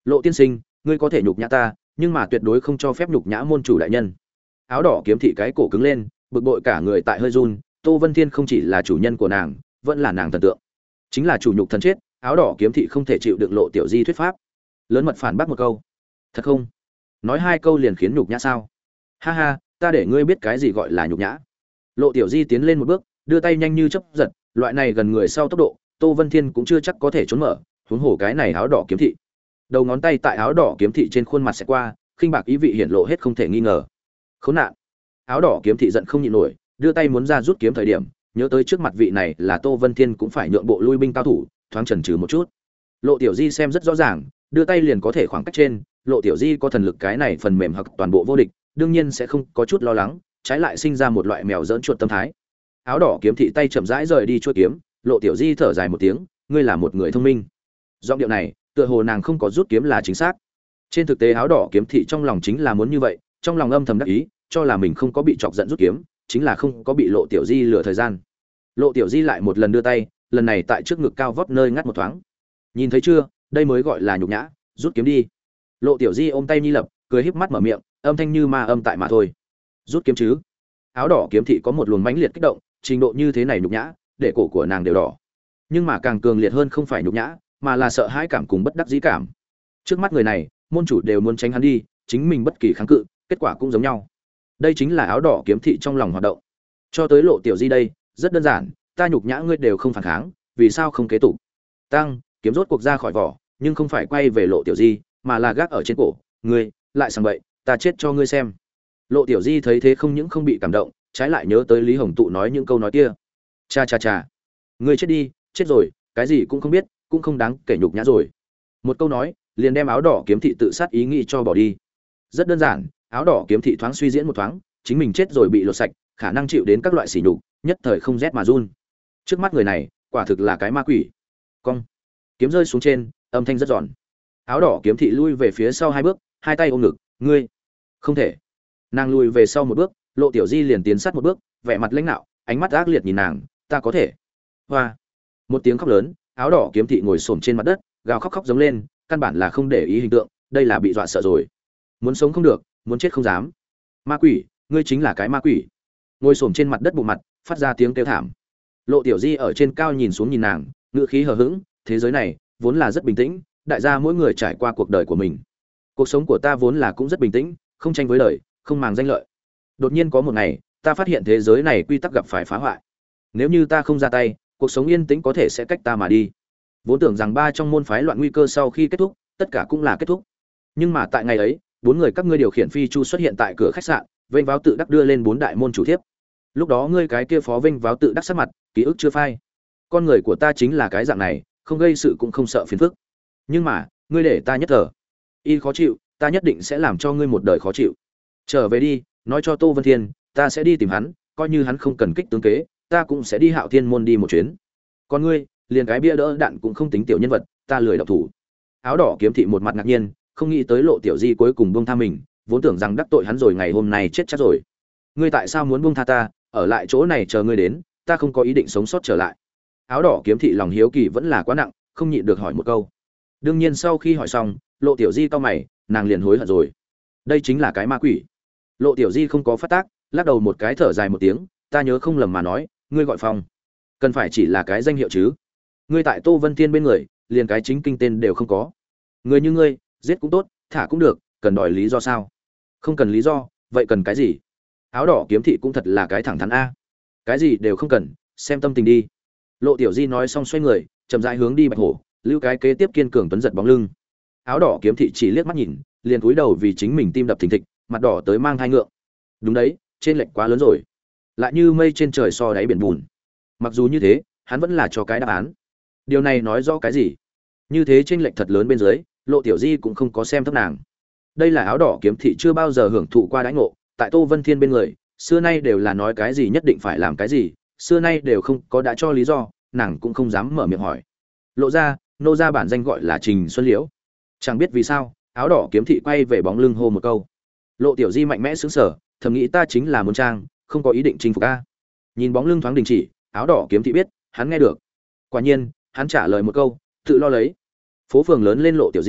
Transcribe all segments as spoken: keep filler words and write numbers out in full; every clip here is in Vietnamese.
Lộ tiên sinh, ngươi có thể nhục nhã ta, nhưng mà tuyệt đối không cho phép nhục nhã môn chủ đại nhân. Áo đỏ kiếm thị cái cổ cứng lên, bực bội cả người tại hơi run. Tô Vân Thiên không chỉ là chủ nhân của nàng, vẫn là nàng thần tượng, chính là chủ nhục thần chết. Áo đỏ kiếm thị không thể chịu đựng Lộ Tiểu Di thuyết pháp, lớn mật phản bác một câu. Thật không? Nói hai câu liền khiến nhục nhã sao? Ha ha, ta để ngươi biết cái gì gọi là nhục nhã. Lộ Tiểu Di tiến lên một bước, đưa tay nhanh như chớp giật, loại này gần người sau tốc độ, Tô Vân Thiên cũng chưa chắc có thể trốn mở, huống hồ cái này áo đỏ kiếm thị. Đầu ngón tay tại áo đỏ kiếm thị trên khuôn mặt sẽ qua, khinh bạc ý vị hiển lộ hết không thể nghi ngờ. Khốn nạn. Áo đỏ kiếm thị giận không nhịn nổi, đưa tay muốn ra rút kiếm thời điểm, nhớ tới trước mặt vị này là Tô Vân Thiên cũng phải nhượng bộ lui binh cao thủ, thoáng chần chừ một chút. Lộ Tiểu Di xem rất rõ ràng, đưa tay liền có thể khoảng cách trên, Lộ Tiểu Di có thần lực cái này phần mềm hoặc toàn bộ vô địch, đương nhiên sẽ không có chút lo lắng, trái lại sinh ra một loại mèo giỡn chuột tâm thái. Áo đỏ kiếm thị tay chậm rãi rời đi chuôi kiếm, Lộ Tiểu Di thở dài một tiếng, ngươi là một người thông minh. Giọng điệu này, tựa hồ nàng không có rút kiếm là chính xác. Trên thực tế áo đỏ kiếm thị trong lòng chính là muốn như vậy, trong lòng âm thầm đắc ý, cho là mình không có bị chọc giận rút kiếm, chính là không có bị Lộ Tiểu Di lừa thời gian. Lộ Tiểu Di lại một lần đưa tay, lần này tại trước ngực cao vót nơi ngắt một thoáng. Nhìn thấy chưa, đây mới gọi là nhục nhã, rút kiếm đi. Lộ Tiểu Di ôm tay Nhi Lập, cười híp mắt mở miệng, âm thanh như ma âm tại mà thôi. Rút kiếm chứ? Áo đỏ kiếm thị có một luồng mãnh liệt kích động, trình độ như thế này nhục nhã, để cổ của nàng đều đỏ. Nhưng mà càng cường liệt hơn không phải nhục nhã, mà là sợ hãi cảm cùng bất đắc dĩ cảm. Trước mắt người này, môn chủ đều muốn tránh hắn đi, chính mình bất kỳ kháng cự, kết quả cũng giống nhau. Đây chính là áo đỏ kiếm thị trong lòng hoạt động. Cho tới Lộ Tiểu Di đây, rất đơn giản, ta nhục nhã ngươi đều không phản kháng, vì sao không kế tục? Tăng, kiếm rốt cuộc ra khỏi vỏ, nhưng không phải quay về Lộ Tiểu Di, mà là gác ở trên cổ, ngươi lại sang bậy, ta chết cho ngươi xem. Lộ Tiểu Di thấy thế không những không bị cảm động, trái lại nhớ tới Lý Hồng Tụ nói những câu nói kia. Cha cha cha, ngươi chết đi, chết rồi, cái gì cũng không biết, cũng không đáng kể nhục nhã rồi. Một câu nói, liền đem áo đỏ kiếm thị tự sát ý nghĩ cho bỏ đi. Rất đơn giản, áo đỏ kiếm thị thoáng suy diễn một thoáng, chính mình chết rồi bị lột sạch, khả năng chịu đến các loại sỉ nhục, nhất thời không rét mà run. Trước mắt người này, quả thực là cái ma quỷ. Cong, kiếm rơi xuống trên, âm thanh rất giòn. Áo đỏ kiếm thị lui về phía sau hai bước, hai tay ôm ngực, ngươi không thể. Nàng lùi về sau một bước, Lộ Tiểu Di liền tiến sát một bước, vẻ mặt lãnh nạo, ánh mắt ác liệt nhìn nàng, ta có thể. Hoa, một tiếng khóc lớn, áo đỏ kiếm thị ngồi xổm trên mặt đất, gào khóc khóc giống lên, căn bản là không để ý hình tượng, đây là bị dọa sợ rồi. Muốn sống không được, muốn chết không dám. Ma quỷ, ngươi chính là cái ma quỷ. Ngồi xổm trên mặt đất bụng mặt, phát ra tiếng kêu thảm. Lộ Tiểu Di ở trên cao nhìn xuống nhìn nàng, ngữ khí hờ hững, thế giới này vốn là rất bình tĩnh, đại gia mỗi người trải qua cuộc đời của mình. Cuộc sống của ta vốn là cũng rất bình tĩnh, không tranh với đời, không màng danh lợi. Đột nhiên có một ngày, ta phát hiện thế giới này quy tắc gặp phải phá hoại. Nếu như ta không ra tay, cuộc sống yên tĩnh có thể sẽ cách ta mà đi. Vốn tưởng rằng ba trong môn phái loạn nguy cơ sau khi kết thúc, tất cả cũng là kết thúc. Nhưng mà tại ngày ấy, bốn người các ngươi điều khiển phi chu xuất hiện tại cửa khách sạn, vênh váo tự đắc đưa lên bốn đại môn chủ thiếp. Lúc đó ngươi cái kia phó vênh váo tự đắc sắc mặt, ký ức chưa phai. Con người của ta chính là cái dạng này, không gây sự cũng không sợ phiền phức. Nhưng mà, ngươi để ta nhất thở. Y khó chịu, ta nhất định sẽ làm cho ngươi một đời khó chịu. Trở về đi, nói cho Tô Vân Thiên, ta sẽ đi tìm hắn, coi như hắn không cần kích tướng kế, ta cũng sẽ đi Hạo Thiên môn đi một chuyến. Còn ngươi, liền cái bia đỡ đạn cũng không tính tiểu nhân vật, ta lười động thủ. Áo đỏ kiếm thị một mặt ngạc nhiên, không nghĩ tới Lộ Tiểu Di cuối cùng buông tha mình, vốn tưởng rằng đắc tội hắn rồi ngày hôm nay chết chắc rồi. Ngươi tại sao muốn buông tha ta, ở lại chỗ này chờ ngươi đến, ta không có ý định sống sót trở lại. Áo đỏ kiếm thị lòng hiếu kỳ vẫn là quá nặng, không nhịn được hỏi một câu. Đương nhiên sau khi hỏi xong, Lộ Tiểu Di cau mày, nàng liền hối hận rồi. Đây chính là cái ma quỷ. Lộ Tiểu Di không có phát tác, lắc đầu một cái thở dài một tiếng, ta nhớ không lầm mà nói, ngươi gọi Phong, cần phải chỉ là cái danh hiệu chứ? Ngươi tại Tô Vân Thiên bên người, liền cái chính kinh tên đều không có. Người như ngươi, giết cũng tốt, thả cũng được, cần đòi lý do sao? Không cần lý do, vậy cần cái gì? Áo đỏ kiếm thị cũng thật là cái thẳng thắn a. Cái gì đều không cần, xem tâm tình đi. Lộ Tiểu Di nói xong xoay người, chậm rãi hướng đi Bạch Hổ, lưu cái kế tiếp kiên cường tuấn giật bóng lưng. Áo đỏ kiếm thị chỉ liếc mắt nhìn, liền cúi đầu vì chính mình tim đập thình thịch, mặt đỏ tới mang thai ngượng. Đúng đấy, trên lệch quá lớn rồi, lại như mây trên trời so đáy biển bùn. Mặc dù như thế, hắn vẫn là cho cái đáp án. Điều này nói rõ cái gì? Như thế trên lệch thật lớn bên dưới, Lộ Tiểu Di cũng không có xem thấp nàng. Đây là áo đỏ kiếm thị chưa bao giờ hưởng thụ qua đãi ngộ, tại Tô Vân Thiên bên người, xưa nay đều là nói cái gì nhất định phải làm cái gì, xưa nay đều không có đã cho lý do, nàng cũng không dám mở miệng hỏi. Lộ ra, nô ra bản danh gọi là Trình Xuân Liễu. Chẳng biết vì sao, áo đỏ kiếm thị quay về bóng lưng hô một câu. Lộ Tiểu Di mạnh mẽ sững sờ, thầm nghĩ ta chính là muốn trang, không có ý định chinh phục a. Nhìn bóng lưng thoáng đình chỉ, áo đỏ kiếm thị biết, hắn nghe được. Quả nhiên, hắn trả lời một câu, tự lo lấy. Phố phường lớn lên Lộ Tiểu Di,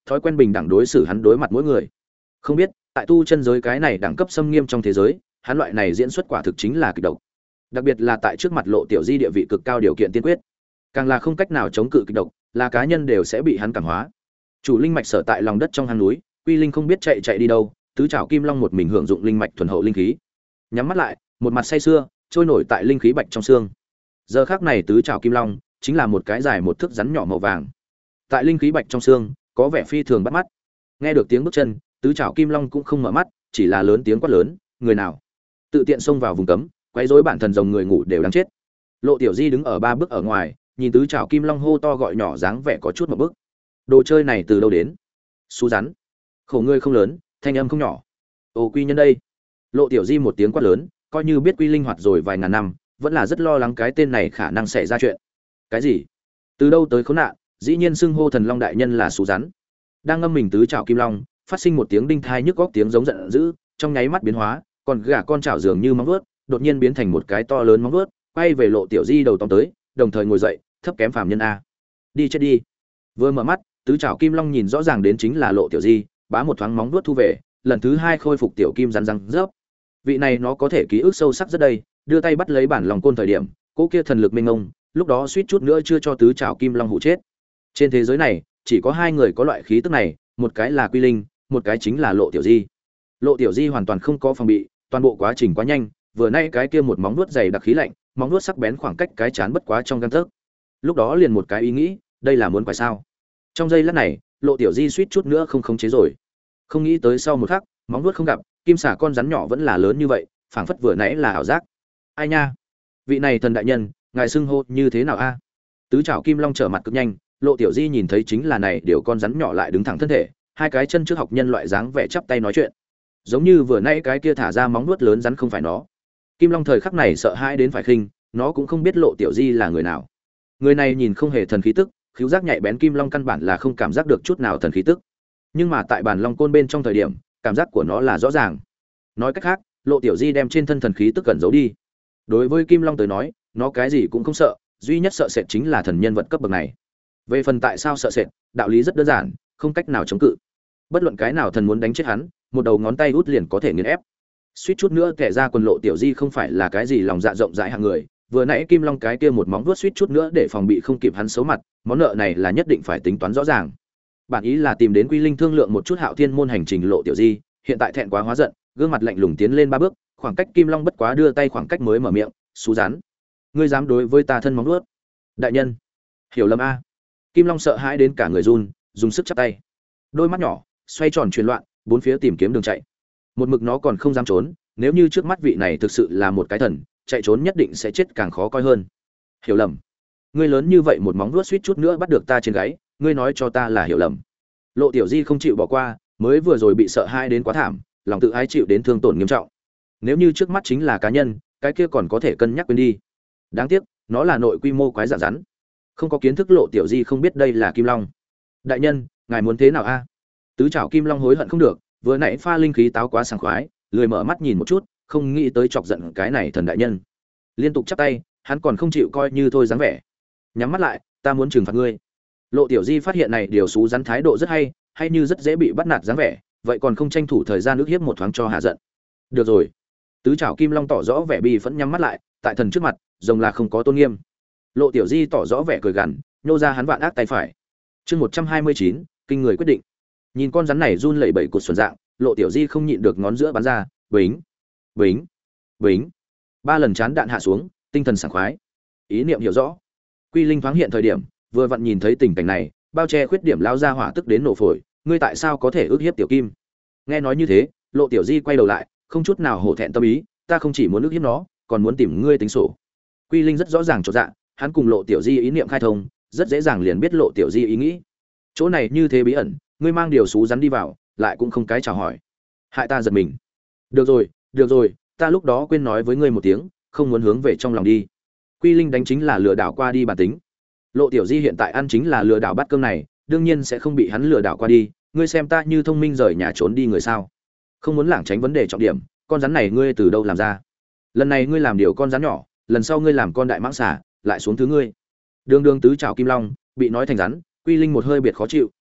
thói quen bình đẳng đối xử hắn đối mặt mỗi người. Không biết, tại tu chân giới cái này đẳng cấp xâm nghiêm trong thế giới, hắn loại này diễn xuất quả thực chính là kịch độc. Đặc biệt là tại trước mặt Lộ Tiểu Di địa vị cực cao điều kiện tiên quyết, càng là không cách nào chống cự kịch độc, là cá nhân đều sẽ bị hắn cảm hóa. Chủ linh mạch sở tại lòng đất trong hang núi, Quy Linh không biết chạy chạy đi đâu, tứ trảo kim long một mình hưởng dụng linh mạch thuần hậu linh khí. Nhắm mắt lại, một mặt say sưa, trôi nổi tại linh khí bạch trong xương. Giờ khắc này tứ trảo kim long chính là một cái dài một thước rắn nhỏ màu vàng. Tại linh khí bạch trong xương, có vẻ phi thường bắt mắt. Nghe được tiếng bước chân, tứ trảo kim long cũng không mở mắt, chỉ là lớn tiếng quát lớn, người nào tự tiện xông vào vùng cấm, quấy rối bản thần rồng người ngủ đều đáng chết. Lộ Tiểu Di đứng ở ba bước ở ngoài, nhìn tứ trảo kim long hô to gọi nhỏ dáng vẻ có chút một bước. Đồ chơi này từ đâu đến? Xú rắn. Khổ ngươi không lớn, thanh âm không nhỏ. Ô Quy nhân đây. Lộ Tiểu Di một tiếng quát lớn, coi như biết Quy linh hoạt rồi vài ngàn năm, vẫn là rất lo lắng cái tên này khả năng xảy ra chuyện. Cái gì? Từ đâu tới khốn nạn, dĩ nhiên xưng hô thần long đại nhân là xú rắn. Đang ngâm mình tứ trảo kim long, phát sinh một tiếng đinh thai nhức góc tiếng giống giận dữ, trong nháy mắt biến hóa, còn gà con chảo dường như móng vuốt, đột nhiên biến thành một cái to lớn móng vuốt, quay về Lộ Tiểu Di đầu tóm tới, đồng thời ngồi dậy, thấp kém phàm nhân a. Đi chết đi. Vừa mở mắt, tứ trảo kim long nhìn rõ ràng đến chính là Lộ Tiểu Di, bá một thoáng móng vuốt thu về, lần thứ hai khôi phục tiểu kim rắn răng rớp. Vị này nó có thể ký ức sâu sắc rất đây, đưa tay bắt lấy bản lòng côn thời điểm, cỗ kia thần lực mênh mông, lúc đó suýt chút nữa chưa cho tứ trảo kim long hụ chết. Trên thế giới này, chỉ có hai người có loại khí tức này, một cái là Quy Linh, một cái chính là Lộ Tiểu Di. Lộ Tiểu Di hoàn toàn không có phòng bị, toàn bộ quá trình quá nhanh, vừa nay cái kia một móng vuốt dày đặc khí lạnh, móng vuốt sắc bén khoảng cách cái chán bất quá trong gang tấc. Lúc đó liền một cái ý nghĩ, đây là muốn quái sao? Trong giây lát này, Lộ Tiểu Di suýt chút nữa không khống chế rồi. Không nghĩ tới sau một khắc, móng vuốt không gặp, kim xà con rắn nhỏ vẫn là lớn như vậy, phảng phất vừa nãy là ảo giác. Ai nha, vị này thần đại nhân, ngài xưng hô như thế nào a? Tứ trảo kim long trở mặt cực nhanh, Lộ Tiểu Di nhìn thấy chính là này, điều con rắn nhỏ lại đứng thẳng thân thể, hai cái chân trước học nhân loại dáng vẻ chắp tay nói chuyện, giống như vừa nãy cái kia thả ra móng vuốt lớn rắn không phải nó. Kim long thời khắc này sợ hãi đến phải khinh, nó cũng không biết Lộ Tiểu Di là người nào. Người này nhìn không hề thần khí tức, khứu giác nhạy bén kim long căn bản là không cảm giác được chút nào thần khí tức. Nhưng mà tại bản long côn bên trong thời điểm, cảm giác của nó là rõ ràng. Nói cách khác, Lộ Tiểu Di đem trên thân thần khí tức cẩn giấu đi. Đối với kim long tới nói, nó cái gì cũng không sợ, duy nhất sợ sệt chính là thần nhân vật cấp bậc này. Về phần tại sao sợ sệt, đạo lý rất đơn giản, không cách nào chống cự. Bất luận cái nào thần muốn đánh chết hắn, một đầu ngón tay út liền có thể nghiền ép. Suýt chút nữa kẻ ra quần Lộ Tiểu Di không phải là cái gì lòng dạ rộng rãi hạng người, vừa nãy kim long cái kia một móng vuốt suýt chút nữa để phòng bị không kịp hắn xấu mặt, món nợ này là nhất định phải tính toán rõ ràng. Bản ý là tìm đến Quy Linh thương lượng một chút Hạo Thiên môn hành trình Lộ Tiểu Di, hiện tại thẹn quá hóa giận, gương mặt lạnh lùng tiến lên ba bước, khoảng cách kim long bất quá đưa tay khoảng cách mới mở miệng, "Xú rắn, ngươi dám đối với ta thân móng vuốt?" "Đại nhân, hiểu lầm a." Kim long sợ hãi đến cả người run, dùng sức chắp tay. Đôi mắt nhỏ xoay tròn chuyển loạn, bốn phía tìm kiếm đường chạy. Một mực nó còn không dám trốn, nếu như trước mắt vị này thực sự là một cái thần, chạy trốn nhất định sẽ chết càng khó coi hơn. "Hiểu lầm? Ngươi lớn như vậy một móng vuốt suýt chút nữa bắt được ta trên gáy, ngươi nói cho ta là hiểu lầm?" Lộ Tiểu Di không chịu bỏ qua, mới vừa rồi bị sợ hãi đến quá thảm, lòng tự ái chịu đến thương tổn nghiêm trọng. Nếu như trước mắt chính là cá nhân, cái kia còn có thể cân nhắc quên đi. Đáng tiếc, nó là nội quy mô quái dạng rắn. Không có kiến thức Lộ Tiểu Di không biết đây là kim long. "Đại nhân, ngài muốn thế nào a?" Tứ trảo kim long hối hận không được, vừa nãy pha linh khí táo quá sảng khoái, lười mở mắt nhìn một chút, không nghĩ tới chọc giận cái này thần đại nhân. Liên tục chắp tay, hắn còn không chịu coi như thôi dáng vẻ. "Nhắm mắt lại, ta muốn trừng phạt ngươi." Lộ Tiểu Di phát hiện này điều xú rắn thái độ rất hay, hay như rất dễ bị bắt nạt dáng vẻ, vậy còn không tranh thủ thời gian ức hiếp một thoáng cho hạ giận. "Được rồi." Tứ trảo kim long tỏ rõ vẻ bi phẫn nhắm mắt lại, tại thần trước mặt, rồng là không có tôn nghiêm. Lộ Tiểu Di tỏ rõ vẻ cười gằn, nhô ra hắn vạn ác tay phải. Chương một trăm hai mươi chín, kinh người quyết định. Nhìn con rắn này run lẩy bẩy cột xuẩn dạng, Lộ Tiểu Di không nhịn được ngón giữa bắn ra, bính, bính, bính. Ba lần chán đạn hạ xuống, tinh thần sảng khoái. Ý niệm hiểu rõ. Quy Linh thoáng hiện thời điểm, vừa vặn nhìn thấy tình cảnh này, bao che khuyết điểm lao ra hỏa tức đến nổ phổi, ngươi tại sao có thể ức hiếp tiểu kim? Nghe nói như thế, Lộ Tiểu Di quay đầu lại, không chút nào hổ thẹn tâm ý, ta không chỉ muốn ức hiếp nó, còn muốn tìm ngươi tính sổ. Quy Linh rất rõ ràng chỗ dạ, hắn cùng Lộ Tiểu Di ý niệm khai thông, rất dễ dàng liền biết Lộ Tiểu Di ý nghĩ. Chỗ này như thế bí ẩn, ngươi mang điều xú rắn đi vào, lại cũng không cái chào hỏi, hại ta giật mình. Được rồi, được rồi, ta lúc đó quên nói với ngươi một tiếng, không muốn hướng về trong lòng đi. Quy Linh đánh chính là lừa đảo qua đi bản tính. Lộ Tiểu Di hiện tại ăn chính là lừa đảo bát cơm này, đương nhiên sẽ không bị hắn lừa đảo qua đi. Ngươi xem ta như thông minh rời nhà trốn đi người sao? Không muốn lảng tránh vấn đề trọng điểm, con rắn này ngươi từ đâu làm ra? Lần này ngươi làm điều con rắn nhỏ, lần sau ngươi làm con đại mãng xà, lại xuống thứ ngươi. Đường đường tứ trảo kim long, bị nói thành rắn, Quy Linh một hơi biệt khó chịu,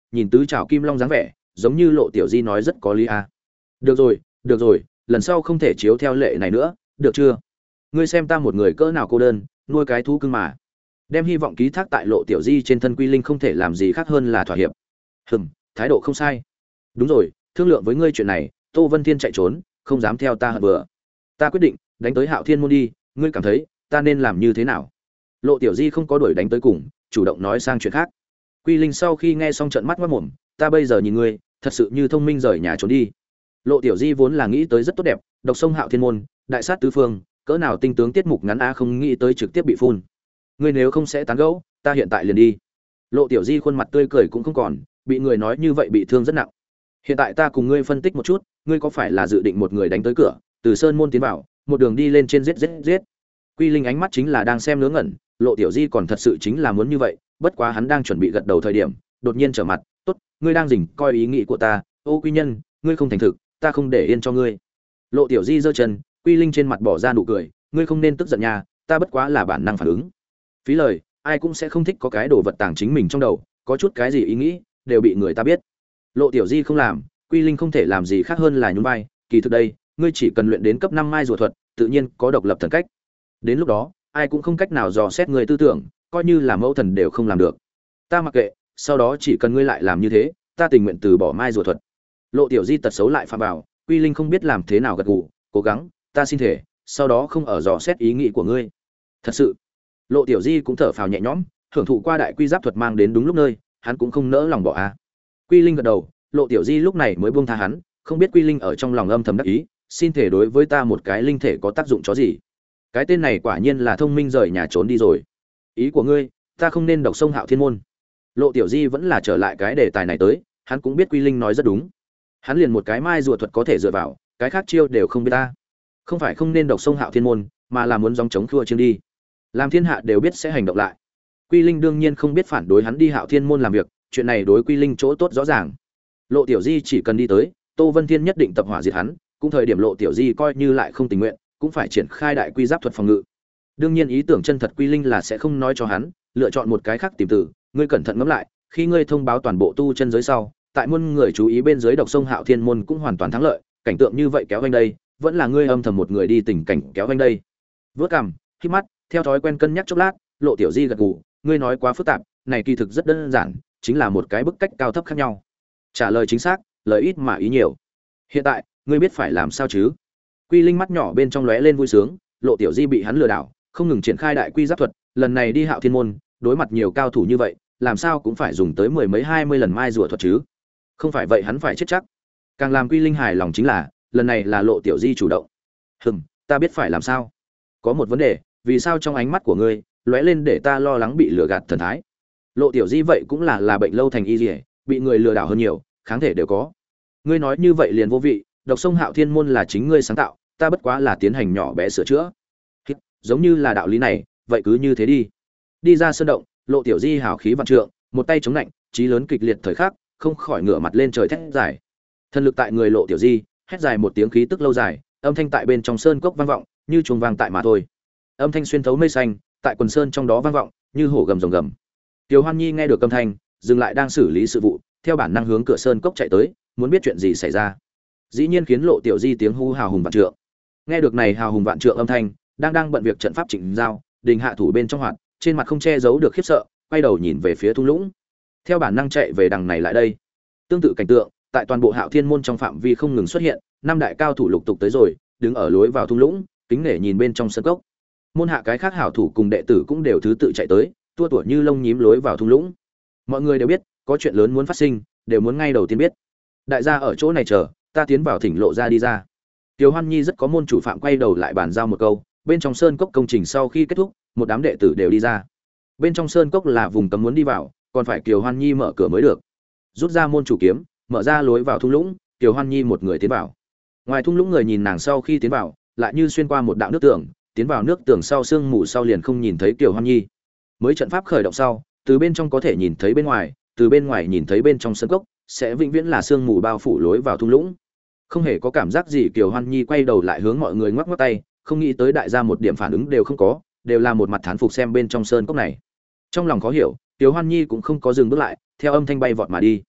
nhìn tứ trảo kim long dáng vẻ, giống như Lộ Tiểu Di nói rất có lý a. Được rồi, được rồi, lần sau không thể chiếu theo lệ này nữa, được chưa? Ngươi xem ta một người cỡ nào cô đơn, nuôi cái thú cưng mà. Đem hy vọng ký thác tại Lộ Tiểu Di trên thân Quy Linh không thể làm gì khác hơn là thỏa hiệp. Hừm, thái độ không sai. Đúng rồi, thương lượng với ngươi chuyện này, Tô Vân Thiên chạy trốn, không dám theo ta hận vừa. Ta quyết định đánh tới Hạo Thiên môn đi, ngươi cảm thấy ta nên làm như thế nào? Lộ Tiểu Di không có đuổi đánh tới cùng, chủ động nói sang chuyện khác. Quy Linh sau khi nghe xong trợn mắt ngoác mồm, ta bây giờ nhìn ngươi, thật sự như thông minh rời nhà trốn đi. Lộ Tiểu Di vốn là nghĩ tới rất tốt đẹp, độc sông Hạo Thiên môn, đại sát tứ phương, cỡ nào tinh tướng tiết mục ngắn a không nghĩ tới trực tiếp bị phun. Ngươi nếu không sẽ tán gẫu, ta hiện tại liền đi. Lộ Tiểu Di khuôn mặt tươi cười cũng không còn, bị người nói như vậy bị thương rất nặng. Hiện tại ta cùng ngươi phân tích một chút, ngươi có phải là dự định một người đánh tới cửa, từ sơn môn tiến vào, một đường đi lên trên giết giết giết. Quy Linh ánh mắt chính là đang xem ngớ ngẩn, Lộ Tiểu Di còn thật sự chính là muốn như vậy, bất quá hắn đang chuẩn bị gật đầu thời điểm, đột nhiên trở mặt, "Tốt, ngươi đang rình coi ý nghĩ của ta, ô Quy Nhân, ngươi không thành thực, ta không để yên cho ngươi." Lộ Tiểu Di giơ chân, Quy Linh trên mặt bỏ ra nụ cười, "Ngươi không nên tức giận nha, ta bất quá là bản năng phản ứng." Phí lời, ai cũng sẽ không thích có cái đồ vật tàng chính mình trong đầu, có chút cái gì ý nghĩ, đều bị người ta biết. Lộ Tiểu Di không làm, Quy Linh không thể làm gì khác hơn là nhún vai, "Kỳ thực đây, ngươi chỉ cần luyện đến cấp năm mai rùa thuật, tự nhiên có độc lập thần cách. Đến lúc đó, ai cũng không cách nào dò xét người tư tưởng, coi như là mẫu thần đều không làm được. Ta mặc kệ, sau đó chỉ cần ngươi lại làm như thế, ta tình nguyện từ bỏ mai rùa thuật." Lộ Tiểu Di tật xấu lại phạm vào, Quy Linh không biết làm thế nào gật gù, "Cố gắng, ta xin thể, sau đó không ở dò xét ý nghĩ của ngươi." Thật sự. Lộ Tiểu Di cũng thở phào nhẹ nhõm, hưởng thụ qua đại quy giáp thuật mang đến đúng lúc nơi, hắn cũng không nỡ lòng bỏ a. Quy Linh gật đầu, Lộ Tiểu Di lúc này mới buông tha hắn, không biết Quy Linh ở trong lòng âm thầm đắc ý, xin thể đối với ta một cái linh thể có tác dụng chó gì? Cái tên này quả nhiên là thông minh rời nhà trốn đi rồi. Ý của ngươi, ta không nên độc sông Hạo Thiên môn. Lộ Tiểu Di vẫn là trở lại cái đề tài này tới, hắn cũng biết Quy Linh nói rất đúng. Hắn liền một cái mai rùa thuật có thể dựa vào, cái khác chiêu đều không biết ta. Không phải không nên độc sông Hạo Thiên môn, mà là muốn gióng chống khua chiêng đi. Làm thiên hạ đều biết sẽ hành động lại. Quy Linh đương nhiên không biết phản đối hắn đi Hạo Thiên môn làm việc, chuyện này đối Quy Linh chỗ tốt rõ ràng. Lộ Tiểu Di chỉ cần đi tới, Tô Vân Thiên nhất định tập hỏa diệt hắn, cũng thời điểm Lộ Tiểu Di coi như lại không tình nguyện, cũng phải triển khai đại quy giáp thuật phòng ngự. Đương nhiên ý tưởng chân thật Quy Linh là sẽ không nói cho hắn, lựa chọn một cái khác tìm tử, ngươi cẩn thận ngẫm lại, khi ngươi thông báo toàn bộ tu chân giới sau, tại muôn người chú ý bên dưới độc sông Hạo Thiên môn cũng hoàn toàn thắng lợi, cảnh tượng như vậy kéo anh đây, vẫn là ngươi âm thầm một người đi tình cảnh kéo anh đây. Vớt cằm, khép mắt, theo thói quen cân nhắc chốc lát, Lộ Tiểu Di gật gù, ngươi nói quá phức tạp, này kỳ thực rất đơn giản, chính là một cái bức cách cao thấp khác nhau. Trả lời chính xác, lời ít mà ý nhiều. Hiện tại, ngươi biết phải làm sao chứ? Quy Linh mắt nhỏ bên trong lóe lên vui sướng, Lộ Tiểu Di bị hắn lừa đảo, không ngừng triển khai đại quy giáp thuật, lần này đi Hạo Thiên môn, đối mặt nhiều cao thủ như vậy, làm sao cũng phải dùng tới mười mấy hai mươi lần mai rùa thuật chứ? Không phải vậy hắn phải chết chắc. Càng làm Quy Linh hài lòng chính là, lần này là Lộ Tiểu Di chủ động. "Hừm, ta biết phải làm sao. Có một vấn đề, vì sao trong ánh mắt của ngươi lóe lên để ta lo lắng bị lừa gạt thần thái?" Lộ Tiểu Di vậy cũng là là bệnh lâu thành y liễu, bị người lừa đảo hơn nhiều, kháng thể đều có. Ngươi nói như vậy liền vô vị, độc sông Hạo Thiên môn là chính ngươi sáng tạo, ta bất quá là tiến hành nhỏ bé sửa chữa. Giống như là đạo lý này, vậy cứ như thế đi. Đi ra sơn động, Lộ Tiểu Di hào khí vạn trượng, một tay chống lạnh, chí lớn kịch liệt thời khắc, không khỏi ngửa mặt lên trời thét dài. Thân lực tại người Lộ Tiểu Di, hét dài một tiếng khí tức lâu dài, âm thanh tại bên trong sơn cốc vang vọng, như chuông vang tại mà thôi. Âm thanh xuyên thấu mây xanh, tại quần sơn trong đó vang vọng, như hổ gầm rồng gầm. Tiểu Hoan Nhi nghe được âm thanh, dừng lại đang xử lý sự vụ, theo bản năng hướng cửa sơn cốc chạy tới, muốn biết chuyện gì xảy ra. Dĩ nhiên khiến Lộ Tiểu Di tiếng hú hào hùng vạn trượng. Nghe được này hào hùng vạn trượng âm thanh, đang đang bận việc trận pháp chỉnh giao, đình hạ thủ bên trong hoạt, trên mặt không che giấu được khiếp sợ, quay đầu nhìn về phía thung lũng. Theo bản năng chạy về đằng này lại đây. Tương tự cảnh tượng, tại toàn bộ Hạo Thiên môn trong phạm vi không ngừng xuất hiện, năm đại cao thủ lục tục tới rồi, đứng ở lối vào thung lũng, kính nể nhìn bên trong sân cốc. Môn hạ cái khác hảo thủ cùng đệ tử cũng đều thứ tự chạy tới, tua tủa như lông nhím lối vào thung lũng. Mọi người đều biết, có chuyện lớn muốn phát sinh, đều muốn ngay đầu tiên biết. Đại gia ở chỗ này chờ, ta tiến vào thỉnh Lộ ra đi ra. Tiểu Hoan Nhi rất có môn chủ phạm quay đầu lại bàn giao một câu, bên trong sơn cốc công trình sau khi kết thúc, một đám đệ tử đều đi ra. Bên trong sơn cốc là vùng cấm muốn đi vào, còn phải Kiều Hoan Nhi mở cửa mới được. Rút ra môn chủ kiếm, mở ra lối vào thung lũng, Kiều Hoan Nhi một người tiến vào. Ngoài thung lũng người nhìn nàng sau khi tiến vào, lại như xuyên qua một đạo nước tường, tiến vào nước tường sau sương mù sau liền không nhìn thấy Kiều Hoan Nhi. Mới trận pháp khởi động sau, từ bên trong có thể nhìn thấy bên ngoài, từ bên ngoài nhìn thấy bên trong sơn cốc, sẽ vĩnh viễn là sương mù bao phủ lối vào thung lũng. Không hề có cảm giác gì, Kiều Hoan Nhi quay đầu lại hướng mọi người ngoắc ngoắc tay, không nghĩ tới đại gia một điểm phản ứng đều không có, đều là một mặt thán phục xem bên trong sơn cốc này. Trong lòng khó hiểu, Kiều Hoan Nhi cũng không có dừng bước lại, theo âm thanh bay vọt mà đi.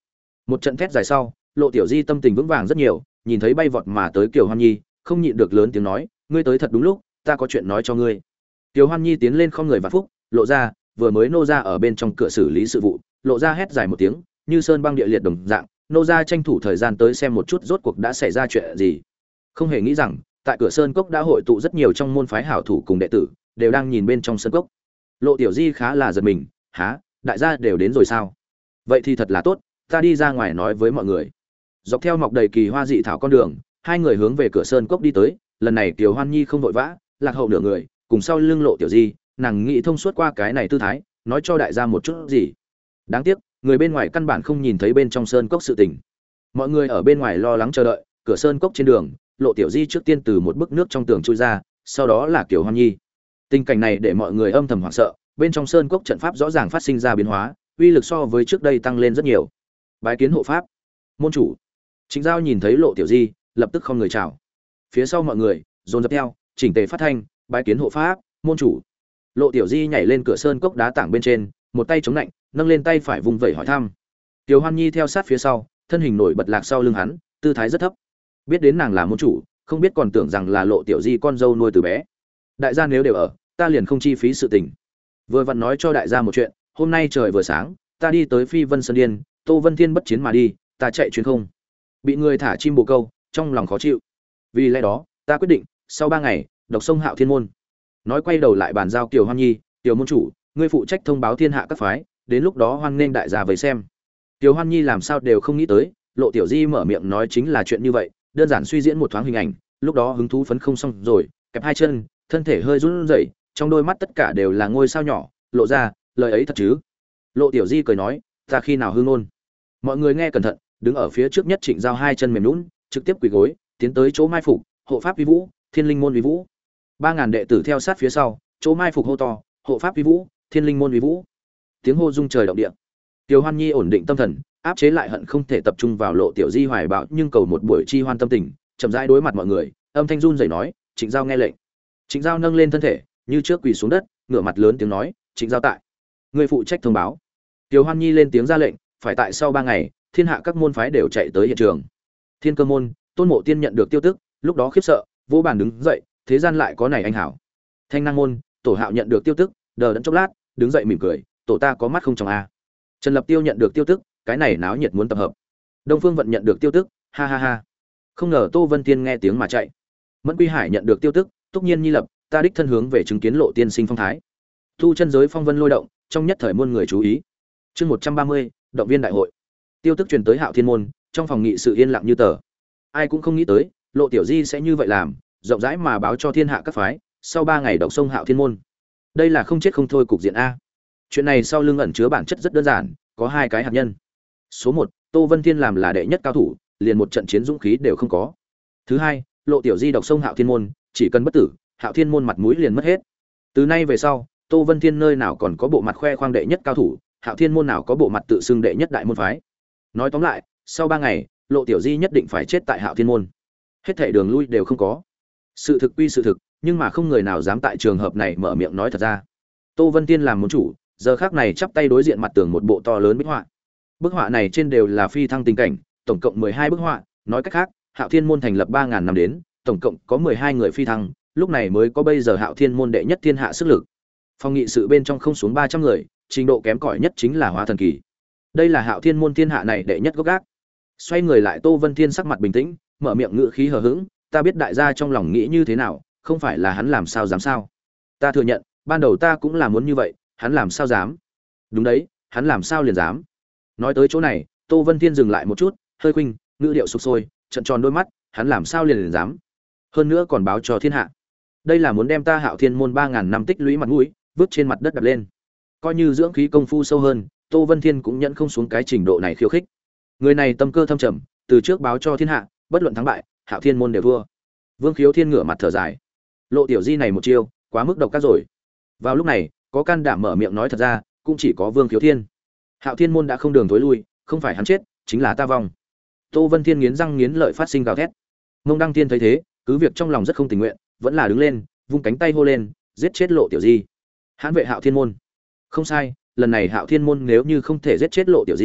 Một trận thét dài sau, Lộ Tiểu Di tâm tình vững vàng rất nhiều, nhìn thấy bay vọt mà tới Kiều Hoan Nhi, không nhịn được lớn tiếng nói, ngươi tới thật đúng lúc, ta có chuyện nói cho ngươi. Kiều Hoan Nhi tiến lên không người vạn phúc, lộ ra, vừa mới nô ra ở bên trong cửa xử lý sự vụ, lộ ra hét dài một tiếng, như sơn băng địa liệt đồng dạng, nô ra tranh thủ thời gian tới xem một chút rốt cuộc đã xảy ra chuyện gì. Không hề nghĩ rằng, tại cửa sơn cốc đã hội tụ rất nhiều trong môn phái hảo thủ cùng đệ tử, đều đang nhìn bên trong sơn cốc. Lộ Tiểu Di khá là giật mình, há, đại gia đều đến rồi sao? Vậy thì thật là tốt, ta đi ra ngoài nói với mọi người. Dọc theo mọc đầy kỳ hoa dị thảo con đường, hai người hướng về cửa sơn cốc đi tới, lần này Kiều Hoan Nhi không vội vã, lạc hậu nửa người, cùng sau lưng Lộ Tiểu Di, nàng nghĩ thông suốt qua cái này tư thái, nói cho đại gia một chút gì. Đáng tiếc, người bên ngoài căn bản không nhìn thấy bên trong sơn cốc sự tình. Mọi người ở bên ngoài lo lắng chờ đợi, cửa sơn cốc trên đường, Lộ Tiểu Di trước tiên từ một bức nước trong tường chui ra, sau đó là Kiều Hoan Nhi. Tình cảnh này để mọi người âm thầm hoảng sợ, bên trong sơn cốc trận pháp rõ ràng phát sinh ra biến hóa, uy lực so với trước đây tăng lên rất nhiều. Bái kiến hộ pháp. Môn chủ. Trịnh Giao nhìn thấy Lộ Tiểu Di, lập tức không người chào. Phía sau mọi người dồn dập theo, chỉnh tề phát thanh, bái kiến hộ pháp, môn chủ. Lộ Tiểu Di nhảy lên cửa sơn cốc đá tảng bên trên, một tay chống lạnh, nâng lên tay phải vùng vẩy hỏi thăm. Kiều Hoan Nhi theo sát phía sau, thân hình nổi bật lạc sau lưng hắn, tư thái rất thấp. Biết đến nàng là môn chủ, không biết còn tưởng rằng là Lộ Tiểu Di con dâu nuôi từ bé. Đại gia nếu đều ở, ta liền không chi phí sự tình. Vừa vặn nói cho đại gia một chuyện, hôm nay trời vừa sáng, ta đi tới Phi Vân Sơn Điên, Tô Vân Thiên bất chiến mà đi, ta chạy chuyến không. Bị người thả chim bồ câu, trong lòng khó chịu. Vì lẽ đó, ta quyết định, sau ba ngày, độc sông Hạo Thiên môn. Nói quay đầu lại bàn giao Kiều Hoan Nhi, Kiều môn chủ, ngươi phụ trách thông báo thiên hạ các phái, đến lúc đó hoan nghênh đại gia về xem. Kiều Hoan Nhi làm sao đều không nghĩ tới, Lộ Tiểu Di mở miệng nói chính là chuyện như vậy, đơn giản suy diễn một thoáng hình ảnh, lúc đó hứng thú phấn không xong rồi, kẹp hai chân, thân thể hơi run rẩy, trong đôi mắt tất cả đều là ngôi sao nhỏ, lộ ra, lời ấy thật chứ? Lộ Tiểu Di cười nói, ta khi nào hư ngôn? Mọi người nghe cẩn thận, đứng ở phía trước nhất Trịnh Giao hai chân mềm nhũn, trực tiếp quỳ gối, tiến tới chỗ mai phục, hộ pháp vi vũ, thiên linh môn vi vũ. Ba ngàn đệ tử theo sát phía sau, chỗ mai phục hô to, hộ pháp vi vũ, thiên linh môn vi vũ. Tiếng hô rung trời động địa. Kiều Hoan Nhi ổn định tâm thần, áp chế lại hận không thể tập trung vào Lộ Tiểu Di hoài bão nhưng cầu một buổi chi hoan tâm tình, chậm rãi đối mặt mọi người, âm thanh run rẩy nói, Trịnh Giao nghe lệnh. Trịnh Giao nâng lên thân thể, như trước quỳ xuống đất, ngửa mặt lớn tiếng nói, Trịnh Giao tại, người phụ trách thông báo. Kiều Hoan Nhi lên tiếng ra lệnh, phải tại sau ba ngày, thiên hạ các môn phái đều chạy tới hiện trường. Thiên Cơ môn, Tôn Mộ Tiên nhận được tiêu tức, lúc đó khiếp sợ, vô bàn đứng dậy, thế gian lại có này anh hảo. Thanh Năng môn, Tổ Hạo nhận được tiêu tức, đờ đẫn chốc lát, đứng dậy mỉm cười, tổ ta có mắt không trong a. Trần Lập Tiêu nhận được tiêu tức, cái này náo nhiệt muốn tập hợp. Đông Phương Vận nhận được tiêu tức, ha ha ha. Không ngờ Tô Vân Tiên nghe tiếng mà chạy. Mẫn Quy Hải nhận được tiêu tức, Túc Nhiên Nhi lập, ta đích thân hướng về chứng kiến Lộ tiên sinh phong thái. Thu chân giới phong vân lôi động, trong nhất thời muôn người chú ý. Chương một trăm ba mươi, động viên đại hội. Tiêu tức truyền tới Hạo Thiên môn, trong phòng nghị sự yên lặng như tờ. Ai cũng không nghĩ tới, Lộ Tiểu Di sẽ như vậy làm, rộng rãi mà báo cho thiên hạ các phái, sau ba ngày độc sông Hạo Thiên môn. Đây là không chết không thôi cục diện a. Chuyện này sau lưng ẩn chứa bản chất rất đơn giản, có hai cái hạt nhân. Số một, Tô Vân Thiên làm là đệ nhất cao thủ, liền một trận chiến dũng khí đều không có. Thứ hai, Lộ Tiểu Di độc sông Hạo Thiên môn, chỉ cần bất tử, Hạo Thiên môn mặt mũi liền mất hết. Từ nay về sau, Tô Vân Thiên nơi nào còn có bộ mặt khoe khoang đệ nhất cao thủ, Hạo Thiên môn nào có bộ mặt tự xưng đệ nhất đại môn phái. Nói tóm lại, sau ba ngày, Lộ Tiểu Di nhất định phải chết tại Hạo Thiên môn. Hết thảy đường lui đều không có. Sự thực quy sự thực, nhưng mà không người nào dám tại trường hợp này mở miệng nói thật ra. Tô Vân Thiên làm môn chủ, giờ khắc này chắp tay đối diện mặt tường một bộ to lớn bích họa. Bức họa này trên đều là phi thăng tình cảnh, tổng cộng mười hai bức họa, nói cách khác, Hạo Thiên môn thành lập ba ngàn năm đến, tổng cộng có mười hai người phi thăng, lúc này mới có bây giờ Hạo Thiên môn đệ nhất thiên hạ sức lực. Phòng nghị sự bên trong không xuống ba trăm người, trình độ kém cỏi nhất chính là Hóa Thần kỳ. Đây là Hạo Thiên môn thiên hạ này đệ nhất gốc gác. Xoay người lại, Tô Vân Thiên sắc mặt bình tĩnh, mở miệng ngữ khí hờ hững, ta biết đại gia trong lòng nghĩ như thế nào, không phải là hắn làm sao dám sao? Ta thừa nhận, ban đầu ta cũng là muốn như vậy, hắn làm sao dám? Đúng đấy, hắn làm sao liền dám? Nói tới chỗ này, Tô Vân Thiên dừng lại một chút, hơi khinh, ngữ điệu sục sôi, trợn tròn đôi mắt, hắn làm sao liền liền dám? Hơn nữa còn báo cho thiên hạ. Đây là muốn đem ta Hạo Thiên môn ba ngàn năm tích lũy mặt mũi, vứt trên mặt đất đập lên. Coi như dưỡng khí công phu sâu hơn, Tô Vân Thiên cũng nhận không xuống cái trình độ này khiêu khích. Người này tâm cơ thâm trầm, từ trước báo cho thiên hạ, bất luận thắng bại, Hạo Thiên môn đều thua. Vương Khiếu Thiên ngửa mặt thở dài. Lộ Tiểu Di này một chiêu, quá mức độc ác rồi. Vào lúc này, có can đảm mở miệng nói thật ra, cũng chỉ có Vương Khiếu Thiên. Hạo Thiên môn đã không đường tối lui, không phải hắn chết, chính là ta vong. Tô Vân Thiên nghiến răng nghiến lợi phát sinh gào thét. Mông Đăng Thiên thấy thế, cứ việc trong lòng rất không tình nguyện, vẫn là đứng lên, vung cánh tay hô lên, giết chết Lộ Tiểu Di. Hãn vệ Hạo Thiên môn. Không sai, lần này Hạo Thiên môn nếu như không thể giết chết Lộ Tiểu Di,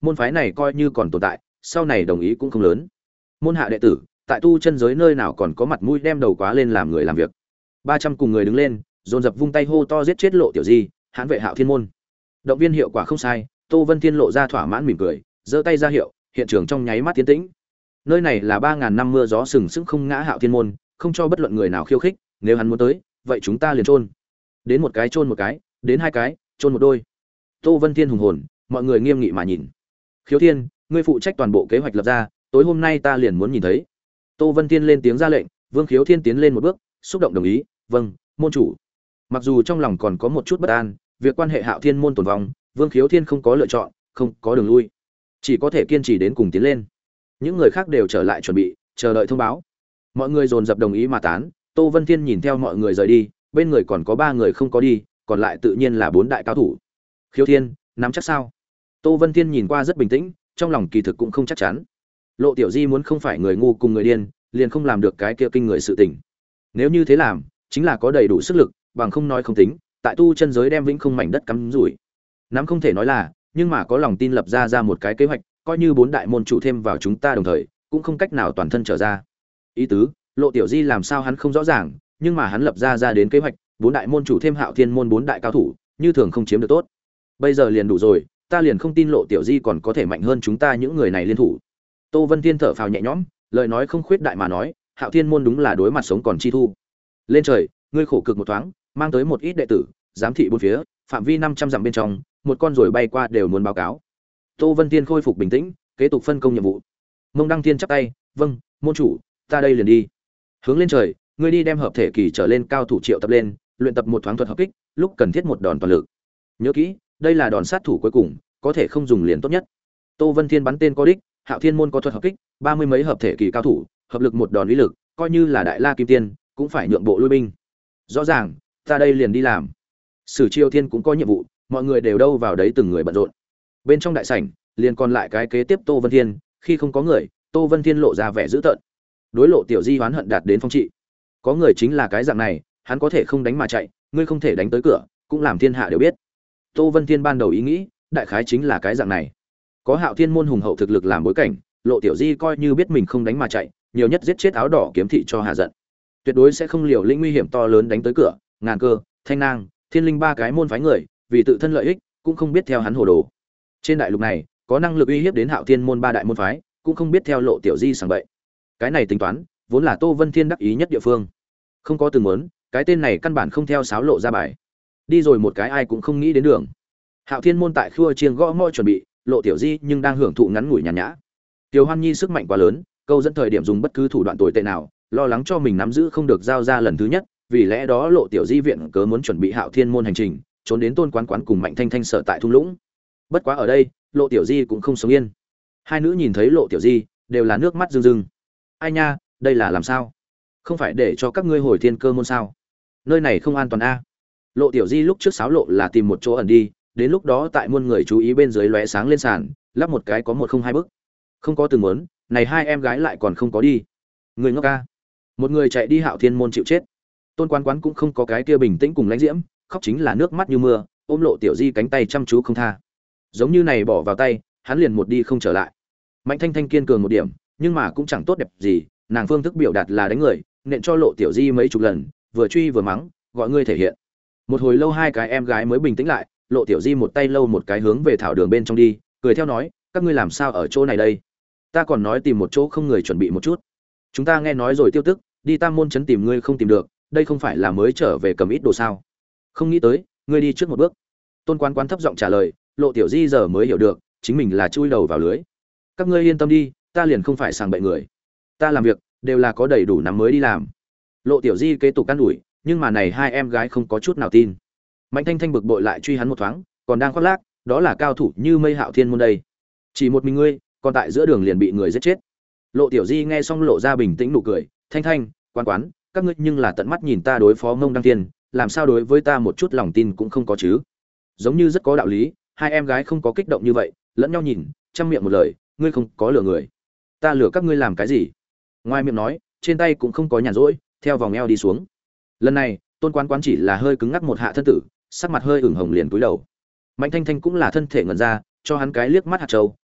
môn phái này coi như còn tồn tại, sau này đồng ý cũng không lớn. Môn hạ đệ tử, tại tu chân giới nơi nào còn có mặt mũi đem đầu quá lên làm người làm việc. Ba trăm cùng người đứng lên, dồn dập vung tay hô to giết chết Lộ Tiểu Di, hãn vệ Hạo Thiên môn. Động viên hiệu quả không sai, Tô Vân Thiên lộ ra thỏa mãn mỉm cười, giơ tay ra hiệu, hiện trường trong nháy mắt tiến tĩnh. Nơi này là ba ngàn năm mưa gió sừng sững không ngã Hạo Thiên môn, không cho bất luận người nào khiêu khích, nếu hắn muốn tới, vậy chúng ta liền chôn. Đến một cái chôn một cái, đến hai cái, chôn một đôi. Tô Vân Thiên hùng hồn, mọi người nghiêm nghị mà nhìn. Khiếu Thiên, ngươi phụ trách toàn bộ kế hoạch lập ra, tối hôm nay ta liền muốn nhìn thấy. Tô Vân Thiên lên tiếng ra lệnh, Vương Khiếu Thiên tiến lên một bước, xúc động đồng ý, vâng, môn chủ. Mặc dù trong lòng còn có một chút bất an, việc quan hệ Hạo Thiên môn tồn vong, Vương Khiếu Thiên không có lựa chọn, không có đường lui, chỉ có thể kiên trì đến cùng tiến lên. Những người khác đều trở lại chuẩn bị, chờ đợi thông báo. Mọi người dồn dập đồng ý mà tán, Tô Vân Thiên nhìn theo mọi người rời đi, bên người còn có ba người không có đi, còn lại tự nhiên là bốn đại cao thủ. Khiếu Thiên, nắm chắc sao? Tô Vân Thiên nhìn qua rất bình tĩnh, trong lòng kỳ thực cũng không chắc chắn. Lộ Tiểu Di muốn không phải người ngu cùng người điên, liền không làm được cái kia kinh người sự tình. Nếu như thế làm, chính là có đầy đủ sức lực, bằng không nói không tính, tại tu chân giới đem vĩnh không mảnh đất cắm rủi. Nắm không thể nói là, nhưng mà có lòng tin lập ra ra một cái kế hoạch, coi như bốn đại môn chủ thêm vào chúng ta đồng thời, cũng không cách nào toàn thân trở ra. Ý tứ, Lộ Tiểu Di làm sao hắn không rõ ràng, nhưng mà hắn lập ra ra đến kế hoạch, bốn đại môn chủ thêm Hạo Thiên môn bốn đại cao thủ, như thường không chiếm được tốt. Bây giờ liền đủ rồi, ta liền không tin Lộ Tiểu Di còn có thể mạnh hơn chúng ta những người này liên thủ. Tô Vân Thiên thở phào nhẹ nhõm, lời nói không khuyết đại mà nói, Hạo Thiên môn đúng là đối mặt sống còn chi thu. Lên trời, ngươi khổ cực một thoáng, mang tới một ít đệ tử, giám thị bốn phía, phạm vi năm trăm dặm bên trong, một con rồi bay qua đều muốn báo cáo. Tô Vân Thiên khôi phục bình tĩnh, kế tục phân công nhiệm vụ. Mông Đăng Thiên chắp tay, "Vâng, môn chủ, ta đây liền đi." Hướng lên trời, ngươi đi đem hợp thể kỳ trở lên cao thủ triệu tập lên, luyện tập một thoáng thuật hợp kích, lúc cần thiết một đòn toàn lực. Nhớ kỹ, đây là đòn sát thủ cuối cùng, có thể không dùng liền tốt nhất. Tô Vân Thiên bắn tên có đích, Hạo Thiên môn có thuật hợp kích, ba mươi mấy hợp thể kỳ cao thủ, hợp lực một đòn uy lực, coi như là đại la kim tiên, cũng phải nhượng bộ lui binh. Rõ ràng, ta đây liền đi làm. Sử Triều Thiên cũng có nhiệm vụ, mọi người đều đâu vào đấy từng người bận rộn. Bên trong đại sảnh, liền còn lại cái kế tiếp Tô Vân Thiên, khi không có người, Tô Vân Thiên lộ ra vẻ dữ tợn. Đối Lộ Tiểu Di hoán hận đạt đến phong trị. Có người chính là cái dạng này, hắn có thể không đánh mà chạy, ngươi không thể đánh tới cửa, cũng làm thiên hạ đều biết. Tô Vân Thiên ban đầu ý nghĩ, đại khái chính là cái dạng này. Có Hạo Thiên môn hùng hậu thực lực làm bối cảnh, Lộ Tiểu Di coi như biết mình không đánh mà chạy, nhiều nhất giết chết áo đỏ kiếm thị cho hạ giận. Tuyệt đối sẽ không liều lĩnh nguy hiểm to lớn đánh tới cửa, Ngàn Cơ, Thanh Nang, Thiên Linh ba cái môn phái người, vì tự thân lợi ích, cũng không biết theo hắn hồ đồ. Trên đại lục này, có năng lực uy hiếp đến Hạo Thiên môn ba đại môn phái, cũng không biết theo Lộ Tiểu Di sảng bậy. Cái này tính toán, vốn là Tô Vân Thiên đắc ý nhất địa phương. Không có từng muốn, cái tên này căn bản không theo sáo lộ ra bài. Đi rồi một cái ai cũng không nghĩ đến đường. Hạo Thiên môn tại khua chiêng gõ mõ chuẩn bị, Lộ Tiểu Di nhưng đang hưởng thụ ngắn ngủi nhàn nhã. Tiêu Hoan Nhi sức mạnh quá lớn, câu dẫn thời điểm dùng bất cứ thủ đoạn tồi tệ nào, lo lắng cho mình nắm giữ không được giao ra lần thứ nhất, vì lẽ đó Lộ Tiểu Di viện cớ muốn chuẩn bị Hạo Thiên môn hành trình, trốn đến Tôn Quán Quán cùng Mạnh Thanh Thanh sở tại thung lũng. Bất quá ở đây, Lộ Tiểu Di cũng không sống yên. Hai nữ nhìn thấy Lộ Tiểu Di, đều là nước mắt rưng rưng. Ai nha, đây là làm sao? Không phải để cho các ngươi hồi thiên cơ môn sao? Nơi này không an toàn a. Lộ Tiểu Di lúc trước xáo lộ là tìm một chỗ ẩn đi, đến lúc đó tại muôn người chú ý bên dưới lóe sáng lên sàn, lắp một cái có một không hai bước. Không có từng muốn, này hai em gái lại còn không có đi. Người ngốc a. Một người chạy đi Hạo Thiên môn chịu chết. Tôn Quán Quán cũng không có cái kia bình tĩnh cùng lãnh diễm, khóc chính là nước mắt như mưa, ôm Lộ Tiểu Di cánh tay chăm chú không tha. Giống như này bỏ vào tay, hắn liền một đi không trở lại. Mạnh Thanh Thanh kiên cường một điểm, nhưng mà cũng chẳng tốt đẹp gì, nàng phương thức biểu đạt là đánh người, nện cho Lộ Tiểu Di mấy chục lần, vừa truy vừa mắng, gọi ngươi thể hiện. Một hồi lâu hai cái em gái mới bình tĩnh lại, Lộ Tiểu Di một tay lâu một cái hướng về thảo đường bên trong đi, cười theo nói, các ngươi làm sao ở chỗ này đây? Ta còn nói tìm một chỗ không người chuẩn bị một chút. Chúng ta nghe nói rồi tiêu tức, đi Tam môn trấn tìm ngươi không tìm được, đây không phải là mới trở về cầm ít đồ sao? Không nghĩ tới, ngươi đi trước một bước. Tôn Quán Quán thấp giọng trả lời, Lộ Tiểu Di giờ mới hiểu được, chính mình là chui đầu vào lưới. Các ngươi yên tâm đi, ta liền không phải sàng bậy người. Ta làm việc đều là có đầy đủ nắm mới đi làm. Lộ Tiểu Di kế tục can đuổi, nhưng mà này hai em gái không có chút nào tin. Mạnh Thanh Thanh bực bội lại truy hắn một thoáng, còn đang khoác lác, đó là cao thủ như Mây Hạo Thiên môn đây. Chỉ một mình ngươi, còn tại giữa đường liền bị người giết chết. Lộ Tiểu Di nghe xong lộ ra bình tĩnh nụ cười, Thanh Thanh, Quán Quán, các ngươi nhưng là tận mắt nhìn ta đối phó Mông Đăng Thiên, làm sao đối với ta một chút lòng tin cũng không có chứ? Giống như rất có đạo lý, hai em gái không có kích động như vậy, lẫn nhau nhìn, trăm miệng một lời, ngươi không có lừa người. Ta lừa các ngươi làm cái gì? Ngoài miệng nói, trên tay cũng không có nhàn rỗi, theo vòng eo đi xuống. Lần này, Tôn Quán Quán chỉ là hơi cứng ngắc một hạ thân tử, sắc mặt hơi ửng hồng liền cúi đầu. Mạnh Thanh Thanh cũng là thân thể ngẩn ra, cho hắn cái liếc mắt hạt châu,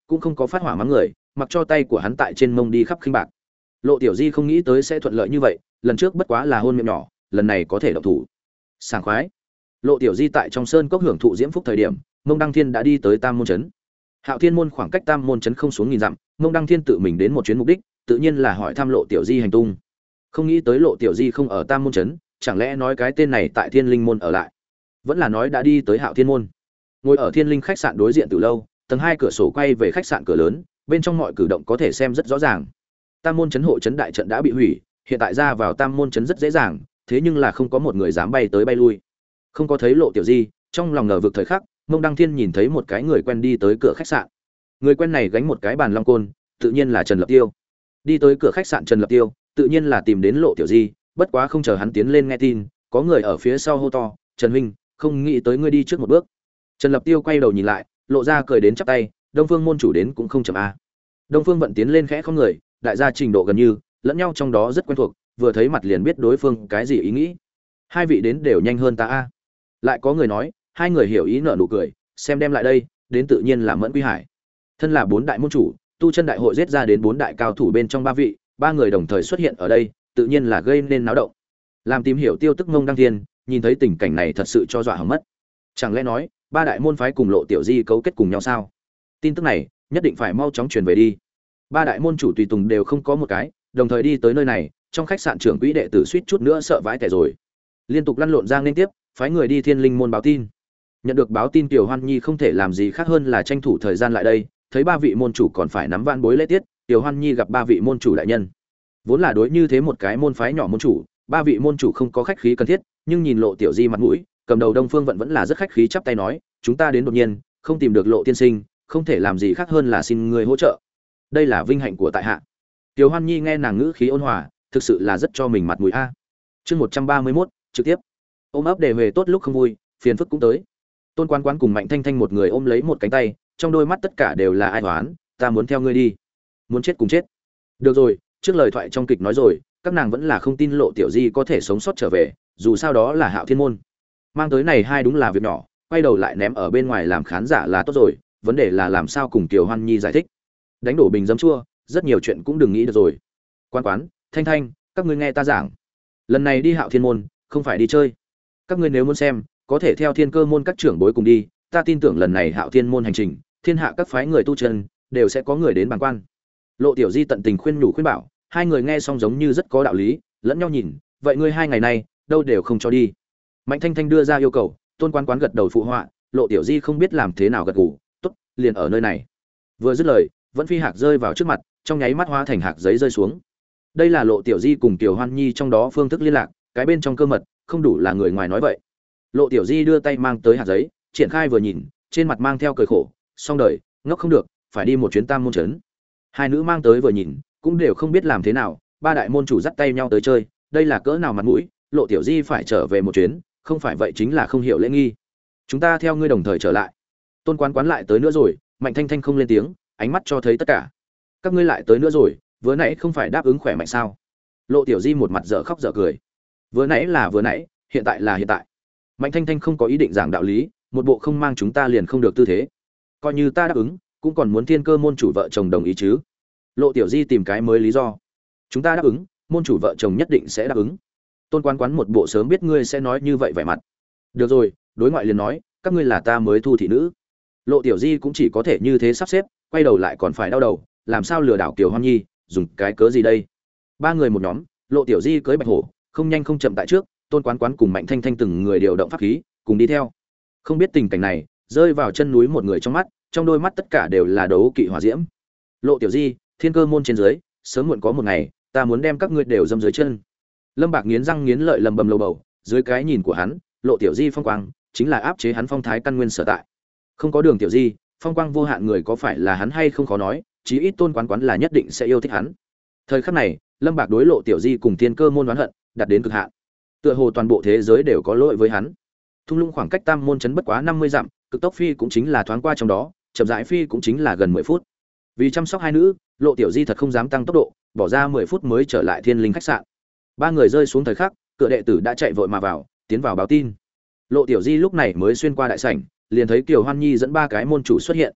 cũng không có phát hỏa mắng người, mặc cho tay của hắn tại trên mông đi khắp khinh bạc. Lộ Tiểu Di không nghĩ tới sẽ thuận lợi như vậy, lần trước bất quá là hôn miệng nhỏ, lần này có thể động thủ. Sảng khoái. Lộ Tiểu Di tại trong sơn cốc hưởng thụ diễm phúc thời điểm, Mông Đăng Thiên đã đi tới Tam môn trấn. Hạo Thiên môn khoảng cách Tam môn trấn không xuống nghìn dặm, Mông Đăng Thiên tự mình đến một chuyến mục đích, tự nhiên là hỏi thăm Lộ Tiểu Di hành tung. Không nghĩ tới Lộ Tiểu Di không ở Tam môn trấn, chẳng lẽ nói cái tên này tại Thiên Linh môn ở lại, vẫn là nói đã đi tới Hạo Thiên môn. Ngồi ở Thiên Linh khách sạn đối diện từ lâu, tầng hai cửa sổ quay về khách sạn cửa lớn, bên trong mọi cử động có thể xem rất rõ ràng. Tam môn trấn hộ trấn đại trận đã bị hủy, hiện tại ra vào Tam môn trấn rất dễ dàng, thế nhưng là không có một người dám bay tới bay lui. Không có thấy Lộ Tiểu Di, trong lòng ngờ vực thời khắc, Mông Đăng Thiên nhìn thấy một cái người quen đi tới cửa khách sạn. Người quen này gánh một cái bàn long côn, tự nhiên là Trần Lập Tiêu. Đi tới cửa khách sạn Trần Lập Tiêu, tự nhiên là tìm đến Lộ Tiểu Di, bất quá không chờ hắn tiến lên nghe tin, có người ở phía sau hô to, "Trần huynh, không nghĩ tới ngươi đi trước một bước." Trần Lập Tiêu quay đầu nhìn lại, lộ ra cười đến chắp tay, Đông Phương môn chủ đến cũng không chậm a. Đông Phương Vận tiến lên khẽ không người, đại gia trình độ gần như, lẫn nhau trong đó rất quen thuộc, vừa thấy mặt liền biết đối phương cái gì ý nghĩ. Hai vị đến đều nhanh hơn ta a. Lại có người nói, hai người hiểu ý nở nụ cười, xem đem lại đây, đến tự nhiên là Mẫn Quy Hải. Thân là bốn đại môn chủ, tu chân đại hội giết ra đến bốn đại cao thủ bên trong ba vị, ba người đồng thời xuất hiện ở đây, tự nhiên là gây nên náo động. Làm tìm hiểu Tiêu Tức Mông Đăng Thiên, nhìn thấy tình cảnh này thật sự cho dọa hỏng mất. Chẳng lẽ nói, ba đại môn phái cùng Lộ Tiểu Di cấu kết cùng nhau sao? Tin tức này, nhất định phải mau chóng truyền về đi. Ba đại môn chủ tùy tùng đều không có một cái, đồng thời đi tới nơi này, trong khách sạn trưởng quỹ đệ tử suýt chút nữa sợ vãi tẻ rồi. Liên tục lăn lộn ra liên tiếp, phái người đi Thiên Linh môn báo tin. Nhận được báo tin Tiểu Hoan Nhi không thể làm gì khác hơn là tranh thủ thời gian lại đây, thấy ba vị môn chủ còn phải nắm vạn bối lễ tiết, Tiểu Hoan Nhi gặp ba vị môn chủ đại nhân. Vốn là đối như thế một cái môn phái nhỏ môn chủ, ba vị môn chủ không có khách khí cần thiết, nhưng nhìn Lộ Tiểu Di mặt mũi, cầm đầu Đông Phương Vận vẫn là rất khách khí chắp tay nói, chúng ta đến đột nhiên, không tìm được Lộ tiên sinh, không thể làm gì khác hơn là xin người hỗ trợ. Đây là vinh hạnh của tại hạ. Tiểu Hoan Nhi nghe nàng ngữ khí ôn hòa, thực sự là rất cho mình mặt mũi a. Chương một trăm ba mươi mốt, trực tiếp. Ôm ấp đề huề tốt lúc không vui, phiền phức cũng tới. Tôn Quan Quan cùng Mạnh Thanh Thanh một người ôm lấy một cánh tay, trong đôi mắt tất cả đều là ai oán, ta muốn theo ngươi đi. Muốn chết cùng chết. Được rồi, trước lời thoại trong kịch nói rồi, các nàng vẫn là không tin Lộ Tiểu Di có thể sống sót trở về, dù sao đó là Hạo Thiên môn. Mang tới này hai đúng là việc nhỏ, quay đầu lại ném ở bên ngoài làm khán giả là tốt rồi, vấn đề là làm sao cùng Tiểu Hoan Nhi giải thích. Đánh đổ bình giấm chua, rất nhiều chuyện cũng đừng nghĩ được rồi. Quan Quán, Thanh Thanh, các ngươi nghe ta giảng. Lần này đi Hạo Thiên môn, không phải đi chơi. Các ngươi nếu muốn xem, có thể theo Thiên Cơ môn các trưởng bối cùng đi, ta tin tưởng lần này Hạo Thiên môn hành trình, thiên hạ các phái người tu chân đều sẽ có người đến bàn quan. Lộ Tiểu Di tận tình khuyên nhủ khuyên bảo, hai người nghe xong giống như rất có đạo lý, lẫn nhau nhìn, vậy ngươi hai ngày nay đâu đều không cho đi. Mạnh Thanh Thanh đưa ra yêu cầu, Tôn Quan Quán gật đầu phụ họa, Lộ Tiểu Di không biết làm thế nào gật gù, tốt, liền ở nơi này. Vừa dứt lời, vẫn phi hạc rơi vào trước mặt, trong nháy mắt hóa thành hạc giấy rơi xuống. Đây là Lộ Tiểu Di cùng Tiểu Hoan Nhi trong đó phương thức liên lạc, cái bên trong cơ mật, không đủ là người ngoài nói vậy. Lộ Tiểu Di đưa tay mang tới hạt giấy, triển khai vừa nhìn, trên mặt mang theo cười khổ, xong đời, ngốc không được, phải đi một chuyến Tam môn trấn. Hai nữ mang tới vừa nhìn, cũng đều không biết làm thế nào, ba đại môn chủ dắt tay nhau tới chơi, đây là cỡ nào mặt mũi, Lộ Tiểu Di phải trở về một chuyến, không phải vậy chính là không hiểu lễ nghi. Chúng ta theo ngươi đồng thời trở lại. Tôn Quán Quán lại tới nữa rồi, Mạnh Thanh Thanh không lên tiếng, ánh mắt cho thấy tất cả. Các ngươi lại tới nữa rồi, vừa nãy không phải đáp ứng khỏe mạnh sao? Lộ Tiểu Di một mặt dở khóc dở cười. Vừa nãy là vừa nãy, hiện tại là hiện tại. Mạnh Thanh Thanh không có ý định giảng đạo lý, một bộ không mang chúng ta liền không được tư thế. Coi như ta đáp ứng, cũng còn muốn Thiên Cơ môn chủ vợ chồng đồng ý chứ. Lộ Tiểu Di tìm cái mới lý do. Chúng ta đáp ứng, môn chủ vợ chồng nhất định sẽ đáp ứng. Tôn Quán Quán một bộ sớm biết ngươi sẽ nói như vậy vẻ mặt. Được rồi, đối ngoại liền nói, các ngươi là ta mới thu thị nữ. Lộ Tiểu Di cũng chỉ có thể như thế sắp xếp, quay đầu lại còn phải đau đầu, làm sao lừa đảo Kiều Hoan Nhi, dùng cái cớ gì đây? Ba người một nhóm, Lộ Tiểu Di cưới Bạch Hổ, không nhanh không chậm tại trước, Tôn Quán Quán cùng Mạnh Thanh Thanh từng người điều động pháp khí, cùng đi theo. Không biết tình cảnh này, rơi vào chân núi một người trong mắt, trong đôi mắt tất cả đều là đấu kỵ hỏa diễm. Lộ Tiểu Di, Thiên Cơ môn trên dưới, sớm muộn có một ngày, ta muốn đem các ngươi đều dâm dưới chân. Lâm Bạc nghiến răng nghiến lợi lầm bầm lầu bầu, dưới cái nhìn của hắn, Lộ Tiểu Di phong quang, chính là áp chế hắn phong thái căn nguyên sở tại. Không có Đường Tiểu Di, phong quang vô hạn người có phải là hắn hay không khó nói, chí ít Tôn Quán Quán là nhất định sẽ yêu thích hắn. Thời khắc này, Lâm Bạc đối Lộ Tiểu Di cùng Thiên Cơ môn oán hận, đạt đến cực hạn. Tựa hồ toàn bộ thế giới đều có lỗi với hắn. Thung lũng khoảng cách Tam môn trấn bất quá năm mươi dặm, cực tốc phi cũng chính là thoáng qua trong đó, chậm rãi phi cũng chính là gần mười phút. Vì chăm sóc hai nữ, Lộ Tiểu Di thật không dám tăng tốc độ, bỏ ra mười phút mới trở lại Thiên Linh khách sạn. Ba người rơi xuống thời khắc, cửa đệ tử đã chạy vội mà vào, tiến vào báo tin. Lộ Tiểu Di lúc này mới xuyên qua đại sảnh, liền thấy Kiều Hoan Nhi dẫn ba cái môn chủ xuất hiện.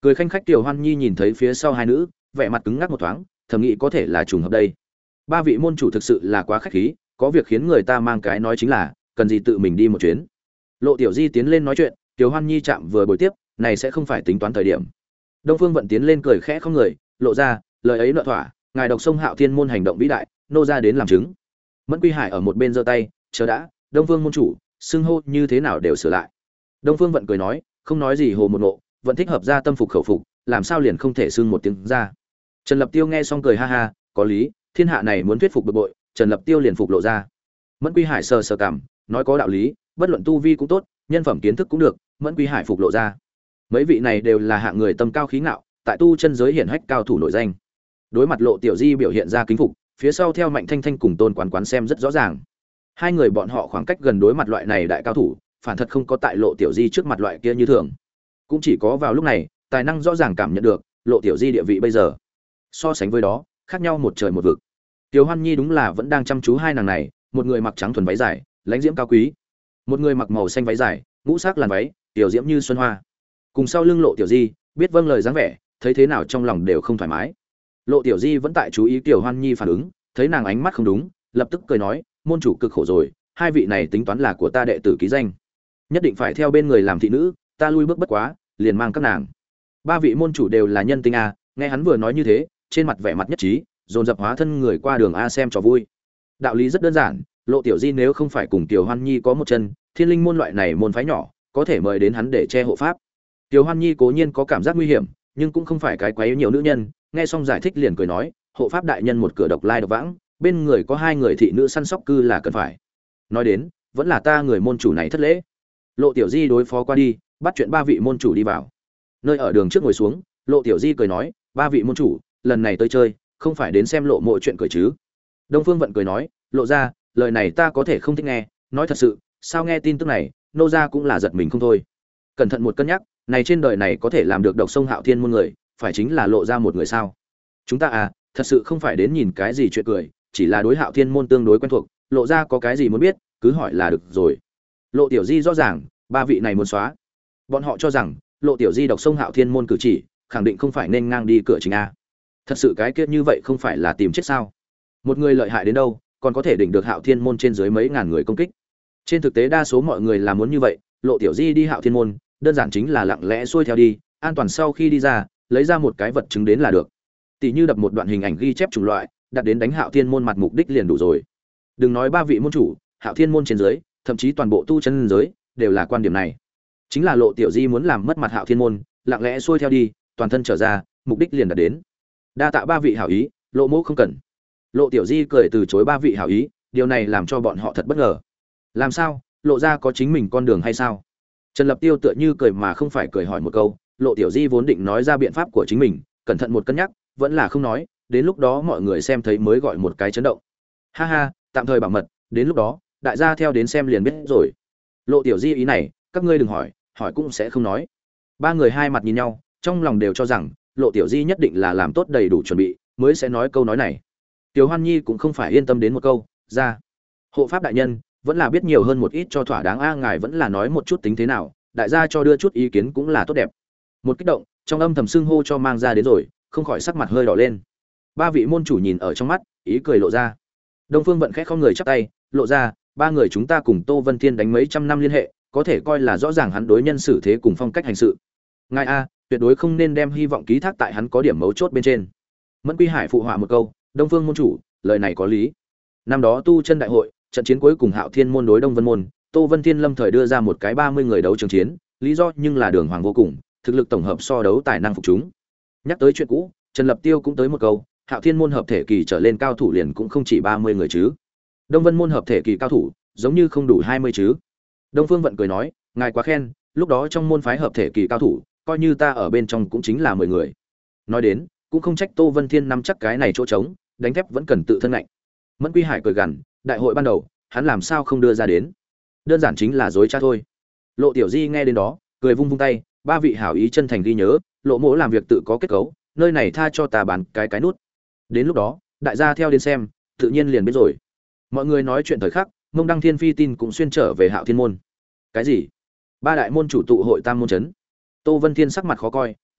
Cười khanh khách Tiểu Hoan Nhi nhìn thấy phía sau hai nữ, vẻ mặt cứng ngắc một thoáng, thầm nghĩ có thể là trùng hợp đây. Ba vị môn chủ thực sự là quá khách khí, có việc khiến người ta mang cái nói chính là, cần gì tự mình đi một chuyến. Lộ Tiểu Di tiến lên nói chuyện, Tiểu Hoan Nhi chạm vừa bồi tiếp, này sẽ không phải tính toán thời điểm. Đông Phương Vận tiến lên cười khẽ không người, lộ ra, lời ấy nợ thỏa, ngài độc sông Hạo Thiên môn hành động vĩ đại, nô ra đến làm chứng. Mẫn Quy Hải ở một bên giơ tay, chờ đã, Đông Phương môn chủ, xưng hô như thế nào đều sửa lại. Đông Phương Vận cười nói, không nói gì hồ một ngộ, vẫn thích hợp ra tâm phục khẩu phục, làm sao liền không thể xưng một tiếng ra. Trần Lập Tiêu nghe xong cười ha ha, có lý, thiên hạ này muốn thuyết phục bực bội, Trần Lập Tiêu liền phục lộ ra. Mẫn Quy Hải sờ sờ cằm, nói có đạo lý, bất luận tu vi cũng tốt, nhân phẩm kiến thức cũng được, Mẫn Quy Hải phục lộ ra. Mấy vị này đều là hạng người tâm cao khí ngạo, tại tu chân giới hiển hách cao thủ nổi danh. Đối mặt Lộ Tiểu Di biểu hiện ra kính phục, phía sau theo Mạnh Thanh Thanh cùng Tôn Quán Quán xem rất rõ ràng. Hai người bọn họ khoảng cách gần đối mặt loại này đại cao thủ, phản thật không có tại Lộ Tiểu Di trước mặt loại kia như thường. Cũng chỉ có vào lúc này, tài năng rõ ràng cảm nhận được Lộ Tiểu Di địa vị bây giờ. So sánh với đó, khác nhau một trời một vực. Tiểu Hoan Nhi đúng là vẫn đang chăm chú hai nàng này, một người mặc trắng thuần váy dài, lãnh diễm cao quý, một người mặc màu xanh váy dài, ngũ sắc làn váy, tiểu diễm như xuân hoa. Cùng sau lưng Lộ Tiểu Di, biết vâng lời dáng vẻ, thấy thế nào trong lòng đều không thoải mái. Lộ Tiểu Di vẫn tại chú ý Tiểu Hoan Nhi phản ứng, thấy nàng ánh mắt không đúng, lập tức cười nói, môn chủ cực khổ rồi, hai vị này tính toán là của ta đệ tử ký danh, nhất định phải theo bên người làm thị nữ, ta lui bước bất quá, liền mang các nàng. Ba vị môn chủ đều là nhân tinh a, nghe hắn vừa nói như thế, trên mặt vẻ mặt nhất trí, dồn dập hóa thân người qua đường a xem trò vui. Đạo lý rất đơn giản, Lộ Tiểu Di nếu không phải cùng Tiểu Hoan Nhi có một chân, Thiên Linh môn loại này môn phái nhỏ, có thể mời đến hắn để che hộ pháp. Tiểu Hoan Nhi cố nhiên có cảm giác nguy hiểm, nhưng cũng không phải cái quấy nhiều nữ nhân, nghe xong giải thích liền cười nói, hộ pháp đại nhân một cửa độc lai độc vãng, bên người có hai người thị nữ săn sóc cư là cần phải. Nói đến, vẫn là ta người môn chủ này thất lễ. Lộ Tiểu Di đối phó qua đi, bắt chuyện ba vị môn chủ đi vào. Nơi ở đường trước ngồi xuống, Lộ Tiểu Di cười nói, ba vị môn chủ, lần này tới chơi, không phải đến xem Lộ mộ chuyện cười chứ? Đông Phương Vận cười nói, Lộ ra, lời này ta có thể không thích nghe, nói thật sự, sao nghe tin tức này, nô gia cũng là giật mình không thôi. Cẩn thận một cân nhắc, này trên đời này có thể làm được độc sông Hạo Thiên môn người, phải chính là Lộ ra một người sao? Chúng ta à, thật sự không phải đến nhìn cái gì chuyện cười, chỉ là đối Hạo Thiên môn tương đối quen thuộc, Lộ ra có cái gì muốn biết, cứ hỏi là được rồi. Lộ Tiểu Di rõ ràng, ba vị này muốn xóa. Bọn họ cho rằng, Lộ Tiểu Di độc sông Hạo Thiên môn cử chỉ, khẳng định không phải nên ngang đi cửa chính a. Thật sự cái kia như vậy không phải là tìm chết sao? Một người lợi hại đến đâu, còn có thể đỉnh được Hạo Thiên môn trên dưới mấy ngàn người công kích. Trên thực tế đa số mọi người là muốn như vậy, Lộ Tiểu Di đi Hạo Thiên môn, đơn giản chính là lặng lẽ xuôi theo đi, an toàn sau khi đi ra, lấy ra một cái vật chứng đến là được. Tỷ như đập một đoạn hình ảnh ghi chép chủng loại, đặt đến đánh Hạo Thiên môn mặt mục đích liền đủ rồi. Đừng nói ba vị môn chủ, Hạo Thiên môn trên dưới, thậm chí toàn bộ tu chân giới đều là quan điểm này. Chính là Lộ Tiểu Di muốn làm mất mặt Hạo Thiên môn, lặng lẽ xuôi theo đi, toàn thân trở ra, mục đích liền đạt đến. Đa tạ ba vị hảo ý, Lộ mỗ không cần. Lộ Tiểu Di cười từ chối ba vị hảo ý, điều này làm cho bọn họ thật bất ngờ. Làm sao, Lộ ra có chính mình con đường hay sao? Trần Lập Tiêu tựa như cười mà không phải cười hỏi một câu, Lộ Tiểu Di vốn định nói ra biện pháp của chính mình, cẩn thận một cân nhắc, vẫn là không nói, đến lúc đó mọi người xem thấy mới gọi một cái chấn động. Ha ha, tạm thời bảo mật, đến lúc đó, đại gia theo đến xem liền biết rồi. Lộ Tiểu Di ý này, các ngươi đừng hỏi, hỏi cũng sẽ không nói. Ba người hai mặt nhìn nhau, trong lòng đều cho rằng, Lộ Tiểu Di nhất định là làm tốt đầy đủ chuẩn bị, mới sẽ nói câu nói này. Tiểu Hoan Nhi cũng không phải yên tâm đến một câu, ra. Hộ pháp đại nhân, vẫn là biết nhiều hơn một ít cho thỏa đáng a, ngài vẫn là nói một chút tính thế nào, đại gia cho đưa chút ý kiến cũng là tốt đẹp. Một kích động, trong âm thầm xưng hô cho mang ra đến rồi, không khỏi sắc mặt hơi đỏ lên. Ba vị môn chủ nhìn ở trong mắt, ý cười lộ ra. Đông Phương Vận khẽ không người chắp tay, lộ ra, ba người chúng ta cùng Tô Vân Thiên đánh mấy trăm năm liên hệ, có thể coi là rõ ràng hắn đối nhân xử thế cùng phong cách hành sự. Ngài a, tuyệt đối không nên đem hy vọng ký thác tại hắn có điểm mấu chốt bên trên. Mẫn Quy Hải phụ họa một câu, Đông Phương môn chủ, lời này có lý. Năm đó tu chân đại hội, trận chiến cuối cùng Hạo Thiên môn đối Đông Vân môn, Tô Vân Thiên lâm thời đưa ra một cái ba mươi người đấu trường chiến, lý do nhưng là đường hoàng vô cùng, thực lực tổng hợp so đấu tài năng phục chúng. Nhắc tới chuyện cũ, Trần Lập Tiêu cũng tới một câu, Hạo Thiên môn hợp thể kỳ trở lên cao thủ liền cũng không chỉ ba mươi người chứ. Đông Vân môn hợp thể kỳ cao thủ, giống như không đủ hai mươi chứ. Đông Phương Vận cười nói, ngài quá khen, lúc đó trong môn phái hợp thể kỳ cao thủ, coi như ta ở bên trong cũng chính là mười người. Nói đến, cũng không trách Tô Vân Thiên nắm chắc cái này chỗ trống, đánh thép vẫn cần tự thân ngạnh. Mẫn Quy Hải cười gằn, đại hội ban đầu, hắn làm sao không đưa ra đến? Đơn giản chính là dối trá thôi. Lộ Tiểu Di nghe đến đó, cười vung vung tay, ba vị hảo ý chân thành ghi nhớ, Lộ mỗ làm việc tự có kết cấu, nơi này tha cho ta bán cái cái nút. Đến lúc đó, đại gia theo đến xem, tự nhiên liền biết rồi. Mọi người nói chuyện thời khắc, Mông Đăng Thiên Phi tin cũng xuyên trở về Hạo Thiên môn. Cái gì? Ba đại môn chủ tụ hội tam môn chấn. Tô Vân Thiên sắc mặt khó coi,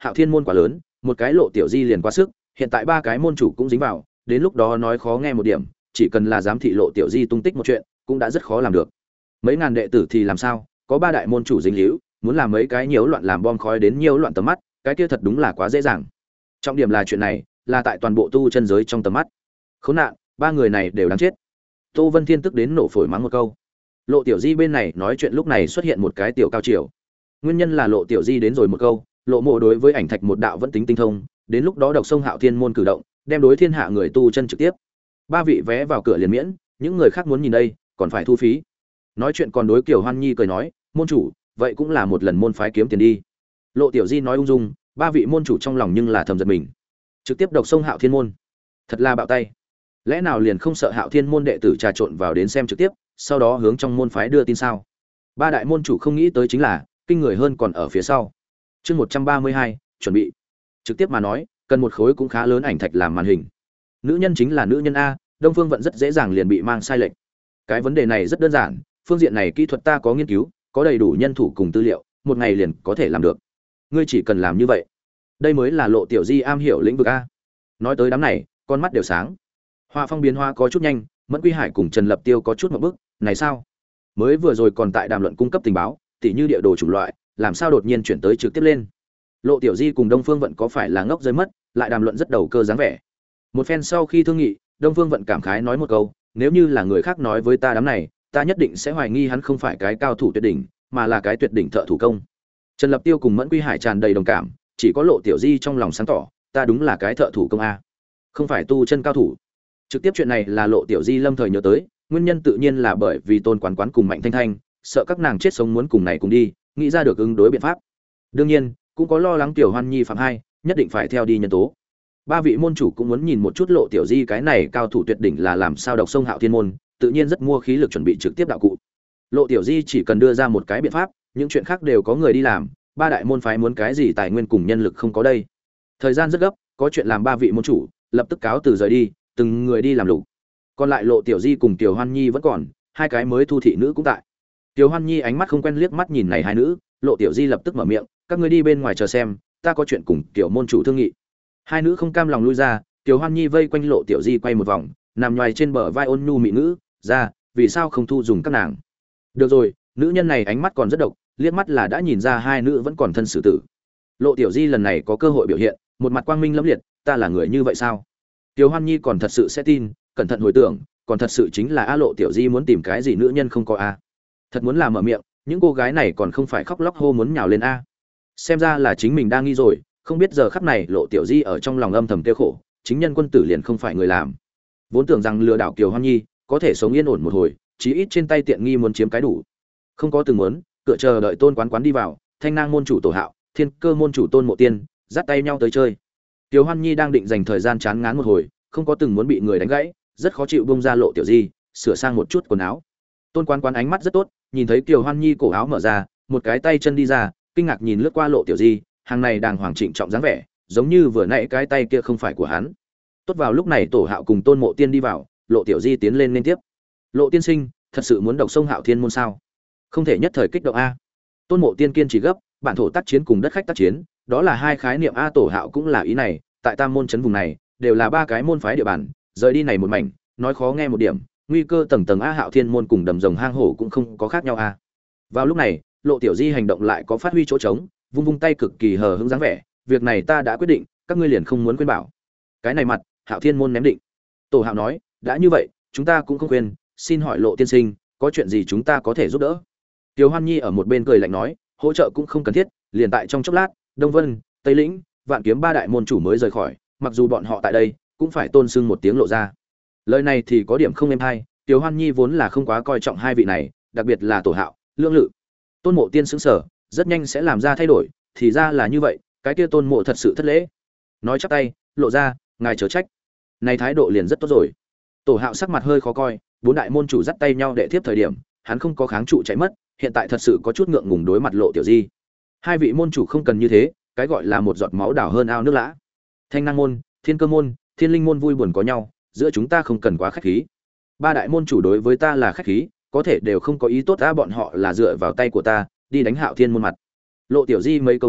Hạo Thiên môn quá lớn, một cái Lộ Tiểu Di liền quá sức, hiện tại ba cái môn chủ cũng dính vào, đến lúc đó nói khó nghe một điểm, chỉ cần là giám thị Lộ Tiểu Di tung tích một chuyện, cũng đã rất khó làm được. Mấy ngàn đệ tử thì làm sao, có ba đại môn chủ dính líu, muốn làm mấy cái nhiễu loạn làm bom khói đến nhiễu loạn tầm mắt, cái kia thật đúng là quá dễ dàng. Trọng điểm là chuyện này, là tại toàn bộ tu chân giới trong tầm mắt. Khốn nạn, ba người này đều đáng chết. Tô Vân Thiên tức đến nổ phổi mắng một câu. Lộ Tiểu Di bên này nói chuyện lúc này xuất hiện một cái tiểu cao chiều. Nguyên nhân là Lộ Tiểu Di đến rồi một câu, Lộ Mộ đối với ảnh thạch một đạo vẫn tính tinh thông, đến lúc đó độc sông Hạo Thiên môn cử động, đem đối thiên hạ người tu chân trực tiếp. Ba vị vé vào cửa liền miễn, những người khác muốn nhìn đây, còn phải thu phí. Nói chuyện còn đối Kiều Hoan Nhi cười nói, môn chủ, vậy cũng là một lần môn phái kiếm tiền đi. Lộ Tiểu Di nói ung dung, ba vị môn chủ trong lòng nhưng là thầm giật mình. Trực tiếp độc sông Hạo Thiên môn, thật là bạo tay. Lẽ nào liền không sợ Hạo Thiên môn đệ tử trà trộn vào đến xem trực tiếp, sau đó hướng trong môn phái đưa tin sao? Ba đại môn chủ không nghĩ tới chính là, kinh người hơn còn ở phía sau. Chương một trăm ba mươi hai, chuẩn bị. Trực tiếp mà nói, cần một khối cũng khá lớn ảnh thạch làm màn hình. Nữ nhân chính là nữ nhân a, Đông Phương Vận rất dễ dàng liền bị mang sai lệch. Cái vấn đề này rất đơn giản, phương diện này kỹ thuật ta có nghiên cứu, có đầy đủ nhân thủ cùng tư liệu, một ngày liền có thể làm được. Ngươi chỉ cần làm như vậy. Đây mới là Lộ Tiểu Di am hiểu lĩnh vực a. Nói tới đám này, con mắt đều sáng. Hoa phong biến hoa có chút nhanh, Mẫn Quy Hải cùng Trần Lập Tiêu có chút một bước, này sao? Mới vừa rồi còn tại đàm luận cung cấp tình báo, tỉ như địa đồ chủng loại, làm sao đột nhiên chuyển tới trực tiếp lên? Lộ Tiểu Di cùng Đông Phương Vận có phải là ngốc rơi mất, lại đàm luận rất đầu cơ dáng vẻ. Một phen sau khi thương nghị, Đông Phương Vận cảm khái nói một câu, nếu như là người khác nói với ta đám này, ta nhất định sẽ hoài nghi hắn không phải cái cao thủ tuyệt đỉnh, mà là cái tuyệt đỉnh thợ thủ công. Trần Lập Tiêu cùng Mẫn Quy Hải tràn đầy đồng cảm, chỉ có Lộ Tiểu Di trong lòng sáng tỏ, ta đúng là cái thợ thủ công a, không phải tu chân cao thủ. Trực tiếp chuyện này là Lộ Tiểu Di lâm thời nhớ tới, nguyên nhân tự nhiên là bởi vì Tôn Quán Quán cùng Mạnh Thanh Thanh, sợ các nàng chết sống muốn cùng này cùng đi, nghĩ ra được ứng đối biện pháp. Đương nhiên, cũng có lo lắng Tiểu Hoan Nhi phạm hai, nhất định phải theo đi nhân tố. Ba vị môn chủ cũng muốn nhìn một chút Lộ Tiểu Di cái này cao thủ tuyệt đỉnh là làm sao độc sông Hạo Thiên môn, tự nhiên rất mua khí lực chuẩn bị trực tiếp đạo cụ. Lộ Tiểu Di chỉ cần đưa ra một cái biện pháp, những chuyện khác đều có người đi làm, ba đại môn phái muốn cái gì tài nguyên cùng nhân lực không có đây. Thời gian rất gấp, có chuyện làm ba vị môn chủ, lập tức cáo từ rời đi, từng người đi làm lục. Còn lại Lộ Tiểu Di cùng Tiểu Hoan Nhi vẫn còn, hai cái mới thu thị nữ cũng tại. Tiểu Hoan Nhi ánh mắt không quen liếc mắt nhìn này hai nữ, Lộ Tiểu Di lập tức mở miệng, các ngươi đi bên ngoài chờ xem, ta có chuyện cùng Tiểu môn chủ thương nghị. Hai nữ không cam lòng lui ra, Tiểu Hoan Nhi vây quanh Lộ Tiểu Di quay một vòng, nằm nhoài trên bờ vai ôn nhu mị nữ, ra, vì sao không thu dùng các nàng? Được rồi, nữ nhân này ánh mắt còn rất độc, liếc mắt là đã nhìn ra hai nữ vẫn còn thân xử tử. Lộ Tiểu Di lần này có cơ hội biểu hiện, một mặt quang minh lẫm liệt, ta là người như vậy sao? Tiểu Hoan Nhi còn thật sự sẽ tin, cẩn thận hồi tưởng, còn thật sự chính là a Lộ Tiểu Di muốn tìm cái gì nữ nhân không có a. Thật muốn làm mở miệng, những cô gái này còn không phải khóc lóc hô muốn nhào lên a. Xem ra là chính mình đang nghi rồi, không biết giờ khắc này Lộ Tiểu Di ở trong lòng âm thầm tiêu khổ, chính nhân quân tử liền không phải người làm. Vốn tưởng rằng lừa đảo Kiều Hoan Nhi, có thể sống yên ổn một hồi, chí ít trên tay tiện nghi muốn chiếm cái đủ. Không có từng muốn, cửa chờ đợi Tôn Quán Quán đi vào, Thanh Nang môn chủ Tổ Hạo, Thiên Cơ môn chủ Tôn Mộ Tiên, dắt tay nhau tới chơi. Kiều Hoan Nhi đang định dành thời gian chán ngán một hồi, không có từng muốn bị người đánh gãy, rất khó chịu bông ra Lộ Tiểu Di, sửa sang một chút quần áo. Tôn Quán Quán ánh mắt rất tốt, nhìn thấy Kiều Hoan Nhi cổ áo mở ra, một cái tay chân đi ra, kinh ngạc nhìn lướt qua Lộ Tiểu Di, hàng này đàng hoàng trịnh trọng dáng vẻ, giống như vừa nãy cái tay kia không phải của hắn. Tốt vào lúc này Tổ Hạo cùng Tôn Mộ Tiên đi vào, Lộ Tiểu Di tiến lên liên tiếp. Lộ tiên sinh, thật sự muốn độc sông Hạo Thiên môn sao? Không thể nhất thời kích động a. Tôn Mộ Tiên kiên trì gấp, bản thổ tác chiến cùng đất khách tác chiến, đó là hai khái niệm a. Tổ Hạo cũng là ý này, tại Tam môn trấn vùng này, đều là ba cái môn phái địa bàn, rời đi này một mảnh, nói khó nghe một điểm, nguy cơ tầng tầng a. Hạo Thiên môn cùng Đầm Rồng hang hổ cũng không có khác nhau a. Vào lúc này, Lộ Tiểu Di hành động lại có phát huy chỗ trống, vung vung tay cực kỳ hờ hững dáng vẻ, việc này ta đã quyết định, các ngươi liền không muốn quên bảo. Cái này mặt, Hạo Thiên môn ném định. Tổ Hạo nói, đã như vậy, chúng ta cũng không quên, xin hỏi Lộ tiên sinh, có chuyện gì chúng ta có thể giúp đỡ? Tiểu Hoan Nhi ở một bên cười lạnh nói, hỗ trợ cũng không cần thiết, liền tại trong chốc lát, Đông Vân, Tây Lĩnh, Vạn Kiếm ba đại môn chủ mới rời khỏi, mặc dù bọn họ tại đây, cũng phải tôn sưng một tiếng Lộ ra. Lời này thì có điểm không êm hay, Tiểu Hoan Nhi vốn là không quá coi trọng hai vị này, đặc biệt là Tổ Hạo, Lương Lự. Tôn Mộ Tiên sững sờ, rất nhanh sẽ làm ra thay đổi, thì ra là như vậy, cái kia Tôn Mộ thật sự thất lễ. Nói chắp tay, Lộ ra, ngài chớ trách. Này thái độ liền rất tốt rồi. Tổ Hạo sắc mặt hơi khó coi, bốn đại môn chủ dắt tay nhau đệ tiếp thời điểm, hắn không có kháng trụ chạy mất, hiện tại thật sự có chút ngượng ngùng đối mặt Lộ Tiểu Di. Hai vị môn chủ không cần như thế, cái gọi là một giọt máu đảo hơn ao nước lã. Thanh Năng môn, Thiên Cơ môn, Thiên Linh môn vui buồn có nhau, giữa chúng ta không cần quá khách khí. Ba đại môn chủ đối với ta là khách khí, có thể đều không có ý tốt, ta bọn họ là dựa vào tay của ta, đi đánh Hạo Thiên môn mặt. Lộ Tiểu Di mấy câu nói,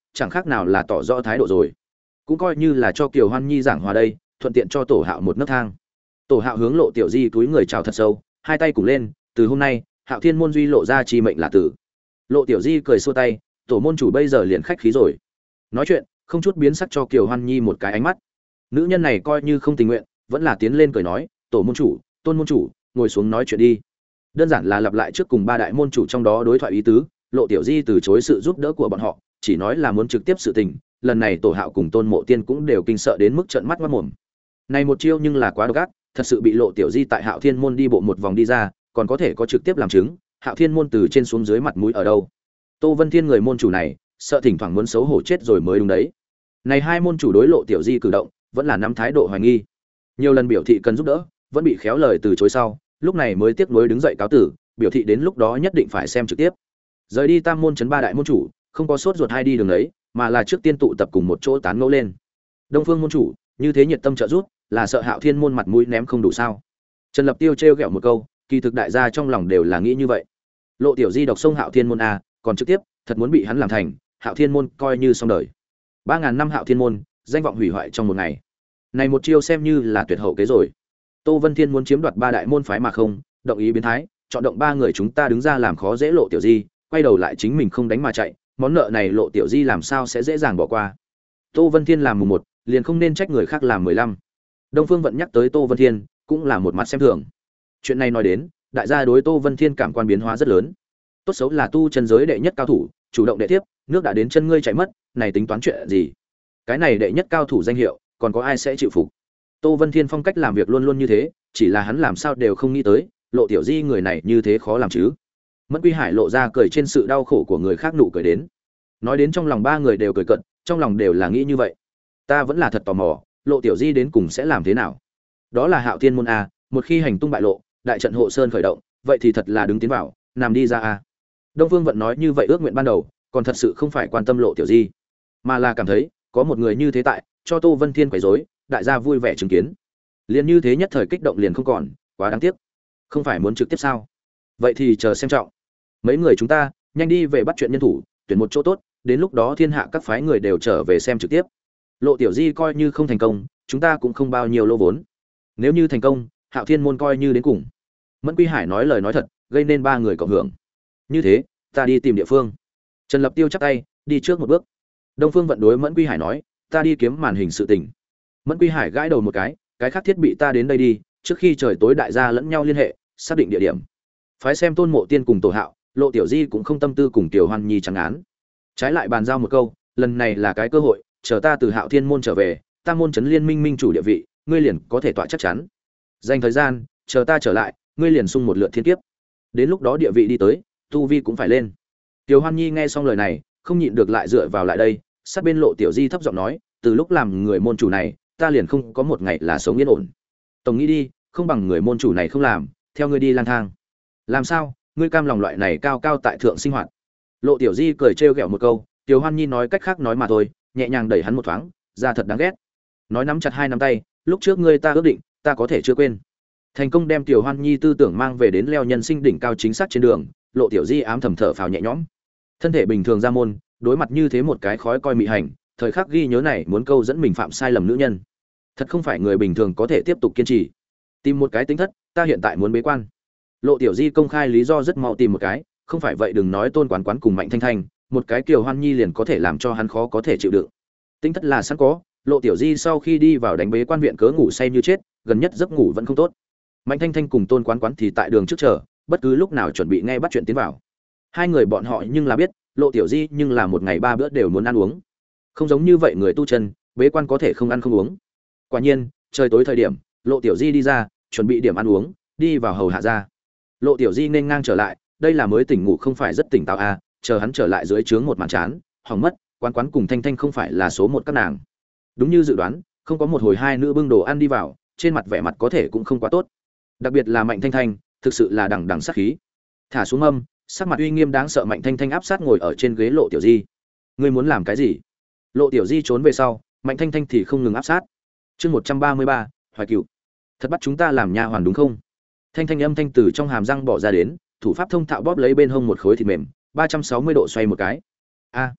chẳng khác nào là tỏ rõ thái độ rồi. Cũng coi như là cho Kiều Hoan Nhi giảng hòa đây, thuận tiện cho Tổ Hạo một nấc thang. Tổ Hạo hướng Lộ Tiểu Di túi người chào thật sâu, hai tay cùng lên, từ hôm nay, Hạo Thiên môn duy lộ ra chi mệnh là tử. Lộ Tiểu Di cười xua tay, tổ môn chủ bây giờ liền khách khí rồi. Nói chuyện, không chút biến sắc cho Kiều Hoan Nhi một cái ánh mắt. Nữ nhân này coi như không tình nguyện, vẫn là tiến lên cười nói, tổ môn chủ, tôn môn chủ, ngồi xuống nói chuyện đi. Đơn giản là lặp lại trước cùng ba đại môn chủ trong đó đối thoại ý tứ, Lộ Tiểu Di từ chối sự giúp đỡ của bọn họ, chỉ nói là muốn trực tiếp sự tình. Lần này Tổ Hạo cùng Tôn Mộ Tiên cũng đều kinh sợ đến mức trợn mắt mắt mồm. Này một chiêu nhưng là quá độc ác, thật sự bị Lộ Tiểu Di tại Hạo Thiên môn đi bộ một vòng đi ra, còn có thể có trực tiếp làm chứng, Hạo Thiên môn từ trên xuống dưới mặt mũi ở đâu. Tô Vân Thiên người môn chủ này, sợ thỉnh thoảng muốn xấu hổ chết rồi mới đúng đấy. Này hai môn chủ đối Lộ Tiểu Di cử động, vẫn là nắm thái độ hoài nghi. Nhiều lần biểu thị cần giúp đỡ, vẫn bị khéo lời từ chối sau, lúc này mới tiếc nuối đứng dậy cáo tử, biểu thị đến lúc đó nhất định phải xem trực tiếp. Rời đi Tam môn trấn ba đại môn chủ, không có sốt ruột hai đi đường ấy, mà là trước tiên tụ tập cùng một chỗ tán ngẫu lên. Đông Phương môn chủ, như thế nhiệt tâm trợ giúp, là sợ Hạo Thiên môn mặt mũi ném không đủ sao? Trần Lập Tiêu trêu ghẹo một câu, kỳ thực đại gia trong lòng đều là nghĩ như vậy. Lộ Tiểu Di độc sông Hạo Thiên môn a, còn trực tiếp, thật muốn bị hắn làm thành, Hạo Thiên môn coi như xong đời. Ba ngàn năm Hạo Thiên môn, danh vọng hủy hoại trong một ngày. Này một chiêu xem như là tuyệt hậu kế rồi. Tô Vân Thiên muốn chiếm đoạt ba đại môn phái mà không, động ý biến thái, chọn động ba người chúng ta đứng ra làm khó dễ Lộ Tiểu Di, quay đầu lại chính mình không đánh mà chạy, món nợ này Lộ Tiểu Di làm sao sẽ dễ dàng bỏ qua. Tô Vân Thiên làm mùng một, liền không nên trách người khác làm mười lăm. Đông Phương Vận nhắc tới Tô Vân Thiên, cũng là một mặt xem thường. Chuyện này nói đến, đại gia đối Tô Vân Thiên cảm quan biến hóa rất lớn. Tốt xấu là tu chân giới đệ nhất cao thủ, chủ động đệ tiếp, nước đã đến chân ngươi chạy mất, này tính toán chuyện gì? Cái này đệ nhất cao thủ danh hiệu, còn có ai sẽ chịu phục? Tô Vân Thiên phong cách làm việc luôn luôn như thế, chỉ là hắn làm sao đều không nghĩ tới, Lộ Tiểu Di người này như thế khó làm chứ. Mẫn Quy Hải lộ ra cười trên sự đau khổ của người khác nụ cười đến. Nói đến trong lòng ba người đều cười cận, trong lòng đều là nghĩ như vậy. Ta vẫn là thật tò mò, Lộ Tiểu Di đến cùng sẽ làm thế nào? Đó là Hạo Thiên môn a, một khi hành tung bại lộ, đại trận hộ sơn khởi động, vậy thì thật là đứng tiến vào, nằm đi ra a. Đông Phương Vận nói như vậy ước nguyện ban đầu, còn thật sự không phải quan tâm Lộ Tiểu Di, mà là cảm thấy có một người như thế tại, cho Tô Vân Thiên quấy rối, đại gia vui vẻ chứng kiến. Liền như thế nhất thời kích động liền không còn, quá đáng tiếc. Không phải muốn trực tiếp sao? Vậy thì chờ xem trọng. Mấy người chúng ta, nhanh đi về bắt chuyện nhân thủ, tuyển một chỗ tốt, đến lúc đó thiên hạ các phái người đều trở về xem trực tiếp. Lộ Tiểu Di coi như không thành công, chúng ta cũng không bao nhiêu lô vốn. Nếu như thành công, Hạo Thiên môn coi như đến cùng. Mẫn Quy Hải nói lời nói thật, gây nên ba người cộng hưởng. Như thế, ta đi tìm địa phương. Trần Lập Tiêu chắp tay, đi trước một bước. Đông Phương Vận đối Mẫn Quy Hải nói, ta đi kiếm màn hình sự tình. Mẫn Quy Hải gãi đầu một cái, cái khác thiết bị ta đến đây đi, trước khi trời tối đại gia lẫn nhau liên hệ, xác định địa điểm. Phái xem Tôn Mộ Tiên cùng Tổ Hạo, Lộ Tiểu Di cũng không tâm tư cùng Tiểu Hoan Nhi trắng án. Trái lại bàn giao một câu, lần này là cái cơ hội, chờ ta từ Hạo Thiên môn trở về, ta môn trấn liên minh minh chủ địa vị, ngươi liền có thể tọa chắc chắn. Dành thời gian, chờ ta trở lại, ngươi liền sung một lượt thiên kiếp. Đến lúc đó địa vị đi tới, tu vi cũng phải lên. Tiểu Hoan Nhi nghe xong lời này, không nhịn được lại dựa vào lại đây, sát bên Lộ Tiểu Di thấp giọng nói, từ lúc làm người môn chủ này, ta liền không có một ngày là sống yên ổn. Tổng nghĩ đi, không bằng người môn chủ này không làm, theo ngươi đi lang thang. Làm sao? Ngươi cam lòng loại này cao cao tại thượng sinh hoạt? Lộ Tiểu Di cười trêu ghẹo một câu, Tiểu Hoan Nhi nói cách khác nói mà thôi, nhẹ nhàng đẩy hắn một thoáng, ra thật đáng ghét. Nói nắm chặt hai nắm tay, lúc trước ngươi ta ước định, ta có thể chưa quên. Thành công đem Tiểu Hoan Nhi tư tưởng mang về đến leo nhân sinh đỉnh cao chính xác trên đường, Lộ Tiểu Di ám thầm thở phào nhẹ nhõm. Thân thể bình thường ra môn, đối mặt như thế một cái khói coi mị hành, thời khắc ghi nhớ này muốn câu dẫn mình phạm sai lầm nữ nhân, thật không phải người bình thường có thể tiếp tục kiên trì. Tìm một cái tính thất, ta hiện tại muốn bế quan. Lộ Tiểu Di công khai lý do rất mau tìm một cái, không phải vậy đừng nói Tôn Quán Quán cùng Mạnh Thanh Thanh, một cái Kiều Hoan Nhi liền có thể làm cho hắn khó có thể chịu đựng. Tính thất là sẵn có, Lộ Tiểu Di sau khi đi vào đánh bế quan viện cớ ngủ say như chết, gần nhất giấc ngủ vẫn không tốt. Mạnh Thanh Thanh cùng Tôn Quán Quán thì tại đường trước chờ, bất cứ lúc nào chuẩn bị nghe bắt chuyện tiến vào. Hai người bọn họ nhưng là biết, Lộ Tiểu Di nhưng là một ngày ba bữa đều muốn ăn uống. Không giống như vậy người tu chân, bế quan có thể không ăn không uống. Quả nhiên, trời tối thời điểm, Lộ Tiểu Di đi ra, chuẩn bị điểm ăn uống, đi vào hầu hạ ra. Lộ Tiểu Di nên ngang trở lại, đây là mới tỉnh ngủ không phải rất tỉnh táo à, chờ hắn trở lại dưới trướng một màn chán, hỏng mất, Quán Quán cùng Thanh Thanh không phải là số một các nàng. Đúng như dự đoán, không có một hồi hai nữ bưng đồ ăn đi vào, trên mặt vẻ mặt có thể cũng không quá tốt. Đặc biệt là Mạnh Thanh Thanh, thực sự là đằng đằng sát khí. Thả xuống âm, sắc mặt uy nghiêm đáng sợ Mạnh Thanh Thanh áp sát ngồi ở trên ghế Lộ Tiểu Di. Ngươi muốn làm cái gì? Lộ Tiểu Di trốn về sau, Mạnh Thanh Thanh thì không ngừng áp sát. Chương một trăm ba mươi ba, Hoài Cửu. Thật bắt chúng ta làm nha hoàn đúng không? Thanh Thanh âm thanh từ trong hàm răng bỏ ra đến, thủ pháp thông thạo bóp lấy bên hông một khối thịt mềm, ba trăm sáu mươi độ xoay một cái. A.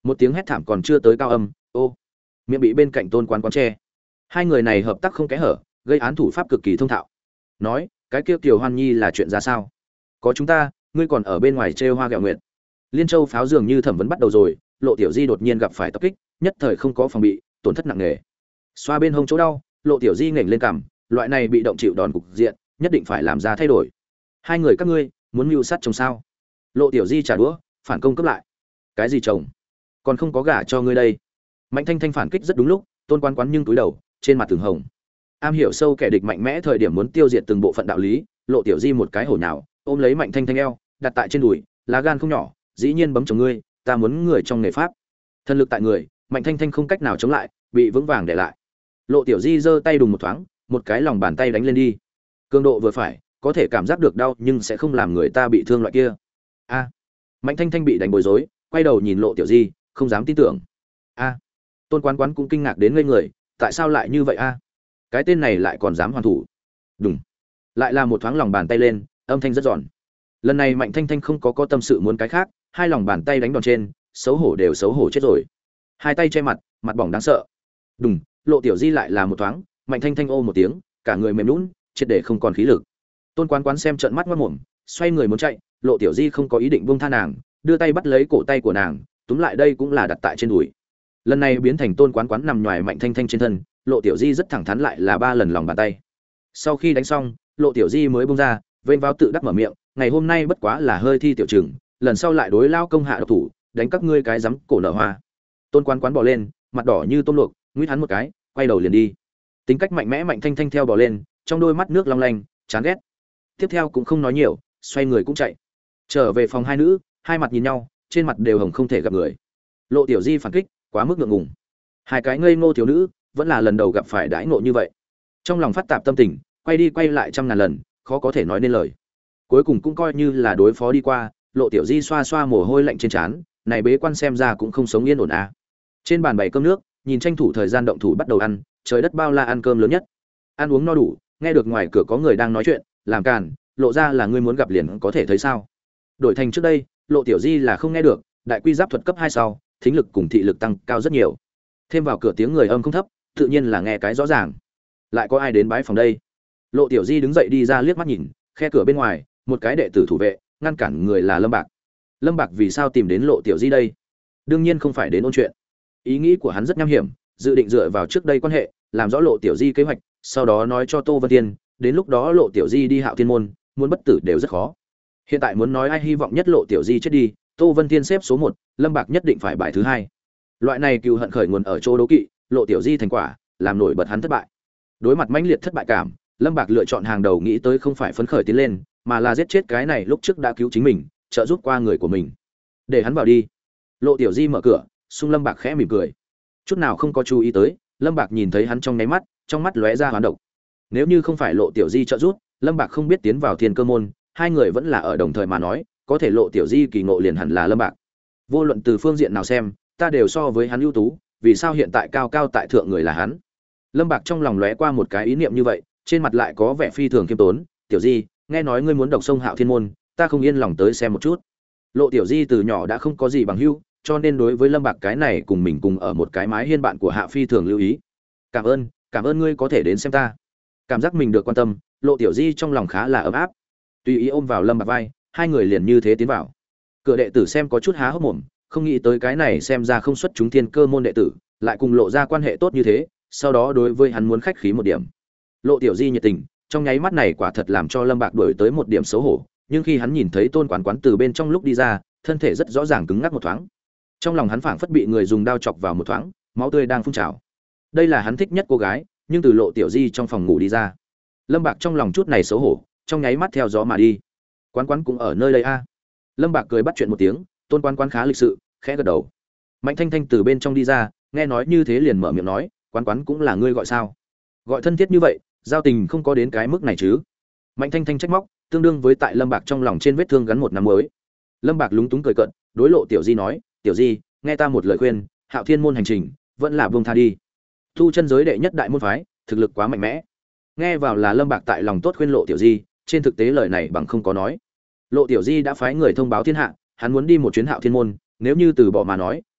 Một tiếng hét thảm còn chưa tới cao âm, ô, miệng bị bên cạnh Tôn Quán Quán che. Hai người này hợp tác không kẽ hở, gây án thủ pháp cực kỳ thông thạo. Nói, cái kia Kiều Hoan Nhi là chuyện ra sao? Có chúng ta, ngươi còn ở bên ngoài trêu hoa ghẹo nguyệt. Liên Châu pháo dường như thẩm vấn bắt đầu rồi, Lộ Tiểu Di đột nhiên gặp phải tập kích, nhất thời không có phòng bị, tổn thất nặng nề. Xoa bên hông chỗ đau, Lộ Tiểu Di ngẩng lên cằm, loại này bị động chịu đòn cục diện, nhất định phải làm ra thay đổi. Hai người các ngươi, muốn mưu sát chồng sao? Lộ Tiểu Di trả đũa, phản công cấp lại. Cái gì chồng? Còn không có gả cho ngươi đây. Mạnh Thanh Thanh phản kích rất đúng lúc, Tôn Quán Quán nhưng túi đầu, trên mặt từng hồng. Am hiểu sâu kẻ địch mạnh mẽ thời điểm muốn tiêu diệt từng bộ phận đạo lý, Lộ Tiểu Di một cái hổ nhào, ôm lấy Mạnh Thanh Thanh eo, đặt tại trên đùi, lá gan không nhỏ, dĩ nhiên bấm chồng ngươi, ta muốn người trong nghề pháp. Thân lực tại người, Mạnh Thanh Thanh không cách nào chống lại, bị vững vàng để lại. Lộ Tiểu Di giơ tay đùng một thoáng, một cái lòng bàn tay đánh lên đi. Cường độ vừa phải, có thể cảm giác được đau nhưng sẽ không làm người ta bị thương loại kia. A. Mạnh Thanh Thanh bị đánh bối rối, quay đầu nhìn Lộ Tiểu Di, không dám tin tưởng. A. Tôn Quán Quán cũng kinh ngạc đến ngây người, tại sao lại như vậy a? Cái tên này lại còn dám hoàn thủ. Đùng. Lại là một thoáng lòng bàn tay lên, âm thanh rất giòn. Lần này Mạnh Thanh Thanh không có có tâm sự muốn cái khác, hai lòng bàn tay đánh đòn trên, xấu hổ đều xấu hổ chết rồi. Hai tay che mặt, mặt bỏng đáng sợ. Đùng, Lộ Tiểu Di lại là một thoáng, Mạnh Thanh Thanh ô một tiếng, cả người mềm nhũn, triệt để không còn khí lực. Tôn Quán Quán xem trợn mắt ngoác mồm, xoay người muốn chạy, Lộ Tiểu Di không có ý định buông tha nàng, đưa tay bắt lấy cổ tay của nàng, túm lại đây cũng là đặt tại trên đùi. Lần này biến thành Tôn Quán Quán nằm nhòi Mạnh Thanh Thanh trên thân, Lộ Tiểu Di rất thẳng thắn lại là ba lần lòng bàn tay. Sau khi đánh xong, Lộ Tiểu Di mới buông ra, vênh vào tự đắc mở miệng, ngày hôm nay bất quá là hơi thi tiểu trừng, lần sau lại đối lao công hạ độc thủ, đánh các ngươi cái rắm cổ nở hoa. Tôn Quán Quán bò lên, mặt đỏ như tôm luộc, nguyết hắn một cái, quay đầu liền đi. Tính cách mạnh mẽ Mạnh Thanh Thanh theo bò lên, trong đôi mắt nước long lanh, chán ghét. Tiếp theo cũng không nói nhiều, xoay người cũng chạy. Trở về phòng hai nữ, hai mặt nhìn nhau, trên mặt đều hồng không thể gặp người. Lộ Tiểu Di phản kích, quá mức ngượng ngùng. Hai cái ngây ngô thiếu nữ, vẫn là lần đầu gặp phải đãi ngộ như vậy. Trong lòng phát tạp tâm tình, quay đi quay lại trăm ngàn lần, khó có thể nói nên lời. Cuối cùng cũng coi như là đối phó đi qua, Lộ Tiểu Di xoa xoa mồ hôi lạnh trên trán, này bế quan xem ra cũng không sống yên ổn à. Trên bàn bày cơm nước, nhìn tranh thủ thời gian động thủ bắt đầu ăn, trời đất bao la ăn cơm lớn nhất. Ăn uống no đủ, nghe được ngoài cửa có người đang nói chuyện, làm càn, lộ ra là ngươi muốn gặp liền có thể thấy sao? Đổi thành trước đây, Lộ Tiểu Di là không nghe được, đại quy giáp thuật cấp hai sau, thính lực cùng thị lực tăng cao rất nhiều. Thêm vào cửa tiếng người âm không thấp, tự nhiên là nghe cái rõ ràng. Lại có ai đến bái phòng đây? Lộ Tiểu Di đứng dậy đi ra liếc mắt nhìn, khe cửa bên ngoài, một cái đệ tử thủ vệ, ngăn cản người là Lâm Bạc. Lâm Bạc vì sao tìm đến Lộ Tiểu Di đây? Đương nhiên không phải đến ôn chuyện. Ý nghĩ của hắn rất nham hiểm, dự định dựa vào trước đây quan hệ, làm rõ Lộ Tiểu Di kế hoạch, sau đó nói cho Tô Vân Tiên, đến lúc đó Lộ Tiểu Di đi Hạo Thiên môn, muốn bất tử đều rất khó. Hiện tại muốn nói ai hy vọng nhất Lộ Tiểu Di chết đi, Tô Vân Tiên xếp số một, Lâm Bạc nhất định phải bài thứ hai. Loại này cừu hận khởi nguồn ở chỗ đấu kỵ, Lộ Tiểu Di thành quả, làm nổi bật hắn thất bại. Đối mặt mãnh liệt thất bại cảm, Lâm Bạc lựa chọn hàng đầu nghĩ tới không phải phấn khởi tiến lên, mà là giết chết cái này lúc trước đã cứu chính mình, trợ giúp qua người của mình. Để hắn vào đi. Lộ Tiểu Di mở cửa, xung Lâm Bạc khẽ mỉm cười. Chút nào không có chú ý tới, Lâm Bạc nhìn thấy hắn trong nháy mắt, trong mắt lóe ra hoán độc. Nếu như không phải Lộ Tiểu Di trợ giúp, Lâm Bạc không biết tiến vào Thiên Cơ môn, hai người vẫn là ở đồng thời mà nói, có thể Lộ Tiểu Di kỳ ngộ liền hẳn là Lâm Bạc. Vô luận từ phương diện nào xem, ta đều so với hắn ưu tú, vì sao hiện tại cao cao tại thượng người là hắn? Lâm Bạc trong lòng lóe qua một cái ý niệm như vậy, trên mặt lại có vẻ phi thường khiêm tốn, "Tiểu Di, nghe nói ngươi muốn độc sông Hạo Thiên môn, ta không yên lòng tới xem một chút." Lộ Tiểu Di từ nhỏ đã không có gì bằng hữu, cho nên đối với Lâm Bạc cái này cùng mình cùng ở một cái mái hiên bạn của Hạ phi thường lưu ý. "Cảm ơn, cảm ơn ngươi có thể đến xem ta." Cảm giác mình được quan tâm, Lộ Tiểu Di trong lòng khá là ấm áp. Tùy ý ôm vào Lâm Bạc vai, hai người liền như thế tiến vào. Cửa đệ tử xem có chút há hốc mồm, không nghĩ tới cái này xem ra không xuất chúng Thiên Cơ môn đệ tử, lại cùng Lộ ra quan hệ tốt như thế, sau đó đối với hắn muốn khách khí một điểm. Lộ Tiểu Di nhiệt tình, trong nháy mắt này quả thật làm cho Lâm Bạc đuổi tới một điểm xấu hổ, nhưng khi hắn nhìn thấy Tôn Quán Quán từ bên trong lúc đi ra, thân thể rất rõ ràng cứng ngắc một thoáng. Trong lòng hắn phảng phất bị người dùng dao chọc vào một thoáng, máu tươi đang phun trào. Đây là hắn thích nhất cô gái, nhưng từ Lộ Tiểu Di trong phòng ngủ đi ra. Lâm Bạc trong lòng chút này xấu hổ, trong nháy mắt theo gió mà đi. Quán Quán cũng ở nơi đây a. Lâm Bạc cười bắt chuyện một tiếng, Tôn Quán Quán khá lịch sự, khẽ gật đầu. Mạnh Thanh Thanh từ bên trong đi ra, nghe nói như thế liền mở miệng nói, "Quán Quán cũng là ngươi gọi sao? Gọi thân thiết như vậy, giao tình không có đến cái mức này chứ?" Mạnh Thanh Thanh trách móc, tương đương với tại Lâm Bạc trong lòng trên vết thương gắn một năm mới. Lâm Bạc lúng túng cười cợt, đối Lộ Tiểu Di nói, "Tiểu Di, nghe ta một lời khuyên, Hạo Thiên môn hành trình, vẫn là buông tha đi. Thu chân giới đệ nhất đại môn phái, thực lực quá mạnh mẽ." Nghe vào là Lâm Bạc tại lòng tốt khuyên Lộ Tiểu Di, trên thực tế lời này bằng không có nói. Lộ Tiểu Di đã phái người thông báo thiên hạ, hắn muốn đi một chuyến Hạo Thiên môn, nếu như từ bỏ mà nói,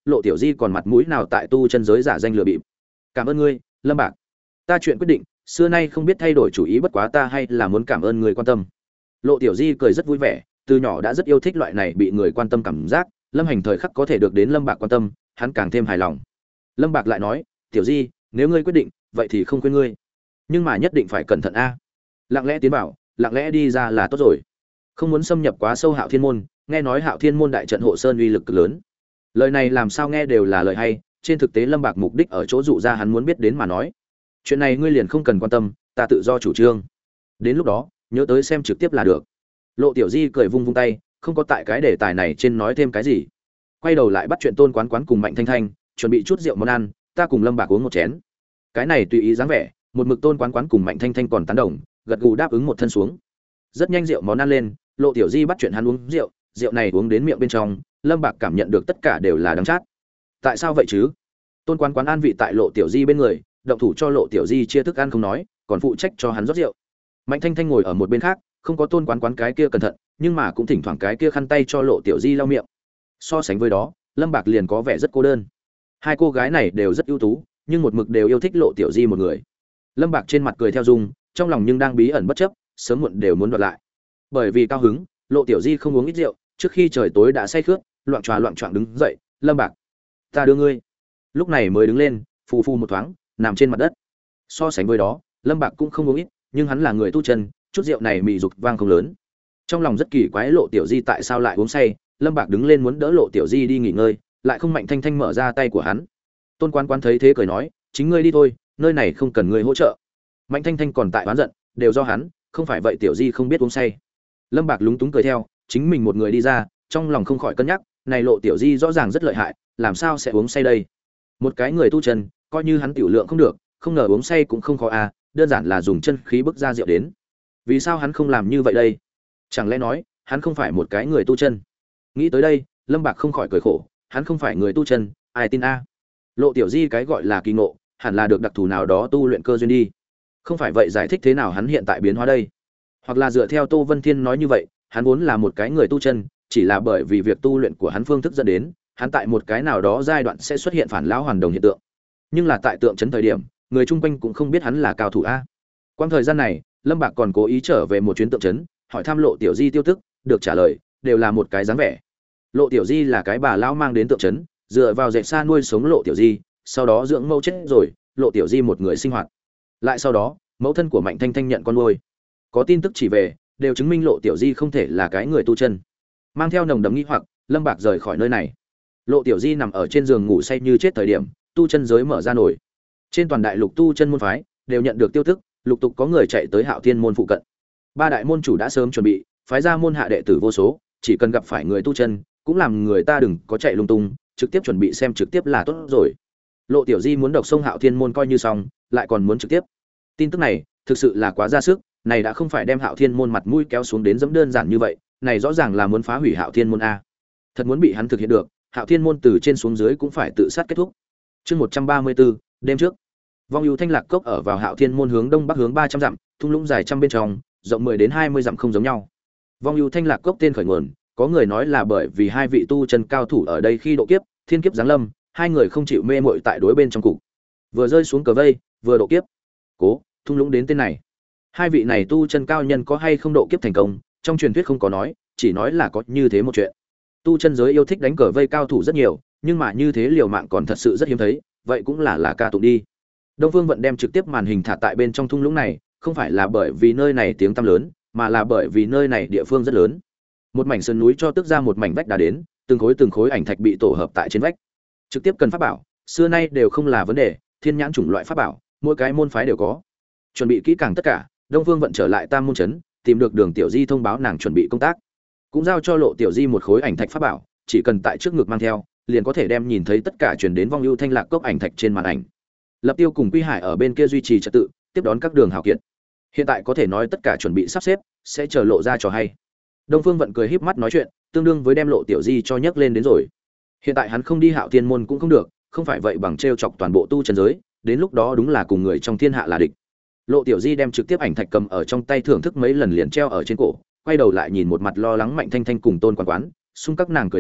Lộ Tiểu Di còn mặt mũi nào tại tu chân giới giả danh lừa bịp. Cảm ơn ngươi, Lâm Bạc. Ta chuyện quyết định, xưa nay không biết thay đổi chủ ý, bất quá ta hay là muốn cảm ơn người quan tâm. Lộ Tiểu Di cười rất vui vẻ, từ nhỏ đã rất yêu thích loại này bị người quan tâm cảm giác, Lâm Hành thời khắc có thể được đến Lâm Bạc quan tâm, hắn càng thêm hài lòng. Lâm Bạc lại nói, Tiểu Di, nếu ngươi quyết định, vậy thì không quên ngươi, nhưng mà nhất định phải cẩn thận a. Lặng lẽ tiến vào, lặng lẽ đi ra là tốt rồi, không muốn xâm nhập quá sâu Hạo Thiên môn. Nghe nói Hạo Thiên môn đại trận hộ sơn uy lực cực lớn. Lời này làm sao nghe đều là lời hay, trên thực tế Lâm Bạc mục đích ở chỗ dụ ra hắn muốn biết đến mà nói. Chuyện này ngươi liền không cần quan tâm, ta tự do chủ trương. Đến lúc đó, nhớ tới xem trực tiếp là được. Lộ Tiểu Di cười vung vung tay, không có tại cái đề tài này trên nói thêm cái gì. Quay đầu lại bắt chuyện Tôn Quán Quán cùng Mạnh Thanh Thanh, chuẩn bị chút rượu món ăn, ta cùng Lâm Bạc uống một chén. Cái này tùy ý dáng vẻ, một mực Tôn Quán Quán cùng Mạnh Thanh Thanh còn tán đồng, gật gù đáp ứng một thân xuống. Rất nhanh rượu món ăn lên, Lộ Tiểu Di bắt chuyện hắn uống rượu, rượu này uống đến miệng bên trong, Lâm Bạc cảm nhận được tất cả đều là đắng chát. Tại sao vậy chứ? Tôn Quán Quán an vị tại Lộ Tiểu Di bên người, động thủ cho Lộ Tiểu Di chia thức ăn không nói, còn phụ trách cho hắn rót rượu. Mạnh Thanh Thanh ngồi ở một bên khác, không có Tôn Quán Quán cái kia cẩn thận, nhưng mà cũng thỉnh thoảng cái kia khăn tay cho Lộ Tiểu Di lau miệng. So sánh với đó, Lâm Bạc liền có vẻ rất cô đơn. Hai cô gái này đều rất ưu tú, nhưng một mực đều yêu thích Lộ Tiểu Di một người. Lâm Bạc trên mặt cười theo dung, trong lòng nhưng đang bí ẩn bất chấp, sớm muộn đều muốn đoạt lại. Bởi vì cao hứng, Lộ Tiểu Di không uống ít rượu, trước khi trời tối đã say khướt, loạng choạng loạng choạng đứng dậy, "Lâm Bạc, ta đưa ngươi." Lúc này mới đứng lên, phù phù một thoáng, nằm trên mặt đất. So sánh với đó, Lâm Bạc cũng không uống ít, nhưng hắn là người tu chân, chút rượu này mị dục vang không lớn. Trong lòng rất kỳ quái Lộ Tiểu Di tại sao lại uống say, Lâm Bạc đứng lên muốn đỡ Lộ Tiểu Di đi nghỉ ngơi, lại không Mạnh Thanh Thanh mở ra tay của hắn. Tôn Quán Quán thấy thế cười nói, "Chính ngươi đi thôi, nơi này không cần ngươi hỗ trợ." Mạnh Thanh Thanh còn tại oán giận, đều do hắn, không phải vậy Tiểu Di không biết uống say. Lâm Bạc lúng túng cười theo, chính mình một người đi ra, trong lòng không khỏi cân nhắc, này Lộ Tiểu Di rõ ràng rất lợi hại, làm sao sẽ uống say đây? Một cái người tu chân, coi như hắn tiểu lượng không được, không ngờ uống say cũng không khó à, đơn giản là dùng chân khí bức ra rượu đến. Vì sao hắn không làm như vậy đây? Chẳng lẽ nói, hắn không phải một cái người tu chân? Nghĩ tới đây, Lâm Bạc không khỏi cười khổ, hắn không phải người tu chân, ai tin a? Lộ Tiểu Di cái gọi là kỳ ngộ, hẳn là được đặc thù nào đó tu luyện cơ duyên đi. Không phải vậy giải thích thế nào hắn hiện tại biến hóa đây? Hoặc là dựa theo Tô Vân Thiên nói như vậy, hắn vốn là một cái người tu chân, chỉ là bởi vì việc tu luyện của hắn phương thức dẫn đến, hắn tại một cái nào đó giai đoạn sẽ xuất hiện phản lão hoàn đồng hiện tượng. Nhưng là tại tượng trấn thời điểm, người chung quanh cũng không biết hắn là cao thủ a. Quang thời gian này, Lâm Bạc còn cố ý trở về một chuyến tượng trấn, hỏi thăm Lộ Tiểu Di tiêu tức, được trả lời đều là một cái dáng vẻ. Lộ Tiểu Di là cái bà lão mang đến tượng trấn, dựa vào dệt xa nuôi sống Lộ Tiểu Di, sau đó dưỡng mẫu chết rồi, Lộ Tiểu Di một người sinh hoạt. Lại sau đó, mẫu thân của Mạnh Thanh Thanh nhận con nuôi. Có tin tức chỉ về, đều chứng minh Lộ Tiểu Di không thể là cái người tu chân. Mang theo nồng đậm nghi hoặc, Lâm Bạc rời khỏi nơi này. Lộ Tiểu Di nằm ở trên giường ngủ say như chết thời điểm, tu chân giới mở ra nổi. Trên toàn đại lục tu chân môn phái đều nhận được tiêu thức, lục tục có người chạy tới Hạo Thiên môn phụ cận. Ba đại môn chủ đã sớm chuẩn bị, phái ra môn hạ đệ tử vô số, chỉ cần gặp phải người tu chân, cũng làm người ta đừng có chạy lung tung, trực tiếp chuẩn bị xem trực tiếp là tốt rồi. Lộ Tiểu Di muốn độc sông Hạo Thiên môn coi như xong, lại còn muốn trực tiếp. Tin tức này, thực sự là quá ra sức, này đã không phải đem Hạo Thiên môn mặt mũi kéo xuống đến dẫm đơn giản như vậy, này rõ ràng là muốn phá hủy Hạo Thiên môn a. Thật muốn bị hắn thực hiện được, Hạo Thiên môn từ trên xuống dưới cũng phải tự sát kết thúc. Chương một trăm ba mươi tư, đêm trước. Vong ưu Thanh Lạc cốc ở vào Hạo Thiên môn hướng đông bắc hướng ba trăm dặm, thung lũng dài trăm bên trong, rộng mười đến hai mươi dặm không giống nhau. Vong ưu Thanh Lạc cốc tên khởi nguồn, có người nói là bởi vì hai vị tu chân cao thủ ở đây khi độ kiếp, thiên kiếp giáng lâm, hai người không chịu mê muội tại đối bên trong cục. Vừa rơi xuống cờ vây, vừa độ kiếp. Cố, thung lũng đến tên này. Hai vị này tu chân cao nhân có hay không độ kiếp thành công, trong truyền thuyết không có nói, chỉ nói là có như thế một chuyện. Tu chân giới yêu thích đánh cờ vây cao thủ rất nhiều, nhưng mà như thế liều mạng còn thật sự rất hiếm thấy, vậy cũng là là ca tụng đi. Đông Phương Vận đem trực tiếp màn hình thả tại bên trong thung lũng này, không phải là bởi vì nơi này tiếng tăm lớn, mà là bởi vì nơi này địa phương rất lớn. Một mảnh sơn núi cho tức ra một mảnh vách đá đến, từng khối từng khối ảnh thạch bị tổ hợp tại trên vách. Trực tiếp cần pháp bảo, xưa nay đều không là vấn đề, thiên nhãn chủng loại pháp bảo, mỗi cái môn phái đều có. Chuẩn bị kỹ càng tất cả, Đông Phương Vận trở lại Tam môn trấn, tìm được Đường Tiểu Di thông báo nàng chuẩn bị công tác. Cũng giao cho Lộ Tiểu Di một khối ảnh thạch pháp bảo, chỉ cần tại trước ngực mang theo, liền có thể đem nhìn thấy tất cả truyền đến Vong ưu Thanh Lạc cốc ảnh thạch trên màn ảnh. Lập Tiêu cùng Quy Hải ở bên kia duy trì trật tự, tiếp đón các đường hảo kiệt. Hiện tại có thể nói tất cả chuẩn bị sắp xếp, sẽ chờ lộ ra trò hay. Đông Phương Vận cười híp mắt nói chuyện, tương đương với đem Lộ Tiểu Di cho nhấc lên đến rồi. Hiện tại hắn không đi Hạo Thiên môn cũng không được, không phải vậy bằng trêu chọc toàn bộ tu chân giới, đến lúc đó đúng là cùng người trong thiên hạ là địch. Lộ Tiểu Di đem trực tiếp ảnh thạch cầm ở trong tay thưởng thức mấy lần liền treo ở trên cổ, quay đầu lại nhìn một mặt lo lắng Mạnh Thanh Thanh cùng Tôn Quán Quán, xung các nàng cười nói,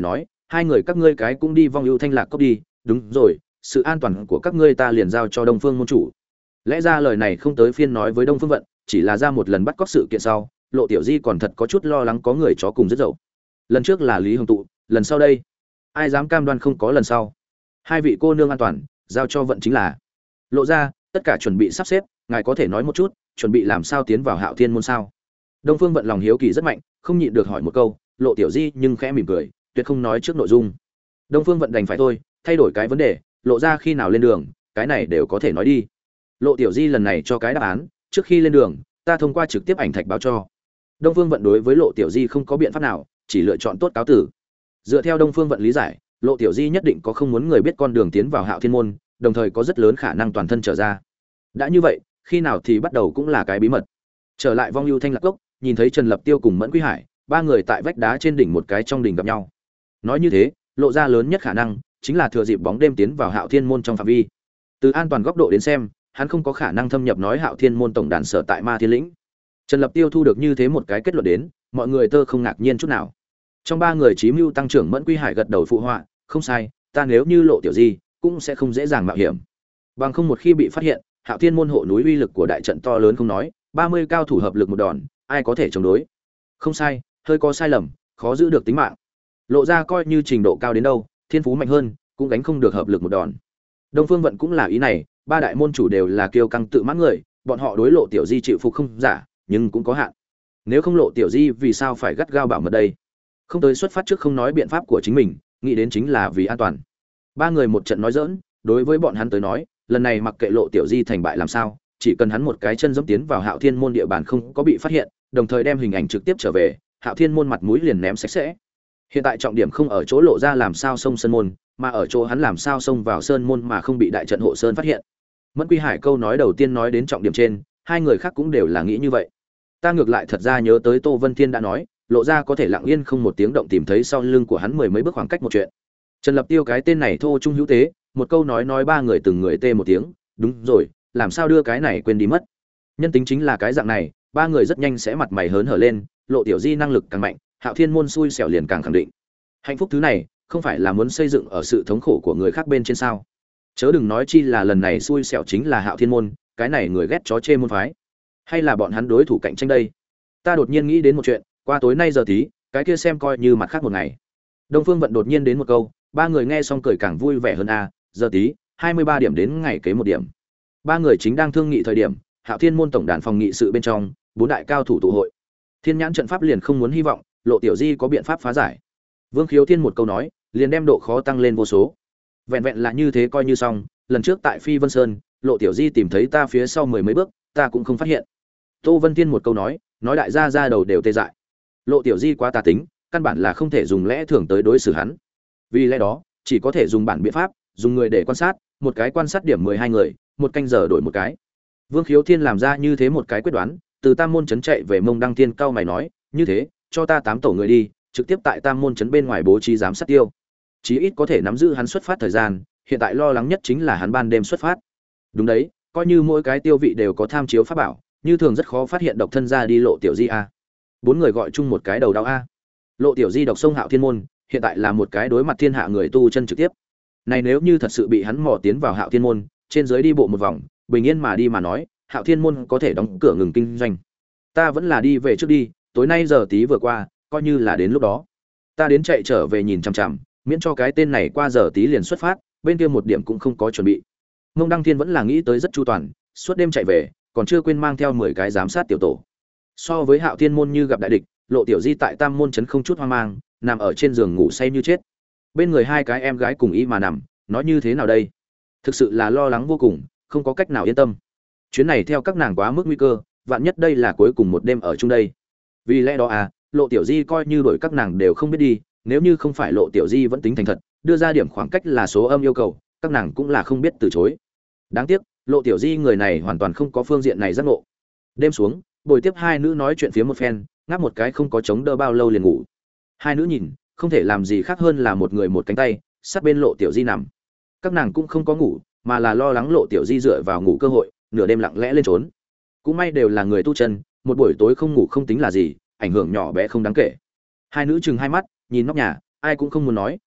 hai người các ngươi cái cũng đi vong ưu thanh lạc cốc đi, đúng rồi, sự an toàn của các ngươi ta liền giao cho Đông Phương môn chủ. Lẽ ra lời này không tới phiên nói với Đông Phương Vận, chỉ là ra một lần bắt cóc sự kiện sau, Lộ Tiểu Di còn thật có chút lo lắng có người chó cùng rất dậu. Lần trước là Lý Hồng Tụ, lần sau đây, ai dám cam đoan không có lần sau. Hai vị cô nương an toàn, giao cho Vận chính là. Lộ ra, tất cả chuẩn bị sắp xếp, ngài có thể nói một chút, chuẩn bị làm sao tiến vào Hạo Thiên môn sao? Đông Phương Vận lòng hiếu kỳ rất mạnh, không nhịn được hỏi một câu, Lộ Tiểu Di nhưng khẽ mỉm cười, tuyệt không nói trước nội dung. Đông Phương Vận đành phải thôi, thay đổi cái vấn đề, Lộ ra khi nào lên đường, cái này đều có thể nói đi. Lộ Tiểu Di lần này cho cái đáp án, trước khi lên đường, ta thông qua trực tiếp ảnh thạch báo cho. Đông Phương Vận đối với Lộ Tiểu Di không có biện pháp nào, chỉ lựa chọn tốt cáo tử. Dựa theo Đông Phương Vận lý giải, Lộ Tiểu Di nhất định có không muốn người biết con đường tiến vào Hạo Thiên môn, đồng thời có rất lớn khả năng toàn thân trở ra. Đã như vậy, khi nào thì bắt đầu cũng là cái bí mật. Trở lại Vong Ưu Thanh Lạc Cốc, nhìn thấy Trần Lập Tiêu cùng Mẫn Quý Hải, ba người tại vách đá trên đỉnh một cái trong đỉnh gặp nhau. Nói như thế, lộ ra lớn nhất khả năng chính là thừa dịp bóng đêm tiến vào Hạo Thiên môn trong phạm vi. Từ an toàn góc độ đến xem, hắn không có khả năng thâm nhập nói Hạo Thiên môn tổng đàn sở tại Ma Thiên lĩnh. Trần Lập Tiêu thu được như thế một cái kết luận đến, mọi người tơ không ngạc nhiên chút nào. Trong ba người Chí Mưu tăng trưởng Mẫn Quý Hải gật đầu phụ họa, không sai, ta nếu như Lộ Tiểu Di, cũng sẽ không dễ dàng mạo hiểm. Bằng không một khi bị phát hiện, Hạo Thiên môn hộ núi uy lực của đại trận to lớn không nói, ba mươi cao thủ hợp lực một đòn, ai có thể chống đối. Không sai, hơi có sai lầm, khó giữ được tính mạng. Lộ ra coi như trình độ cao đến đâu, thiên phú mạnh hơn, cũng gánh không được hợp lực một đòn. Đông Phương Vận cũng là ý này, ba đại môn chủ đều là kiêu căng tự mãn người, bọn họ đối Lộ Tiểu Di chịu phục không giả, nhưng cũng có hạn. Nếu không Lộ Tiểu Di vì sao phải gắt gao bảo mật đây? Không tới xuất phát trước không nói biện pháp của chính mình, nghĩ đến chính là vì an toàn. Ba người một trận nói giỡn, đối với bọn hắn tới nói, lần này mặc kệ Lộ Tiểu Di thành bại làm sao, chỉ cần hắn một cái chân giẫm tiến vào Hạo Thiên môn địa bàn không có bị phát hiện, đồng thời đem hình ảnh trực tiếp trở về, Hạo Thiên môn mặt mũi liền ném sạch sẽ. Hiện tại trọng điểm không ở chỗ Lộ ra làm sao xông sơn môn, mà ở chỗ hắn làm sao xông vào sơn môn mà không bị đại trận hộ sơn phát hiện. Mẫn Quy Hải câu nói đầu tiên nói đến trọng điểm trên, hai người khác cũng đều là nghĩ như vậy. Ta ngược lại thật ra nhớ tới Tô Vân Thiên đã nói, Lộ ra có thể lặng yên không một tiếng động tìm thấy sau lưng của hắn mười mấy bước khoảng cách một chuyện. Trần Lập Tiêu cái tên này thô trung hữu tế, một câu nói nói ba người từng người tê một tiếng, đúng rồi, làm sao đưa cái này quên đi mất. Nhân tính chính là cái dạng này, ba người rất nhanh sẽ mặt mày hớn hở lên, Lộ Tiểu Di năng lực càng mạnh, Hạo Thiên môn xui xẻo liền càng khẳng định. Hạnh phúc thứ này, không phải là muốn xây dựng ở sự thống khổ của người khác bên trên sao? Chớ đừng nói chi là lần này xui xẻo chính là Hạo Thiên môn, cái này người ghét chó chê môn phái, hay là bọn hắn đối thủ cạnh tranh đây? Ta đột nhiên nghĩ đến một chuyện, qua tối nay giờ tí, cái kia xem coi như mặt khác một ngày. Đông Phương Vận đột nhiên đến một câu, ba người nghe xong cười càng vui vẻ hơn a, à, giờ tí, hai mươi ba điểm đến ngày kế một điểm. Ba người chính đang thương nghị thời điểm, Hạo Thiên môn tổng đàn phòng nghị sự bên trong, bốn đại cao thủ tụ hội. Thiên nhãn trận pháp liền không muốn hy vọng, Lộ Tiểu Di có biện pháp phá giải. Vương Khiếu Thiên một câu nói, liền đem độ khó tăng lên vô số. Vẹn vẹn là như thế coi như xong, lần trước tại Phi Vân Sơn, Lộ Tiểu Di tìm thấy ta phía sau mười mấy bước, ta cũng không phát hiện. Tô Vân Thiên một câu nói, nói đại gia ra đầu đều tê dại. Lộ Tiểu Di quá tà tính, căn bản là không thể dùng lẽ thường tới đối xử hắn. Vì lẽ đó, chỉ có thể dùng bản biện pháp, dùng người để quan sát, một cái quan sát điểm mười hai người, một canh giờ đổi một cái. Vương Khiếu Thiên làm ra như thế một cái quyết đoán, từ Tam môn trấn chạy về Mông Đăng Thiên cao mày nói, như thế, cho ta tám tổ người đi, trực tiếp tại Tam môn trấn bên ngoài bố trí giám sát tiêu. Chí ít có thể nắm giữ hắn xuất phát thời gian, hiện tại lo lắng nhất chính là hắn ban đêm xuất phát. Đúng đấy, coi như mỗi cái tiêu vị đều có tham chiếu pháp bảo, như thường rất khó phát hiện độc thân ra đi Lộ Tiểu Di a. Bốn người gọi chung một cái đầu đau a. Lộ Tiểu Di độc sông Hạo Thiên môn, hiện tại là một cái đối mặt thiên hạ người tu chân trực tiếp. Này nếu như thật sự bị hắn mò tiến vào Hạo Thiên môn, trên dưới đi bộ một vòng, bình yên mà đi mà nói, Hạo Thiên môn có thể đóng cửa ngừng kinh doanh. Ta vẫn là đi về trước đi, tối nay giờ tí vừa qua, coi như là đến lúc đó. Ta đến chạy trở về nhìn chằm chằm, miễn cho cái tên này qua giờ tí liền xuất phát, bên kia một điểm cũng không có chuẩn bị. Mông Đăng Thiên vẫn là nghĩ tới rất chu toàn, suốt đêm chạy về, còn chưa quên mang theo mười cái giám sát tiểu tổ. So với Hạo Thiên môn như gặp đại địch, Lộ Tiểu Di tại Tam môn trấn không chút hoang mang, nằm ở trên giường ngủ say như chết. Bên người hai cái em gái cùng y mà nằm, nói như thế nào đây? Thực sự là lo lắng vô cùng, không có cách nào yên tâm. Chuyến này theo các nàng quá mức nguy cơ, vạn nhất đây là cuối cùng một đêm ở chung đây. Vì lẽ đó à, Lộ Tiểu Di coi như đổi các nàng đều không biết đi, nếu như không phải Lộ Tiểu Di vẫn tính thành thật, đưa ra điểm khoảng cách là số âm yêu cầu, các nàng cũng là không biết từ chối. Đáng tiếc, Lộ Tiểu Di người này hoàn toàn không có phương diện này giác ngộ. Đêm xuống, buổi tiếp hai nữ nói chuyện phía một phen, ngáp một cái không có chống đỡ bao lâu liền ngủ. Hai nữ nhìn, không thể làm gì khác hơn là một người một cánh tay, sát bên Lộ Tiểu Di nằm. Các nàng cũng không có ngủ, mà là lo lắng Lộ Tiểu Di dựa vào ngủ cơ hội, nửa đêm lặng lẽ lên trốn. Cũng may đều là người tu chân, một buổi tối không ngủ không tính là gì, ảnh hưởng nhỏ bé không đáng kể. Hai nữ chừng hai mắt, nhìn nóc nhà, ai cũng không muốn nói,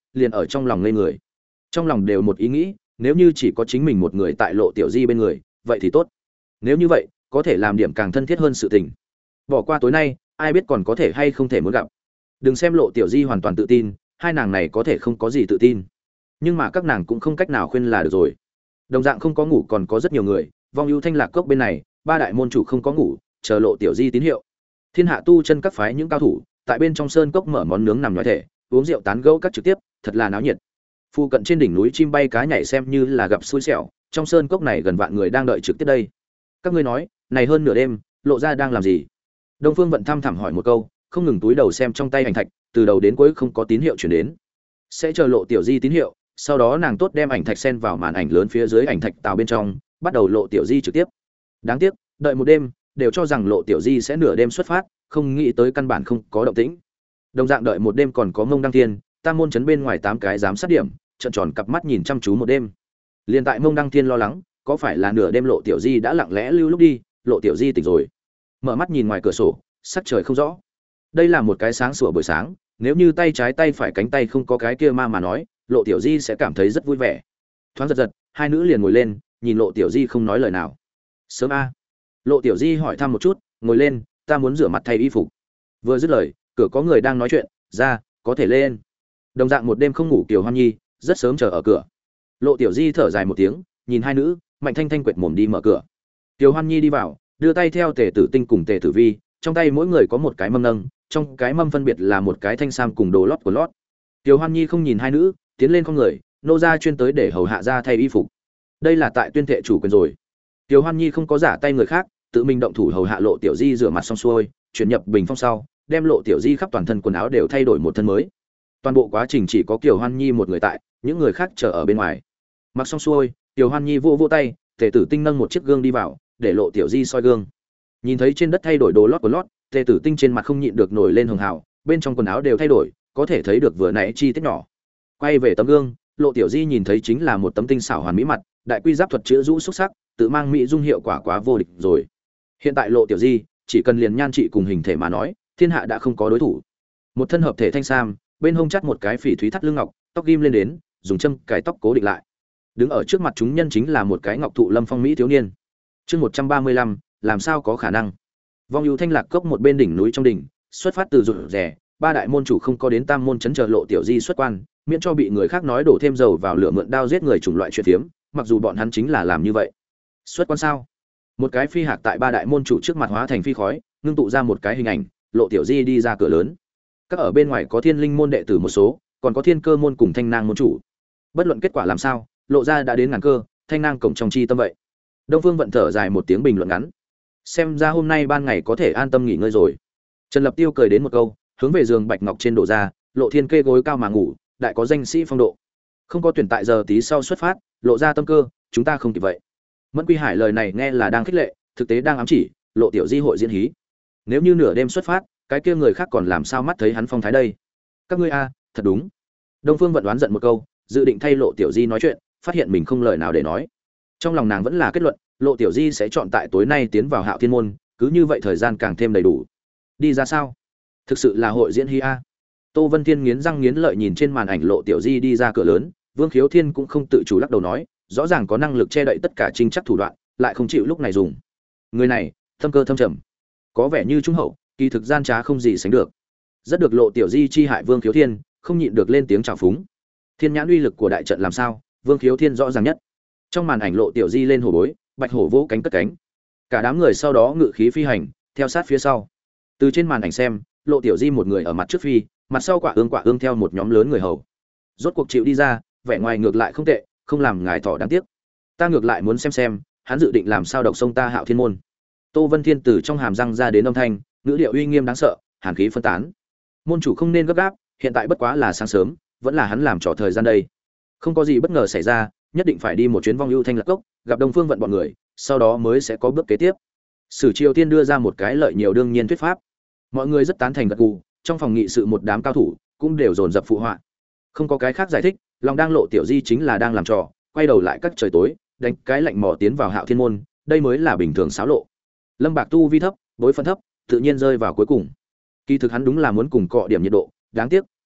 liền ở trong lòng ngây người. Trong lòng đều một ý nghĩ, nếu như chỉ có chính mình một người tại Lộ Tiểu Di bên người, vậy thì tốt. Nếu như vậy, có thể làm điểm càng thân thiết hơn sự tình. Bỏ qua tối nay, ai biết còn có thể hay không thể muốn gặp. Đừng xem Lộ Tiểu Di hoàn toàn tự tin, hai nàng này có thể không có gì tự tin, nhưng mà các nàng cũng không cách nào khuyên là được rồi. Đồng dạng không có ngủ còn có rất nhiều người, Vong Ưu Thanh Lạc Cốc bên này, ba đại môn chủ không có ngủ, chờ Lộ Tiểu Di tín hiệu. Thiên hạ tu chân các phái những cao thủ, tại bên trong sơn cốc mở món nướng nằm nhói thể, uống rượu tán gẫu các trực tiếp, thật là náo nhiệt. Phu cận trên đỉnh núi chim bay cá nhảy xem như là gặp xui xẻo, trong sơn cốc này gần vạn người đang đợi trực tiếp đây. Các ngươi nói, này hơn nửa đêm, Lộ gia đang làm gì? Đông Phương Vận thăm thẳm hỏi một câu, không ngừng túi đầu xem trong tay ảnh thạch, từ đầu đến cuối không có tín hiệu truyền đến. Sẽ chờ Lộ Tiểu Di tín hiệu, sau đó nàng tốt đem ảnh thạch xen vào màn ảnh lớn phía dưới ảnh thạch tàu bên trong, bắt đầu Lộ Tiểu Di trực tiếp. Đáng tiếc, đợi một đêm, đều cho rằng Lộ Tiểu Di sẽ nửa đêm xuất phát, không nghĩ tới căn bản không có động tĩnh. Đồng dạng đợi một đêm còn có Mông Đăng Thiên, Tam môn trấn bên ngoài tám cái giám sát điểm, trợn tròn cặp mắt nhìn chăm chú một đêm. Liên tại Mông Đăng Thiên lo lắng, có phải là nửa đêm Lộ Tiểu Di đã lặng lẽ lưu lúc đi, Lộ Tiểu Di tỉnh rồi. Mở mắt nhìn ngoài cửa sổ, sắc trời không rõ. Đây là một cái sáng sủa buổi sáng, nếu như tay trái tay phải cánh tay không có cái kia ma mà nói, Lộ Tiểu Di sẽ cảm thấy rất vui vẻ. Thoáng giật giật, hai nữ liền ngồi lên, nhìn Lộ Tiểu Di không nói lời nào. Sớm a. Lộ Tiểu Di hỏi thăm một chút, ngồi lên, ta muốn rửa mặt thay y phục. Vừa dứt lời, cửa có người đang nói chuyện, ra, có thể lên. Đồng dạng một đêm không ngủ Kiều Hoan Nhi, rất sớm chờ ở cửa. Lộ Tiểu Di thở dài một tiếng, nhìn hai nữ, Mạnh Thanh Thanh quệt mồm đi mở cửa. Kiều Hoan Nhi đi vào, đưa tay theo Tề Tử Tinh cùng Tề Tử Vi, trong tay mỗi người có một cái mâm nâng, trong cái mâm phân biệt là một cái thanh sam cùng đồ lót của lót. Kiều Hoan Nhi không nhìn hai nữ, tiến lên không người, nô gia chuyên tới để hầu hạ ra thay y phục. Đây là tại tuyên thệ chủ quyền rồi. Kiều Hoan Nhi không có giả tay người khác, tự mình động thủ hầu hạ Lộ Tiểu Di rửa mặt xong xuôi, chuyển nhập bình phong sau, đem Lộ Tiểu Di khắp toàn thân quần áo đều thay đổi một thân mới. Toàn bộ quá trình chỉ có Kiều Hoan Nhi một người tại, những người khác chờ ở bên ngoài. Mặc xong xuôi, Kiều Hoan Nhi vô vô tay, Tề Tử Tinh nâng một chiếc gương đi vào, để Lộ Tiểu Di soi gương. Nhìn thấy trên đất thay đổi đồ lót của lót, Tề Tử Tinh trên mặt không nhịn được nổi lên hường hào, bên trong quần áo đều thay đổi, có thể thấy được vừa nãy chi tiết nhỏ. Quay về tấm gương, Lộ Tiểu Di nhìn thấy chính là một tấm tinh xảo hoàn mỹ mặt, đại quy giáp thuật chữa rũ xuất sắc, tự mang mỹ dung hiệu quả quá vô địch rồi. Hiện tại Lộ Tiểu Di, chỉ cần liền nhan trị cùng hình thể mà nói, thiên hạ đã không có đối thủ. Một thân hợp thể thanh sam, bên hông chắt một cái phỉ thúy thắt lưng ngọc, tóc ghim lên đến, dùng châm cài tóc cố định lại. Đứng ở trước mặt chúng nhân chính là một cái ngọc thụ lâm phong mỹ thiếu niên. Chương một trăm ba mươi lăm, làm sao có khả năng? Vong Ưu Thanh Lạc Cốc một bên đỉnh núi trong đỉnh, xuất phát từ rụt rè, ba đại môn chủ không có đến Tam môn trấn chờ Lộ Tiểu Di xuất quan, miễn cho bị người khác nói đổ thêm dầu vào lửa mượn đao giết người chủng loại chuyện phiếm, mặc dù bọn hắn chính là làm như vậy. Xuất quan sao? Một cái phi hạc tại ba đại môn chủ trước mặt hóa thành phi khói, ngưng tụ ra một cái hình ảnh, Lộ Tiểu Di đi ra cửa lớn. Các ở bên ngoài có Thiên Linh môn đệ tử một số, còn có Thiên Cơ môn cùng Thanh Nang môn chủ. Bất luận kết quả làm sao, Lộ ra đã đến ngàn cơ, Thanh Nang cổng trong chi tâm vậy. Đông Phương Vận thở dài một tiếng bình luận ngắn. Xem ra hôm nay ban ngày có thể an tâm nghỉ ngơi rồi. Trần Lập Tiêu cười đến một câu, hướng về giường bạch ngọc trên đổ ra, Lộ Thiên kê gối cao mà ngủ, đại có danh sĩ phong độ. Không có tuyển tại giờ tí sau xuất phát, lộ ra tâm cơ, chúng ta không kịp vậy. Mẫn Quy Hải lời này nghe là đang khích lệ, thực tế đang ám chỉ, Lộ Tiểu Di hội diễn hí. Nếu như nửa đêm xuất phát, cái kia người khác còn làm sao mắt thấy hắn phong thái đây? Các ngươi a, thật đúng. Đông Phương Vận đoán giận một câu, dự định thay Lộ Tiểu Di nói chuyện, phát hiện mình không lời nào để nói. Trong lòng nàng vẫn là kết luận, Lộ Tiểu Di sẽ chọn tại tối nay tiến vào Hạo Thiên môn, cứ như vậy thời gian càng thêm đầy đủ. Đi ra sao? Thực sự là hội diễn hí a. Tô Vân Thiên nghiến răng nghiến lợi nhìn trên màn ảnh Lộ Tiểu Di đi ra cửa lớn, Vương Khiếu Thiên cũng không tự chủ lắc đầu nói, rõ ràng có năng lực che đậy tất cả trinh chắc thủ đoạn, lại không chịu lúc này dùng. Người này, thâm cơ thâm trầm, có vẻ như trung hậu, kỳ thực gian trá không gì sánh được. Rất được Lộ Tiểu Di chi hại Vương Khiếu Thiên, không nhịn được lên tiếng chào phúng. Thiên nhãn uy lực của đại trận làm sao, Vương Khiếu Thiên rõ ràng nhất. Trong màn ảnh Lộ Tiểu Di lên hổ bối, bạch hổ vỗ cánh cất cánh. Cả đám người sau đó ngự khí phi hành, theo sát phía sau. Từ trên màn ảnh xem, Lộ Tiểu Di một người ở mặt trước phi, mặt sau quả ương quả ương theo một nhóm lớn người hầu. Rốt cuộc chịu đi ra, vẻ ngoài ngược lại không tệ, không làm ngài thỏ đáng tiếc. Ta ngược lại muốn xem xem, hắn dự định làm sao độc sông ta Hạo Thiên môn. Tô Vân Thiên từ trong hàm răng ra đến âm thanh, ngữ điệu uy nghiêm đáng sợ, hàn khí phân tán. Môn chủ không nên gấp gáp, hiện tại bất quá là sáng sớm, vẫn là hắn làm trò thời gian đây. Không có gì bất ngờ xảy ra, nhất định phải đi một chuyến Vong Ưu Thanh Lạc Cốc, gặp Đông Phương Vận bọn người, sau đó mới sẽ có bước kế tiếp. Sử Triều Tiên đưa ra một cái lợi nhiều đương nhiên thuyết pháp. Mọi người rất tán thành gật gù, trong phòng nghị sự một đám cao thủ cũng đều dồn dập phụ họa. Không có cái khác giải thích, lòng đang Lộ Tiểu Di chính là đang làm trò, quay đầu lại cắt trời tối, đánh cái lạnh mò tiến vào Hạo Thiên môn, đây mới là bình thường xáo lộ. Lâm Bạc tu vi thấp, bối phận thấp, tự nhiên rơi vào cuối cùng. Kỳ thực hắn đúng là muốn cùng cọ điểm nhiệt độ, đáng tiếc,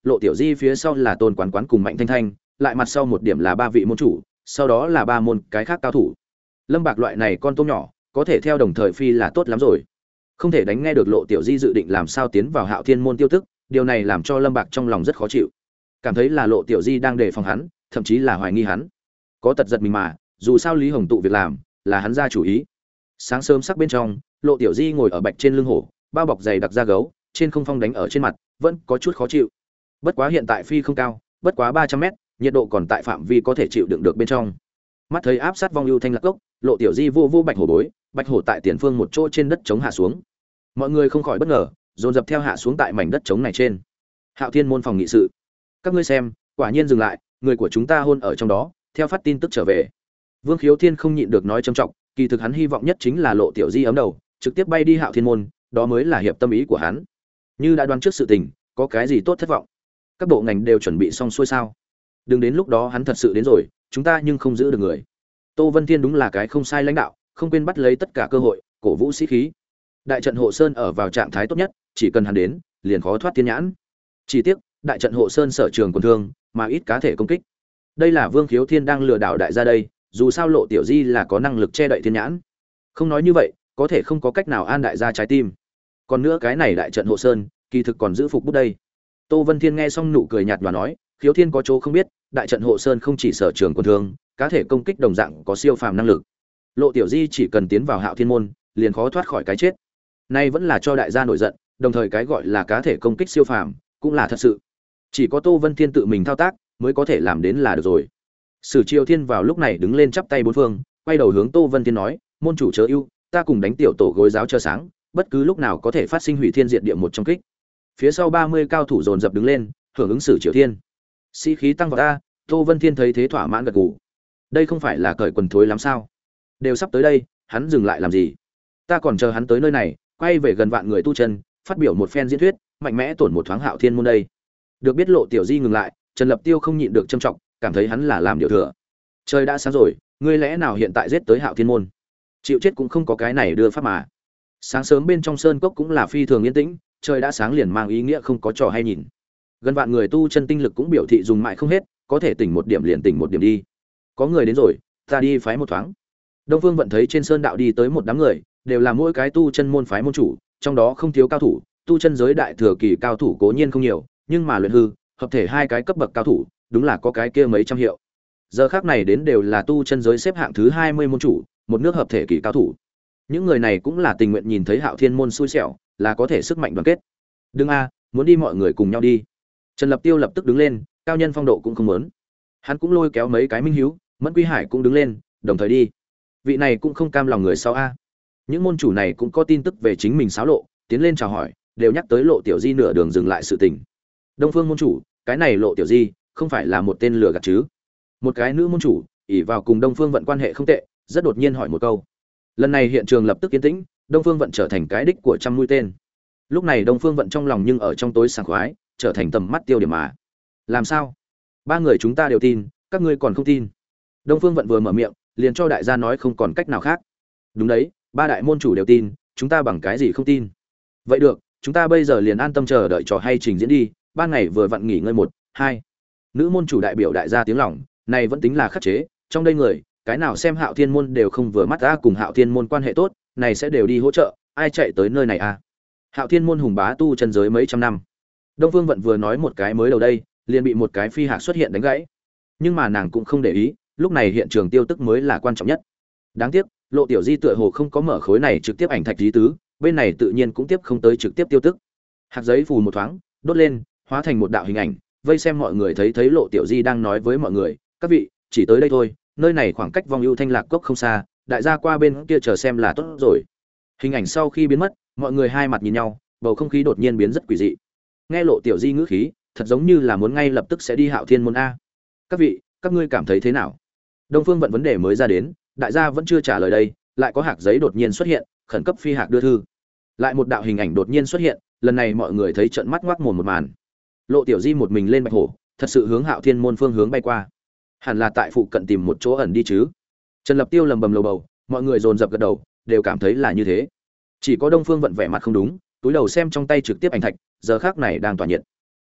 Lộ Tiểu Di phía sau là Tôn Quán Quán cùng Mạnh Thanh Thanh, lại mặt sau một điểm là ba vị môn chủ, sau đó là ba môn cái khác cao thủ. Lâm Bạc loại này con tôm nhỏ, có thể theo đồng thời phi là tốt lắm rồi. Không thể đánh nghe được Lộ Tiểu Di dự định làm sao tiến vào Hạo Thiên môn tiêu tức, điều này làm cho Lâm Bạc trong lòng rất khó chịu. Cảm thấy là Lộ Tiểu Di đang đề phòng hắn, thậm chí là hoài nghi hắn. Có tật giật mình mà, dù sao Lý Hồng tụ việc làm, là hắn ra chủ ý. Sáng sớm sắc bên trong, Lộ Tiểu Di ngồi ở bạch trên lưng hổ, bao bọc dày đặc da gấu, trên không phong đánh ở trên mặt, vẫn có chút khó chịu. Bất quá hiện tại phi không cao, bất quá ba trăm mét, nhiệt độ còn tại phạm vi có thể chịu đựng được bên trong. Mắt thấy áp sát vong ưu thanh lạc cốc, Lộ Tiểu Di vô vô bạch hổ bối, bạch hổ tại tiền phương một chỗ trên đất chống hạ xuống. Mọi người không khỏi bất ngờ, dồn dập theo hạ xuống tại mảnh đất trống này trên. Hạo Thiên môn phòng nghị sự. Các ngươi xem, quả nhiên dừng lại, người của chúng ta hôn ở trong đó, theo phát tin tức trở về. Vương Khiếu Thiên không nhịn được nói trầm trọng, kỳ thực hắn hy vọng nhất chính là Lộ Tiểu Di ấm đầu, trực tiếp bay đi Hạo Thiên môn, đó mới là hiệp tâm ý của hắn. Như đã đoán trước sự tình, có cái gì tốt thất vọng? Các bộ ngành đều chuẩn bị xong xuôi sao? Đừng đến lúc đó hắn thật sự đến rồi, chúng ta nhưng không giữ được người. Tô Vân Thiên đúng là cái không sai lãnh đạo, không quên bắt lấy tất cả cơ hội, cổ vũ sĩ khí. Đại trận hộ sơn ở vào trạng thái tốt nhất, chỉ cần hắn đến, liền khó thoát thiên nhãn. Chỉ tiếc, đại trận hộ sơn sở trường quân thương, mà ít cá thể công kích. Đây là Vương Khiếu Thiên đang lừa đảo đại gia đây, dù sao Lộ Tiểu Di là có năng lực che đậy thiên nhãn. Không nói như vậy, có thể không có cách nào an đại gia trái tim. Còn nữa cái này đại trận hộ sơn, kỳ thực còn giữ phục bút đây. Tô Vân Thiên nghe xong nụ cười nhạt và nói, Khiếu Thiên có chỗ không biết, đại trận hộ sơn không chỉ sở trường quân thương, cá thể công kích đồng dạng có siêu phàm năng lực. Lộ Tiểu Di chỉ cần tiến vào Hạo Thiên môn, liền khó thoát khỏi cái chết. Nay vẫn là cho đại gia nổi giận, đồng thời cái gọi là cá thể công kích siêu phàm, cũng là thật sự. Chỉ có Tô Vân Thiên tự mình thao tác, mới có thể làm đến là được rồi. Sử Triều Thiên vào lúc này đứng lên chắp tay bốn phương, quay đầu hướng Tô Vân Thiên nói, môn chủ chớ ưu, ta cùng đánh tiểu tổ gối giáo chờ sáng, bất cứ lúc nào có thể phát sinh hủy thiên diệt địa một trong kích. Phía sau ba mươi cao thủ dồn dập đứng lên, hưởng ứng Sử Triều Thiên. Sĩ khí tăng vào ta, Tô Vân Thiên thấy thế thỏa mãn gật gù. Đây không phải là cởi quần thối lắm sao? Đều sắp tới đây, hắn dừng lại làm gì? Ta còn chờ hắn tới nơi này, quay về gần vạn người tu chân, phát biểu một phen diễn thuyết, mạnh mẽ tổn một thoáng Hạo Thiên môn đây. Được biết Lộ Tiểu Di ngừng lại, Trần Lập Tiêu không nhịn được trâm trọng, cảm thấy hắn là làm điều thừa. Trời đã sáng rồi, ngươi lẽ nào hiện tại giết tới Hạo Thiên môn? Chịu chết cũng không có cái này đưa pháp mà. Sáng sớm bên trong sơn cốc cũng là phi thường yên tĩnh, trời đã sáng liền mang ý nghĩa không có trò hay nhìn. Gần vạn người tu chân tinh lực cũng biểu thị dùng mãi không hết, có thể tỉnh một điểm liền tỉnh một điểm đi. Có người đến rồi, ta đi phái một thoáng. Đông Phương Vận thấy trên sơn đạo đi tới một đám người, đều là mỗi cái tu chân môn phái môn chủ, trong đó không thiếu cao thủ, tu chân giới đại thừa kỳ cao thủ cố nhiên không nhiều, nhưng mà luyện hư, hợp thể hai cái cấp bậc cao thủ, đúng là có cái kia mấy trăm hiệu. Giờ khắc này đến đều là tu chân giới xếp hạng thứ hai mươi môn chủ, một nước hợp thể kỳ cao thủ. Những người này cũng là tình nguyện nhìn thấy Hạo Thiên môn xui xẻo, là có thể sức mạnh đoàn kết. Đừng a, muốn đi mọi người cùng nhau đi. Trần Lập Tiêu lập tức đứng lên, cao nhân phong độ cũng không muốn. Hắn cũng lôi kéo mấy cái minh hiếu, Mẫn Quy Hải cũng đứng lên, đồng thời đi. Vị này cũng không cam lòng người sau a. Những môn chủ này cũng có tin tức về chính mình xáo lộ, tiến lên chào hỏi, đều nhắc tới Lộ Tiểu Di nửa đường dừng lại sự tình. Đông Phương môn chủ, cái này Lộ Tiểu Di, không phải là một tên lừa gạt chứ? Một cái nữ môn chủ, ỷ vào cùng Đông Phương Vận quan hệ không tệ, rất đột nhiên hỏi một câu. Lần này hiện trường lập tức yên tĩnh, Đông Phương Vận trở thành cái đích của trăm mũi tên. Lúc này Đông Phương Vận trong lòng nhưng ở trong tối sảng khoái, trở thành tầm mắt tiêu điểm mà. Làm sao? Ba người chúng ta đều tin, các ngươi còn không tin? Đông Phương Vận vừa mở miệng, liền cho đại gia nói không còn cách nào khác. Đúng đấy, ba đại môn chủ đều tin, chúng ta bằng cái gì không tin? Vậy được, chúng ta bây giờ liền an tâm chờ đợi trò hay trình diễn đi, ban ngày vừa vặn nghỉ ngơi một, hai. Nữ môn chủ đại biểu đại gia tiếng lòng, này vẫn tính là khắc chế, trong đây người, cái nào xem Hạo Thiên môn đều không vừa mắt ta cùng Hạo Thiên môn quan hệ tốt, này sẽ đều đi hỗ trợ, ai chạy tới nơi này à? Hạo Thiên môn hùng bá tu chân giới mấy trăm năm. Đông Phương Vận vừa nói một cái mới đầu đây, liền bị một cái phi hạc xuất hiện đánh gãy. Nhưng mà nàng cũng không để ý, lúc này hiện trường tiêu tức mới là quan trọng nhất. Đáng tiếc, Lộ Tiểu Di tựa hồ không có mở khối này trực tiếp ảnh thạch lý tứ, bên này tự nhiên cũng tiếp không tới trực tiếp tiêu tức. Hạt giấy phù một thoáng, đốt lên, hóa thành một đạo hình ảnh, vây xem mọi người thấy thấy Lộ Tiểu Di đang nói với mọi người, các vị, chỉ tới đây thôi, nơi này khoảng cách vong ưu thanh lạc cốc không xa, đại gia qua bên kia chờ xem là tốt rồi. Hình ảnh sau khi biến mất, mọi người hai mặt nhìn nhau, bầu không khí đột nhiên biến rất quỷ dị. Nghe Lộ Tiểu Di ngữ khí, thật giống như là muốn ngay lập tức sẽ đi Hạo Thiên môn a. Các vị, các ngươi cảm thấy thế nào? Đông Phương Vận vấn đề mới ra đến, đại gia vẫn chưa trả lời đây, lại có hạc giấy đột nhiên xuất hiện, khẩn cấp phi hạc đưa thư. Lại một đạo hình ảnh đột nhiên xuất hiện, lần này mọi người thấy trợn mắt ngoác mồm một màn. Lộ Tiểu Di một mình lên bạch hổ, thật sự hướng Hạo Thiên môn phương hướng bay qua. Hẳn là tại phụ cận tìm một chỗ ẩn đi chứ. Trần Lập Tiêu lầm bầm lầu bầu, mọi người dồn dập gật đầu, đều cảm thấy là như thế. Chỉ có Đông Phương Vận vẻ mặt không đúng, túi đầu xem trong tay trực tiếp ảnh thạch, giờ khắc này đang tỏa nhiệt. Các vị,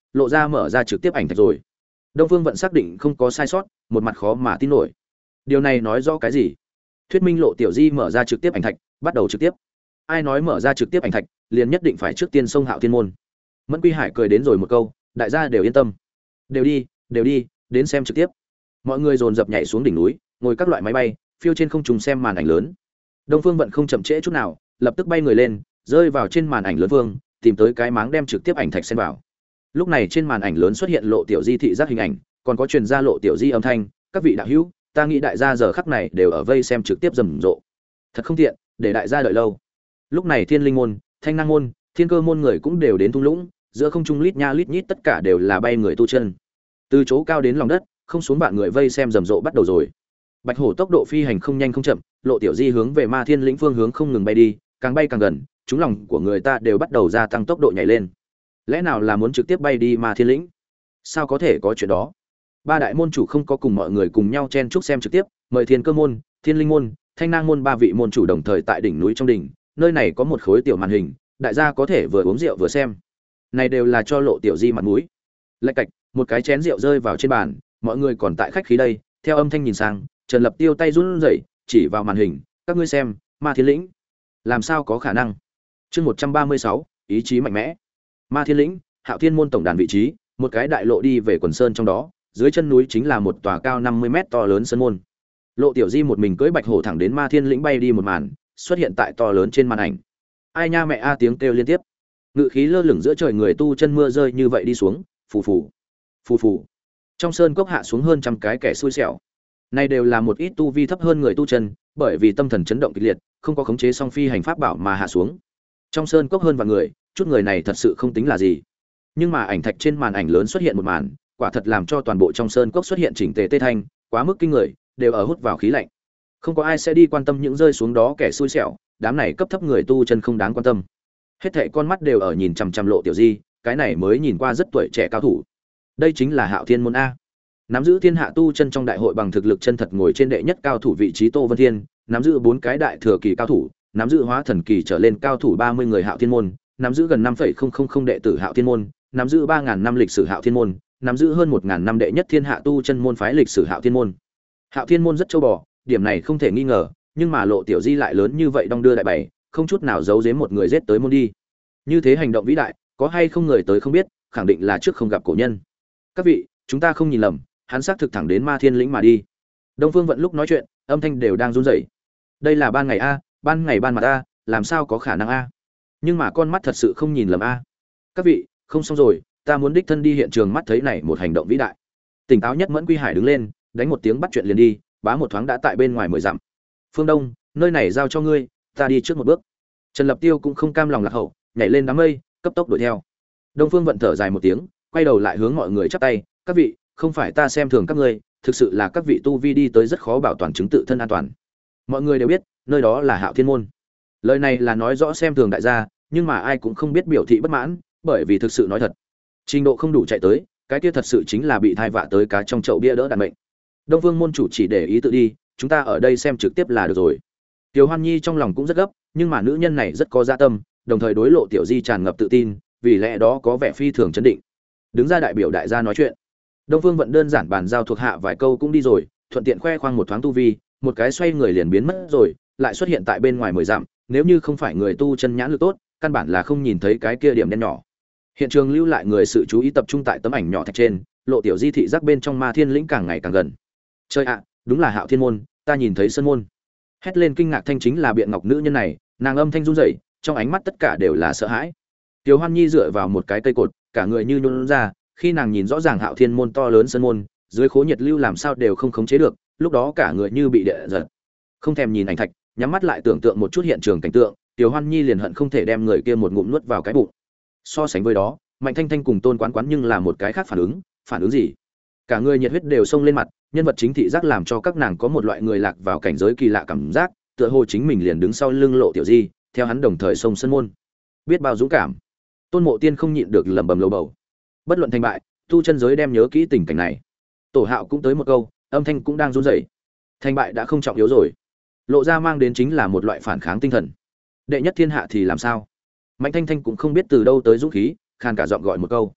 lộ ra mở ra trực tiếp ảnh thạch rồi. Đông Phương Vận xác định không có sai sót, một mặt khó mà tin nổi. Điều này nói rõ cái gì? Thuyết minh Lộ Tiểu Di mở ra trực tiếp ảnh thạch, bắt đầu trực tiếp. Ai nói mở ra trực tiếp ảnh thạch, liền nhất định phải trước tiên xông Hạo Thiên môn. Mẫn Quy Hải cười đến rồi một câu, đại gia đều yên tâm. Đều đi, đều đi, đến xem trực tiếp. Mọi người dồn dập nhảy xuống đỉnh núi, ngồi các loại máy bay, phiêu trên không trung xem màn ảnh lớn. Đông Phương Vận không chậm trễ chút nào, lập tức bay người lên, rơi vào trên màn ảnh lớn vương, tìm tới cái máng đem trực tiếp ảnh thạch xen vào. Lúc này trên màn ảnh lớn xuất hiện Lộ Tiểu Di thị giác hình ảnh, còn có truyền ra Lộ Tiểu Di âm thanh, các vị đạo hữu, ta nghĩ đại gia giờ khắc này đều ở vây xem trực tiếp rầm rộ. Thật không tiện, để đại gia đợi lâu. Lúc này Thiên Linh môn, Thanh Năng môn, Thiên Cơ môn người cũng đều đến thung lũng, giữa không trung lít nha lít nhít tất cả đều là bay người tu chân. Từ chỗ cao đến lòng đất, không xuống bạn người vây xem rầm rộ bắt đầu rồi. Bạch hổ tốc độ phi hành không nhanh không chậm, Lộ Tiểu Di hướng về Ma Thiên lĩnh phương hướng không ngừng bay đi, càng bay càng gần, chúng lòng của người ta đều bắt đầu gia tăng tốc độ nhảy lên. Lẽ nào là muốn trực tiếp bay đi Ma Thiên lĩnh? Sao có thể có chuyện đó? Ba đại môn chủ không có cùng mọi người cùng nhau chen chúc xem trực tiếp, mời Thiên Cơ môn, Thiên Linh môn, Thanh Năng môn ba vị môn chủ đồng thời tại đỉnh núi trong đỉnh, nơi này có một khối tiểu màn hình, đại gia có thể vừa uống rượu vừa xem. Này đều là cho Lộ Tiểu Di mặt mũi. Lạch cạch, một cái chén rượu rơi vào trên bàn, mọi người còn tại khách khí đây, theo âm thanh nhìn sang, Trần Lập Tiêu tay run rẩy, chỉ vào màn hình, các ngươi xem, Ma Thiên lĩnh. Làm sao có khả năng? Chương một trăm ba mươi sáu, ý chí mạnh mẽ. Ma Thiên lĩnh, Hạo Thiên môn tổng đàn vị trí, một cái đại lộ đi về quần sơn trong đó, dưới chân núi chính là một tòa cao năm mươi mét to lớn sơn môn. Lộ Tiểu Di một mình cưỡi bạch hổ thẳng đến Ma Thiên lĩnh bay đi một màn, xuất hiện tại to lớn trên màn ảnh. Ai nha mẹ a tiếng kêu liên tiếp. Ngự khí lơ lửng giữa trời người tu chân mưa rơi như vậy đi xuống, phù phù, phù phù. Trong sơn cốc hạ xuống hơn trăm cái kẻ xui xẻo. Này đều là một ít tu vi thấp hơn người tu chân, bởi vì tâm thần chấn động kịch liệt, không có khống chế song phi hành pháp bảo mà hạ xuống. Trong sơn cốc hơn vạn người, chút người này thật sự không tính là gì. Nhưng mà ảnh thạch trên màn ảnh lớn xuất hiện một màn, quả thật làm cho toàn bộ trong sơn cốc xuất hiện chỉnh tề tê thanh, quá mức kinh người, đều ở hút vào khí lạnh. Không có ai sẽ đi quan tâm những rơi xuống đó kẻ xui xẻo, đám này cấp thấp người tu chân không đáng quan tâm. Hết thảy con mắt đều ở nhìn chằm chằm Lộ Tiểu Di, cái này mới nhìn qua rất tuổi trẻ cao thủ. Đây chính là Hạo Thiên môn a. Nắm giữ thiên hạ tu chân trong đại hội bằng thực lực chân thật ngồi trên đệ nhất cao thủ vị trí Tô Vân Thiên, nắm giữ bốn cái đại thừa kỳ cao thủ, nắm giữ hóa thần kỳ trở lên cao thủ ba mươi người Hạo Thiên môn, nắm giữ gần năm phẩy không không không đệ tử Hạo Thiên môn, nắm giữ ba ngàn năm lịch sử Hạo Thiên môn, nắm giữ hơn một ngàn năm đệ nhất thiên hạ tu chân môn phái lịch sử Hạo Thiên môn. Hạo Thiên môn rất châu bò, điểm này không thể nghi ngờ, nhưng mà Lộ Tiểu Di lại lớn như vậy đong đưa đại bày, không chút nào giấu giếm một người giết tới môn đi. Như thế hành động vĩ đại, có hay không người tới không biết, khẳng định là trước không gặp cổ nhân. Các vị, chúng ta không nhìn lầm, hắn xác thực thẳng đến Ma Thiên lĩnh mà đi. Đông Phương Vận lúc nói chuyện, âm thanh đều đang run rẩy. Đây là ban ngày a, ban ngày ban mặt a, làm sao có khả năng a? Nhưng mà con mắt thật sự không nhìn lầm a. Các vị, không xong rồi, ta muốn đích thân đi hiện trường mắt thấy này một hành động vĩ đại. Tỉnh táo nhất Mẫn Quy Hải đứng lên, đánh một tiếng bắt chuyện liền đi, bá một thoáng đã tại bên ngoài mười dặm. Phương Đông, nơi này giao cho ngươi, ta đi trước một bước. Trần Lập Tiêu cũng không cam lòng lạc hậu, nhảy lên đám mây, cấp tốc đuổi theo. Đông Phương Vận thở dài một tiếng, quay đầu lại hướng mọi người chắp tay, các vị, không phải ta xem thường các ngươi, thực sự là các vị tu vi đi tới rất khó bảo toàn chứng tự thân an toàn. Mọi người đều biết, nơi đó là Hạo Thiên môn. Lời này là nói rõ xem thường đại gia, nhưng mà ai cũng không biết biểu thị bất mãn, bởi vì thực sự nói thật, trình độ không đủ chạy tới, cái kia thật sự chính là bị thai vạ tới cá trong chậu bia đỡ đàn mệnh. Đông Vương môn chủ chỉ để ý tự đi, chúng ta ở đây xem trực tiếp là được rồi. Tiểu Hoan Nhi trong lòng cũng rất gấp, nhưng mà nữ nhân này rất có dạ tâm, đồng thời đối Lộ Tiểu Di tràn ngập tự tin, vì lẽ đó có vẻ phi thường chấn định. Đứng ra đại biểu đại gia nói chuyện. Đông Phương Vận đơn giản bàn giao thuộc hạ vài câu cũng đi rồi, thuận tiện khoe khoang một thoáng tu vi, một cái xoay người liền biến mất rồi, lại xuất hiện tại bên ngoài mười dặm, nếu như không phải người tu chân nhãn lực tốt, căn bản là không nhìn thấy cái kia điểm đen nhỏ. Hiện trường lưu lại người sự chú ý tập trung tại tấm ảnh nhỏ thạch trên, Lộ Tiểu Di thị giác bên trong Ma Thiên lĩnh càng ngày càng gần. Chơi ạ, đúng là Hạo Thiên môn, ta nhìn thấy sơn môn. Hét lên kinh ngạc thanh chính là Biện Ngọc nữ nhân này, nàng âm thanh run rẩy, trong ánh mắt tất cả đều là sợ hãi. Tiểu Hoan Nhi dựa vào một cái cây cột, cả người như nhũn ra, khi nàng nhìn rõ ràng Hạo Thiên môn to lớn sơn môn, dưới khố nhiệt lưu làm sao đều không khống chế được, lúc đó cả người như bị đè giật. Không thèm nhìn ảnh thạch, nhắm mắt lại tưởng tượng một chút hiện trường cảnh tượng, Tiểu Hoan Nhi liền hận không thể đem người kia một ngụm nuốt vào cái bụng. So sánh với đó, Mạnh Thanh Thanh cùng Tôn Quán Quán nhưng là một cái khác phản ứng, phản ứng gì? Cả người nhiệt huyết đều xông lên mặt, nhân vật chính thị giác làm cho các nàng có một loại người lạc vào cảnh giới kỳ lạ cảm giác, tựa hồ chính mình liền đứng sau lưng Lộ Tiểu Di, theo hắn đồng thời xông sân môn. Biết bao dũng cảm. Tôn Mộ Tiên không nhịn được lẩm bẩm lầu bầu. Bất luận thành bại, tu chân giới đem nhớ kỹ tình cảnh này. Tổ Hạo cũng tới một câu, âm thanh cũng đang run rẩy. Thành bại đã không trọng yếu rồi. Lộ ra mang đến chính là một loại phản kháng tinh thần. Đệ nhất thiên hạ thì làm sao? Mạnh Thanh Thanh cũng không biết từ đâu tới dũng khí, khàn cả giọng gọi một câu.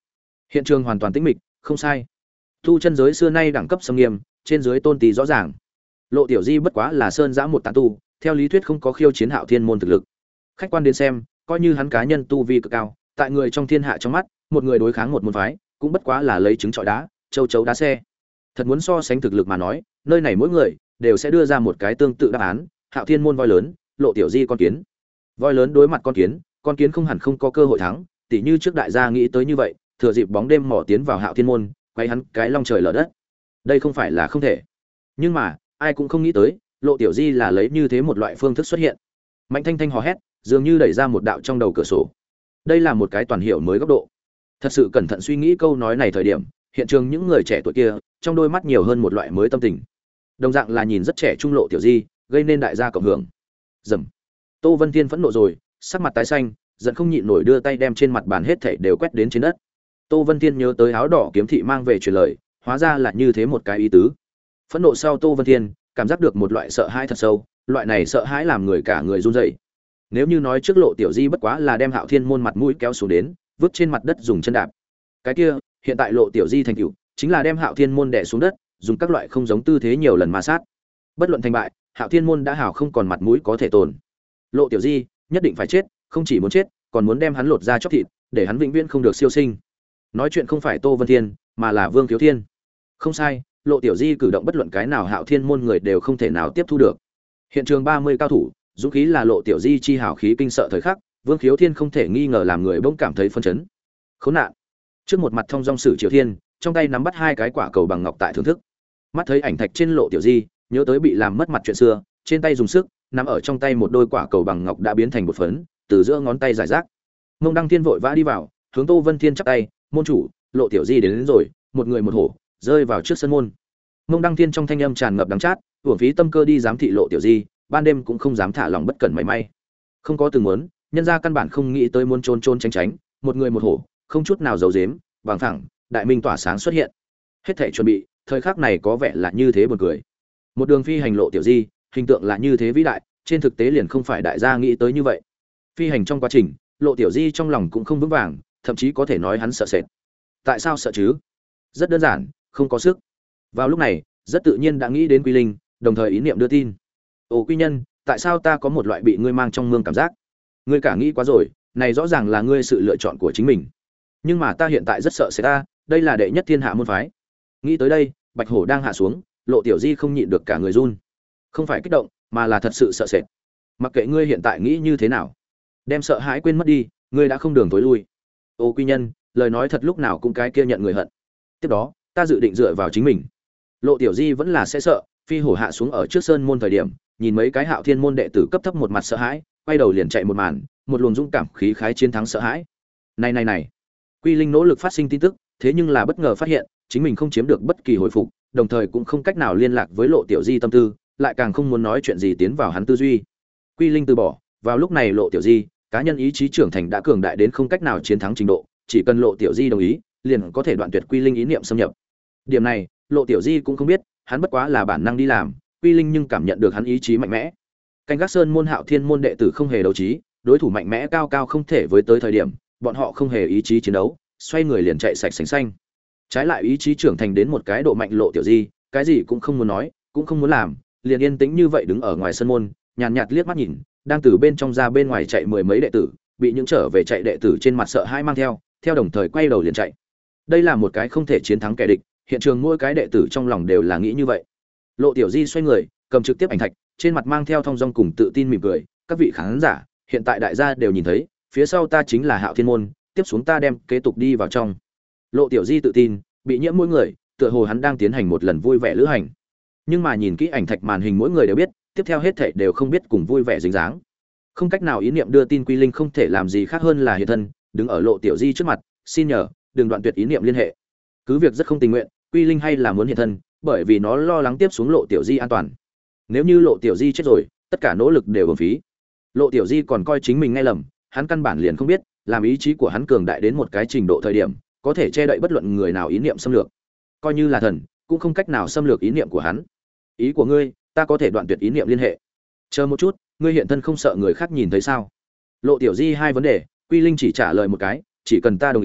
Hiện trường hoàn toàn tĩnh mịch, không sai. Tu chân giới xưa nay đẳng cấp xâm nghiêm, trên dưới tôn tí rõ ràng. Lộ Tiểu Di bất quá là sơn giã một tán tu, theo lý thuyết không có khiêu chiến Hạo Thiên môn thực lực. Khách quan đến xem, coi như hắn cá nhân tu vi cực cao, tại người trong thiên hạ trong mắt, một người đối kháng một môn phái, cũng bất quá là lấy trứng trọi đá, châu chấu đá xe. Thật muốn so sánh thực lực mà nói, nơi này mỗi người đều sẽ đưa ra một cái tương tự đáp án, Hạo Thiên môn voi lớn, Lộ Tiểu Di con kiến. Voi lớn đối mặt con kiến, con kiến không hẳn không có cơ hội thắng, tỉ như trước đại gia nghĩ tới như vậy, thừa dịp bóng đêm mò tiến vào Hạo Thiên môn, quay hắn cái long trời lở đất. Đây không phải là không thể. Nhưng mà, ai cũng không nghĩ tới, Lộ Tiểu Di là lấy như thế một loại phương thức xuất hiện. Mạnh Thanh Thanh hò hét, dường như đẩy ra một đạo trong đầu cửa sổ. Đây là một cái toàn hiểu mới góc độ. Thật sự cẩn thận suy nghĩ câu nói này thời điểm, hiện trường những người trẻ tuổi kia, trong đôi mắt nhiều hơn một loại mới tâm tình. Đồng dạng là nhìn rất trẻ trung Lộ Tiểu Di, gây nên đại gia cộng hưởng. Rầm. Tô Vân Thiên phẫn nộ rồi, sắc mặt tái xanh, giận không nhịn nổi đưa tay đem trên mặt bàn hết thảy đều quét đến trên đất. Tô Vân Thiên nhớ tới áo đỏ kiếm thị mang về truyền lời, hóa ra là như thế một cái ý tứ. Phẫn nộ sau Tô Vân Thiên cảm giác được một loại sợ hãi thật sâu, loại này sợ hãi làm người cả người run rẩy. Nếu như nói trước Lộ Tiểu Di bất quá là đem Hạo Thiên môn mặt mũi kéo xuống đến, vứt trên mặt đất dùng chân đạp. Cái kia, hiện tại Lộ Tiểu Di thành tựu, chính là đem Hạo Thiên môn đè xuống đất, dùng các loại không giống tư thế nhiều lần ma sát. Bất luận thành bại, Hạo Thiên môn đã hảo không còn mặt mũi có thể tồn. Lộ Tiểu Di nhất định phải chết, không chỉ muốn chết, còn muốn đem hắn lột ra chóc thịt, để hắn vĩnh viễn không được siêu sinh. Nói chuyện không phải Tô Vân Thiên, mà là Vương Khiếu Thiên. Không sai, Lộ Tiểu Di cử động bất luận cái nào Hạo Thiên môn người đều không thể nào tiếp thu được. Hiện trường ba mươi cao thủ, dũng khí là Lộ Tiểu Di chi hào khí kinh sợ thời khắc, Vương Khiếu Thiên không thể nghi ngờ làm người bỗng cảm thấy phân chấn. Khốn nạn. Trước một mặt thông dong sử Triều Thiên, trong tay nắm bắt hai cái quả cầu bằng ngọc tại thưởng thức. Mắt thấy ảnh thạch trên Lộ Tiểu Di, nhớ tới bị làm mất mặt chuyện xưa, trên tay dùng sức, nắm ở trong tay một đôi quả cầu bằng ngọc đã biến thành một phấn, từ giữa ngón tay giải rác. Mông Đăng Thiên vội vã đi vào, hướng Tô Vân Thiên chắp tay, "Môn chủ, Lộ Tiểu Di đến, đến rồi." Một người một hổ, rơi vào trước sân môn. Mông Đăng Thiên trong thanh âm tràn ngập đắng chát, uổng phí tâm cơ đi giám thị Lộ Tiểu Di, ban đêm cũng không dám thả lòng bất cẩn mảy may. Không có từng muốn, nhân ra căn bản không nghĩ tới muốn trốn trốn tránh tránh, một người một hổ, không chút nào giấu giếm, bằng thẳng, đại minh tỏa sáng xuất hiện. Hết thảy chuẩn bị, thời khắc này có vẻ là như thế buồn cười. Một đường phi hành Lộ Tiểu Di, hình tượng là như thế vĩ đại, trên thực tế liền không phải đại gia nghĩ tới như vậy. Phi hành trong quá trình, Lộ Tiểu Di trong lòng cũng không vững vàng, thậm chí có thể nói hắn sợ sệt. Tại sao sợ chứ? Rất đơn giản, không có sức. Vào lúc này, rất tự nhiên đã nghĩ đến Quy Linh, đồng thời ý niệm đưa tin. "Ồ Quy Nhân, tại sao ta có một loại bị ngươi mang trong mương cảm giác? Ngươi cả nghĩ quá rồi, này rõ ràng là ngươi sự lựa chọn của chính mình. Nhưng mà ta hiện tại rất sợ sẽ ta, đây là đệ nhất thiên hạ môn phái." Nghĩ tới đây, Bạch Hổ đang hạ xuống, Lộ Tiểu Di không nhịn được cả người run. Không phải kích động, mà là thật sự sợ sệt. Mặc kệ ngươi hiện tại nghĩ như thế nào, đem sợ hãi quên mất đi, ngươi đã không đường tối lui. Ô Quy Nhân, lời nói thật lúc nào cũng cái kia nhận người hận. Tiếp đó, ta dự định dựa vào chính mình. Lộ Tiểu Di vẫn là sẽ sợ, phi hổ hạ xuống ở trước sơn môn thời điểm, nhìn mấy cái Hạo Thiên môn đệ tử cấp thấp một mặt sợ hãi, quay đầu liền chạy một màn, một luồng dũng cảm khí khái chiến thắng sợ hãi. Này này này. Quy Linh nỗ lực phát sinh tin tức, thế nhưng là bất ngờ phát hiện, chính mình không chiếm được bất kỳ hồi phục, đồng thời cũng không cách nào liên lạc với Lộ Tiểu Di tâm tư, lại càng không muốn nói chuyện gì tiến vào hắn tư duy. Quy Linh từ bỏ, vào lúc này Lộ Tiểu Di, cá nhân ý chí trưởng thành đã cường đại đến không cách nào chiến thắng trình độ, chỉ cần Lộ Tiểu Di đồng ý, liền có thể đoạn tuyệt Quy Linh ý niệm xâm nhập. Điểm này, Lộ Tiểu Di cũng không biết, hắn bất quá là bản năng đi làm, Quy Linh nhưng cảm nhận được hắn ý chí mạnh mẽ. Canh gác sơn môn Hạo Thiên môn đệ tử không hề đấu trí, đối thủ mạnh mẽ cao cao không thể với tới thời điểm, bọn họ không hề ý chí chiến đấu, xoay người liền chạy sạch sành xanh. Trái lại ý chí trưởng thành đến một cái độ mạnh Lộ Tiểu Di, cái gì cũng không muốn nói, cũng không muốn làm, liền yên tĩnh như vậy đứng ở ngoài sân môn, nhàn nhạt, nhạt liếc mắt nhìn, đang từ bên trong ra bên ngoài chạy mười mấy đệ tử, bị những trở về chạy đệ tử trên mặt sợ hãi mang theo, theo đồng thời quay đầu liền chạy. Đây là một cái không thể chiến thắng kẻ địch, hiện trường mỗi cái đệ tử trong lòng đều là nghĩ như vậy. Lộ Tiểu Di xoay người, cầm trực tiếp ảnh thạch, trên mặt mang theo thong dong cùng tự tin mỉm cười, "Các vị khán giả, hiện tại đại gia đều nhìn thấy, phía sau ta chính là Hạo Thiên môn, tiếp xuống ta đem kế tục đi vào trong." Lộ Tiểu Di tự tin, bị nhiễm mỗi người, tựa hồ hắn đang tiến hành một lần vui vẻ lữ hành. Nhưng mà nhìn kỹ ảnh thạch màn hình mỗi người đều biết, tiếp theo hết thảy đều không biết cùng vui vẻ dính dáng. Không cách nào ý niệm đưa tin Quy Linh không thể làm gì khác hơn là hiện thân, đứng ở Lộ Tiểu Di trước mặt, "Xin nhờ, đừng đoạn tuyệt ý niệm liên hệ." Cứ việc rất không tình nguyện, Quy Linh hay là muốn hiện thân, bởi vì nó lo lắng tiếp xuống Lộ Tiểu Di an toàn. Nếu như Lộ Tiểu Di chết rồi, tất cả nỗ lực đều uổng phí. Lộ Tiểu Di còn coi chính mình nghe lầm, hắn căn bản liền không biết, làm ý chí của hắn cường đại đến một cái trình độ thời điểm, có thể che đậy bất luận người nào ý niệm xâm lược. Coi như là thần, cũng không cách nào xâm lược ý niệm của hắn. "Ý của ngươi, ta có thể đoạn tuyệt ý niệm liên hệ." "Chờ một chút, ngươi hiện thân không sợ người khác nhìn thấy sao?" Lộ Tiểu Di hai vấn đề, Quy Linh chỉ trả lời một cái, "Chỉ cần ta đồng ý,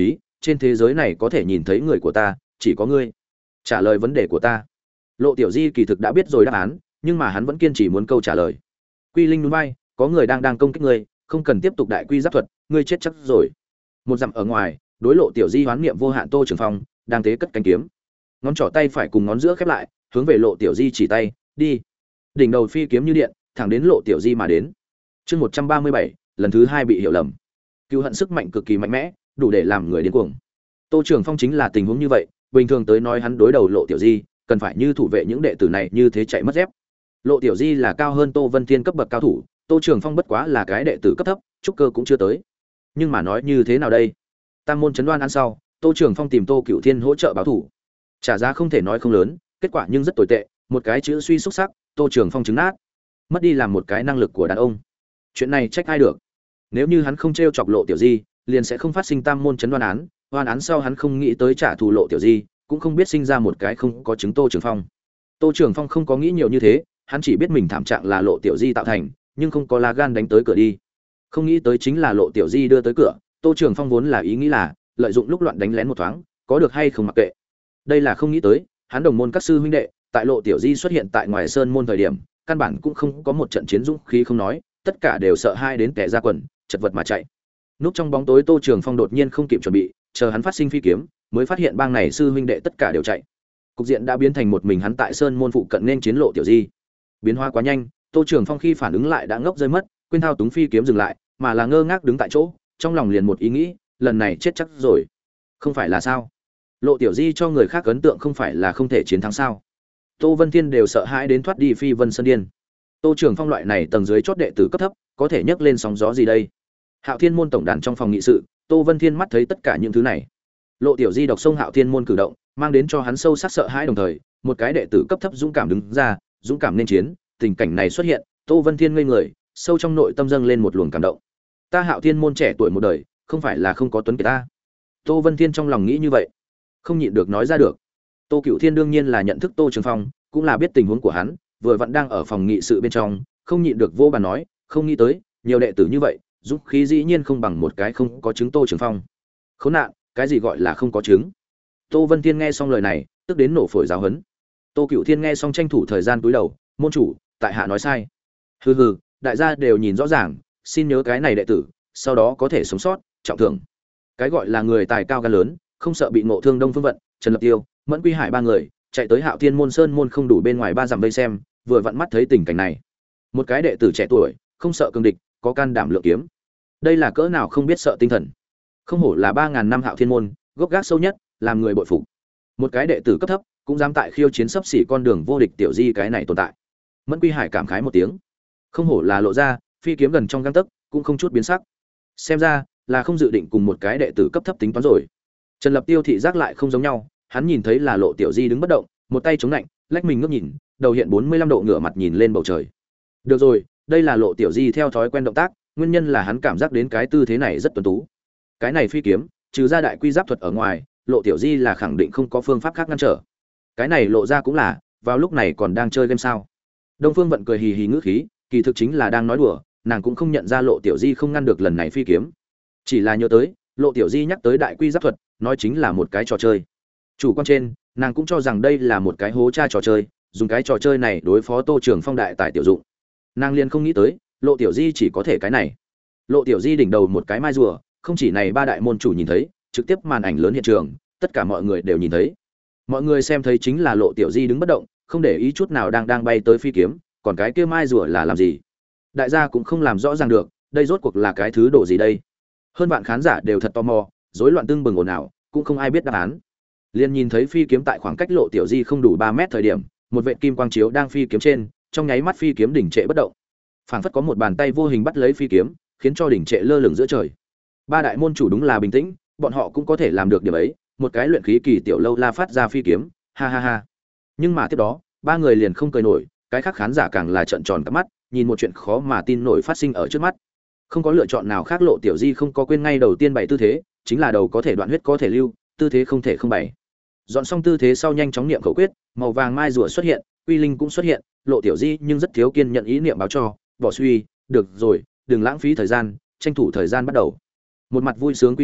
trên thế giới này có thể nhìn thấy người của ta chỉ có ngươi. Trả lời vấn đề của ta. Lộ Tiểu Di kỳ thực đã biết rồi đáp án, nhưng mà hắn vẫn kiên trì muốn câu trả lời. Quy Linh nhún vai, có người đang đang công kích ngươi, không cần tiếp tục đại quy giáp thuật, ngươi chết chắc rồi. Một dặm ở ngoài, đối Lộ Tiểu Di hoán niệm vô hạn Tô Trường Phong đang tế cất cánh kiếm, ngón trỏ tay phải cùng ngón giữa khép lại, hướng về Lộ Tiểu Di chỉ tay, đi. Đỉnh đầu phi kiếm như điện, thẳng đến Lộ Tiểu Di mà đến. Chương một trăm ba mươi bảy, lần thứ hai bị hiểu lầm. Cừu hận sức mạnh cực kỳ mạnh mẽ, đủ để làm người điên cuồng. Tô Trường Phong chính là tình huống như vậy, bình thường tới nói hắn đối đầu Lộ Tiểu Di, cần phải như thủ vệ những đệ tử này như thế chạy mất dép. Lộ Tiểu Di là cao hơn Tô Vân Thiên cấp bậc cao thủ, Tô Trường Phong bất quá là cái đệ tử cấp thấp, trúc cơ cũng chưa tới. Nhưng mà nói như thế nào đây? Tam môn chấn đoan ăn sau, Tô Trường Phong tìm Tô Cửu Thiên hỗ trợ báo thủ. Trả giá không thể nói không lớn, kết quả nhưng rất tồi tệ, một cái chữ suy xúc sắc, Tô Trường Phong chứng nát. Mất đi làm một cái năng lực của đàn ông. Chuyện này trách ai được? Nếu như hắn không trêu chọc Lộ Tiểu Di, liền sẽ không phát sinh tam môn chấn đoan án, oan án sau hắn không nghĩ tới trả thù Lộ Tiểu Di, cũng không biết sinh ra một cái không có chứng Tô Trường Phong. Tô Trường Phong không có nghĩ nhiều như thế, hắn chỉ biết mình thảm trạng là Lộ Tiểu Di tạo thành, nhưng không có lá gan đánh tới cửa đi. Không nghĩ tới chính là Lộ Tiểu Di đưa tới cửa, Tô Trường Phong vốn là ý nghĩ là lợi dụng lúc loạn đánh lén một thoáng, có được hay không mặc kệ. Đây là không nghĩ tới, hắn đồng môn các sư huynh đệ, tại Lộ Tiểu Di xuất hiện tại ngoài sơn môn thời điểm, căn bản cũng không có một trận chiến dũng khí không nói, tất cả đều sợ hai đến tè ra quần, chật vật mà chạy. Núp trong bóng tối Tô Trường Phong đột nhiên không kịp chuẩn bị, chờ hắn phát sinh phi kiếm, mới phát hiện bang này sư huynh đệ tất cả đều chạy. Cục diện đã biến thành một mình hắn tại sơn môn phụ cận nên chiến Lộ Tiểu Di. Biến hóa quá nhanh, Tô Trường Phong khi phản ứng lại đã ngốc rơi mất, quên thao túng phi kiếm dừng lại, mà là ngơ ngác đứng tại chỗ, trong lòng liền một ý nghĩ, lần này chết chắc rồi. Không phải là sao? Lộ Tiểu Di cho người khác ấn tượng không phải là không thể chiến thắng sao? Tô Vân Thiên đều sợ hãi đến thoát đi phi vân sơn điên. Tô Trường Phong loại này tầng dưới chót đệ tử cấp thấp, có thể nhấc lên sóng gió gì đây? Hạo Thiên môn tổng đàn trong phòng nghị sự, Tô Vân Thiên mắt thấy tất cả những thứ này. Lộ Tiểu Di đọc sông Hạo Thiên môn cử động, mang đến cho hắn sâu sắc sợ hãi đồng thời, một cái đệ tử cấp thấp dũng cảm đứng ra, dũng cảm nên chiến, tình cảnh này xuất hiện, Tô Vân Thiên ngây người, sâu trong nội tâm dâng lên một luồng cảm động. Ta Hạo Thiên môn trẻ tuổi một đời, không phải là không có tuấn kiệt ta. Tô Vân Thiên trong lòng nghĩ như vậy, không nhịn được nói ra được. Tô Cửu Thiên đương nhiên là nhận thức Tô Trường Phong, cũng là biết tình huống của hắn, vừa vẫn đang ở phòng nghị sự bên trong, không nhịn được vô bàn nói, không nghĩ tới, nhiều đệ tử như vậy, dũng khí dĩ nhiên không bằng một cái không có chứng Tô Trường Phong. Khốn nạn, cái gì gọi là không có chứng? Tô Vân Thiên nghe xong lời này, tức đến nổ phổi giáo huấn. Tô Cửu Thiên nghe xong tranh thủ thời gian túi đầu, môn chủ, tại hạ nói sai. Hừ hừ, đại gia đều nhìn rõ ràng, xin nhớ cái này đệ tử, sau đó có thể sống sót, trọng thưởng. Cái gọi là người tài cao gan lớn, không sợ bị ngộ thương Đông Phương Vận, Trần Lập Tiêu, Mẫn Quy Hải ba người, chạy tới Hạo Thiên môn sơn môn không đủ bên ngoài ba dặm vây xem, vừa vặn mắt thấy tình cảnh này. Một cái đệ tử trẻ tuổi, không sợ cường địch, có can đảm lượng kiếm. Đây là cỡ nào không biết sợ tinh thần. Không hổ là ba ngàn năm Hạo Thiên môn, gốc gác sâu nhất, làm người bội phục. Một cái đệ tử cấp thấp, cũng dám tại khiêu chiến sắp xỉ con đường vô địch tiểu di cái này tồn tại. Mẫn Quy Hải cảm khái một tiếng. Không hổ là lộ ra, phi kiếm gần trong gang tấc, cũng không chút biến sắc. Xem ra là không dự định cùng một cái đệ tử cấp thấp tính toán rồi. Trần Lập Tiêu thị giác lại không giống nhau, hắn nhìn thấy là Lộ Tiểu Di đứng bất động, một tay chống lạnh, lách mình ngước nhìn, đầu hiện bốn mươi lăm độ ngửa mặt nhìn lên bầu trời. Được rồi, đây là Lộ Tiểu Di theo thói quen động tác, nguyên nhân là hắn cảm giác đến cái tư thế này rất tuấn tú. Cái này phi kiếm, trừ ra đại quy giáp thuật ở ngoài, Lộ Tiểu Di là khẳng định không có phương pháp khác ngăn trở. Cái này lộ ra cũng là, vào lúc này còn đang chơi game sao? Đông Phương Vận cười hì hì ngữ khí, kỳ thực chính là đang nói đùa, nàng cũng không nhận ra Lộ Tiểu Di không ngăn được lần này phi kiếm. Chỉ là nhớ tới, Lộ Tiểu Di nhắc tới đại quy giáp thuật, nói chính là một cái trò chơi. Chủ quan trên, nàng cũng cho rằng đây là một cái hố tra trò chơi, dùng cái trò chơi này đối phó Tô Trường Phong đại tài tiểu dụng. Nàng liền không nghĩ tới, Lộ Tiểu Di chỉ có thể cái này. Lộ Tiểu Di đỉnh đầu một cái mai rùa, không chỉ này ba đại môn chủ nhìn thấy, trực tiếp màn ảnh lớn hiện trường, tất cả mọi người đều nhìn thấy. Mọi người xem thấy chính là Lộ Tiểu Di đứng bất động, không để ý chút nào đang đang bay tới phi kiếm, còn cái kia mai rùa là làm gì? Đại gia cũng không làm rõ ràng được, đây rốt cuộc là cái thứ độ gì đây? Hơn vạn khán giả đều thật tò mò, rối loạn tương bừng ồn ào, cũng không ai biết đáp án. Liên nhìn thấy phi kiếm tại khoảng cách Lộ Tiểu Di không đủ ba mét thời điểm, một vệt kim quang chiếu đang phi kiếm trên, trong nháy mắt phi kiếm đỉnh trệ bất động. Phảng phất có một bàn tay vô hình bắt lấy phi kiếm, khiến cho đỉnh trệ lơ lửng giữa trời. Ba đại môn chủ đúng là bình tĩnh, bọn họ cũng có thể làm được điểm ấy, một cái luyện khí kỳ tiểu lâu la phát ra phi kiếm, ha ha ha. Nhưng mà tiếp đó, ba người liền không cười nổi, cái khác khán giả càng là trợn tròn cả mắt, nhìn một chuyện khó mà tin nổi phát sinh ở trước mắt. Không có lựa chọn nào khác, Lộ Tiểu Di không có quên ngay đầu tiên bày tư thế, chính là đầu có thể đoạn huyết có thể lưu, tư thế không thể không bày. Dọn xong tư thế sau nhanh chóng niệm khẩu quyết, màu vàng mai rùa xuất hiện, Quy Linh cũng xuất hiện, Lộ Tiểu Di nhưng rất thiếu kiên nhận ý niệm báo cho, bỏ suy, được rồi, đừng lãng phí thời gian, tranh thủ thời gian bắt đầu. Một mặt vui sướng Quy Linh,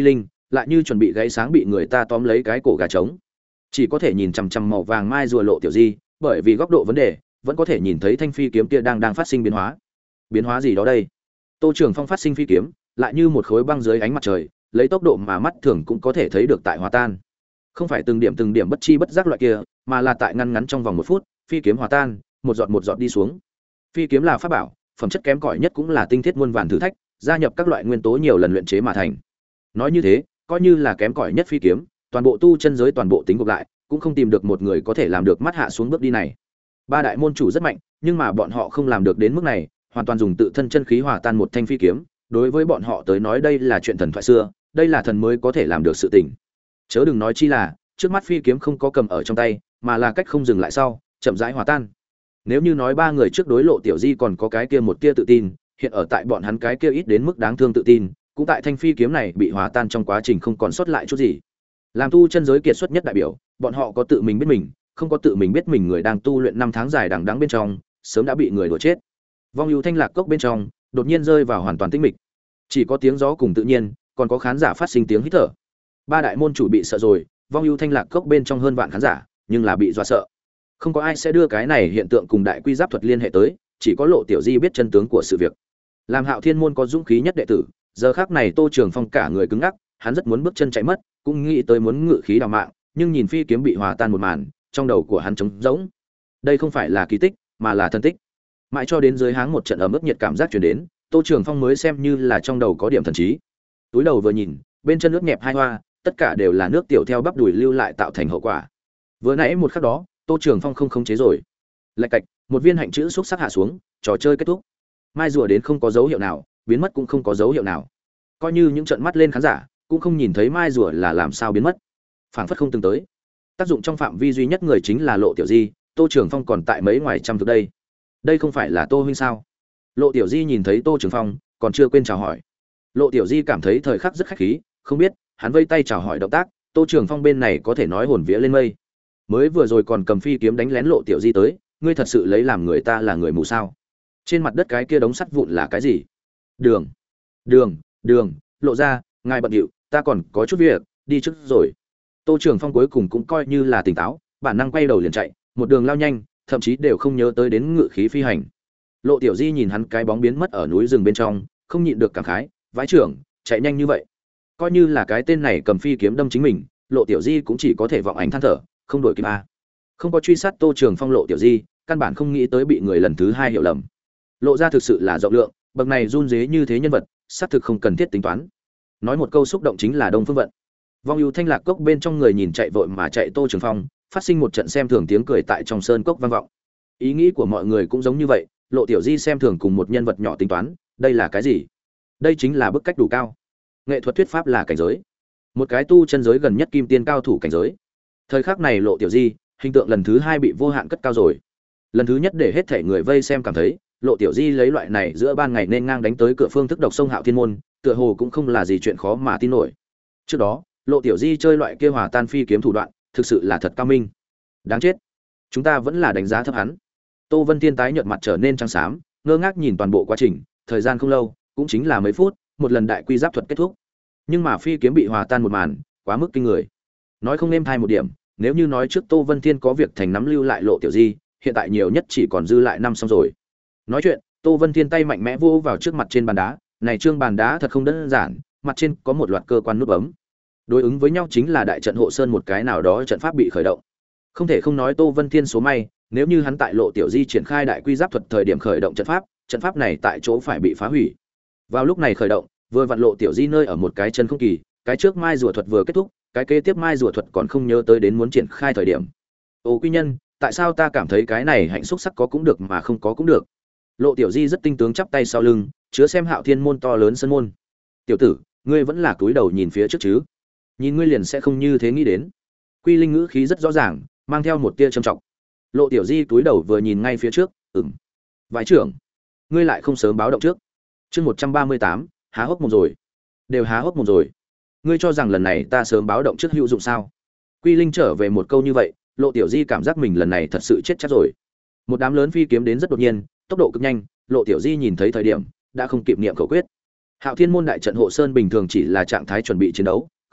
lại như chuẩn bị gáy sáng bị người ta tóm lấy cái cổ gà trống, chỉ có thể nhìn chằm chằm màu vàng mai rùa Lộ Tiểu Di, bởi vì góc độ vấn đề vẫn có thể nhìn thấy thanh phi kiếm kia đang đang phát sinh biến hóa. Biến hóa gì đó đây? Tô Trường Phong phát sinh phi kiếm lại như một khối băng dưới ánh mặt trời, lấy tốc độ mà mắt thường cũng có thể thấy được tại hòa tan, không phải từng điểm từng điểm bất chi bất giác loại kia, mà là tại ngăn ngắn trong vòng một phút, phi kiếm hòa tan, một giọt một giọt đi xuống. Phi kiếm là pháp bảo, phẩm chất kém cỏi nhất cũng là tinh thiết muôn vàn thử thách, gia nhập các loại nguyên tố nhiều lần luyện chế mà thành. Nói như thế, coi như là kém cỏi nhất phi kiếm, toàn bộ tu chân giới toàn bộ tính gộp lại, cũng không tìm được một người có thể làm được mắt hạ xuống bước đi này. Ba đại môn chủ rất mạnh, nhưng mà bọn họ không làm được đến mức này, hoàn toàn dùng tự thân chân khí hòa tan một thanh phi kiếm, đối với bọn họ tới nói đây là chuyện thần thoại xưa, đây là thần mới có thể làm được sự tình. Chớ đừng nói chi là, trước mắt phi kiếm không có cầm ở trong tay, mà là cách không dừng lại sau, chậm rãi hòa tan. Nếu như nói ba người trước đối Lộ Tiểu Di còn có cái kia một tia tự tin, hiện ở tại bọn hắn cái kia ít đến mức đáng thương tự tin, cũng tại thanh phi kiếm này bị hòa tan trong quá trình không còn sót lại chút gì. Làm tu chân giới kiệt xuất nhất đại biểu, bọn họ có tự mình biết mình, không có tự mình biết mình người đang tu luyện năm tháng dài đằng đẵng bên trong, sớm đã bị người đùa chết. Vong ưu thanh lạc cốc bên trong, đột nhiên rơi vào hoàn toàn tĩnh mịch. Chỉ có tiếng gió cùng tự nhiên, còn có khán giả phát sinh tiếng hít thở. Ba đại môn chủ bị sợ rồi, Vong ưu thanh lạc cốc bên trong hơn vạn khán giả, nhưng là bị dọa sợ. Không có ai sẽ đưa cái này hiện tượng cùng đại quy giáp thuật liên hệ tới, chỉ có Lộ Tiểu Di biết chân tướng của sự việc. Làm Hạo Thiên môn có dũng khí nhất đệ tử, giờ khắc này Tô Trường Phong cả người cứng ngắc, hắn rất muốn bước chân chạy mất, cũng nghĩ tới muốn ngự khí đào mạng, nhưng nhìn phi kiếm bị hòa tan một màn, trong đầu của hắn trống rỗng. Đây không phải là kỳ tích, mà là thần tích. Mãi cho đến dưới háng một trận ấm ức nhiệt cảm giác truyền đến, Tô Trường Phong mới xem như là trong đầu có điểm thần trí. Túi đầu vừa nhìn, bên chân nước nhẹp hai hoa, tất cả đều là nước tiểu theo bắp đùi lưu lại tạo thành hậu quả. Vừa nãy một khắc đó, Tô Trường Phong không khống chế rồi. Lạch cạch, một viên hạnh chữ xúc sắc hạ xuống, trò chơi kết thúc. Mai rùa đến không có dấu hiệu nào, biến mất cũng không có dấu hiệu nào. Coi như những trận mắt lên khán giả, cũng không nhìn thấy mai rùa là làm sao biến mất. Phảng phất không từng tới. Tác dụng trong phạm vi duy nhất người chính là Lộ Tiểu Di, Tô Trường Phong còn tại mấy ngoài trăm thực đây. Đây không phải là Tô huynh sao? Lộ Tiểu Di nhìn thấy Tô Trường Phong, còn chưa quên chào hỏi. Lộ Tiểu Di cảm thấy thời khắc rất khách khí, không biết, hắn vây tay chào hỏi động tác, Tô Trường Phong bên này có thể nói hồn vía lên mây. Mới vừa rồi còn cầm phi kiếm đánh lén Lộ Tiểu Di tới, ngươi thật sự lấy làm người ta là người mù sao? Trên mặt đất cái kia đống sắt vụn là cái gì? Đường, đường, đường, Lộ ra, ngài bận điệu, ta còn có chút việc, đi trước rồi. Tô Trường Phong cuối cùng cũng coi như là tỉnh táo, bản năng quay đầu liền chạy, một đường lao nhanh, thậm chí đều không nhớ tới đến ngự khí phi hành. Lộ Tiểu Di nhìn hắn cái bóng biến mất ở núi rừng bên trong, không nhịn được cảm khái, vãi trưởng, chạy nhanh như vậy. Coi như là cái tên này cầm phi kiếm đâm chính mình, Lộ Tiểu Di cũng chỉ có thể vọng ảnh than thở, không đổi kịp a. Không có truy sát Tô Trường Phong, Lộ Tiểu Di căn bản không nghĩ tới bị người lần thứ hai hiểu lầm. Lộ ra thực sự là rộng lượng, bậc này run rế như thế nhân vật, xác thực không cần thiết tính toán. Nói một câu xúc động chính là Đông Phương Vận. Vong ưu thanh lạc cốc bên trong người nhìn chạy vội mà chạy Tô Trường Phong, phát sinh một trận xem thường tiếng cười tại trong sơn cốc vang vọng. Ý nghĩ của mọi người cũng giống như vậy, Lộ Tiểu Di xem thường cùng một nhân vật nhỏ tính toán, đây là cái gì? Đây chính là bức cách đủ cao. Nghệ thuật thuyết pháp là cảnh giới, một cái tu chân giới gần nhất kim tiên cao thủ cảnh giới. Thời khắc này Lộ Tiểu Di hình tượng lần thứ hai bị vô hạn cất cao rồi. Lần thứ nhất để hết thảy người vây xem cảm thấy, Lộ Tiểu Di lấy loại này giữa ban ngày nên ngang đánh tới cửa phương thức độc sông Hạo Thiên môn, tựa hồ cũng không là gì chuyện khó mà tin nổi. Trước đó, Lộ Tiểu Di chơi loại kia hòa tan phi kiếm thủ đoạn, thực sự là thật cao minh. Đáng chết, chúng ta vẫn là đánh giá thấp hắn. Tô Vân Tiên tái nhợt mặt trở nên trắng xám, ngơ ngác nhìn toàn bộ quá trình, thời gian không lâu, cũng chính là mấy phút, một lần đại quy giáp thuật kết thúc. Nhưng mà phi kiếm bị hòa tan một màn, quá mức kinh người. Nói không êm thay một điểm, nếu như nói trước Tô Vân Thiên có việc thành nắm lưu lại Lộ Tiểu Di, hiện tại nhiều nhất chỉ còn dư lại năm xong rồi. Nói chuyện, Tô Vân Thiên tay mạnh mẽ vô vào trước mặt trên bàn đá, này trương bàn đá thật không đơn giản, mặt trên có một loạt cơ quan nút bấm. Đối ứng với nhau chính là đại trận hộ sơn một cái nào đó trận pháp bị khởi động. Không thể không nói Tô Vân Thiên số may, nếu như hắn tại Lộ Tiểu Di triển khai đại quy giáp thuật thời điểm khởi động trận pháp, trận pháp này tại chỗ phải bị phá hủy. Vào lúc này khởi động, vừa vặn Lộ Tiểu Di nơi ở một cái chân không kỳ, cái trước mai rùa thuật vừa kết thúc, cái kế tiếp mai rùa thuật còn không nhớ tới đến muốn triển khai thời điểm. Ô quy nhân, tại sao ta cảm thấy cái này hạnh xúc sắc có cũng được mà không có cũng được? Lộ Tiểu Di rất tinh tướng chắp tay sau lưng, chứa xem Hạo Thiên môn to lớn sân môn. Tiểu tử, ngươi vẫn là cúi đầu nhìn phía trước chứ? Nhìn ngươi liền sẽ không như thế nghĩ đến. Quy Linh ngữ khí rất rõ ràng, mang theo một tia trầm trọng. Lộ Tiểu Di cúi đầu vừa nhìn ngay phía trước, ừm. Vãi trưởng, ngươi lại không sớm báo động trước. Chương một trăm ba mươi tám, há hốc mồm rồi. Đều há hốc mồm rồi. Ngươi cho rằng lần này ta sớm báo động trước hữu dụng sao? Quy Linh trở về một câu như vậy, Lộ Tiểu Di cảm giác mình lần này thật sự chết chắc rồi. Một đám lớn phi kiếm đến rất đột nhiên, tốc độ cực nhanh, Lộ Tiểu Di nhìn thấy thời điểm, đã không kịp niệm khẩu quyết. Hạo Thiên môn đại trận hộ sơn bình thường chỉ là trạng thái chuẩn bị chiến đấu,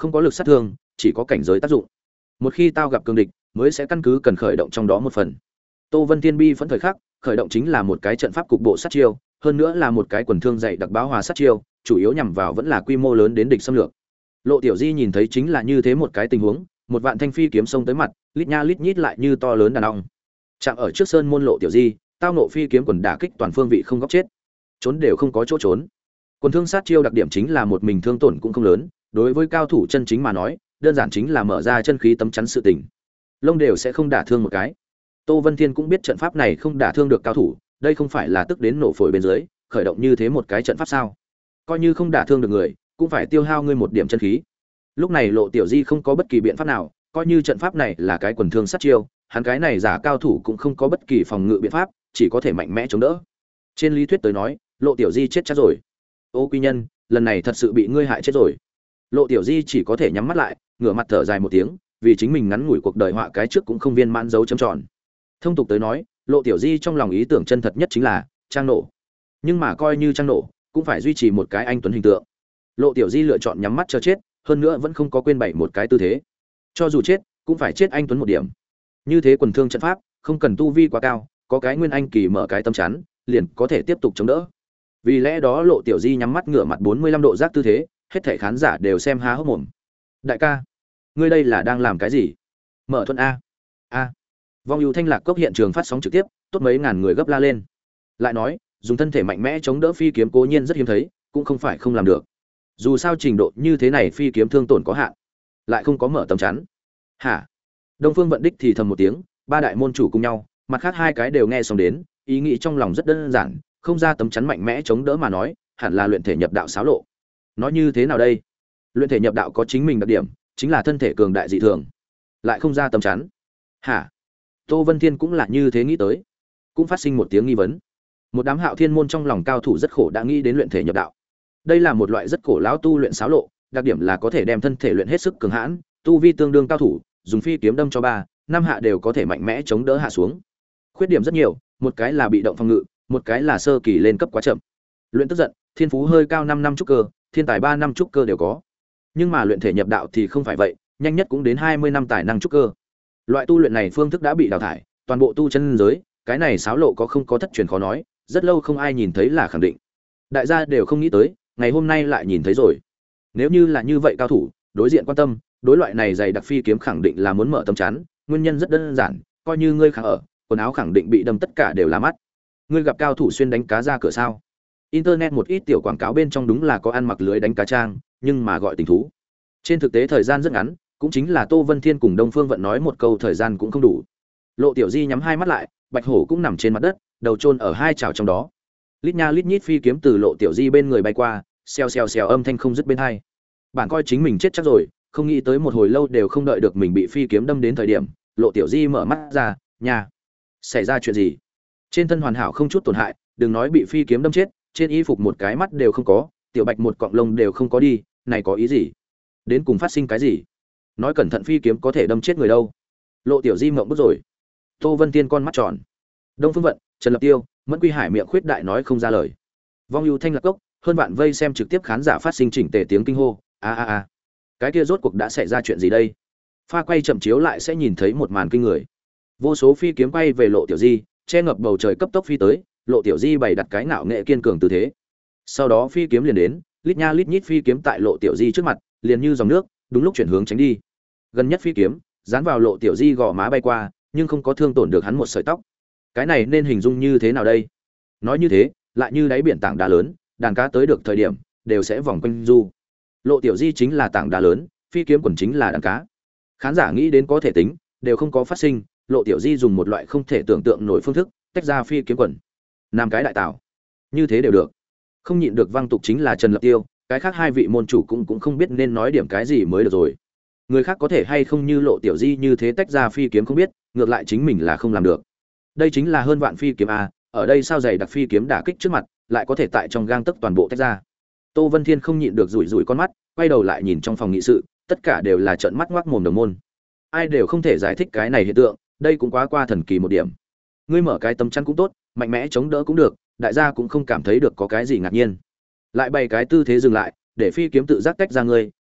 không có lực sát thương, chỉ có cảnh giới tác dụng. Một khi tao gặp cường địch, mới sẽ căn cứ cần khởi động trong đó một phần. Tô Vân Thiên bi phấn thời khắc, khởi động chính là một cái trận pháp cục bộ sát chiêu, hơn nữa là một cái quần thương dày đặc báo hòa sát chiêu, chủ yếu nhằm vào vẫn là quy mô lớn đến địch xâm lược. Lộ Tiểu Di nhìn thấy chính là như thế một cái tình huống, một vạn thanh phi kiếm xông tới mặt, lít nha lít nhít lại như to lớn đàn ong. Chạm ở trước sơn môn Lộ Tiểu Di, tao nộ phi kiếm quần đả kích toàn phương vị không góc chết. Trốn đều không có chỗ trốn. Quần thương sát chiêu đặc điểm chính là một mình thương tổn cũng không lớn, đối với cao thủ chân chính mà nói, đơn giản chính là mở ra chân khí tấm chắn sự tình. Lông đều sẽ không đả thương một cái. Tô Vân Thiên cũng biết trận pháp này không đả thương được cao thủ, đây không phải là tức đến nổ phổi bên dưới, khởi động như thế một cái trận pháp sao? Coi như không đả thương được người, cũng phải tiêu hao ngươi một điểm chân khí. Lúc này Lộ Tiểu Di không có bất kỳ biện pháp nào, coi như trận pháp này là cái quần thương sát chiêu, hắn cái này giả cao thủ cũng không có bất kỳ phòng ngự biện pháp, chỉ có thể mạnh mẽ chống đỡ. Trên lý thuyết tới nói, Lộ Tiểu Di chết chắc rồi. Ô quy nhân, lần này thật sự bị ngươi hại chết rồi. Lộ Tiểu Di chỉ có thể nhắm mắt lại, ngửa mặt thở dài một tiếng, vì chính mình ngắn ngủi cuộc đời họa cái trước cũng không viên mãn dấu chấm tròn. Thông tục tới nói, Lộ Tiểu Di trong lòng ý tưởng chân thật nhất chính là trang nổ. Nhưng mà coi như trang nổ, cũng phải duy trì một cái anh tuấn hình tượng. Lộ Tiểu Di lựa chọn nhắm mắt chờ chết, hơn nữa vẫn không có quên bày một cái tư thế. Cho dù chết, cũng phải chết anh tuấn một điểm. Như thế quần thương trận pháp, không cần tu vi quá cao, có cái nguyên anh kỳ mở cái tâm chắn, liền có thể tiếp tục chống đỡ. Vì lẽ đó Lộ Tiểu Di nhắm mắt ngửa mặt bốn mươi lăm độ giác tư thế, hết thảy khán giả đều xem há hốc mồm. Đại ca, ngươi đây là đang làm cái gì? Mở thuận a. A. Vong ưu thanh lạc cốc hiện trường phát sóng trực tiếp, tốt mấy ngàn người gấp la lên. Lại nói, dùng thân thể mạnh mẽ chống đỡ phi kiếm cố nhiên rất hiếm thấy, cũng không phải không làm được. Dù sao trình độ như thế này phi kiếm thương tổn có hạn, lại không có mở tấm chắn. Hả? Đông Phương Vận Đích thì thầm một tiếng, ba đại môn chủ cùng nhau, mặt khác hai cái đều nghe xong đến, ý nghĩ trong lòng rất đơn giản, không ra tấm chắn mạnh mẽ chống đỡ mà nói, hẳn là luyện thể nhập đạo xáo lộ. Nói như thế nào đây? Luyện thể nhập đạo có chính mình đặc điểm, chính là thân thể cường đại dị thường, lại không ra tấm chắn. Hả? Tô Vân Thiên cũng là như thế nghĩ tới, cũng phát sinh một tiếng nghi vấn. Một đám Hạo Thiên môn trong lòng cao thủ rất khổ đã nghĩ đến luyện thể nhập đạo. Đây là một loại rất cổ lão tu luyện xáo lộ, đặc điểm là có thể đem thân thể luyện hết sức cường hãn, tu vi tương đương cao thủ, dùng phi kiếm đâm cho ba, năm hạ đều có thể mạnh mẽ chống đỡ hạ xuống. Khuyết điểm rất nhiều, một cái là bị động phòng ngự, một cái là sơ kỳ lên cấp quá chậm. Luyện tức giận, thiên phú hơi cao năm năm trúc cơ, thiên tài ba năm trúc cơ đều có. Nhưng mà luyện thể nhập đạo thì không phải vậy, nhanh nhất cũng đến hai mươi năm tài năng trúc cơ. Loại tu luyện này phương thức đã bị đào thải, toàn bộ tu chân giới, cái này xáo lộ có không có thất truyền khó nói, rất lâu không ai nhìn thấy là khẳng định. Đại gia đều không nghĩ tới, ngày hôm nay lại nhìn thấy rồi. Nếu như là như vậy cao thủ, đối diện quan tâm, đối loại này dày đặc phi kiếm khẳng định là muốn mở tấm chắn, nguyên nhân rất đơn giản, coi như ngươi kháng ở, quần áo khẳng định bị đâm tất cả đều là mắt. Ngươi gặp cao thủ xuyên đánh cá ra cửa sao? Internet một ít tiểu quảng cáo bên trong đúng là có ăn mặc lưới đánh cá trang, nhưng mà gọi tình thú. Trên thực tế thời gian rất ngắn, cũng chính là Tô Vân Thiên cùng Đông Phương Vận nói một câu thời gian cũng không đủ. Lộ Tiểu Di nhắm hai mắt lại, Bạch Hổ cũng nằm trên mặt đất, đầu chôn ở hai chảo trong đó. Lít nha lít nhít phi kiếm từ Lộ Tiểu Di bên người bay qua, xèo xèo xèo âm thanh không dứt bên hai. Bạn coi chính mình chết chắc rồi, không nghĩ tới một hồi lâu đều không đợi được mình bị phi kiếm đâm đến thời điểm, Lộ Tiểu Di mở mắt ra, nhà, xảy ra chuyện gì? Trên thân hoàn hảo không chút tổn hại, đừng nói bị phi kiếm đâm chết, trên y phục một cái mắt đều không có, tiểu Bạch một cọng lông đều không có đi, này có ý gì? Đến cùng phát sinh cái gì? Nói cẩn thận phi kiếm có thể đâm chết người đâu? Lộ Tiểu Di mộng bức rồi. Tô Vân Tiên con mắt tròn. Đông Phương Vận, Trần Lập Tiêu, Mẫn Quy Hải miệng khuyết đại nói không ra lời. Vong ưu thanh lạc cốc, hơn vạn vây xem trực tiếp khán giả phát sinh chỉnh tề tiếng kinh hô, a a a. Cái kia rốt cuộc đã xảy ra chuyện gì đây? Pha quay chậm chiếu lại sẽ nhìn thấy một màn kinh người. Vô số phi kiếm quay về Lộ Tiểu Di, che ngập bầu trời cấp tốc phi tới, Lộ Tiểu Di bày đặt cái ngạo nghệ kiên cường tư thế. Sau đó phi kiếm liền đến, lít nha lít nhít phi kiếm tại Lộ Tiểu Di trước mặt, liền như dòng nước, đúng lúc chuyển hướng tránh đi. Gần nhất phi kiếm dán vào Lộ Tiểu Di gò má bay qua, nhưng không có thương tổn được hắn một sợi tóc. Cái này nên hình dung như thế nào đây? Nói như thế, lại như đáy biển tảng đá lớn, đàn cá tới được thời điểm, đều sẽ vòng quanh du. Lộ Tiểu Di chính là tảng đá lớn, phi kiếm quần chính là đàn cá. Khán giả nghĩ đến có thể tính, đều không có phát sinh, Lộ Tiểu Di dùng một loại không thể tưởng tượng nổi phương thức, tách ra phi kiếm quần. Nam cái đại tạo. Như thế đều được. Không nhịn được văng tục chính là Trần Lập Tiêu, cái khác hai vị môn chủ cũng cũng không biết nên nói điểm cái gì mới được rồi. Người khác có thể hay không như Lộ Tiểu Di như thế tách ra phi kiếm không biết, ngược lại chính mình là không làm được. Đây chính là hơn vạn phi kiếm a, ở đây sao dày đặc phi kiếm đả kích trước mặt, lại có thể tại trong gang tấc toàn bộ tách ra. Tô Vân Thiên không nhịn được rủi rủi con mắt, quay đầu lại nhìn trong phòng nghị sự, tất cả đều là trợn mắt ngoác mồm đồng môn. Ai đều không thể giải thích cái này hiện tượng, đây cũng quá qua thần kỳ một điểm. Ngươi mở cái tấm chắn cũng tốt, mạnh mẽ chống đỡ cũng được, đại gia cũng không cảm thấy được có cái gì ngạc nhiên. Lại bày cái tư thế dừng lại, để phi kiếm tự giác tách ra ngươi,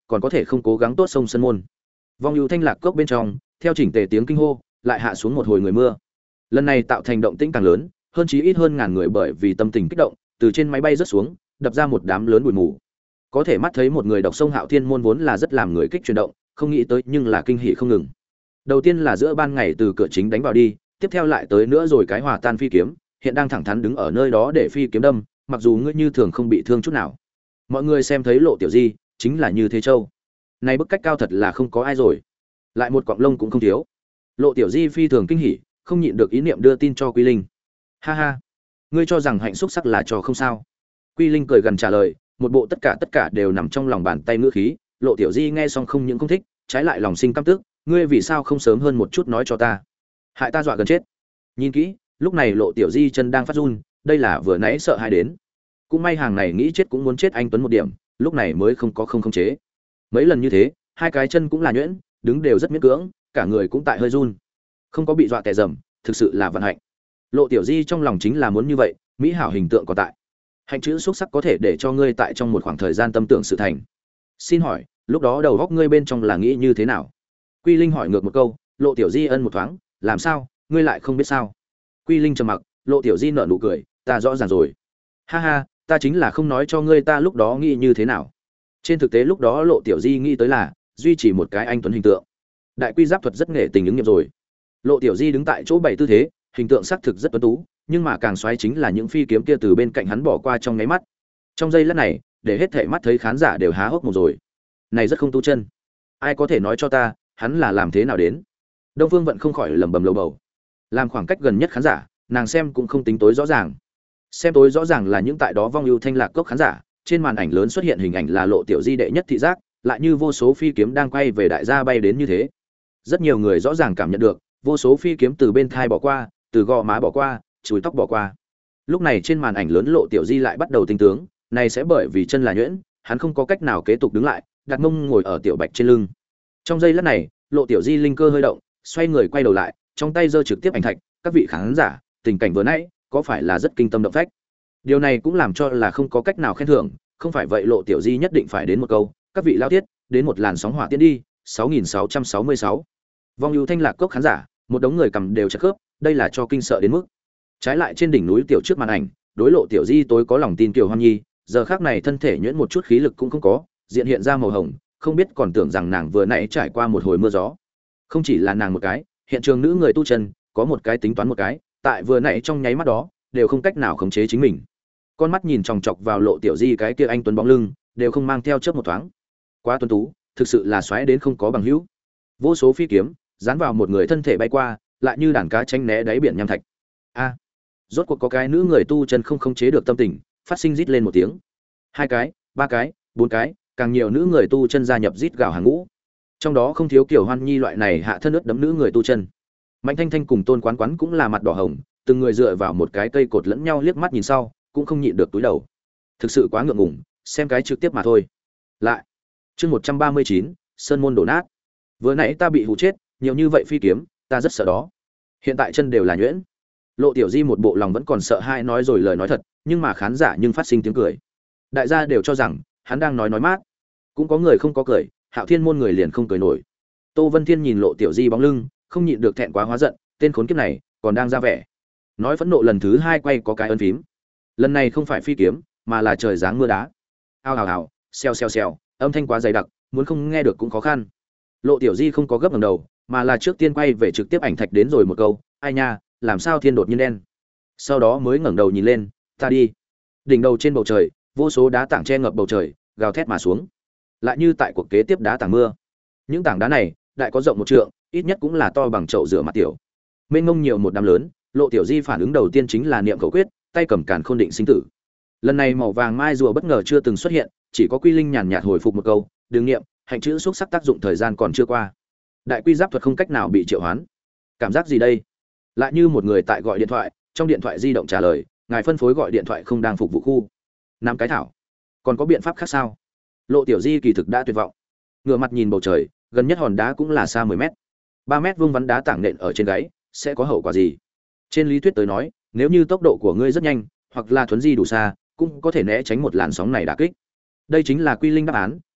còn có thể không cố gắng tốt sông sân môn. Vong ưu thanh lạc cốc bên trong, theo chỉnh tề tiếng kinh hô, lại hạ xuống một hồi người mưa. Lần này tạo thành động tĩnh càng lớn, hơn chí ít hơn ngàn người bởi vì tâm tình kích động, từ trên máy bay rớt xuống, đập ra một đám lớn bụi mù. Có thể mắt thấy một người đọc sông Hạo Thiên môn vốn là rất làm người kích chuyển động, không nghĩ tới nhưng là kinh hỉ không ngừng. Đầu tiên là giữa ban ngày từ cửa chính đánh vào đi, tiếp theo lại tới nữa rồi cái hòa tan phi kiếm, hiện đang thẳng thắn đứng ở nơi đó để phi kiếm đâm, mặc dù ngươi như thường không bị thương chút nào. Mọi người xem thấy Lộ Tiểu Di, chính là như thế châu. Này bức cách cao thật là không có ai rồi. Lại một quặng lông cũng không thiếu. Lộ Tiểu Di phi thường kinh hỉ, không nhịn được ý niệm đưa tin cho Quy Linh. Ha ha, ngươi cho rằng hạnh xúc sắc là trò không sao? Quy Linh cười gần trả lời, một bộ tất cả tất cả đều nằm trong lòng bàn tay ngữ khí. Lộ Tiểu Di nghe xong không những không thích, trái lại lòng sinh căm tức, ngươi vì sao không sớm hơn một chút nói cho ta? Hại ta dọa gần chết. Nhìn kỹ, lúc này Lộ Tiểu Di chân đang phát run, đây là vừa nãy sợ hãi đến. Cũng may hàng này nghĩ chết cũng muốn chết anh Tuấn một điểm, lúc này mới không có không khống chế. Mấy lần như thế, hai cái chân cũng là nhuyễn, đứng đều rất miễn cưỡng, cả người cũng tại hơi run. Không có bị dọa tè rầm, thực sự là vận hạnh. Lộ Tiểu Di trong lòng chính là muốn như vậy, mỹ hảo hình tượng còn tại. Hạnh chữ xúc sắc có thể để cho ngươi tại trong một khoảng thời gian tâm tưởng sự thành. Xin hỏi, lúc đó đầu óc ngươi bên trong là nghĩ như thế nào? Quy Linh hỏi ngược một câu, Lộ Tiểu Di ân một thoáng, làm sao, ngươi lại không biết sao? Quy Linh trầm mặc, Lộ Tiểu Di nở nụ cười, ta rõ ràng rồi. Ha ha, ta chính là không nói cho ngươi ta lúc đó nghĩ như thế nào. Trên thực tế lúc đó Lộ Tiểu Di nghĩ tới là duy trì một cái anh tuấn hình tượng. Đại quy giáp thuật rất nghệ tình ứng nghiệm rồi. Lộ Tiểu Di đứng tại chỗ bảy tư thế, hình tượng xác thực rất tuấn tú, nhưng mà càng xoáy chính là những phi kiếm kia từ bên cạnh hắn bỏ qua trong nháy mắt. Trong giây lát này, để hết thảy mắt thấy khán giả đều há hốc mồm rồi. Này rất không tu chân. Ai có thể nói cho ta, hắn là làm thế nào đến? Đông Phương Vận không khỏi lẩm bẩm lầu bầu. Làm khoảng cách gần nhất khán giả, nàng xem cũng không tính tối rõ ràng. Xem tối rõ ràng là những tại đó vong ưu thanh lạc cốc khán giả, trên màn ảnh lớn xuất hiện hình ảnh là Lộ Tiểu Di đệ nhất thị giác, lại như vô số phi kiếm đang quay về đại gia bay đến như thế. Rất nhiều người rõ ràng cảm nhận được, vô số phi kiếm từ bên thai bỏ qua, từ gò má bỏ qua, chùi tóc bỏ qua. Lúc này trên màn ảnh lớn Lộ Tiểu Di lại bắt đầu tinh tướng, này sẽ bởi vì chân là nhuyễn, hắn không có cách nào kế tục đứng lại, đặt mông ngồi ở Tiểu Bạch trên lưng. Trong giây lát này, Lộ Tiểu Di linh cơ hơi động, xoay người quay đầu lại, trong tay giơ trực tiếp ảnh thạch, các vị khán giả, tình cảnh vừa nãy có phải là rất kinh tâm động phách? Điều này cũng làm cho là không có cách nào khen thưởng, không phải vậy Lộ Tiểu Di nhất định phải đến một câu, các vị lao thiết, đến một làn sóng hỏa tiễn đi, sáu nghìn sáu trăm sáu mươi sáu. Vong ưu thanh lạc cốc khán giả, một đống người cầm đều chật khớp, đây là cho kinh sợ đến mức. Trái lại trên đỉnh núi tiểu trước màn ảnh, đối Lộ Tiểu Di tối có lòng tin Kiều Hoan Nhi, giờ khắc này thân thể nhuyễn một chút khí lực cũng không có, diện hiện ra màu hồng, không biết còn tưởng rằng nàng vừa nãy trải qua một hồi mưa gió. Không chỉ là nàng một cái, hiện trường nữ người tu chân, có một cái tính toán một cái, tại vừa nãy trong nháy mắt đó, đều không cách nào khống chế chính mình. Con mắt nhìn chòng chọc vào Lộ Tiểu Di cái kia anh tuấn bóng lưng, đều không mang theo chớp một thoáng. Quá tuấn tú, thực sự là xoáy đến không có bằng hữu. Vô số phi kiếm dán vào một người thân thể bay qua, lại như đàn cá tránh né đáy biển nham thạch. A, rốt cuộc có cái nữ người tu chân không khống chế được tâm tình, phát sinh rít lên một tiếng. Hai cái, ba cái, bốn cái, càng nhiều nữ người tu chân gia nhập rít gào hàng ngũ. Trong đó không thiếu Kiều Hoan Nhi loại này hạ thân ướt đấm nữ người tu chân. Mạnh Thanh Thanh cùng Tôn Quán Quán cũng là mặt đỏ hồng, từng người dựa vào một cái cây cột lẫn nhau liếc mắt nhìn sau, cũng không nhịn được túi đầu. Thực sự quá ngượng ngùng, xem cái trực tiếp mà thôi. Lại, chương một trăm ba mươi chín, sơn môn đổ nát. Vừa nãy ta bị hù chết, nhiều như vậy phi kiếm, ta rất sợ đó. Hiện tại chân đều là nhuyễn. Lộ Tiểu Di một bộ lòng vẫn còn sợ hai nói rồi lời nói thật, nhưng mà khán giả nhưng phát sinh tiếng cười. Đại gia đều cho rằng hắn đang nói nói mát, cũng có người không có cười, Hạo Thiên môn người liền không cười nổi. Tô Vân Thiên nhìn Lộ Tiểu Di bóng lưng, không nhịn được thẹn quá hóa giận, tên khốn kiếp này còn đang ra vẻ. Nói phẫn nộ lần thứ hai quay có cái ấn phím. Lần này không phải phi kiếm, mà là trời giáng mưa đá. Ao ào ào, xèo xèo xèo, âm thanh quá dày đặc, muốn không nghe được cũng khó khăn. Lộ Tiểu Di không có gấp ngẩng đầu, mà là trước tiên quay về trực tiếp ảnh thạch đến rồi một câu, ai nha, làm sao thiên đột nhiên đen. Sau đó mới ngẩng đầu nhìn lên, ta đi. Đỉnh đầu trên bầu trời, vô số đá tảng che ngập bầu trời, gào thét mà xuống. Lại như tại cuộc kế tiếp đá tảng mưa. Những tảng đá này, đại có rộng một trượng, ít nhất cũng là to bằng chậu rửa mặt tiểu. Mênh mông nhiều một đám lớn, Lộ Tiểu Di phản ứng đầu tiên chính là niệm khẩu quyết, tay cầm càn khôn định sinh tử. Lần này màu vàng mai rùa bất ngờ chưa từng xuất hiện, chỉ có Quy Linh nhàn nhạt hồi phục một câu, đừng niệm, hành chữ xúc sắc tác dụng thời gian còn chưa qua. Đại quy giáp thuật không cách nào bị triệu hoán. Cảm giác gì đây? Lại như một người tại gọi điện thoại, trong điện thoại di động trả lời, ngài phân phối gọi điện thoại không đang phục vụ khu. Năm cái thảo. Còn có biện pháp khác sao? Lộ Tiểu Di kỳ thực đã tuyệt vọng. Ngửa mặt nhìn bầu trời, gần nhất hòn đá cũng là xa mười mét. ba mét vuông vắn đá tảng nện ở trên gáy, sẽ có hậu quả gì? Trên lý thuyết tới nói, nếu như tốc độ của ngươi rất nhanh, hoặc là thuấn di đủ xa, cũng có thể né tránh một làn sóng này đả kích. Đây chính là Quy Linh đáp án,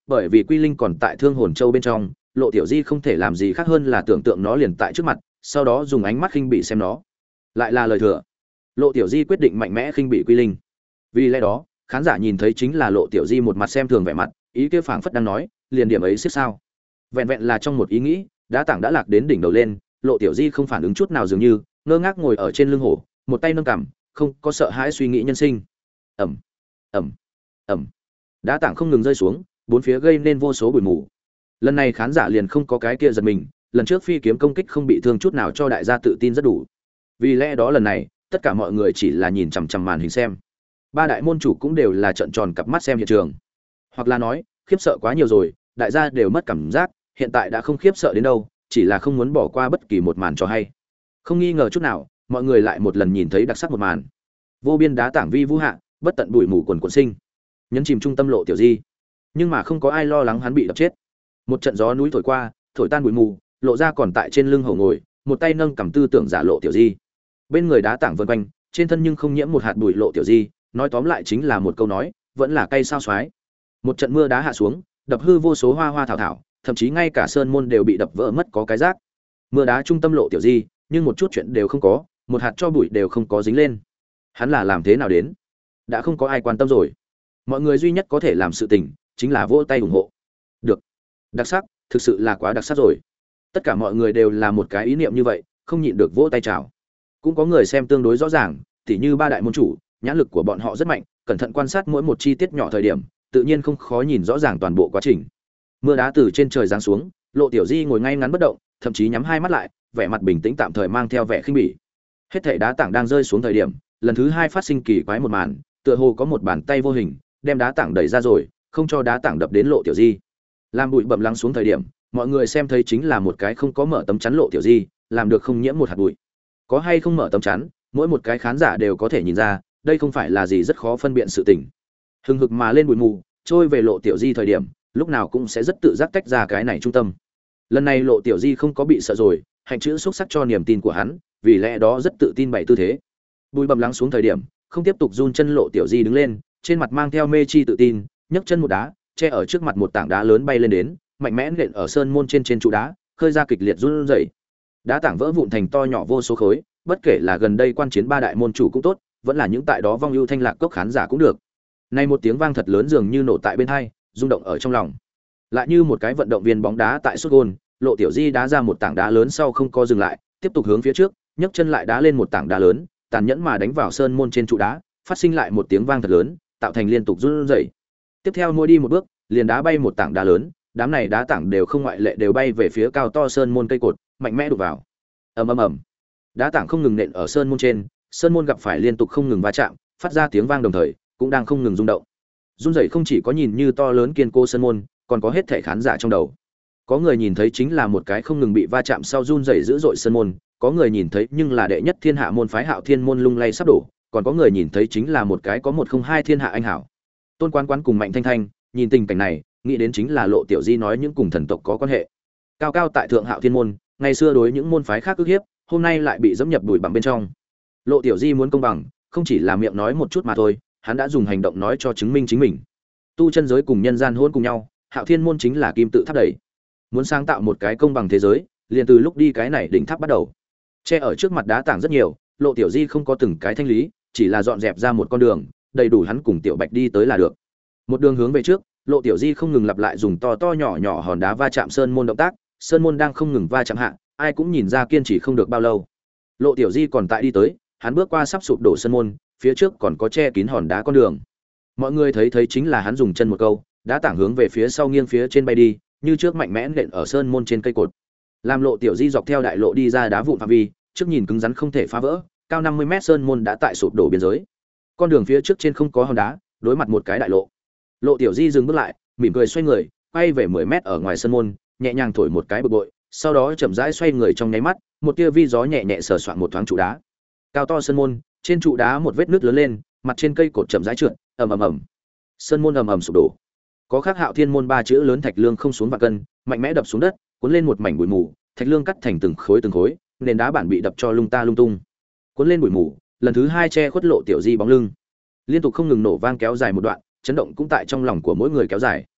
bởi vì quy linh còn tại Thương Hồn Châu bên trong, Lộ Tiểu Di không thể làm gì khác hơn là tưởng tượng nó liền tại trước mặt, sau đó dùng ánh mắt khinh bị xem nó. Lại là lời thừa. Lộ Tiểu Di quyết định mạnh mẽ khinh bị quy linh. Vì lẽ đó, khán giả nhìn thấy chính là Lộ Tiểu Di một mặt xem thường vẻ mặt, ý kia phảng phất đang nói, liền điểm ấy siết sao? Vẹn vẹn là trong một ý nghĩ, đá tảng đã lạc đến đỉnh đầu lên, Lộ Tiểu Di không phản ứng chút nào dường như, ngơ ngác ngồi ở trên lưng hổ, một tay nâng cằm, không có sợ hãi suy nghĩ nhân sinh. Ầm, ầm, ầm. Đá tảng không ngừng rơi xuống, bốn phía gây nên vô số bụi mù. Lần này khán giả liền không có cái kia giật mình, lần trước phi kiếm công kích không bị thương chút nào cho đại gia tự tin rất đủ. Vì lẽ đó lần này, tất cả mọi người chỉ là nhìn chằm chằm màn hình xem. Ba đại môn chủ cũng đều là trợn tròn cặp mắt xem hiện trường. Hoặc là nói, khiếp sợ quá nhiều rồi, đại gia đều mất cảm giác, hiện tại đã không khiếp sợ đến đâu, chỉ là không muốn bỏ qua bất kỳ một màn cho hay. Không nghi ngờ chút nào, mọi người lại một lần nhìn thấy đặc sắc một màn. Vô biên đá tảng vi vũ hạ, bất tận bụi mù quần quần sinh. Nhấn chìm trung tâm Lộ Tiểu Di. Nhưng mà không có ai lo lắng hắn bị đập chết. Một trận gió núi thổi qua, thổi tan bụi mù, lộ ra còn tại trên lưng hổ ngồi, một tay nâng cầm tư tưởng giả Lộ Tiểu Di. Bên người đá tảng vần quanh, trên thân nhưng không nhiễm một hạt bụi Lộ Tiểu Di, nói tóm lại chính là một câu nói, vẫn là cây sao xoái. Một trận mưa đá hạ xuống, đập hư vô số hoa hoa thảo thảo, thậm chí ngay cả sơn môn đều bị đập vỡ mất có cái rác. Mưa đá trung tâm Lộ Tiểu Di, nhưng một chút chuyện đều không có, một hạt cho bụi đều không có dính lên. Hắn là làm thế nào đến? Đã không có ai quan tâm rồi. Mọi người duy nhất có thể làm sự tình chính là vỗ tay ủng hộ. Được, đặc sắc, thực sự là quá đặc sắc rồi. Tất cả mọi người đều là một cái ý niệm như vậy, không nhịn được vỗ tay chào. Cũng có người xem tương đối rõ ràng, tỉ như ba đại môn chủ, nhãn lực của bọn họ rất mạnh, cẩn thận quan sát mỗi một chi tiết nhỏ thời điểm, tự nhiên không khó nhìn rõ ràng toàn bộ quá trình. Mưa đá từ trên trời giáng xuống, Lộ Tiểu Di ngồi ngay ngắn bất động, thậm chí nhắm hai mắt lại, vẻ mặt bình tĩnh tạm thời mang theo vẻ khinh bỉ. Hết thảy đá tảng đang rơi xuống thời điểm, lần thứ hai phát sinh kỳ quái một màn, tựa hồ có một bàn tay vô hình đem đá tảng đẩy ra rồi, không cho đá tảng đập đến Lộ Tiểu Di. Làm bụi bặm lắng xuống thời điểm, mọi người xem thấy chính là một cái không có mở tấm chắn Lộ Tiểu Di, làm được không nhiễm một hạt bụi. Có hay không mở tấm chắn, mỗi một cái khán giả đều có thể nhìn ra, đây không phải là gì rất khó phân biện sự tình. Hừng hực mà lên bụi mù, trôi về Lộ Tiểu Di thời điểm, lúc nào cũng sẽ rất tự giác tách ra cái này trung tâm. Lần này Lộ Tiểu Di không có bị sợ rồi, hành chữ xúc sắc cho niềm tin của hắn, vì lẽ đó rất tự tin bày tư thế. Bụi bặm lắng xuống thời điểm, không tiếp tục run chân Lộ Tiểu Di đứng lên, trên mặt mang theo mê chi tự tin, nhấc chân một đá, che ở trước mặt một tảng đá lớn bay lên đến, mạnh mẽ nện ở sơn môn trên trên trụ đá, khơi ra kịch liệt run rẩy. Đá tảng vỡ vụn thành to nhỏ vô số khối, bất kể là gần đây quan chiến ba đại môn chủ cũng tốt, vẫn là những tại đó vong ưu thanh lạc cốc khán giả cũng được. Nay một tiếng vang thật lớn dường như nổ tại bên tai, rung động ở trong lòng. Lại như một cái vận động viên bóng đá tại sút gôn, Lộ Tiểu Di đá ra một tảng đá lớn sau không có dừng lại, tiếp tục hướng phía trước, nhấc chân lại đá lên một tảng đá lớn, tàn nhẫn mà đánh vào sơn môn trên trụ đá, phát sinh lại một tiếng vang thật lớn, tạo thành liên tục run rẩy. Tiếp theo mỗi đi một bước, liền đá bay một tảng đá lớn, đám này đá tảng đều không ngoại lệ đều bay về phía cao to sơn môn cây cột, mạnh mẽ đụng vào. Ầm ầm ầm. Đá tảng không ngừng nện ở sơn môn trên, sơn môn gặp phải liên tục không ngừng va chạm, phát ra tiếng vang đồng thời, cũng đang không ngừng rung động. Run rẩy không chỉ có nhìn như to lớn kiên cố sơn môn, còn có hết thảy khán giả trong đầu. Có người nhìn thấy chính là một cái không ngừng bị va chạm sau run rẩy dữ dội sơn môn, có người nhìn thấy nhưng là đệ nhất thiên hạ môn phái Hạo Thiên môn lung lay sắp đổ, còn có người nhìn thấy chính là một cái có một không hai thiên hạ anh hảo. Tôn Quán Quán cùng Mạnh Thanh Thanh, nhìn tình cảnh này, nghĩ đến chính là Lộ Tiểu Di nói những cùng thần tộc có quan hệ. Cao cao tại thượng Hạo Thiên môn, ngày xưa đối những môn phái khác ức hiếp, hôm nay lại bị dẫm nhập đùi bằng bên trong. Lộ Tiểu Di muốn công bằng, không chỉ là miệng nói một chút mà thôi, hắn đã dùng hành động nói cho chứng minh chính mình. Tu chân giới cùng nhân gian hôn cùng nhau, Hạo Thiên môn chính là kim tự tháp đẩy. Muốn sáng tạo một cái công bằng thế giới, liền từ lúc đi cái này đỉnh tháp bắt đầu. Che ở trước mặt đá tảng rất nhiều, Lộ Tiểu Di không có từng cái thanh lý, chỉ là dọn dẹp ra một con đường, đầy đủ hắn cùng Tiểu Bạch đi tới là được. Một đường hướng về trước, Lộ Tiểu Di không ngừng lặp lại dùng to to nhỏ nhỏ hòn đá va chạm sơn môn động tác, sơn môn đang không ngừng va chạm hạ, ai cũng nhìn ra kiên trì không được bao lâu. Lộ Tiểu Di còn tại đi tới, hắn bước qua sắp sụp đổ sơn môn, phía trước còn có che kín hòn đá con đường. Mọi người thấy thấy chính là hắn dùng chân một câu, đá tảng hướng về phía sau nghiêng phía trên bay đi, như trước mạnh mẽ nện ở sơn môn trên cây cột. Làm Lộ Tiểu Di dọc theo đại lộ đi ra đá vụn phạm vi, trước nhìn cứng rắn không thể phá vỡ, cao năm mươi mét sơn môn đã tại sụp đổ biên giới. Con đường phía trước trên không có hòn đá, đối mặt một cái đại lộ. Lộ Tiểu Di dừng bước lại, mỉm cười xoay người, quay về mười mét ở ngoài sơn môn, nhẹ nhàng thổi một cái bực bội, sau đó chậm rãi xoay người trong nháy mắt, một tia vi gió nhẹ nhẹ sờ soạn một thoáng trụ đá. Cao to sơn môn, trên trụ đá một vết nứt lớn lên, mặt trên cây cột chậm rãi trượt, ầm ầm ầm. Sơn môn ầm ầm sụp đổ. Có khắc Hạo Thiên môn ba chữ lớn thạch lương không xuống vạn cân, mạnh mẽ đập xuống đất, cuốn lên một mảnh bụi mù, thạch lương cắt thành từng khối từng khối, nền đá bản bị đập cho lung ta lung tung. Cuốn lên bụi mù, lần thứ hai che khuất Lộ Tiểu Di bóng lưng. Liên tục không ngừng nổ vang kéo dài một đoạn, chấn động cũng tại trong lòng của mỗi người kéo dài.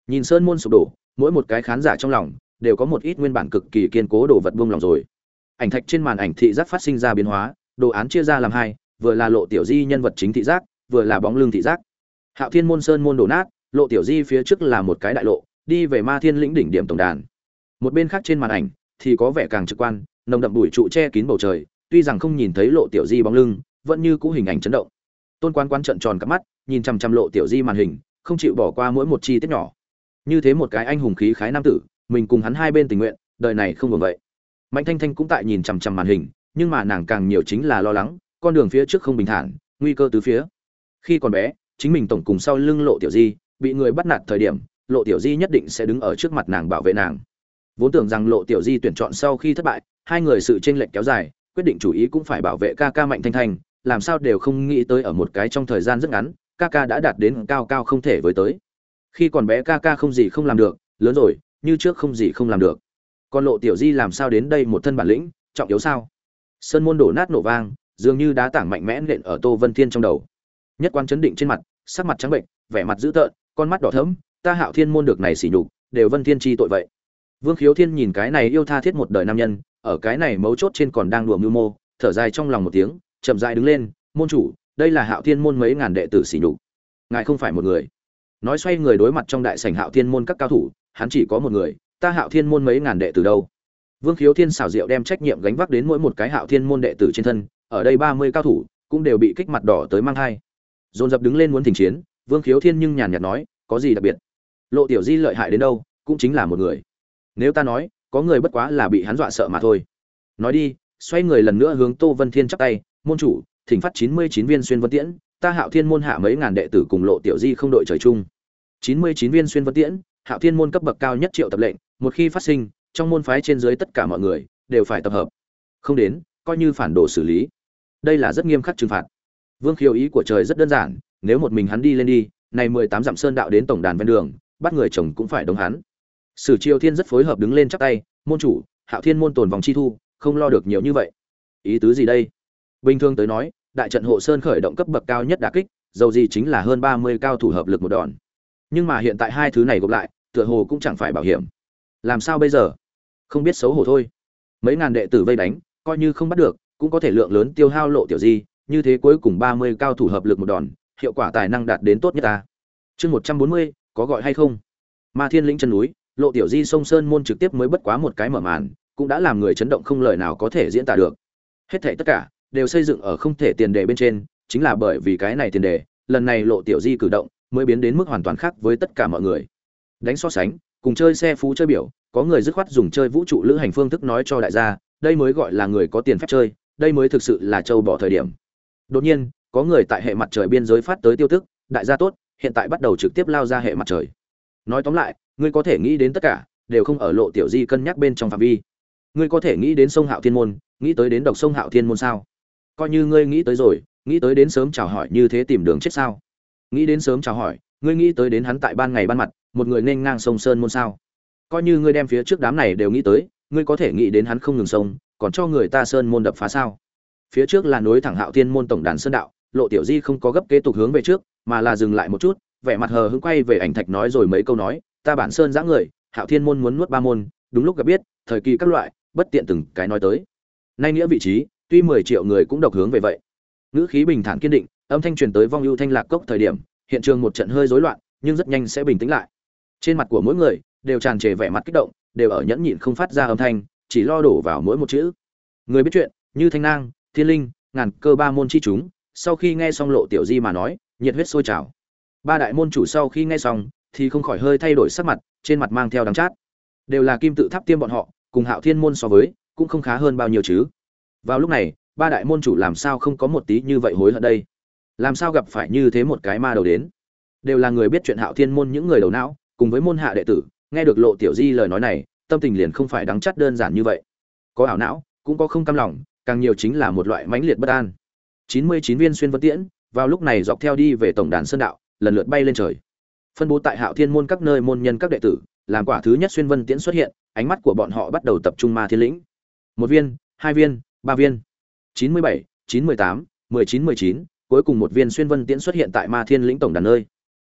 Nhìn sơn môn sụp đổ, mỗi một cái khán giả trong lòng đều có một ít nguyên bản cực kỳ kiên cố đồ vật buông lòng rồi. Ảnh thạch trên màn ảnh thị giác phát sinh ra biến hóa, đồ án chia ra làm hai, vừa là Lộ Tiểu Di nhân vật chính thị giác, vừa là bóng lưng thị giác. Hạo Thiên môn sơn môn đổ nát, Lộ Tiểu Di phía trước là một cái đại lộ, đi về Ma Thiên lĩnh đỉnh điểm tổng đàn. Một bên khác trên màn ảnh thì có vẻ càng trực quan, nồng đậm bụi trụ che kín bầu trời, tuy rằng không nhìn thấy Lộ Tiểu Di bóng lưng, vẫn như cũ hình ảnh chấn động. Tôn Quan Quan trợn tròn cả mắt, nhìn chằm chằm Lộ Tiểu Di màn hình, không chịu bỏ qua mỗi một chi tiết nhỏ. Như thế một cái anh hùng khí khái nam tử, mình cùng hắn hai bên tình nguyện, đời này không buồn vậy. Mạnh Thanh Thanh cũng tại nhìn chằm chằm màn hình, nhưng mà nàng càng nhiều chính là lo lắng, con đường phía trước không bình thản, nguy cơ tứ phía. Khi còn bé, chính mình tổng cùng sau lưng Lộ Tiểu Di, bị người bắt nạt thời điểm, Lộ Tiểu Di nhất định sẽ đứng ở trước mặt nàng bảo vệ nàng. Vốn tưởng rằng Lộ Tiểu Di tuyển chọn sau khi thất bại, hai người sự chênh lệch kéo dài, quyết định chủ ý cũng phải bảo vệ ca ca Mạnh Thanh Thanh, làm sao đều không nghĩ tới ở một cái trong thời gian rất ngắn, ca ca đã đạt đến cao cao không thể với tới. Khi còn bé ca ca không gì không làm được, lớn rồi, như trước không gì không làm được. Còn Lộ Tiểu Di làm sao đến đây một thân bản lĩnh, trọng yếu sao? Sơn môn đổ nát nổ vang, dường như đá tảng mạnh mẽ nện ở Tô Vân Thiên trong đầu. Nhất Quan chấn định trên mặt, sắc mặt trắng bệnh, vẻ mặt dữ tợn, con mắt đỏ thẫm, ta Hạo Thiên môn được này sỉ nhục, đều Vân Thiên chi tội vậy. Vương Khiếu Thiên nhìn cái này yêu tha thiết một đời nam nhân, ở cái này mấu chốt trên còn đang đùa mưu mô, thở dài trong lòng một tiếng, chậm rãi đứng lên, môn chủ, đây là Hạo Thiên môn mấy ngàn đệ tử sỉ nhục. Ngài không phải một người. Nói xoay người đối mặt trong đại sảnh Hạo Thiên môn các cao thủ, hắn chỉ có một người, ta Hạo Thiên môn mấy ngàn đệ tử đâu? Vương Khiếu Thiên xảo diệu đem trách nhiệm gánh vác đến mỗi một cái Hạo Thiên môn đệ tử trên thân, ở đây ba mươi cao thủ cũng đều bị kích mặt đỏ tới mang hai. Dồn dập đứng lên muốn thỉnh chiến, Vương Khiếu Thiên nhưng nhàn nhạt nói, có gì đặc biệt? Lộ Tiểu Di lợi hại đến đâu, cũng chính là một người. Nếu ta nói, có người bất quá là bị hắn dọa sợ mà thôi. Nói đi, xoay người lần nữa hướng Tô Vân Thiên chắp tay, môn chủ, thỉnh phát chín mươi chín viên xuyên vân tiễn, ta Hạo Thiên môn hạ mấy ngàn đệ tử cùng Lộ Tiểu Di không đội trời chung. chín mươi chín viên xuyên vân tiễn, Hạo Thiên môn cấp bậc cao nhất triệu tập lệnh, một khi phát sinh, trong môn phái trên dưới tất cả mọi người đều phải tập hợp. Không đến, coi như phản đồ xử lý. Đây là rất nghiêm khắc trừng phạt. Vương Khiếu ý của trời rất đơn giản, nếu một mình hắn đi lên đi, này mười tám dặm sơn đạo đến tổng đàn ven đường, bắt người chồng cũng phải đóng hắn. Sử Triều Thiên rất phối hợp đứng lên chắp tay, môn chủ, Hạo Thiên môn tồn vòng chi thu, không lo được nhiều như vậy. Ý tứ gì đây? Bình thường tới nói, đại trận hộ sơn khởi động cấp bậc cao nhất đả kích, dầu gì chính là hơn ba mươi cao thủ hợp lực một đòn. Nhưng mà hiện tại hai thứ này gộp lại, tựa hồ cũng chẳng phải bảo hiểm. Làm sao bây giờ? Không biết xấu hổ thôi. Mấy ngàn đệ tử vây đánh, coi như không bắt được, cũng có thể lượng lớn tiêu hao Lộ Tiểu Di, như thế cuối cùng ba mươi cao thủ hợp lực một đòn, hiệu quả tài năng đạt đến tốt nhất ta. Chương một trăm bốn mươi, có gọi hay không? Ma Thiên lĩnh chân núi, Lộ Tiểu Di sông sơn môn trực tiếp mới bất quá một cái mở màn, cũng đã làm người chấn động không lời nào có thể diễn tả được. Hết thảy tất cả đều xây dựng ở không thể tiền đề bên trên, chính là bởi vì cái này tiền đề, lần này Lộ Tiểu Di cử động mới biến đến mức hoàn toàn khác với tất cả mọi người. Đánh so sánh, cùng chơi xe phú chơi biểu, có người dứt khoát dùng chơi vũ trụ lữ hành phương thức nói cho đại gia, đây mới gọi là người có tiền phép chơi, đây mới thực sự là châu bỏ thời điểm. Đột nhiên, có người tại hệ mặt trời biên giới phát tới tiêu tức, đại gia tốt, hiện tại bắt đầu trực tiếp lao ra hệ mặt trời. Nói tóm lại, ngươi có thể nghĩ đến tất cả, đều không ở Lộ Tiểu Di cân nhắc bên trong phạm vi. Ngươi có thể nghĩ đến sông Hạo Thiên môn, nghĩ tới đến độc sông Hạo Thiên môn sao? Coi như ngươi nghĩ tới rồi, nghĩ tới đến sớm chào hỏi như thế tìm đường chết sao? Nghĩ đến sớm chào hỏi, ngươi nghĩ tới đến hắn tại ban ngày ban mặt, một người nên ngang sông sơn môn sao? Coi như ngươi đem phía trước đám này đều nghĩ tới, ngươi có thể nghĩ đến hắn không ngừng sông, còn cho người ta sơn môn đập phá sao? Phía trước là nối thẳng Hạo Thiên môn tổng đàn sơn đạo, Lộ Tiểu Di không có gấp kế tục hướng về trước, mà là dừng lại một chút, vẻ mặt hờ hững quay về ảnh thạch nói rồi mấy câu nói, ta bản sơn dã người, Hạo Thiên môn muốn nuốt ba môn, đúng lúc gặp biết, thời kỳ các loại, bất tiện từng cái nói tới. Nay nghĩa vị trí, tuy mười triệu người cũng độc hướng về vậy. Ngữ khí bình thản kiên định, âm thanh truyền tới vong ưu thanh lạc cốc thời điểm, hiện trường một trận hơi rối loạn, nhưng rất nhanh sẽ bình tĩnh lại. Trên mặt của mỗi người đều tràn trề vẻ mặt kích động, đều ở nhẫn nhịn không phát ra âm thanh, chỉ lo đổ vào mỗi một chữ. Người biết chuyện, như Thanh Nang, Thiên Linh, ngàn cơ ba môn chi chúng, sau khi nghe xong Lộ Tiểu Di mà nói, nhiệt huyết sôi trào. Ba đại môn chủ sau khi nghe xong, thì không khỏi hơi thay đổi sắc mặt, trên mặt mang theo đắng chát. Đều là kim tự tháp tiêm bọn họ, cùng Hạo Thiên môn so với, cũng không khá hơn bao nhiêu chứ. Vào lúc này, ba đại môn chủ làm sao không có một tí như vậy hối hận đây? Làm sao gặp phải như thế một cái ma đầu đến? Đều là người biết chuyện Hạo Thiên môn những người đầu não, cùng với môn hạ đệ tử, nghe được Lộ Tiểu Di lời nói này, tâm tình liền không phải đắng chát đơn giản như vậy. Có ảo não, cũng có không cam lòng, càng nhiều chính là một loại mãnh liệt bất an. chín mươi chín viên xuyên vân tiễn, vào lúc này dọc theo đi về tổng đàn sơn đạo, lần lượt bay lên trời. Phân bố tại Hạo Thiên môn các nơi môn nhân các đệ tử, làm quả thứ nhất xuyên vân tiễn xuất hiện, ánh mắt của bọn họ bắt đầu tập trung Ma Thiên lĩnh. Một viên, hai viên, ba viên. chín mươi bảy, chín mươi tám, mười chín mười chín, cuối cùng một viên xuyên vân tiễn xuất hiện tại Ma Thiên lĩnh tổng đàn nơi.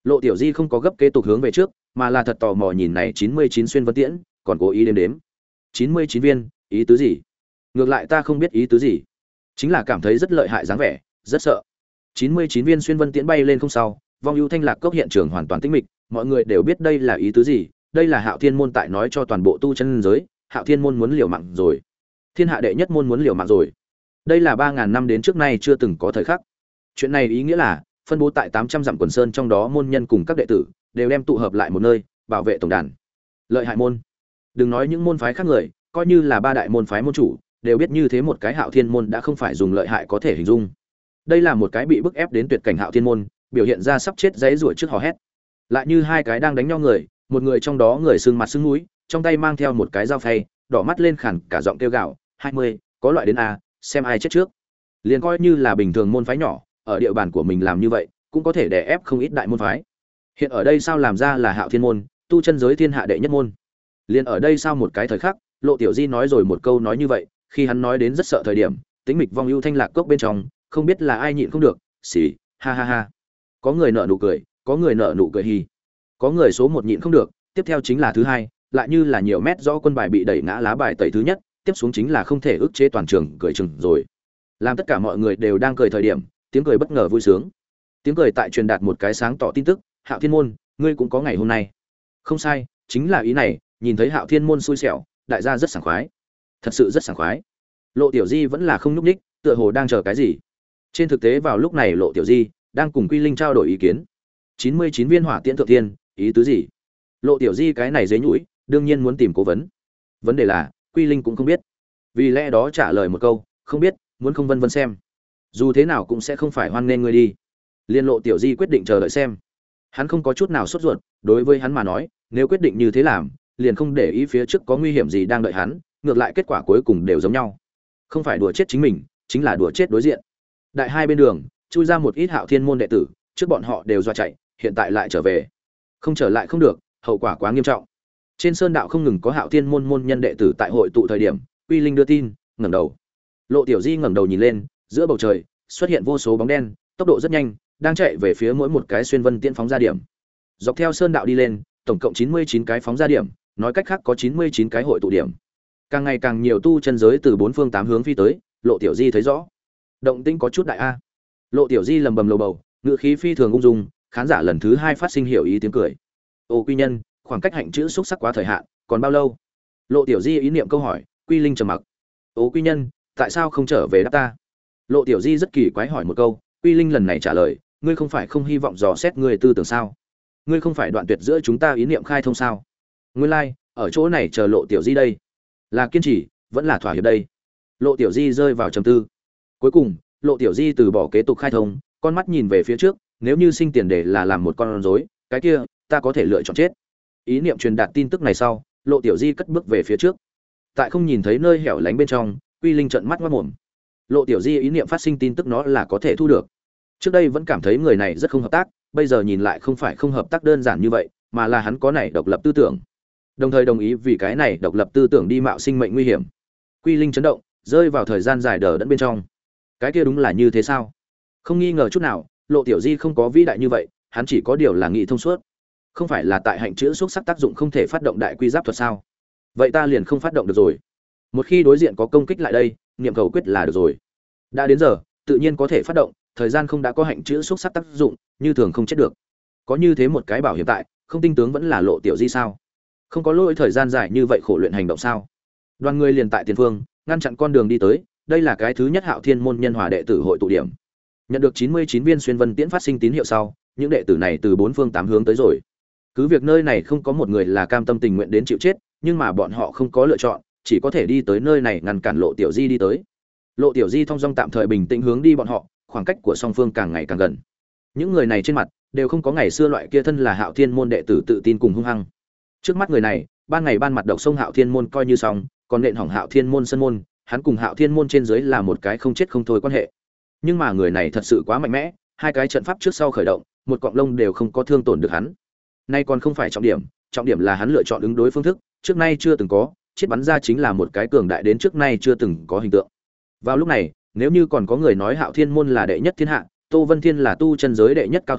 Lộ Tiểu Di không có gấp kế tục hướng về trước, mà là thật tò mò nhìn này chín mươi chín xuyên vân tiễn, còn cố ý đếm đếm. chín mươi chín viên, ý tứ gì? Ngược lại ta không biết ý tứ gì, chính là cảm thấy rất lợi hại dáng vẻ, rất sợ. chín mươi chín viên xuyên vân tiễn bay lên không sau, vong ưu thanh lạc cốc hiện trường hoàn toàn tĩnh mịch, mọi người đều biết đây là ý tứ gì, đây là Hạo Thiên môn tại nói cho toàn bộ tu chân giới, Hạo Thiên môn muốn liều mạng rồi. Thiên hạ đệ nhất môn muốn liều mạng rồi. Đây là ba ngàn năm đến trước nay chưa từng có thời khắc. Chuyện này ý nghĩa là phân bố tại tám trăm dặm quần sơn, trong đó môn nhân cùng các đệ tử đều đem tụ hợp lại một nơi, bảo vệ tổng đàn. Lợi hại môn. Đừng nói những môn phái khác người, coi như là ba đại môn phái môn chủ, đều biết như thế một cái Hạo Thiên môn đã không phải dùng lợi hại có thể hình dung. Đây là một cái bị bức ép đến tuyệt cảnh Hạo Thiên môn, biểu hiện ra sắp chết giãy giụa trước hò hét. Lại như hai cái đang đánh nhau người, một người trong đó người sưng mặt sưng mũi, trong tay mang theo một cái dao phay, đỏ mắt lên khàn cả giọng kêu gào, hai mươi, có loại đến a, xem ai chết trước. Liền coi như là bình thường môn phái nhỏ, ở địa bàn của mình làm như vậy, cũng có thể đè ép không ít đại môn phái. Hiện ở đây sao làm ra là Hạo Thiên môn, tu chân giới thiên hạ đệ nhất môn. Liền ở đây sao một cái thời khắc, Lộ Tiểu Di nói rồi một câu nói như vậy, khi hắn nói đến rất sợ thời điểm, tính mịch vong ưu thanh lạc cốc bên trong, không biết là ai nhịn không được, xì, ha ha ha. Có người nở nụ cười, có người nở nụ cười hì. Có người số một nhịn không được, tiếp theo chính là thứ hai, lại như là nhiều mét rõ quân bài bị đẩy ngã lá bài tẩy thứ nhất, tiếp xuống chính là không thể ức chế toàn trường cười chừng rồi. Làm tất cả mọi người đều đang cười thời điểm, tiếng cười bất ngờ vui sướng. Tiếng cười tại truyền đạt một cái sáng tỏ tin tức, Hạo Thiên môn, ngươi cũng có ngày hôm nay. Không sai, chính là ý này, nhìn thấy Hạo Thiên môn xui xẻo, đại gia rất sảng khoái. Thật sự rất sảng khoái. Lộ Tiểu Di vẫn là không nhúc nhích, tựa hồ đang chờ cái gì. Trên thực tế vào lúc này Lộ Tiểu Di đang cùng Quy Linh trao đổi ý kiến. chín mươi chín viên hỏa tiễn thượng thiên, ý tứ gì? Lộ Tiểu Di cái này dế nhũi, đương nhiên muốn tìm cố vấn. Vấn đề là, Quy Linh cũng không biết. Vì lẽ đó trả lời một câu, không biết, muốn không vân vân xem. Dù thế nào cũng sẽ không phải hoan nghênh ngươi đi. Liên Lộ Tiểu Di quyết định chờ đợi xem. Hắn không có chút nào sốt ruột, đối với hắn mà nói, nếu quyết định như thế làm, liền không để ý phía trước có nguy hiểm gì đang đợi hắn, ngược lại kết quả cuối cùng đều giống nhau. Không phải đùa chết chính mình, chính là đùa chết đối diện. Đại hai bên đường, chui ra một ít Hạo Thiên môn đệ tử, trước bọn họ đều dọa chạy, hiện tại lại trở về. Không trở lại không được, hậu quả quá nghiêm trọng. Trên sơn đạo không ngừng có Hạo Thiên môn môn nhân đệ tử tại hội tụ thời điểm, Quy Linh đưa tin, ngẩng đầu. Lộ Tiểu Di ngẩng đầu nhìn lên, giữa bầu trời xuất hiện vô số bóng đen, tốc độ rất nhanh, đang chạy về phía mỗi một cái xuyên vân tiễn phóng ra điểm. Dọc theo sơn đạo đi lên, tổng cộng chín mươi chín cái phóng ra điểm, nói cách khác có chín mươi chín cái hội tụ điểm. Càng ngày càng nhiều tu chân giới từ bốn phương tám hướng phi tới, Lộ Tiểu Di thấy rõ. Động tĩnh có chút đại a. Lộ Tiểu Di lầm bầm lầu bầu, ngữ khí phi thường ung dung, khán giả lần thứ hai phát sinh hiểu ý tiếng cười. Ô Quy Nhân, khoảng cách hạnh chữ xúc sắc quá thời hạn, còn bao lâu? Lộ Tiểu Di ý niệm câu hỏi, Quy Linh trầm mặc. Ô Quy Nhân, tại sao không trở về đáp ta? Lộ Tiểu Di rất kỳ quái hỏi một câu, Quy Linh lần này trả lời, ngươi không phải không hy vọng dò xét ngươi tư tưởng sao? Ngươi không phải đoạn tuyệt giữa chúng ta ý niệm khai thông sao? Nguyên lai, like, ở chỗ này chờ Lộ Tiểu Di đây, là kiên trì, vẫn là thỏa hiệp đây. Lộ Tiểu Di rơi vào trầm tư. Cuối cùng, Lộ Tiểu Di từ bỏ kế tục khai thông, con mắt nhìn về phía trước, nếu như sinh tiền đề là làm một con rối, cái kia, ta có thể lựa chọn chết. Ý niệm truyền đạt tin tức này sau, Lộ Tiểu Di cất bước về phía trước. Tại không nhìn thấy nơi hẻo lánh bên trong, Quy Linh trợn mắt ngoác mồm. Lộ Tiểu Di ý niệm phát sinh tin tức nó là có thể thu được. Trước đây vẫn cảm thấy người này rất không hợp tác, bây giờ nhìn lại không phải không hợp tác đơn giản như vậy, mà là hắn có này độc lập tư tưởng. Đồng thời đồng ý vì cái này độc lập tư tưởng đi mạo sinh mệnh nguy hiểm. Quy Linh chấn động, rơi vào thời gian dài đờ đẫn bên trong. Cái kia đúng là như thế sao? Không nghi ngờ chút nào, Lộ Tiểu Di không có vĩ đại như vậy, hắn chỉ có điều là nghị thông suốt. Không phải là tại hạnh chữ xúc sắc tác dụng không thể phát động đại quy giáp thuật sao? Vậy ta liền không phát động được rồi. Một khi đối diện có công kích lại đây, niệm cầu quyết là được rồi. Đã đến giờ, tự nhiên có thể phát động, thời gian không đã có hạnh chữ xúc sắc tác dụng, như thường không chết được. Có như thế một cái bảo hiểm tại, không tinh tướng vẫn là Lộ Tiểu Di sao? Không có lỗi thời gian dài như vậy khổ luyện hành động sao? Đoàn người liền tại tiền phương, ngăn chặn con đường đi tới, đây là cái thứ nhất Hạo Thiên môn nhân hòa đệ tử hội tụ điểm. Nhận được chín mươi chín viên xuyên vân tiễn phát sinh tín hiệu sau, những đệ tử này từ bốn phương tám hướng tới rồi. Cứ việc nơi này không có một người là cam tâm tình nguyện đến chịu chết, nhưng mà bọn họ không có lựa chọn, chỉ có thể đi tới nơi này ngăn cản Lộ Tiểu Di đi tới. Lộ Tiểu Di thong dong tạm thời bình tĩnh hướng đi bọn họ, khoảng cách của song phương càng ngày càng gần. Những người này trên mặt đều không có ngày xưa loại kia thân là Hạo Thiên môn đệ tử tự tin cùng hung hăng. Trước mắt người này, ban ngày ban mặt độc sông Hạo Thiên môn coi như xong, còn nện hỏng Hạo Thiên môn sân môn, hắn cùng Hạo Thiên môn trên dưới là một cái không chết không thôi quan hệ. Nhưng mà người này thật sự quá mạnh mẽ, hai cái trận pháp trước sau khởi động, một cọng lông đều không có thương tổn được hắn. Nay còn không phải trọng điểm, trọng điểm là hắn lựa chọn ứng đối phương thức, trước nay chưa từng có, chết bắn ra chính là một cái cường đại đến trước nay chưa từng có hình tượng. Vào lúc này, nếu như còn có người nói Hạo Thiên môn là đệ nhất thiên hạ, Tô Vân Thiên là tu chân giới đệ nhất cao thủ,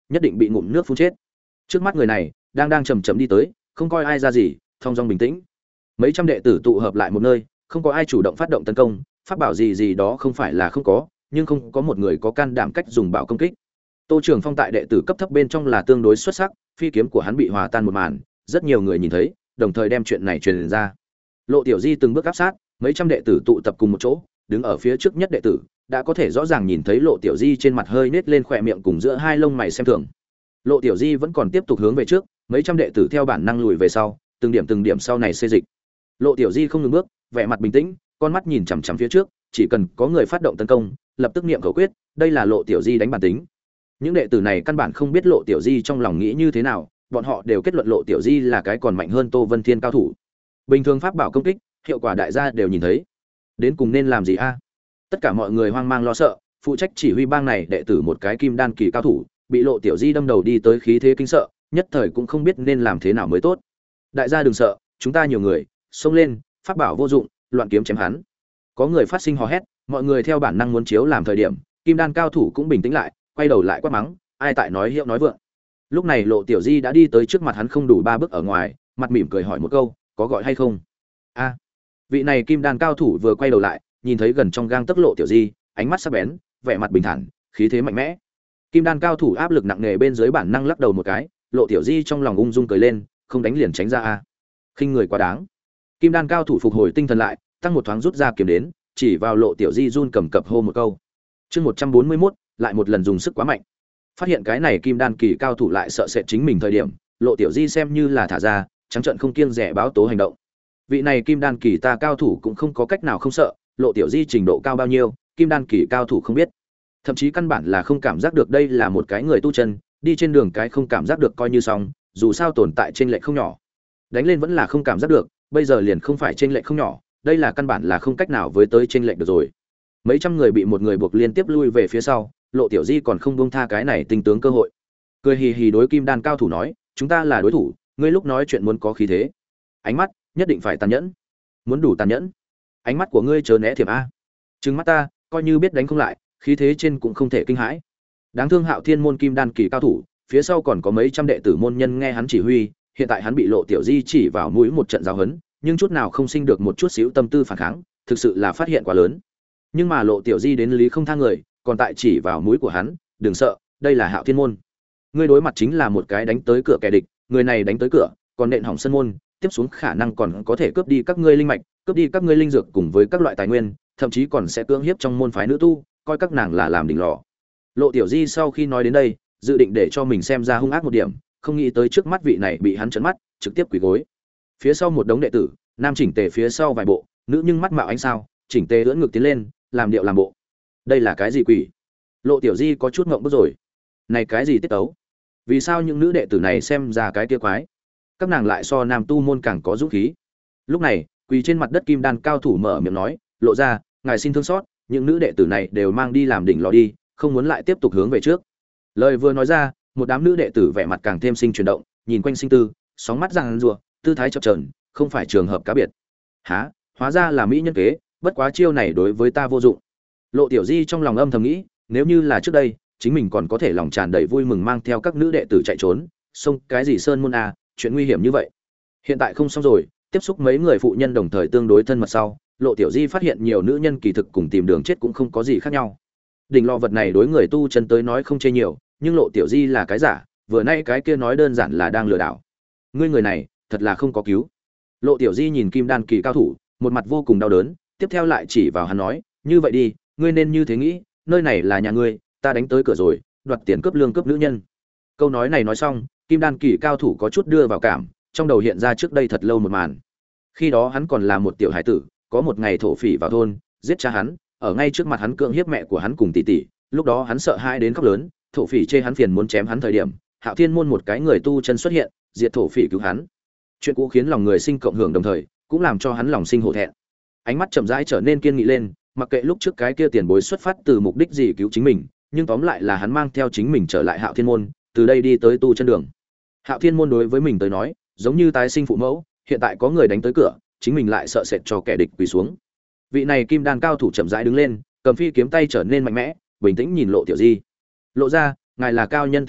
nhất định bị ngụm nước phun chết. Trước mắt người này đang đang chậm chậm đi tới, không coi ai ra gì, thong dong bình tĩnh. Mấy trăm đệ tử tụ hợp lại một nơi, không có ai chủ động phát động tấn công, pháp bảo gì gì đó không phải là không có, nhưng không có một người có can đảm cách dùng bảo công kích. Tô Trường Phong tại đệ tử cấp thấp bên trong là tương đối xuất sắc, phi kiếm của hắn bị hòa tan một màn, rất nhiều người nhìn thấy, đồng thời đem chuyện này truyền ra. Lộ Tiểu Di từng bước áp sát, mấy trăm đệ tử tụ tập cùng một chỗ, đứng ở phía trước nhất đệ tử, đã có thể rõ ràng nhìn thấy Lộ Tiểu Di trên mặt hơi nết lên khóe miệng cùng giữa hai lông mày xem thường. Lộ Tiểu Di vẫn còn tiếp tục hướng về trước, mấy trăm đệ tử theo bản năng lùi về sau, từng điểm từng điểm sau này xê dịch. Lộ Tiểu Di không ngừng bước, vẻ mặt bình tĩnh, con mắt nhìn chằm chằm phía trước, chỉ cần có người phát động tấn công, lập tức niệm khẩu quyết, đây là Lộ Tiểu Di đánh bản tính. Những đệ tử này căn bản không biết Lộ Tiểu Di trong lòng nghĩ như thế nào, bọn họ đều kết luận Lộ Tiểu Di là cái còn mạnh hơn Tô Vân Thiên cao thủ. Bình thường pháp bảo công kích, hiệu quả đại gia đều nhìn thấy. Đến cùng nên làm gì a? Tất cả mọi người hoang mang lo sợ, phụ trách chỉ huy bang này đệ tử một cái kim đan kỳ cao thủ, bị Lộ Tiểu Di đâm đầu đi tới khí thế kinh sợ, nhất thời cũng không biết nên làm thế nào mới tốt. Đại gia đừng sợ, chúng ta nhiều người, xông lên, pháp bảo vô dụng, loạn kiếm chém hắn. Có người phát sinh hò hét, mọi người theo bản năng muốn chiếu làm thời điểm, kim đan cao thủ cũng bình tĩnh lại, quay đầu lại quát mắng, ai tại nói hiệu nói vượng. Lúc này Lộ Tiểu Di đã đi tới trước mặt hắn không đủ ba bước ở ngoài, mặt mỉm cười hỏi một câu, có gọi hay không? A. Vị này kim đan cao thủ vừa quay đầu lại, nhìn thấy gần trong gang tấc Lộ Tiểu Di, ánh mắt sắc bén, vẻ mặt bình thản, khí thế mạnh mẽ. Kim đan cao thủ áp lực nặng nề bên dưới bản năng lắc đầu một cái, Lộ Tiểu Di trong lòng ung dung cười lên, không đánh liền tránh ra a. Khinh người quá đáng. Kim đan cao thủ phục hồi tinh thần lại, tăng một thoáng rút ra kiếm đến, chỉ vào Lộ Tiểu Di run cầm cập hô một câu. Chương một trăm bốn mươi mốt, lại một lần dùng sức quá mạnh. Phát hiện cái này kim đan kỳ cao thủ lại sợ sệt chính mình thời điểm, Lộ Tiểu Di xem như là thả ra, trắng trợn không kiêng dè báo tố hành động. Vị này kim đan kỳ ta cao thủ cũng không có cách nào không sợ, Lộ Tiểu Di trình độ cao bao nhiêu, kim đan kỳ cao thủ không biết. Thậm chí căn bản là không cảm giác được đây là một cái người tu chân, đi trên đường cái không cảm giác được coi như xong, dù sao tồn tại trên lệch không nhỏ. Đánh lên vẫn là không cảm giác được, bây giờ liền không phải trên lệch không nhỏ, đây là căn bản là không cách nào với tới trên lệch được rồi. Mấy trăm người bị một người buộc liên tiếp lui về phía sau, Lộ Tiểu Di còn không buông tha cái này tinh tướng cơ hội. Cười hì hì đối kim đan cao thủ nói, chúng ta là đối thủ, ngươi lúc nói chuyện muốn có khí thế. Ánh mắt nhất định phải tàn nhẫn. Muốn đủ tàn nhẫn. Ánh mắt của ngươi chớ né thiệp a. Trừng mắt ta, coi như biết đánh không lại, khí thế trên cũng không thể kinh hãi. Đáng thương Hạo Thiên môn kim đan kỳ cao thủ, phía sau còn có mấy trăm đệ tử môn nhân nghe hắn chỉ huy, hiện tại hắn bị Lộ Tiểu Di chỉ vào mũi một trận giáo huấn, nhưng chút nào không sinh được một chút xíu tâm tư phản kháng, thực sự là phát hiện quá lớn. Nhưng mà Lộ Tiểu Di đến lý không tha người, còn tại chỉ vào mũi của hắn, đừng sợ, đây là Hạo Thiên môn. Ngươi đối mặt chính là một cái đánh tới cửa kẻ địch, người này đánh tới cửa, còn nện hỏng sân môn, tiếp xuống khả năng còn có thể cướp đi các ngươi linh mạch, cướp đi các ngươi linh dược cùng với các loại tài nguyên, thậm chí còn sẽ cưỡng hiếp trong môn phái nữ tu, coi các nàng là làm đỉnh lò. Lộ Tiểu Di sau khi nói đến đây, dự định để cho mình xem ra hung ác một điểm, không nghĩ tới trước mắt vị này bị hắn trấn mắt, trực tiếp quỳ gối. Phía sau một đống đệ tử, nam chỉnh tề phía sau vài bộ, nữ nhưng mắt mạo ánh sao, chỉnh tề ưỡn ngực tiến lên, làm điệu làm bộ. Đây là cái gì quỷ? Lộ Tiểu Di có chút ngượng bức rồi. Này cái gì tiết tấu? Vì sao những nữ đệ tử này xem ra cái kia quái? Các nàng lại so nam tu môn càng có dũng khí. Lúc này, quỳ trên mặt đất kim đan cao thủ mở miệng nói, Lộ ra, ngài xin thương xót, những nữ đệ tử này đều mang đi làm đỉnh lò đi, không muốn lại tiếp tục hướng về trước. Lời vừa nói ra, một đám nữ đệ tử vẻ mặt càng thêm sinh chuyển động, nhìn quanh sinh tư, sóng mắt răng rùa, tư thái chập chờn, không phải trường hợp cá biệt. Hả? Hóa ra là mỹ nhân kế, bất quá chiêu này đối với ta vô dụng. Lộ Tiểu Di trong lòng âm thầm nghĩ, nếu như là trước đây, chính mình còn có thể lòng tràn đầy vui mừng mang theo các nữ đệ tử chạy trốn, xông cái gì sơn môn à, chuyện nguy hiểm như vậy. Hiện tại không xong rồi, tiếp xúc mấy người phụ nhân đồng thời tương đối thân mật sau, Lộ Tiểu Di phát hiện nhiều nữ nhân kỳ thực cùng tìm đường chết cũng không có gì khác nhau. Đỉnh lò vật này đối người tu chân tới nói không chê nhiều, nhưng Lộ Tiểu Di là cái giả, vừa nay cái kia nói đơn giản là đang lừa đảo. Ngươi người này, thật là không có cứu. Lộ Tiểu Di nhìn kim đan kỳ cao thủ, một mặt vô cùng đau đớn, tiếp theo lại chỉ vào hắn nói, như vậy đi, ngươi nên như thế nghĩ, nơi này là nhà ngươi, ta đánh tới cửa rồi, đoạt tiền cướp lương cướp nữ nhân. Câu nói này nói xong, kim đan kỳ cao thủ có chút đưa vào cảm, trong đầu hiện ra trước đây thật lâu một màn. Khi đó hắn còn là một tiểu hải tử, có một ngày thổ phỉ vào thôn, giết cha hắn, ở ngay trước mặt hắn cưỡng hiếp mẹ của hắn cùng tỷ tỷ, lúc đó hắn sợ hãi đến khóc lớn, thổ phỉ chê hắn phiền muốn chém hắn thời điểm, Hạo Thiên môn một cái người tu chân xuất hiện, diệt thổ phỉ cứu hắn. Chuyện cũ khiến lòng người sinh cộng hưởng đồng thời, cũng làm cho hắn lòng sinh hổ thẹn. Ánh mắt chậm rãi trở nên kiên nghị lên, mặc kệ lúc trước cái kia tiền bối xuất phát từ mục đích gì cứu chính mình, nhưng tóm lại là hắn mang theo chính mình trở lại Hạo Thiên môn, từ đây đi tới tu chân đường. Hạo Thiên môn đối với mình tới nói, giống như tái sinh phụ mẫu, hiện tại có người đánh tới cửa, chính mình lại sợ sệt cho kẻ địch quỳ xuống. Vị này kim đan cao thủ chậm rãi đứng lên, cầm phi kiếm tay trở nên mạnh mẽ, bình tĩnh nhìn Lộ Tiểu Di. Lộ ra, ngài là cao nhân tiền bối,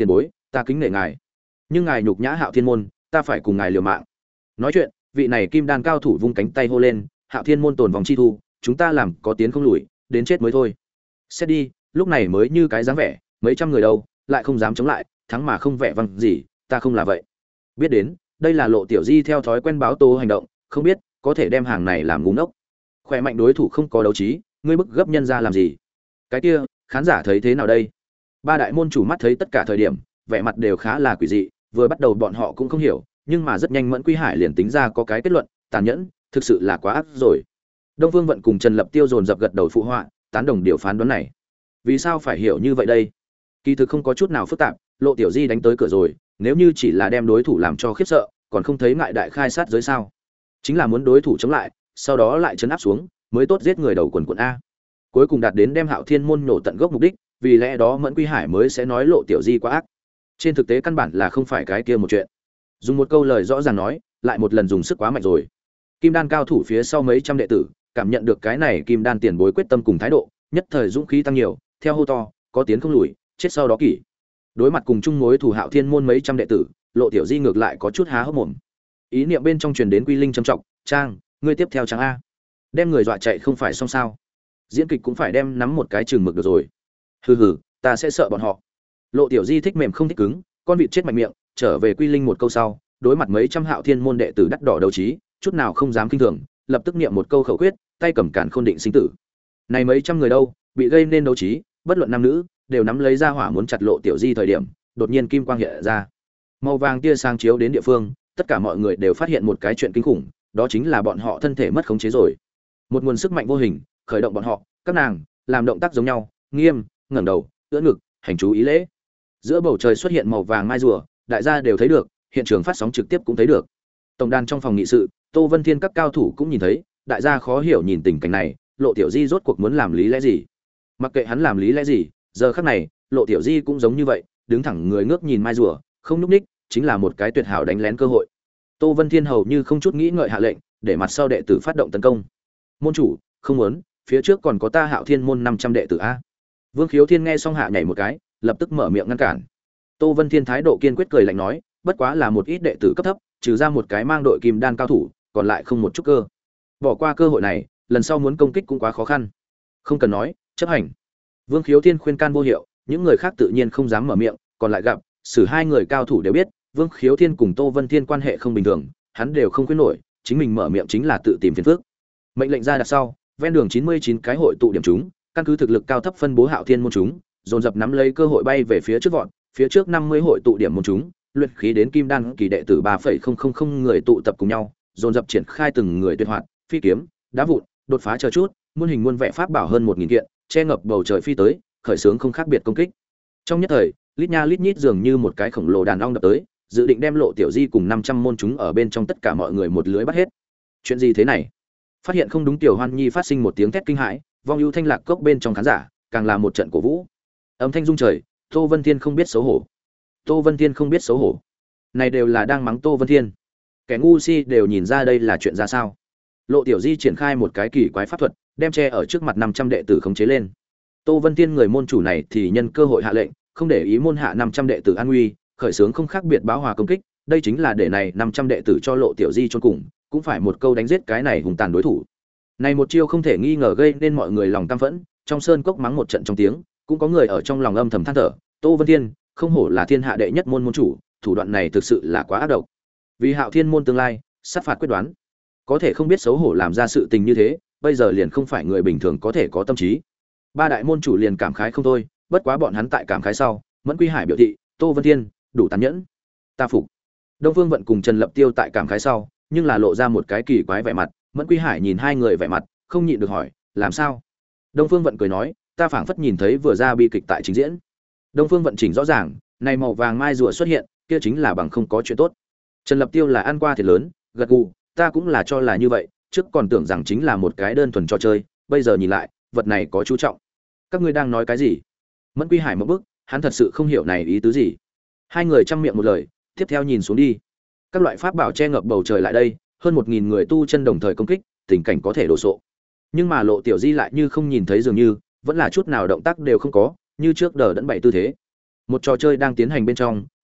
Ta kính nể ngài, nhưng ngài nhục nhã Hạo Thiên môn, ta phải cùng ngài liều mạng. Nói chuyện, vị này kim đan cao thủ vung cánh tay hô lên, Hạo Thiên môn tồn vòng chi thu, chúng ta làm có tiến không lùi, đến chết mới thôi. Xét đi, lúc này mới như cái dáng vẻ, mấy trăm người đâu, lại không dám chống lại, thắng mà không vẻ vang gì, ta không là vậy. Biết đến, đây là Lộ Tiểu Di theo thói quen báo tố hành động, không biết có thể đem hàng này làm ngu ngốc. Khỏe mạnh đối thủ không có đấu trí, ngươi bức gấp nhân ra làm gì? Cái kia, khán giả thấy thế nào đây? Ba đại môn chủ mắt thấy tất cả thời điểm, vẻ mặt đều khá là quỷ dị, vừa bắt đầu bọn họ cũng không hiểu, nhưng mà rất nhanh Mẫn Quy Hải liền tính ra có cái kết luận, tàn nhẫn, thực sự là quá ác rồi. Đông Vương Vận cùng Trần Lập Tiêu dồn dập gật đầu phụ họa, tán đồng điều phán đoán này. Vì sao phải hiểu như vậy đây? Kỳ thực không có chút nào phức tạp, Lộ Tiểu Di đánh tới cửa rồi, nếu như chỉ là đem đối thủ làm cho khiếp sợ, còn không thấy ngại đại khai sát giới sao? Chính là muốn đối thủ chống lại, sau đó lại trấn áp xuống, mới tốt giết người đầu quần quần a. Cuối cùng đạt đến đem Hạo Thiên môn nổ tận gốc mục đích, vì lẽ đó Mẫn Quy Hải mới sẽ nói Lộ Tiểu Di quá ác. Trên thực tế căn bản là không phải cái kia một chuyện. Dùng một câu lời rõ ràng nói, lại một lần dùng sức quá mạnh rồi. Kim đan cao thủ phía sau mấy trăm đệ tử, cảm nhận được cái này kim đan tiền bối quyết tâm cùng thái độ, nhất thời dũng khí tăng nhiều, theo hô to, có tiến không lùi, chết sau đó kỷ. Đối mặt cùng chung mối thủ Hạo Thiên môn mấy trăm đệ tử, Lộ Tiểu Di ngược lại có chút há hốc mồm. Ý niệm bên trong truyền đến Quy Linh trầm trọng, "Trang, ngươi tiếp theo Trang a." Đem người dọa chạy không phải xong sao? Diễn kịch cũng phải đem nắm một cái chừng mực được rồi. Hừ hừ, ta sẽ sợ bọn họ. Lộ Tiểu Di thích mềm không thích cứng, con vịt chết mạnh miệng, trở về Quy Linh một câu sau, đối mặt mấy trăm Hạo Thiên môn đệ tử đắt đỏ đấu trí, chút nào không dám kinh thường, lập tức niệm một câu khẩu quyết, tay cầm càn khôn định sinh tử. Này mấy trăm người đâu, bị gây nên đấu trí, bất luận nam nữ, đều nắm lấy ra hỏa muốn chặt Lộ Tiểu Di thời điểm, đột nhiên kim quang hiện ra. Màu vàng tia sáng chiếu đến địa phương, tất cả mọi người đều phát hiện một cái chuyện kinh khủng, đó chính là bọn họ thân thể mất khống chế rồi. Một nguồn sức mạnh vô hình khởi động bọn họ, các nàng làm động tác giống nhau, nghiêm, ngẩng đầu, ưỡn ngực, hành chú ý lễ. Giữa bầu trời xuất hiện màu vàng mai rùa, đại gia đều thấy được, hiện trường phát sóng trực tiếp cũng thấy được. Tổng đàn trong phòng nghị sự, Tô Vân Thiên các cao thủ cũng nhìn thấy, đại gia khó hiểu nhìn tình cảnh này, Lộ Tiểu Di rốt cuộc muốn làm lý lẽ gì? Mặc kệ hắn làm lý lẽ gì, giờ khắc này, Lộ Tiểu Di cũng giống như vậy, đứng thẳng người ngước nhìn mai rùa, không nhúc nhích, chính là một cái tuyệt hảo đánh lén cơ hội. Tô Vân Thiên hầu như không chút nghĩ ngợi hạ lệnh, để mặt sau đệ tử phát động tấn công. Môn chủ, không muốn, phía trước còn có ta Hạo Thiên môn năm trăm đệ tử a. Vương Khiếu Thiên nghe xong hạ nhảy một cái, lập tức mở miệng ngăn cản. Tô Vân Thiên thái độ kiên quyết cười lạnh nói, bất quá là một ít đệ tử cấp thấp, trừ ra một cái mang đội kim đan cao thủ, còn lại không một chút cơ. Bỏ qua cơ hội này, lần sau muốn công kích cũng quá khó khăn. Không cần nói, chấp hành. Vương Khiếu Thiên khuyên can vô hiệu, những người khác tự nhiên không dám mở miệng, còn lại gặp, xử hai người cao thủ đều biết, Vương Khiếu Thiên cùng Tô Vân Thiên quan hệ không bình thường, hắn đều không khuyên nổi, chính mình mở miệng chính là tự tìm phiền phức. Mệnh lệnh ra đặt sau, ven đường chín mươi chín cái hội tụ điểm chúng, căn cứ thực lực cao thấp phân bố Hạo Thiên môn chúng, dồn dập nắm lấy cơ hội bay về phía trước vọt, phía trước năm mươi hội tụ điểm môn chúng, luyện khí đến kim đan kỳ đệ tử ba phẩy không không không người tụ tập cùng nhau, dồn dập triển khai từng người tuyệt hoạt, phi kiếm, đá vụn, đột phá chờ chút, muôn hình muôn vẻ pháp bảo hơn một nghìn kiện, che ngập bầu trời phi tới, khởi xướng không khác biệt công kích. Trong nhất thời, lít nha lít nhít dường như một cái khổng lồ đàn ong đập tới, dự định đem Lộ Tiểu Di cùng năm trăm môn chúng ở bên trong tất cả mọi người một lưới bắt hết. Chuyện gì thế này? Phát hiện không đúng, Tiểu Hoan Nhi phát sinh một tiếng thét kinh hãi, vong ưu thanh lạc cốc bên trong khán giả, càng là một trận cổ vũ. Âm thanh rung trời, Tô Vân Thiên không biết xấu hổ. Tô Vân Thiên không biết xấu hổ. Này đều là đang mắng Tô Vân Thiên. Kẻ ngu si đều nhìn ra đây là chuyện ra sao. Lộ Tiểu Di triển khai một cái kỳ quái pháp thuật, đem che ở trước mặt năm trăm đệ tử khống chế lên. Tô Vân Thiên người môn chủ này thì nhân cơ hội hạ lệnh, không để ý môn hạ năm trăm đệ tử an nguy, khởi xướng không khác biệt báo hòa công kích, đây chính là để này năm trăm đệ tử cho Lộ Tiểu Di chôn cùng, cũng phải một câu đánh giết cái này hùng tàn đối thủ. Này một chiêu không thể nghi ngờ gây nên mọi người lòng căm phẫn, trong sơn cốc mắng một trận trong tiếng, cũng có người ở trong lòng âm thầm than thở, Tô Vân Thiên, không hổ là thiên hạ đệ nhất môn môn chủ, thủ đoạn này thực sự là quá ác độc. Vì Hạo Thiên môn tương lai, sát phạt quyết đoán, có thể không biết xấu hổ làm ra sự tình như thế, bây giờ liền không phải người bình thường có thể có tâm trí. Ba đại môn chủ liền cảm khái không thôi, bất quá bọn hắn tại cảm khái sau, Mẫn Quy Hải biểu thị, Tô Vân Thiên, đủ tàn nhẫn. Ta phục. Đông Phương Vận cùng Trần Lập Tiêu tại cảm khái sau, nhưng là lộ ra một cái kỳ quái vẻ mặt, Mẫn Quy Hải nhìn hai người vẻ mặt, không nhịn được hỏi, làm sao? Đông Phương Vận cười nói, ta phảng phất nhìn thấy vừa ra bi kịch tại trình diễn. Đông Phương Vận chỉnh rõ ràng, này màu vàng mai rùa xuất hiện, kia chính là bằng không có chuyện tốt. Trần Lập Tiêu là ăn qua thiệt lớn, gật gù, ta cũng là cho là như vậy, trước còn tưởng rằng chính là một cái đơn thuần trò chơi, bây giờ nhìn lại, vật này có chú trọng. Các ngươi đang nói cái gì? Mẫn Quy Hải một bước, hắn thật sự không hiểu này ý tứ gì. Hai người chăm miệng một lời, tiếp theo nhìn xuống đi. Các loại pháp bảo che ngập bầu trời lại đây, hơn một nghìn người tu chân đồng thời công kích, tình cảnh có thể đổ sộ. Nhưng mà Lộ Tiểu Di lại như không nhìn thấy dường như, vẫn là chút nào động tác đều không có, như trước đờ đẫn bảy tư thế. Một trò chơi đang tiến hành bên trong,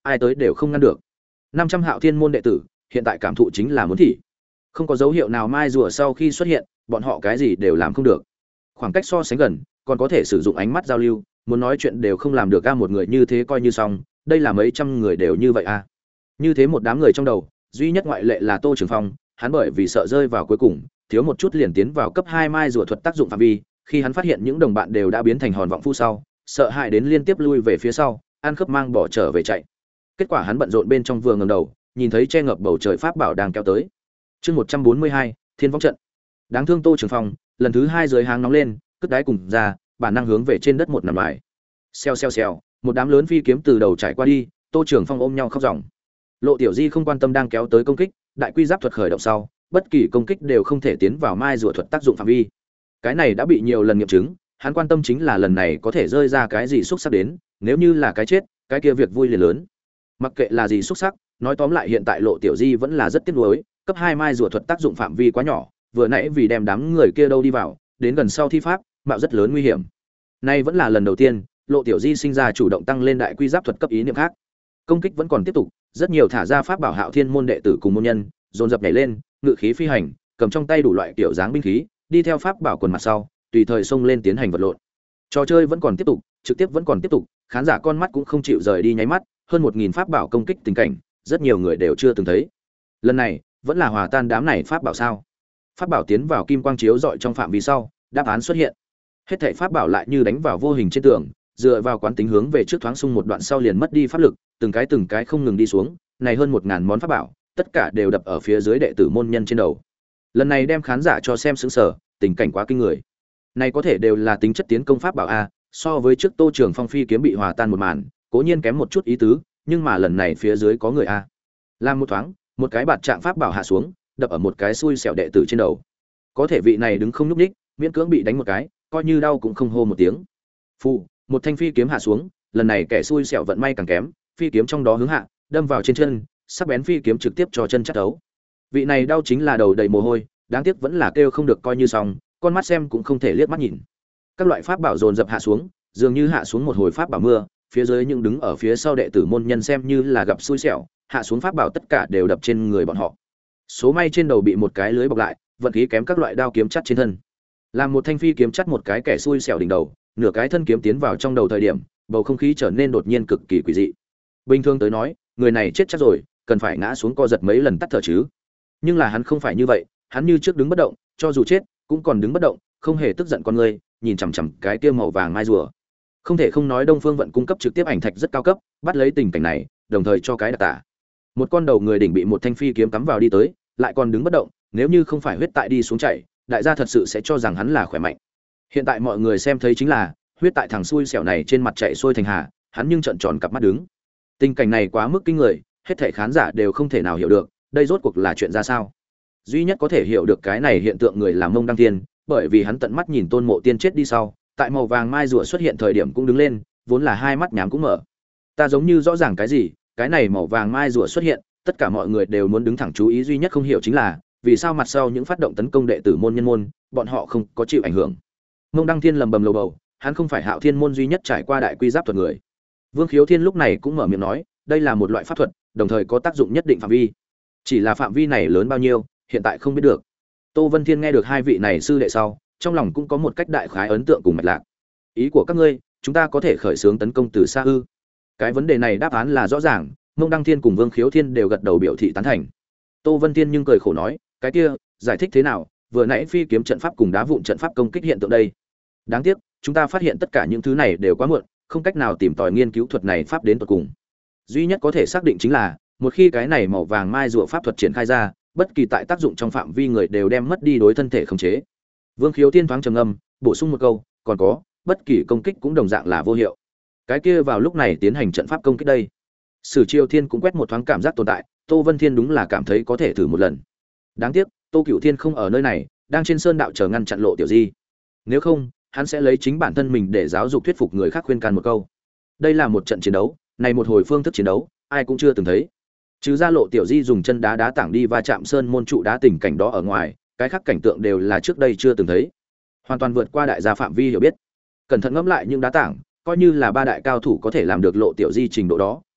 ai tới đều không ngăn được. Năm trăm Hạo Thiên môn đệ tử, hiện tại cảm thụ chính là muốn thị. Không có dấu hiệu nào mai rùa sau khi xuất hiện, bọn họ cái gì đều làm không được. Khoảng cách so sánh gần, còn có thể sử dụng ánh mắt giao lưu, muốn nói chuyện đều không làm được a, một người như thế coi như xong, đây là mấy trăm người đều như vậy a. Như thế một đám người trong đầu, duy nhất ngoại lệ là Tô Trường Phong, hắn bởi vì sợ rơi vào cuối cùng, thiếu một chút liền tiến vào cấp hai mai rùa thuật tác dụng phạm vi, khi hắn phát hiện những đồng bạn đều đã biến thành hòn vọng phu sau, sợ hãi đến liên tiếp lui về phía sau, ăn khớp mang bỏ trở về chạy. Kết quả hắn bận rộn bên trong vừa ngẩng đầu, nhìn thấy che ngập bầu trời pháp bảo đang kéo tới. Chương một trăm bốn mươi hai, Thiên Vong trận. Đáng thương Tô Trường Phong, lần thứ hai dưới háng nóng lên, cất đáy cùng ra, bản năng hướng về trên đất một nằm bài. Xèo xèo xèo, một đám lớn phi kiếm từ đầu trải qua đi, Tô Trường Phong ôm nhau khóc ròng. Lộ Tiểu Di không quan tâm đang kéo tới công kích, đại quy giáp thuật khởi động sau, bất kỳ công kích đều không thể tiến vào mai rùa thuật tác dụng phạm vi. Cái này đã bị nhiều lần nghiệm chứng, hắn quan tâm chính là lần này có thể rơi ra cái gì xúc sắc đến, nếu như là cái chết, cái kia việc vui liền lớn. Mặc kệ là gì xúc sắc, nói tóm lại hiện tại Lộ Tiểu Di vẫn là rất tiếc nuối, cấp hai mai rùa thuật tác dụng phạm vi quá nhỏ, vừa nãy vì đem đám người kia đâu đi vào, đến gần sau thi pháp, mạo rất lớn nguy hiểm. Nay vẫn là lần đầu tiên, Lộ Tiểu Di sinh ra chủ động tăng lên đại quy giáp thuật cấp ý niệm khác. Công kích vẫn còn tiếp tục, rất nhiều thả ra pháp bảo Hạo Thiên môn đệ tử cùng môn nhân, dồn dập nhảy lên, ngự khí phi hành, cầm trong tay đủ loại kiểu dáng binh khí, đi theo pháp bảo quần mặt sau, tùy thời xông lên tiến hành vật lộn. Trò chơi vẫn còn tiếp tục, trực tiếp vẫn còn tiếp tục, khán giả con mắt cũng không chịu rời đi nháy mắt, hơn một nghìn pháp bảo công kích tình cảnh, rất nhiều người đều chưa từng thấy. Lần này, vẫn là hòa tan đám này pháp bảo sao? Pháp bảo tiến vào kim quang chiếu dọi trong phạm vi sau, đáp án xuất hiện. Hết thảy pháp bảo lại như đánh vào vô hình trên tường, dựa vào quán tính hướng về trước thoáng xung một đoạn sau liền mất đi pháp lực, từng cái từng cái không ngừng đi xuống, này hơn một ngàn món pháp bảo, tất cả đều đập ở phía dưới đệ tử môn nhân trên đầu. Lần này đem khán giả cho xem sững sờ, tình cảnh quá kinh người. Này có thể đều là tính chất tiến công pháp bảo a, so với trước Tô Trường Phong phi kiếm bị hòa tan một màn, cố nhiên kém một chút ý tứ, nhưng mà lần này phía dưới có người a. Làm một thoáng, một cái bạt trạng pháp bảo hạ xuống, đập ở một cái xui xẻo đệ tử trên đầu. Có thể vị này đứng không nhúc nhích, miễn cưỡng bị đánh một cái, coi như đau cũng không hô một tiếng. Phù, một thanh phi kiếm hạ xuống, lần này kẻ xui xẻo vận may càng kém, phi kiếm trong đó hướng hạ, đâm vào trên chân, sắc bén phi kiếm trực tiếp cho chân chặt đấu. Vị này đau chính là đầu đầy mồ hôi, đáng tiếc vẫn là kêu không được coi như xong, con mắt xem cũng không thể liếc mắt nhìn. Các loại pháp bảo dồn dập hạ xuống, dường như hạ xuống một hồi pháp bảo mưa, phía dưới những đứng ở phía sau đệ tử môn nhân xem như là gặp xui xẻo, hạ xuống pháp bảo tất cả đều đập trên người bọn họ. Số may trên đầu bị một cái lưới bọc lại, vận khí kém các loại đao kiếm chắt trên thân. Làm một thanh phi kiếm chắt một cái kẻ xui xẻo đỉnh đầu, nửa cái thân kiếm tiến vào trong đầu thời điểm, bầu không khí trở nên đột nhiên cực kỳ quỷ dị. Bình thường tới nói, người này chết chắc rồi, cần phải ngã xuống co giật mấy lần tắt thở chứ. Nhưng là hắn không phải như vậy, hắn như trước đứng bất động, cho dù chết, cũng còn đứng bất động, không hề tức giận con người, nhìn chằm chằm cái kia màu vàng mai rùa. Không thể không nói Đông Phương Vận cung cấp trực tiếp ảnh thạch rất cao cấp, bắt lấy tình cảnh này, đồng thời cho cái đặc tả. Một con đầu người đỉnh bị một thanh phi kiếm cắm vào đi tới, lại còn đứng bất động, nếu như không phải huyết tại đi xuống chảy, đại gia thật sự sẽ cho rằng hắn là khỏe mạnh. Hiện tại mọi người xem thấy chính là, huyết tại thằng xui xẻo này trên mặt chạy xuôi thành hà, hắn nhưng trợn tròn cặp mắt đứng. Tình cảnh này quá mức kinh người, hết thảy khán giả đều không thể nào hiểu được, đây rốt cuộc là chuyện ra sao. Duy nhất có thể hiểu được cái này hiện tượng người làm Mông Đăng Tiên, bởi vì hắn tận mắt nhìn Tôn Mộ Tiên chết đi sau, tại màu vàng mai rùa xuất hiện thời điểm cũng đứng lên, vốn là hai mắt nhắm cũng mở. Ta giống như rõ ràng cái gì, cái này màu vàng mai rùa xuất hiện, tất cả mọi người đều muốn đứng thẳng chú ý, duy nhất không hiểu chính là, vì sao mặt sau những phát động tấn công đệ tử môn nhân môn, bọn họ không có chịu ảnh hưởng. Mông Đăng Thiên lầm bầm lầu bầu, hắn không phải Hạo Thiên môn duy nhất trải qua đại quy giáp thuật người. Vương Khiếu Thiên lúc này cũng mở miệng nói, đây là một loại pháp thuật, đồng thời có tác dụng nhất định phạm vi. Chỉ là phạm vi này lớn bao nhiêu, hiện tại không biết được. Tô Vân Thiên nghe được hai vị này sư đệ sau, trong lòng cũng có một cách đại khái ấn tượng cùng mạch lạc. Ý của các ngươi, chúng ta có thể khởi xướng tấn công từ xa ư? Cái vấn đề này đáp án là rõ ràng, Mông Đăng Thiên cùng Vương Khiếu Thiên đều gật đầu biểu thị tán thành. Tô Vân Thiên nhưng cười khổ nói, cái kia, giải thích thế nào, vừa nãy phi kiếm trận pháp cùng đá vụn trận pháp công kích hiện tượng đây. Đáng tiếc, chúng ta phát hiện tất cả những thứ này đều quá muộn, không cách nào tìm tòi nghiên cứu thuật này pháp đến tận cùng. Duy nhất có thể xác định chính là, một khi cái này màu vàng mai rùa pháp thuật triển khai ra, bất kỳ tại tác dụng trong phạm vi người đều đem mất đi đối thân thể khống chế. Vương Khiếu Thiên thoáng trầm ngâm, bổ sung một câu, còn có, bất kỳ công kích cũng đồng dạng là vô hiệu. Cái kia vào lúc này tiến hành trận pháp công kích đây. Sử Triều Thiên cũng quét một thoáng cảm giác tồn tại, Tô Vân Thiên đúng là cảm thấy có thể thử một lần. Đáng tiếc, Tô Cửu Thiên không ở nơi này, đang trên sơn đạo chờ ngăn chặn Lộ Tiểu Di. Nếu không, hắn sẽ lấy chính bản thân mình để giáo dục thuyết phục người khác khuyên can một câu. Đây là một trận chiến đấu, này một hồi phương thức chiến đấu, ai cũng chưa từng thấy. Trừ ra Lộ Tiểu Di dùng chân đá đá tảng đi va chạm sơn môn trụ đá tình cảnh đó ở ngoài, cái khác cảnh tượng đều là trước đây chưa từng thấy. Hoàn toàn vượt qua đại gia phạm vi hiểu biết. Cẩn thận ngẫm lại những đá tảng, coi như là ba đại cao thủ có thể làm được Lộ Tiểu Di trình độ đó,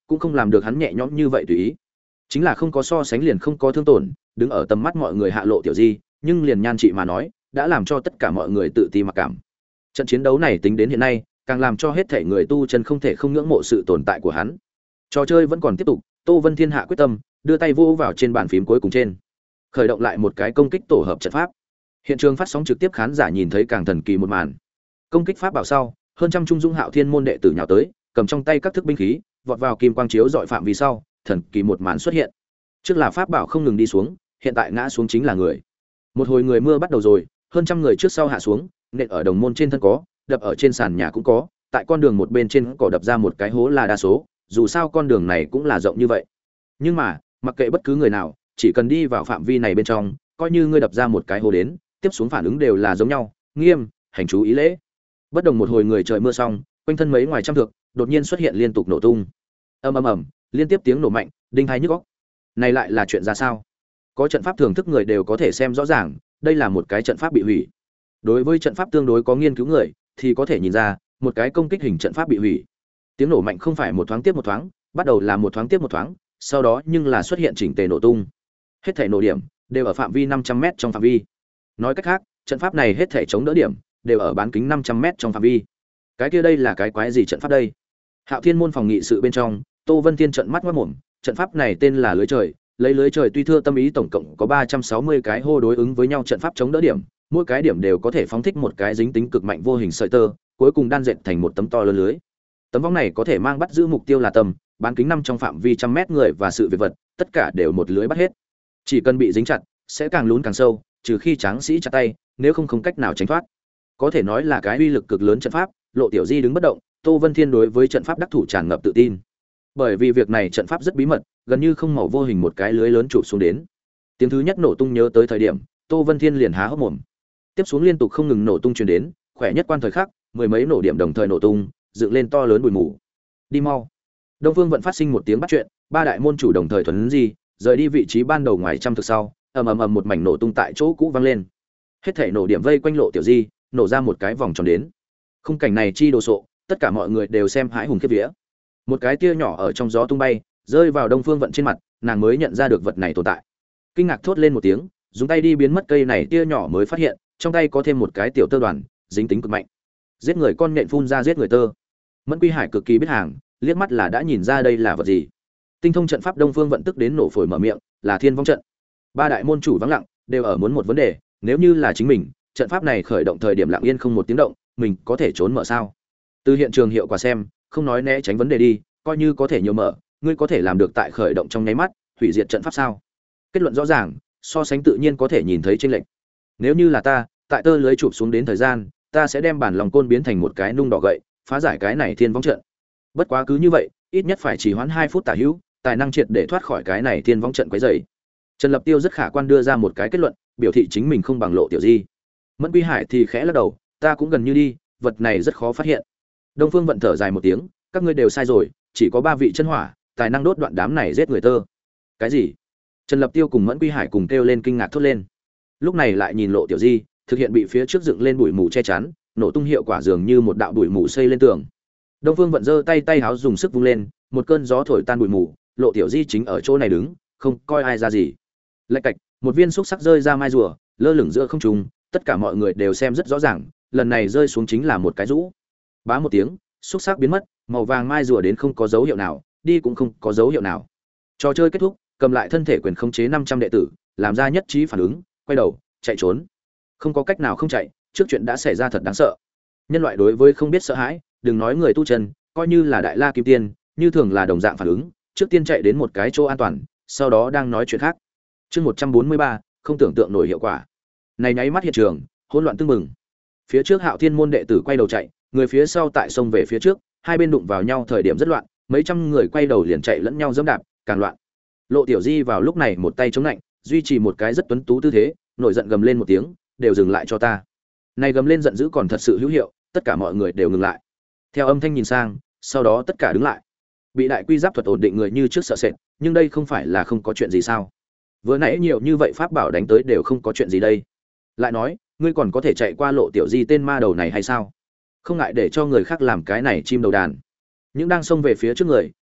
cũng không làm được hắn nhẹ nhõm như vậy tùy ý. Chính là không có so sánh liền không có thương tổn, đứng ở tầm mắt mọi người hạ lộ tiểu di, nhưng liền nhan trị mà nói, đã làm cho tất cả mọi người tự ti mặc cảm. Trận chiến đấu này tính đến hiện nay, càng làm cho hết thể người tu chân không thể không ngưỡng mộ sự tồn tại của hắn. Trò chơi vẫn còn tiếp tục, Tô Vân Thiên hạ quyết tâm, đưa tay vô vào trên bàn phím cuối cùng trên, khởi động lại một cái công kích tổ hợp trận pháp. Hiện trường phát sóng trực tiếp khán giả nhìn thấy càng thần kỳ một màn. Công kích pháp bảo sau, hơn trăm trung dung Hạo Thiên môn đệ tử nhào tới, cầm trong tay các thức binh khí, vọt vào kim quang chiếu dọi phạm vi sau, thần kỳ một màn xuất hiện. Trước là pháp bảo không ngừng đi xuống, hiện tại ngã xuống chính là người. Một hồi người mưa bắt đầu rồi, hơn trăm người trước sau hạ xuống, nện ở đồng môn trên thân có, đập ở trên sàn nhà cũng có, tại con đường một bên trên cỏ đập ra một cái hố là đa số, dù sao con đường này cũng là rộng như vậy. Nhưng mà, mặc kệ bất cứ người nào, chỉ cần đi vào phạm vi này bên trong, coi như ngươi đập ra một cái hố đến, tiếp xuống phản ứng đều là giống nhau, nghiêm, hành chú ý lễ. Bất đồng một hồi người trời mưa xong, quanh thân mấy ngoài trăm thước, đột nhiên xuất hiện liên tục nổ tung. Ầm ầm ầm, liên tiếp tiếng nổ mạnh, đinh tai nhức óc. Này lại là chuyện ra sao? Có trận pháp thưởng thức người đều có thể xem rõ ràng, đây là một cái trận pháp bị hủy. Đối với trận pháp tương đối có nghiên cứu người, thì có thể nhìn ra, một cái công kích hình trận pháp bị hủy. Tiếng nổ mạnh không phải một thoáng tiếp một thoáng, bắt đầu là một thoáng tiếp một thoáng, sau đó nhưng là xuất hiện chỉnh tề nổ tung. Hết thể nổ điểm đều ở phạm vi năm trăm mét trong phạm vi. Nói cách khác, trận pháp này hết thể chống đỡ điểm đều ở bán kính năm trăm mét trong phạm vi. Cái kia đây là cái quái gì trận pháp đây? Hạo Thiên môn phòng nghị sự bên trong, Tô Vân Thiên trợn mắt ngoác mồm, trận pháp này tên là lưới trời, lấy lưới trời tuy thưa tâm ý tổng cộng có ba trăm sáu mươi cái hô đối ứng với nhau trận pháp chống đỡ điểm, mỗi cái điểm đều có thể phóng thích một cái dính tính cực mạnh vô hình sợi tơ, cuối cùng đan dệt thành một tấm to lớn lưới. Tấm vong này có thể mang bắt giữ mục tiêu là tầm, bán kính năm trong phạm vi trăm mét người và sự việc vật, tất cả đều một lưới bắt hết. Chỉ cần bị dính chặt, sẽ càng lún càng sâu, trừ khi tráng sĩ chặt tay, nếu không không cách nào tránh thoát. Có thể nói là cái uy lực cực lớn trận pháp, Lộ Tiểu Di đứng bất động, Tô Vân Thiên đối với trận pháp đắc thủ tràn ngập tự tin. Bởi vì việc này trận pháp rất bí mật, gần như không màu vô hình một cái lưới lớn chụp xuống đến. Tiếng thứ nhất nổ tung nhớ tới thời điểm, Tô Vân Thiên liền há hốc mồm. Tiếp xuống liên tục không ngừng nổ tung truyền đến, khỏe nhất quan thời khắc, mười mấy nổ điểm đồng thời nổ tung, dựng lên to lớn bụi mù. Đi mau. Đông Phương vận phát sinh một tiếng bắt chuyện, ba đại môn chủ đồng thời thuần gì, rời đi vị trí ban đầu ngoài trăm thực sau, ầm ầm ầm một mảnh nổ tung tại chỗ cũ vang lên. Hết thảy nổ điểm vây quanh Lộ Tiểu Di, nổ ra một cái vòng tròn đến. Khung cảnh này chi đồ sộ, tất cả mọi người đều xem hãi hùng khiếp vía. Một cái tia nhỏ ở trong gió tung bay, rơi vào Đông Phương vận trên mặt, nàng mới nhận ra được vật này tồn tại. Kinh ngạc thốt lên một tiếng, dùng tay đi biến mất cây này tia nhỏ mới phát hiện, trong tay có thêm một cái tiểu tơ đoàn, dính tính cực mạnh. Giết người con nhện phun ra giết người tơ. Mẫn Quy Hải cực kỳ biết hàng, liếc mắt là đã nhìn ra đây là vật gì. Tinh thông trận pháp Đông Phương vận tức đến nổ phổi mở miệng, là Thiên Vong trận. Ba đại môn chủ vắng lặng, đều ở muốn một vấn đề, nếu như là chính mình, trận pháp này khởi động thời điểm lặng yên không một tiếng động, mình có thể trốn mở sao? Từ hiện trường hiệu quả xem, không nói né tránh vấn đề đi, coi như có thể nhiều mở, ngươi có thể làm được tại khởi động trong nháy mắt, hủy diệt trận pháp sao? Kết luận rõ ràng, so sánh tự nhiên có thể nhìn thấy chênh lệch. Nếu như là ta, tại tơ lưới chụp xuống đến thời gian, ta sẽ đem bản lòng côn biến thành một cái nung đỏ gậy, phá giải cái này Thiên Vong trận. Bất quá cứ như vậy, ít nhất phải chỉ hoãn hai phút tả hữu, tài năng triệt để thoát khỏi cái này Thiên Vong trận quấy rầy. Trần Lập Tiêu rất khả quan đưa ra một cái kết luận, biểu thị chính mình không bằng Lộ Tiểu Di. Mẫn Quy Hải thì khẽ lắc đầu, ta cũng gần như đi, vật này rất khó phát hiện. Đông Phương vận thở dài một tiếng, các ngươi đều sai rồi, chỉ có ba vị chân hỏa, tài năng đốt đoạn đám này giết người tơ. Cái gì? Trần Lập Tiêu cùng Mẫn Quy Hải cùng kêu lên kinh ngạc thốt lên. Lúc này lại nhìn Lộ Tiểu Di, thực hiện bị phía trước dựng lên bụi mù che chắn, nổ tung hiệu quả dường như một đạo bụi mù xây lên tường. Đông Phương vận giơ tay tay háo dùng sức vung lên, một cơn gió thổi tan bụi mù, Lộ Tiểu Di chính ở chỗ này đứng, không coi ai ra gì. Lạch cạch, một viên xúc sắc rơi ra mai rùa, lơ lửng giữa không trung, tất cả mọi người đều xem rất rõ ràng, lần này rơi xuống chính là một cái rũ. Bá một tiếng, xúc sắc biến mất, màu vàng mai rùa đến không có dấu hiệu nào, đi cũng không có dấu hiệu nào. Trò chơi kết thúc, cầm lại thân thể quyền khống chế năm trăm đệ tử, làm ra nhất trí phản ứng, quay đầu, chạy trốn. Không có cách nào không chạy, trước chuyện đã xảy ra thật đáng sợ. Nhân loại đối với không biết sợ hãi, đừng nói người tu chân, coi như là đại la kim tiên, như thường là đồng dạng phản ứng, trước tiên chạy đến một cái chỗ an toàn, sau đó đang nói chuyện khác. Chương một trăm bốn mươi ba, không tưởng tượng nổi hiệu quả. Này nháy mắt hiện trường, hỗn loạn tương mừng. Phía trước Hạo Thiên môn đệ tử quay đầu chạy, người phía sau tại sông về phía trước, hai bên đụng vào nhau thời điểm rất loạn, mấy trăm người quay đầu liền chạy lẫn nhau giẫm đạp, càng loạn. Lộ Tiểu Di vào lúc này một tay chống lạnh, duy trì một cái rất tuấn tú tư thế, nổi giận gầm lên một tiếng, đều dừng lại cho ta. Này gầm lên giận dữ còn thật sự hữu hiệu, tất cả mọi người đều ngừng lại. Theo âm thanh nhìn sang, sau đó tất cả đứng lại. Bị đại quy giáp thuật ổn định người như trước sợ sệt, nhưng đây không phải là không có chuyện gì sao? Vừa nãy nhiều như vậy pháp bảo đánh tới đều không có chuyện gì đây. Lại nói, ngươi còn có thể chạy qua Lộ Tiểu Di tên ma đầu này hay sao? Không ngại để cho người khác làm cái này chim đầu đàn. Những đang xông về phía trước người,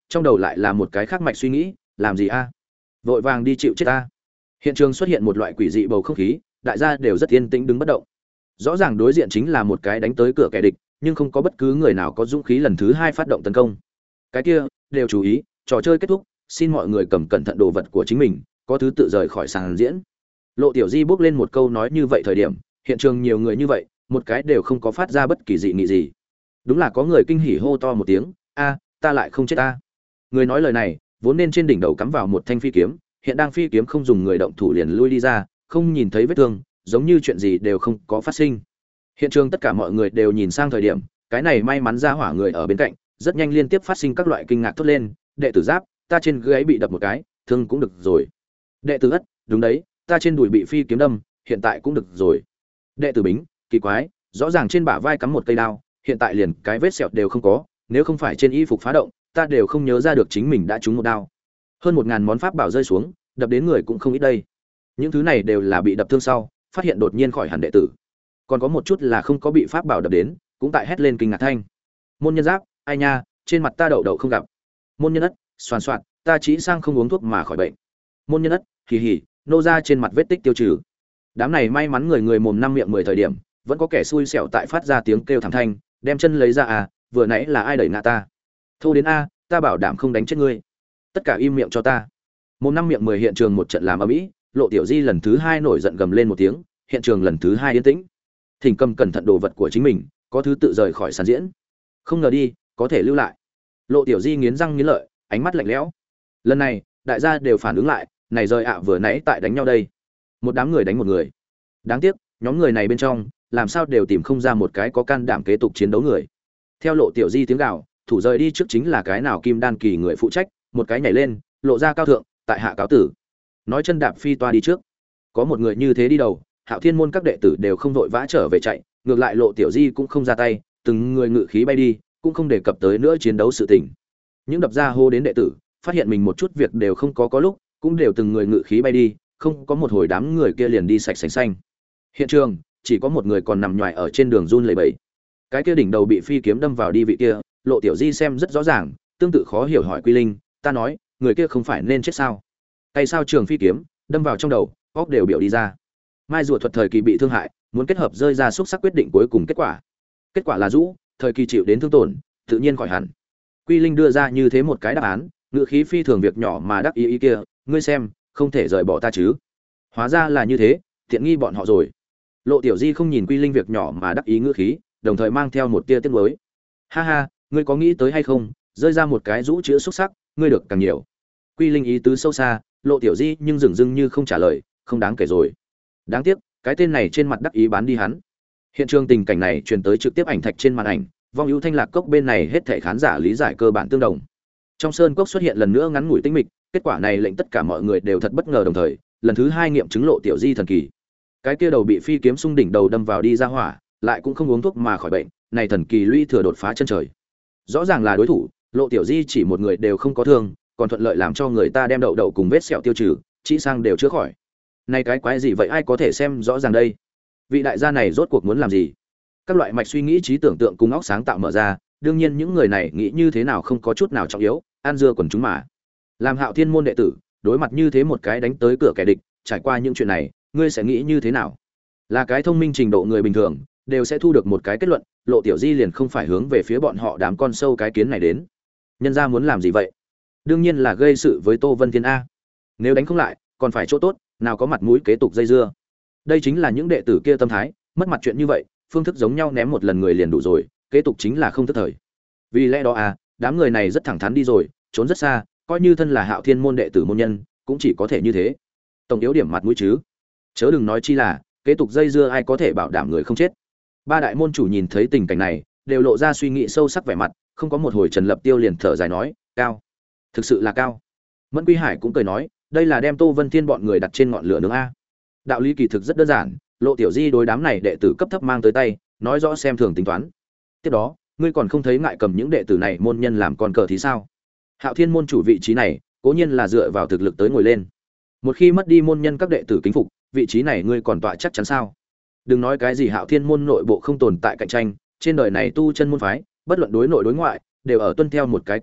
trong đầu lại là một cái khác mạch suy nghĩ, làm gì a? Vội vàng đi chịu chết a. Hiện trường xuất hiện một loại quỷ dị bầu không khí, đại gia đều rất yên tĩnh đứng bất động. Rõ ràng đối diện chính là một cái đánh tới cửa kẻ địch, nhưng không có bất cứ người nào có dũng khí lần thứ hai phát động tấn công. Cái kia, đều chú ý, trò chơi kết thúc, xin mọi người cầm cẩn thận đồ vật của chính mình, có thứ tự rời khỏi sàn diễn. Lộ Tiểu Di bước lên một câu nói như vậy thời điểm, hiện trường nhiều người như vậy, một cái đều không có phát ra bất kỳ dị nghị gì. Đúng là có người kinh hỉ hô to một tiếng, a, ta lại không chết ta. Người nói lời này, vốn nên trên đỉnh đầu cắm vào một thanh phi kiếm, hiện đang phi kiếm không dùng người động thủ liền lui đi ra, không nhìn thấy vết thương, giống như chuyện gì đều không có phát sinh. Hiện trường tất cả mọi người đều nhìn sang thời điểm, cái này may mắn ra hỏa người ở bên cạnh, rất nhanh liên tiếp phát sinh các loại kinh ngạc thốt lên, đệ tử Giáp, ta trên gáy bị đập một cái, thương cũng được rồi. Đệ tử Ất, đúng đấy, ta trên đùi bị phi kiếm đâm, hiện tại cũng được rồi. Đệ tử Bính, kỳ quái, rõ ràng trên bả vai cắm một cây đao, hiện tại liền cái vết sẹo đều không có, nếu không phải trên y phục phá động, ta đều không nhớ ra được chính mình đã trúng một đao. Hơn một ngàn món pháp bảo rơi xuống, đập đến người cũng không ít đây. Những thứ này đều là bị đập thương sau, phát hiện đột nhiên khỏi hẳn đệ tử. Còn có một chút là không có bị pháp bảo đập đến, cũng tại hét lên kinh ngạc thanh. Môn nhân Giáp, ai nha, trên mặt ta đậu đậu không gặp. Môn nhân Ất, xoàn xoạt, ta chỉ sang không uống thuốc mà khỏi bệnh. Môn nhân Ất, hì hì, nô ra trên mặt vết tích tiêu trừ. Đám này may mắn người người mồm năm miệng mười thời điểm, vẫn có kẻ xui xẻo tại phát ra tiếng kêu thảm thanh, đem chân lấy ra à, vừa nãy là ai đẩy ngã ta? Thô đến a, ta bảo đảm không đánh chết ngươi. Tất cả im miệng cho ta. Mồm năm miệng mười hiện trường một trận làm ầm ĩ, Lộ Tiểu Di lần thứ hai nổi giận gầm lên một tiếng, hiện trường lần thứ hai yên tĩnh. Thỉnh cầm cẩn thận đồ vật của chính mình, có thứ tự rời khỏi sàn diễn. Không ngờ đi, có thể lưu lại. Lộ Tiểu Di nghiến răng nghiến lợi, ánh mắt lạnh lẽo. Lần này, đại gia đều phản ứng lại, này rời ạ vừa nãy tại đánh nhau đây. Một đám người đánh một người. Đáng tiếc, nhóm người này bên trong, làm sao đều tìm không ra một cái có can đảm kế tục chiến đấu người. Theo Lộ Tiểu Di tiếng gào, thủ rời đi trước chính là cái nào kim đan kỳ người phụ trách, một cái nhảy lên, lộ ra cao thượng, tại hạ cáo tử. Nói chân đạp phi toa đi trước. Có một người như thế đi đầu, Hạo Thiên môn các đệ tử đều không vội vã trở về chạy, ngược lại Lộ Tiểu Di cũng không ra tay, từng người ngự khí bay đi, cũng không đề cập tới nữa chiến đấu sự tình. Những đập ra hô đến đệ tử, phát hiện mình một chút việc đều không có có lúc, cũng đều từng người ngự khí bay đi, không có một hồi đám người kia liền đi sạch sành xanh. Hiện trường, chỉ có một người còn nằm nhoài ở trên đường run lẩy bẩy. Cái kia đỉnh đầu bị phi kiếm đâm vào đi vị kia, Lộ Tiểu Di xem rất rõ ràng, tương tự khó hiểu hỏi Quy Linh, ta nói, người kia không phải nên chết sao? Hay sao trường phi kiếm đâm vào trong đầu, óc đều biểu đi ra. Mai rùa thuật thời kỳ bị thương hại, muốn kết hợp rơi ra xúc sắc quyết định cuối cùng kết quả. Kết quả là rũ, thời kỳ chịu đến thương tổn, tự nhiên khỏi hẳn. Quy Linh đưa ra như thế một cái đáp án, ngữ khí phi thường việc nhỏ mà đắc ý ý kia, ngươi xem, không thể rời bỏ ta chứ? Hóa ra là như thế, tiện nghi bọn họ rồi. Lộ Tiểu Di không nhìn Quy Linh việc nhỏ mà đắc ý ngữ khí, đồng thời mang theo một tia tiếc nuối. Ha ha, ngươi có nghĩ tới hay không, rơi ra một cái rũ chữa xúc sắc, ngươi được càng nhiều. Quy Linh ý tứ sâu xa, Lộ Tiểu Di nhưng dửng dưng như không trả lời, không đáng kể rồi. Đáng tiếc, cái tên này trên mặt đắc ý bán đi hắn. Hiện trường tình cảnh này truyền tới trực tiếp ảnh thạch trên màn ảnh, vong ưu thanh lạc cốc bên này hết thảy khán giả lý giải cơ bản tương đồng. Trong sơn cốc xuất hiện lần nữa ngắn ngủi tĩnh mịch, kết quả này lệnh tất cả mọi người đều thật bất ngờ đồng thời, lần thứ hai nghiệm chứng Lộ Tiểu Di thần kỳ. Cái kia đầu bị phi kiếm xung đỉnh đầu đâm vào đi ra hỏa, lại cũng không uống thuốc mà khỏi bệnh, này thần kỳ lũy thừa đột phá chân trời. Rõ ràng là đối thủ, Lộ Tiểu Di chỉ một người đều không có thương, còn thuận lợi làm cho người ta đem đậu đậu cùng vết sẹo tiêu trừ, chỉ sang đều chữa khỏi. Này cái quái gì vậy, ai có thể xem rõ ràng đây? Vị đại gia này rốt cuộc muốn làm gì? Các loại mạch suy nghĩ trí tưởng tượng cùng óc sáng tạo mở ra, đương nhiên những người này nghĩ như thế nào không có chút nào trọng yếu, an dưa quần chúng mà. Làm Hạo Thiên môn đệ tử, đối mặt như thế một cái đánh tới cửa kẻ địch, trải qua những chuyện này, ngươi sẽ nghĩ như thế nào? Là cái thông minh trình độ người bình thường, đều sẽ thu được một cái kết luận, Lộ Tiểu Di liền không phải hướng về phía bọn họ đám con sâu cái kiến này đến. Nhân gia muốn làm gì vậy? Đương nhiên là gây sự với Tô Vân Thiên a. Nếu đánh không lại, còn phải chỗ tốt, nào có mặt mũi kế tục dây dưa. Đây chính là những đệ tử kia tâm thái, mất mặt chuyện như vậy, phương thức giống nhau ném một lần người liền đủ rồi, kế tục chính là không thức thời. Vì lẽ đó à, đám người này rất thẳng thắn đi rồi, trốn rất xa, coi như thân là Hạo Thiên môn đệ tử môn nhân, cũng chỉ có thể như thế. Tổng yếu điểm mặt mũi chứ. Chớ đừng nói chi là, kế tục dây dưa ai có thể bảo đảm người không chết. Ba đại môn chủ nhìn thấy tình cảnh này, đều lộ ra suy nghĩ sâu sắc vẻ mặt, không có một hồi Trần Lập Tiêu liền thở dài nói, cao, thực sự là cao. Mẫn Quy Hải cũng cười nói, đây là đem Tô Vân Thiên bọn người đặt trên ngọn lửa nướng a. Đạo lý kỳ thực rất đơn giản, Lộ Tiểu Di đối đám này đệ tử cấp thấp mang tới tay, nói rõ xem thường tính toán. Tiếp đó, ngươi còn không thấy ngại cầm những đệ tử này môn nhân làm con cờ thì sao? Hạo Thiên môn chủ vị trí này, cố nhiên là dựa vào thực lực tới ngồi lên. Một khi mất đi môn nhân các đệ tử kính phục, vị trí này ngươi còn tọa chắc chắn sao? Đừng nói cái gì Hạo Thiên môn nội bộ không tồn tại cạnh tranh, trên đời này tu chân môn phái, bất luận đối nội đối ngoại, đều ở tuân theo một cái quy tắc,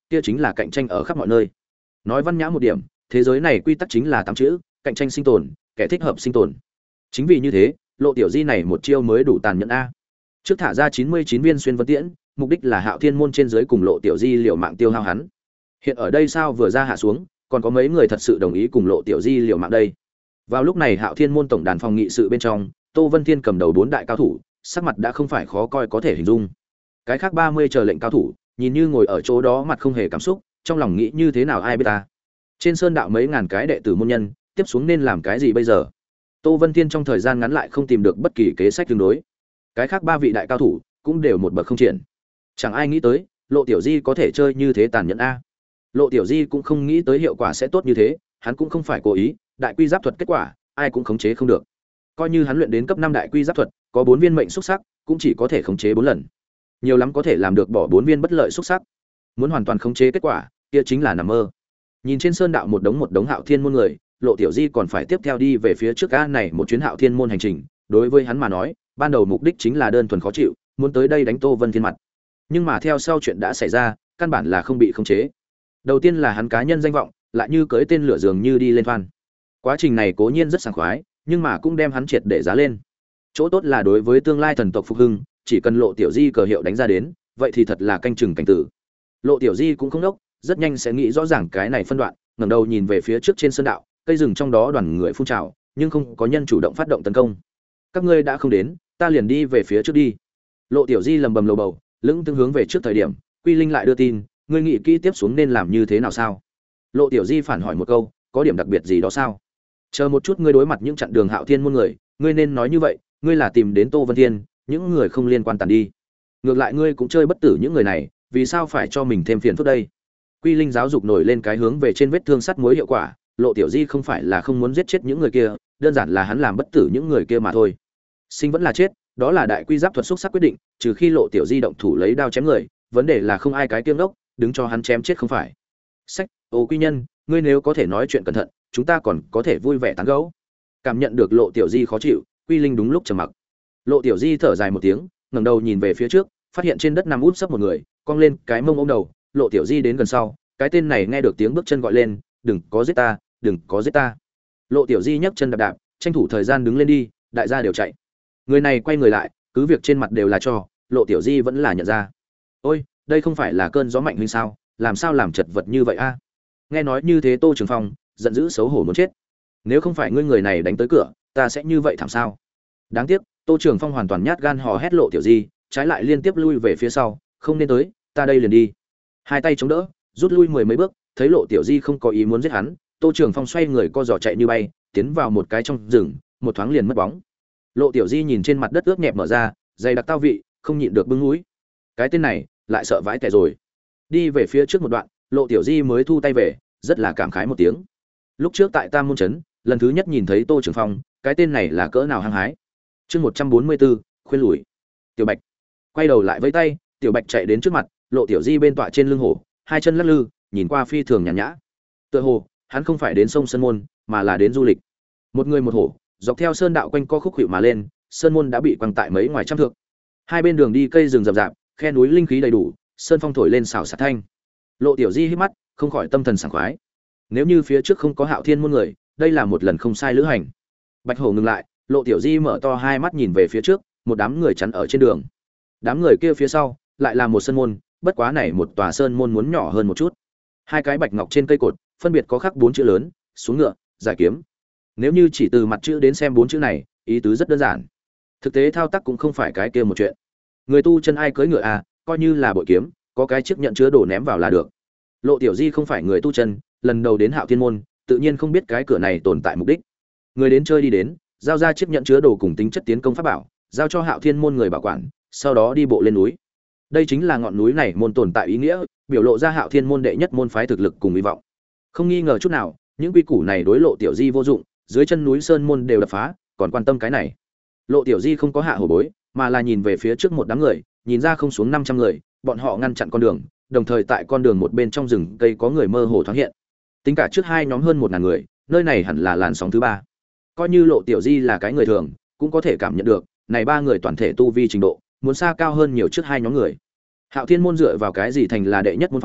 kia chính là cạnh tranh ở khắp mọi nơi. Nói văn nhã một điểm, thế giới này quy tắc chính là tám chữ, cạnh tranh sinh tồn, kẻ thích hợp sinh tồn. Chính vì như thế, Lộ Tiểu Di này một chiêu mới đủ tàn nhẫn a. Trước thả ra chín mươi chín viên xuyên vân tiễn, mục đích là Hạo Thiên môn trên dưới cùng Lộ Tiểu Di liều mạng tiêu hao hắn. Hiện ở đây sao vừa ra hạ xuống, còn có mấy người thật sự đồng ý cùng Lộ Tiểu Di liều mạng đây. Vào lúc này Hạo Thiên môn tổng đàn phòng nghị sự bên trong, Tô Vân Thiên cầm đầu bốn đại cao thủ, sắc mặt đã không phải khó coi có thể hình dung. Cái khác ba mươi chờ lệnh cao thủ, nhìn như ngồi ở chỗ đó mặt không hề cảm xúc, trong lòng nghĩ như thế nào ai biết ta. Trên sơn đạo mấy ngàn cái đệ tử môn nhân, tiếp xuống nên làm cái gì bây giờ? Tô Vân Thiên trong thời gian ngắn lại không tìm được bất kỳ kế sách tương đối. Cái khác ba vị đại cao thủ cũng đều một bậc không triển. Chẳng ai nghĩ tới, Lộ Tiểu Di có thể chơi như thế tàn nhẫn a. Lộ Tiểu Di cũng không nghĩ tới hiệu quả sẽ tốt như thế, hắn cũng không phải cố ý, đại quy giáp thuật kết quả, ai cũng khống chế không được. Coi như hắn luyện đến cấp năm đại quy giáp thuật, có bốn viên mệnh xúc sắc, cũng chỉ có thể khống chế bốn lần. Nhiều lắm có thể làm được bỏ bốn viên bất lợi xúc sắc. Muốn hoàn toàn khống chế kết quả, kia chính là nằm mơ. Nhìn trên sơn đạo một đống một đống Hạo Thiên môn người, Lộ Tiểu Di còn phải tiếp theo đi về phía trước ga này một chuyến Hạo Thiên môn hành trình, đối với hắn mà nói, ban đầu mục đích chính là đơn thuần khó chịu, muốn tới đây đánh Tô Vân Thiên mặt. Nhưng mà theo sau chuyện đã xảy ra, căn bản là không bị khống chế. Đầu tiên là hắn cá nhân danh vọng, lại như cưỡi tên lửa dường như đi lên thoăn. Quá trình này cố nhiên rất sảng khoái, nhưng mà cũng đem hắn triệt để giá lên. Chỗ tốt là đối với tương lai thần tộc phục hưng, chỉ cần Lộ Tiểu Di cờ hiệu đánh ra đến, vậy thì thật là canh chừng cảnh tử. Lộ Tiểu Di cũng không đốc, rất nhanh sẽ nghĩ rõ ràng cái này phân đoạn, ngẩng đầu nhìn về phía trước trên sơn đạo, cây rừng trong đó đoàn người phun trào, nhưng không có nhân chủ động phát động tấn công. Các ngươi đã không đến, ta liền đi về phía trước đi. Lộ Tiểu Di lầm bầm lầu bầu, lững thững hướng về trước thời điểm, Quy Linh lại đưa tin, ngươi nghĩ kỹ tiếp xuống nên làm như thế nào sao? Lộ Tiểu Di phản hỏi một câu, có điểm đặc biệt gì đó sao? Chờ một chút, ngươi đối mặt những chặn đường Hạo Thiên môn người, ngươi nên nói như vậy, ngươi là tìm đến Tô Vân Thiên, những người không liên quan tàn đi. Ngược lại ngươi cũng chơi bất tử những người này, vì sao phải cho mình thêm phiền phức đây? Quy Linh giáo dục nổi lên cái hướng về trên vết thương sắt muối hiệu quả, Lộ Tiểu Di không phải là không muốn giết chết những người kia, đơn giản là hắn làm bất tử những người kia mà thôi. Sinh vẫn là chết, đó là đại quy giáp thuật xúc sắc quyết định, trừ khi Lộ Tiểu Di động thủ lấy đao chém người, vấn đề là không ai cái kiêng đốc, đứng cho hắn chém chết không phải. Sách, ô Quy Nhân, ngươi nếu có thể nói chuyện cẩn thận, chúng ta còn có thể vui vẻ tán gẫu. Cảm nhận được Lộ Tiểu Di khó chịu, Quy Linh đúng lúc trầm mặc. Lộ Tiểu Di thở dài một tiếng, ngẩng đầu nhìn về phía trước, phát hiện trên đất nằm úp sấp một người, cong lên cái mông ôm đầu. Lộ Tiểu Di đến gần sau, cái tên này nghe được tiếng bước chân gọi lên, đừng có giết ta, đừng có giết ta. Lộ Tiểu Di nhấc chân đạp đạp, tranh thủ thời gian đứng lên đi, đại gia đều chạy. Người này quay người lại, cứ việc trên mặt đều là cho, Lộ Tiểu Di vẫn là nhận ra. Ôi, đây không phải là cơn gió mạnh huynh sao, làm sao làm chật vật như vậy a? Nghe nói như thế Tô Trường Phong giận dữ xấu hổ muốn chết. Nếu không phải ngươi người này đánh tới cửa, ta sẽ như vậy thảm sao? Đáng tiếc, Tô Trường Phong hoàn toàn nhát gan hò hét Lộ Tiểu Di, trái lại liên tiếp lui về phía sau, không nên tới, ta đây liền đi. Hai tay chống đỡ, rút lui mười mấy bước, thấy Lộ Tiểu Di không có ý muốn giết hắn, Tô Trường Phong xoay người co giò chạy như bay, tiến vào một cái trong rừng, một thoáng liền mất bóng. Lộ Tiểu Di nhìn trên mặt đất ướt nhẹp mở ra, dày đặc tao vị, không nhịn được bưng mũi. Cái tên này, lại sợ vãi tè rồi. Đi về phía trước một đoạn, Lộ Tiểu Di mới thu tay về, rất là cảm khái một tiếng. Lúc trước tại Tam Môn trấn, lần thứ nhất nhìn thấy Tô Trường Phong, cái tên này là cỡ nào hăng hái. Chương một trăm bốn mươi bốn, khuyên lùi. Tiểu Bạch quay đầu lại với tay, Tiểu Bạch chạy đến trước mặt, Lộ Tiểu Di bên tọa trên lưng hổ, hai chân lắc lư, nhìn qua phi thường nhàn nhã. Tựa hồ, hắn không phải đến sông Sơn Môn, mà là đến du lịch. Một người một hổ, dọc theo sơn đạo quanh co khúc hiệu mà lên, sơn môn đã bị quăng tại mấy ngoài trăm thước. Hai bên đường đi cây rừng rậm rạp, khe núi linh khí đầy đủ, sơn phong thổi lên xào xạc thanh. Lộ Tiểu Di hít mắt, không khỏi tâm thần sảng khoái. Nếu như phía trước không có Hạo Thiên môn người, đây là một lần không sai lữ hành. Bạch Hổ ngừng lại, Lộ Tiểu Di mở to hai mắt nhìn về phía trước, một đám người chắn ở trên đường. Đám người kia phía sau, lại là một sơn môn, bất quá này một tòa sơn môn muốn nhỏ hơn một chút. Hai cái bạch ngọc trên cây cột, phân biệt có khắc bốn chữ lớn, xuống ngựa, giải kiếm. Nếu như chỉ từ mặt chữ đến xem bốn chữ này, ý tứ rất đơn giản. Thực tế thao tác cũng không phải cái kia một chuyện. Người tu chân ai cưỡi ngựa à, coi như là bội kiếm, có cái chiếc nhận chứa đồ ném vào là được. Lộ Tiểu Di không phải người tu chân, lần đầu đến Hạo Thiên môn, tự nhiên không biết cái cửa này tồn tại mục đích. Người đến chơi đi đến, giao ra chiếc nhận chứa đồ cùng tính chất tiến công pháp bảo, giao cho Hạo Thiên môn người bảo quản, sau đó đi bộ lên núi. Đây chính là ngọn núi này môn tồn tại ý nghĩa, biểu lộ ra Hạo Thiên môn đệ nhất môn phái thực lực cùng hy vọng. Không nghi ngờ chút nào, những quy củ này đối Lộ Tiểu Di vô dụng, dưới chân núi sơn môn đều đập phá, còn quan tâm cái này. Lộ Tiểu Di không có hạ hổ bối, mà là nhìn về phía trước một đám người, nhìn ra không xuống năm trăm người, bọn họ ngăn chặn con đường, đồng thời tại con đường một bên trong rừng cây có người mơ hồ thoáng hiện. Tính cả trước hai nhóm hơn một ngàn người, nơi này hẳn là làn sóng thứ ba. Coi như Lộ Tiểu Di là cái người thường, cũng có thể cảm nhận được, này ba người toàn thể tu vi trình độ, muốn xa cao hơn nhiều trước hai nhóm người. Hạo Thiên môn dựa vào cái gì thành là đệ nhất môn phái,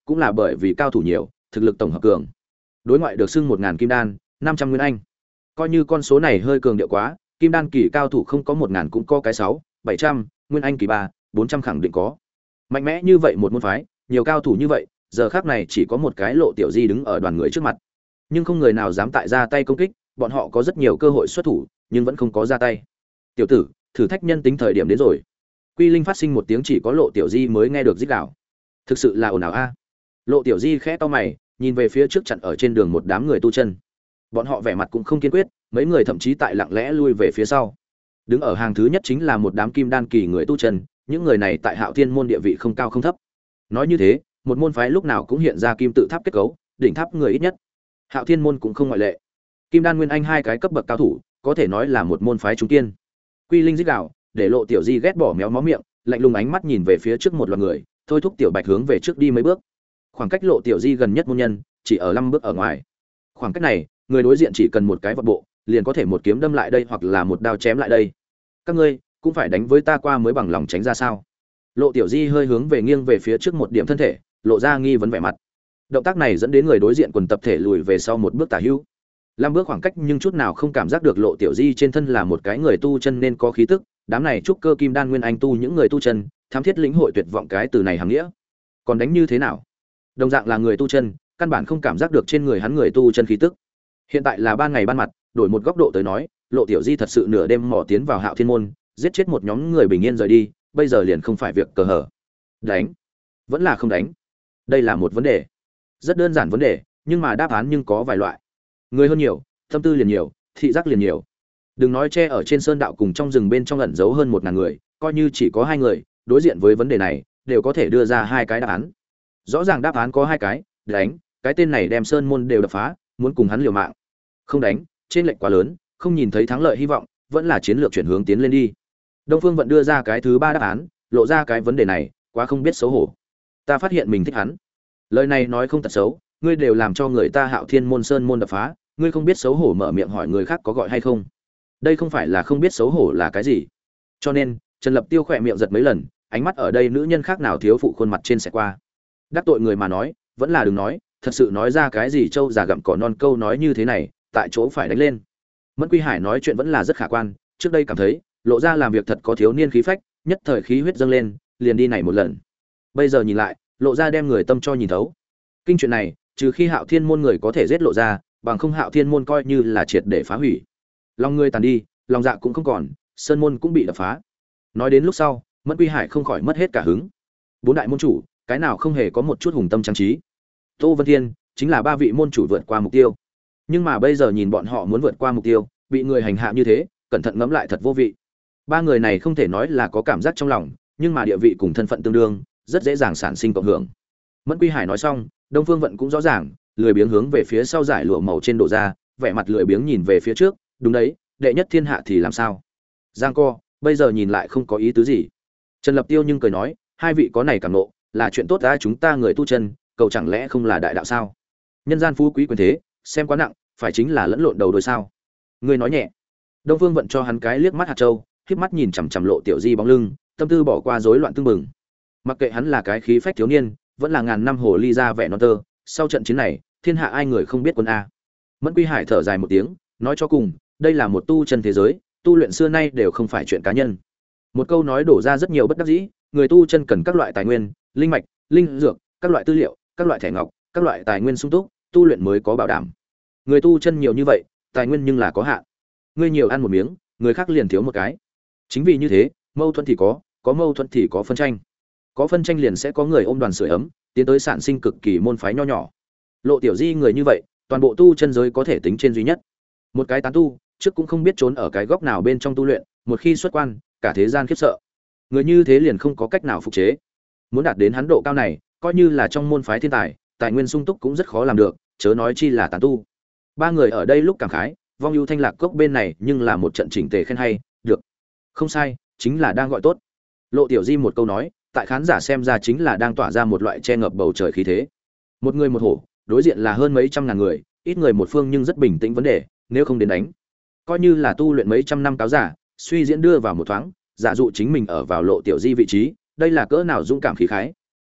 cũng là bởi vì cao thủ nhiều, thực lực tổng hợp cường. Đối ngoại được xưng một ngàn kim đan, năm trăm nguyên anh. Coi như con số này hơi cường điệu quá, kim đan kỳ cao thủ không có một ngàn cũng có cái sáu, bảy trăm, nguyên anh kỳ ba, bốn trăm khẳng định có. Mạnh mẽ như vậy một môn phái, nhiều cao thủ như vậy, giờ khắc này chỉ có một cái Lộ Tiểu Di đứng ở đoàn người trước mặt. Nhưng không người nào dám tại ra tay công kích, bọn họ có rất nhiều cơ hội xuất thủ, nhưng vẫn không có ra tay. Tiểu tử, thử thách nhân tính thời điểm đến rồi. Quy Linh phát sinh một tiếng chỉ có Lộ Tiểu Di mới nghe được rít gào. Thực sự là ồn ào a. Lộ Tiểu Di khẽ to mày, nhìn về phía trước chặn ở trên đường một đám người tu chân. Bọn họ vẻ mặt cũng không kiên quyết, mấy người thậm chí tại lặng lẽ lui về phía sau. Đứng ở hàng thứ nhất chính là một đám kim đan kỳ người tu chân, những người này tại Hạo Thiên môn địa vị không cao không thấp. Nói như thế, một môn phái lúc nào cũng hiện ra kim tự tháp kết cấu, đỉnh tháp người ít nhất. Hạo Thiên môn cũng không ngoại lệ. Kim đan nguyên anh hai cái cấp bậc cao thủ, có thể nói là một môn phái trung kiên. Quy Linh rít gào, để Lộ Tiểu Di ghét bỏ méo mó miệng, lạnh lùng ánh mắt nhìn về phía trước một loạt người, thôi thúc Tiểu Bạch hướng về trước đi mấy bước. Khoảng cách Lộ Tiểu Di gần nhất môn nhân, chỉ ở năm bước ở ngoài. Khoảng cách này, người đối diện chỉ cần một cái vọt bộ, liền có thể một kiếm đâm lại đây hoặc là một đao chém lại đây. Các ngươi cũng phải đánh với ta qua mới bằng lòng tránh ra sao? Lộ Tiểu Di hơi hướng về nghiêng về phía trước một điểm thân thể, lộ ra nghi vấn vẻ mặt. Động tác này dẫn đến người đối diện quần tập thể lùi về sau một bước tả hữu. Năm bước khoảng cách nhưng chút nào không cảm giác được Lộ Tiểu Di trên thân là một cái người tu chân nên có khí tức, đám này trúc cơ kim đan nguyên anh tu những người tu chân, thám thiết lĩnh hội tuyệt vọng cái từ này hàm nghĩa. Còn đánh như thế nào? Đồng dạng là người tu chân, căn bản không cảm giác được trên người hắn người tu chân khí tức. Hiện tại là ban ngày ban mặt, đổi một góc độ tới nói, Lộ Tiểu Di thật sự nửa đêm mò tiến vào Hạo Thiên môn, giết chết một nhóm người bình yên rời đi, bây giờ liền không phải việc cờ hở. Đánh, vẫn là không đánh. Đây là một vấn đề. Rất đơn giản vấn đề, nhưng mà đáp án nhưng có vài loại. Người hơn nhiều, tâm tư liền nhiều, thị giác liền nhiều. Đừng nói che ở trên sơn đạo cùng trong rừng bên trong ẩn giấu hơn một ngàn người, coi như chỉ có hai người, đối diện với vấn đề này, đều có thể đưa ra hai cái đáp án. Rõ ràng đáp án có hai cái, đánh, cái tên này đem sơn môn đều đập phá, muốn cùng hắn liều mạng. Không đánh, trên lệnh quá lớn, không nhìn thấy thắng lợi hy vọng, vẫn là chiến lược chuyển hướng tiến lên đi. Đông Phương vẫn đưa ra cái thứ ba đáp án, lộ ra cái vấn đề này, quá không biết xấu hổ. Ta phát hiện mình thích hắn. Lời này nói không tật xấu, ngươi đều làm cho người ta Hạo Thiên môn sơn môn đập phá, ngươi không biết xấu hổ mở miệng hỏi người khác có gọi hay không? Đây không phải là không biết xấu hổ là cái gì. Cho nên, Trần Lập Tiêu khỏe miệng giật mấy lần, ánh mắt ở đây nữ nhân khác nào thiếu phụ khuôn mặt trên sẽ qua. Đắc tội người mà nói, vẫn là đừng nói, thật sự nói ra cái gì trâu già gặm cỏ non câu nói như thế này, tại chỗ phải đánh lên. Mẫn Quy Hải nói chuyện vẫn là rất khả quan, trước đây cảm thấy, lộ ra làm việc thật có thiếu niên khí phách, nhất thời khí huyết dâng lên, liền đi này một lần. Bây giờ nhìn lại, lộ ra đem người tâm cho nhìn thấu. Kinh chuyện này, trừ khi Hạo Thiên môn người có thể giết lộ ra, bằng không Hạo Thiên môn coi như là triệt để phá hủy. Lòng người tàn đi, lòng dạ cũng không còn, sơn môn cũng bị đập phá. Nói đến lúc sau, Mẫn Quy Hải không khỏi mất hết cả hứng. Bốn đại môn chủ, cái nào không hề có một chút hùng tâm trang trí. Tô Vân Thiên chính là ba vị môn chủ vượt qua mục tiêu. Nhưng mà bây giờ nhìn bọn họ muốn vượt qua mục tiêu, bị người hành hạ như thế, cẩn thận ngẫm lại thật vô vị. Ba người này không thể nói là có cảm giác trong lòng, nhưng mà địa vị cùng thân phận tương đương, rất dễ dàng sản sinh cộng hưởng. Mẫn Quy Hải nói xong, Đông Phương Vận cũng rõ ràng, lười biếng hướng về phía sau giải lụa màu trên đổ ra, vẻ mặt lười biếng nhìn về phía trước, đúng đấy, đệ nhất thiên hạ thì làm sao? Giang co, bây giờ nhìn lại không có ý tứ gì. Trần Lập Tiêu nhưng cười nói, hai vị có này cảm nộ, là chuyện tốt ra chúng ta người tu chân, cầu chẳng lẽ không là đại đạo sao? Nhân gian phú quý quyền thế, xem quá nặng, phải chính là lẫn lộn đầu đôi sao? Ngươi nói nhẹ. Đông Phương Vận cho hắn cái liếc mắt hạt châu, khép mắt nhìn chằm chằm Lộ Tiểu Di bóng lưng, tâm tư bỏ qua rối loạn tương mừng. Mặc kệ hắn là cái khí phách thiếu niên, vẫn là ngàn năm hồ ly ra vẻ non tơ, sau trận chiến này, thiên hạ ai người không biết quân a. Mẫn Quy Hải thở dài một tiếng, nói cho cùng, đây là một tu chân thế giới, tu luyện xưa nay đều không phải chuyện cá nhân. Một câu nói đổ ra rất nhiều bất đắc dĩ, người tu chân cần các loại tài nguyên, linh mạch, linh dược, các loại tư liệu, các loại thẻ ngọc, các loại tài nguyên sung túc, tu luyện mới có bảo đảm. Người tu chân nhiều như vậy, tài nguyên nhưng là có hạn. Ngươi nhiều ăn một miếng, người khác liền thiếu một cái. Chính vì như thế, mâu thuẫn thì có, có mâu thuẫn thì có phân tranh. Có phân tranh liền sẽ có người ôm đoàn sưởi ấm, tiến tới sản sinh cực kỳ môn phái nho nhỏ. Lộ Tiểu Di người như vậy, toàn bộ tu chân giới có thể tính trên duy nhất. Một cái tán tu, trước cũng không biết trốn ở cái góc nào bên trong tu luyện, một khi xuất quan, cả thế gian khiếp sợ. Người như thế liền không có cách nào phục chế. Muốn đạt đến hắn độ cao này, coi như là trong môn phái thiên tài, tài nguyên sung túc cũng rất khó làm được, chớ nói chi là tán tu. Ba người ở đây lúc cảm khái, Vong Ưu Thanh Lạc Cốc bên này nhưng là một trận chỉnh tề khen hay, được. Không sai, chính là đang gọi tốt. Lộ Tiểu Di một câu nói, tại khán giả xem ra chính là đang tỏa ra một loại che ngập bầu trời khí thế. Một người một hổ, đối diện là hơn mấy trăm ngàn người, ít người một phương nhưng rất bình tĩnh vấn đề, nếu không đến đánh. Coi như là tu luyện mấy trăm năm cáo giả, suy diễn đưa vào một thoáng, giả dụ chính mình ở vào Lộ Tiểu Di vị trí, đây là cỡ nào dũng cảm khí khái.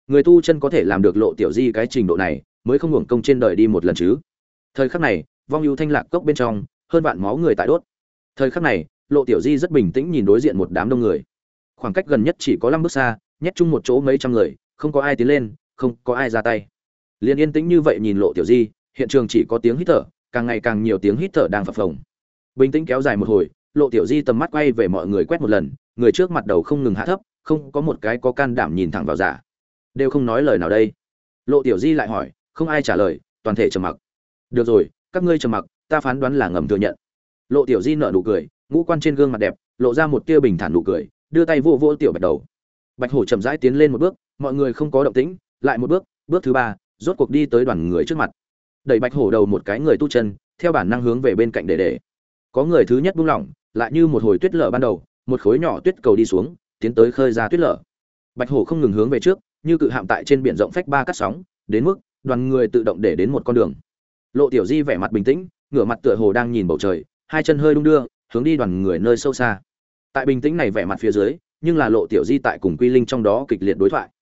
Người tu chân có thể làm được Lộ Tiểu Di cái trình độ này, mới không hưởng công trên đời đi một lần chứ. Thời khắc này, vong ưu thanh lạc cốc bên trong, hơn vạn máu người tại đốt. Thời khắc này, Lộ Tiểu Di rất bình tĩnh nhìn đối diện một đám đông người. Khoảng cách gần nhất chỉ có năm bước xa, nhét chung một chỗ mấy trăm người, không có ai tiến lên, không có ai ra tay. Liên yên tĩnh như vậy nhìn Lộ Tiểu Di, hiện trường chỉ có tiếng hít thở, càng ngày càng nhiều tiếng hít thở đang phập phồng. Bình tĩnh kéo dài một hồi, Lộ Tiểu Di tầm mắt quay về mọi người quét một lần, người trước mặt đầu không ngừng hạ thấp, không có một cái có can đảm nhìn thẳng vào giả. Đều không nói lời nào đây. Lộ Tiểu Di lại hỏi, không ai trả lời, toàn thể trầm mặc. Được rồi, các ngươi trầm mặc, ta phán đoán là ngầm thừa nhận. Lộ Tiểu Di nở nụ cười, ngũ quan trên gương mặt đẹp, lộ ra một tia bình thản nụ cười, đưa tay vô vô tiểu Bạch đầu. Bạch Hổ chậm rãi tiến lên một bước, mọi người không có động tĩnh, lại một bước, bước thứ ba, rốt cuộc đi tới đoàn người trước mặt. Đẩy Bạch Hổ đầu một cái người tu chân, theo bản năng hướng về bên cạnh để để. Có người thứ nhất buông lỏng, lại như một hồi tuyết lở ban đầu, một khối nhỏ tuyết cầu đi xuống, tiến tới khơi ra tuyết lở. Bạch Hổ không ngừng hướng về trước, như cự hạm tại trên biển rộng phách ba cắt sóng, đến mức đoàn người tự động để đến một con đường. Lộ Tiểu Di vẻ mặt bình tĩnh, ngửa mặt tựa hồ đang nhìn bầu trời, hai chân hơi đung đưa, hướng đi đoàn người nơi sâu xa. Tại bình tĩnh này vẻ mặt phía dưới, nhưng là Lộ Tiểu Di tại cùng Quy Linh trong đó kịch liệt đối thoại.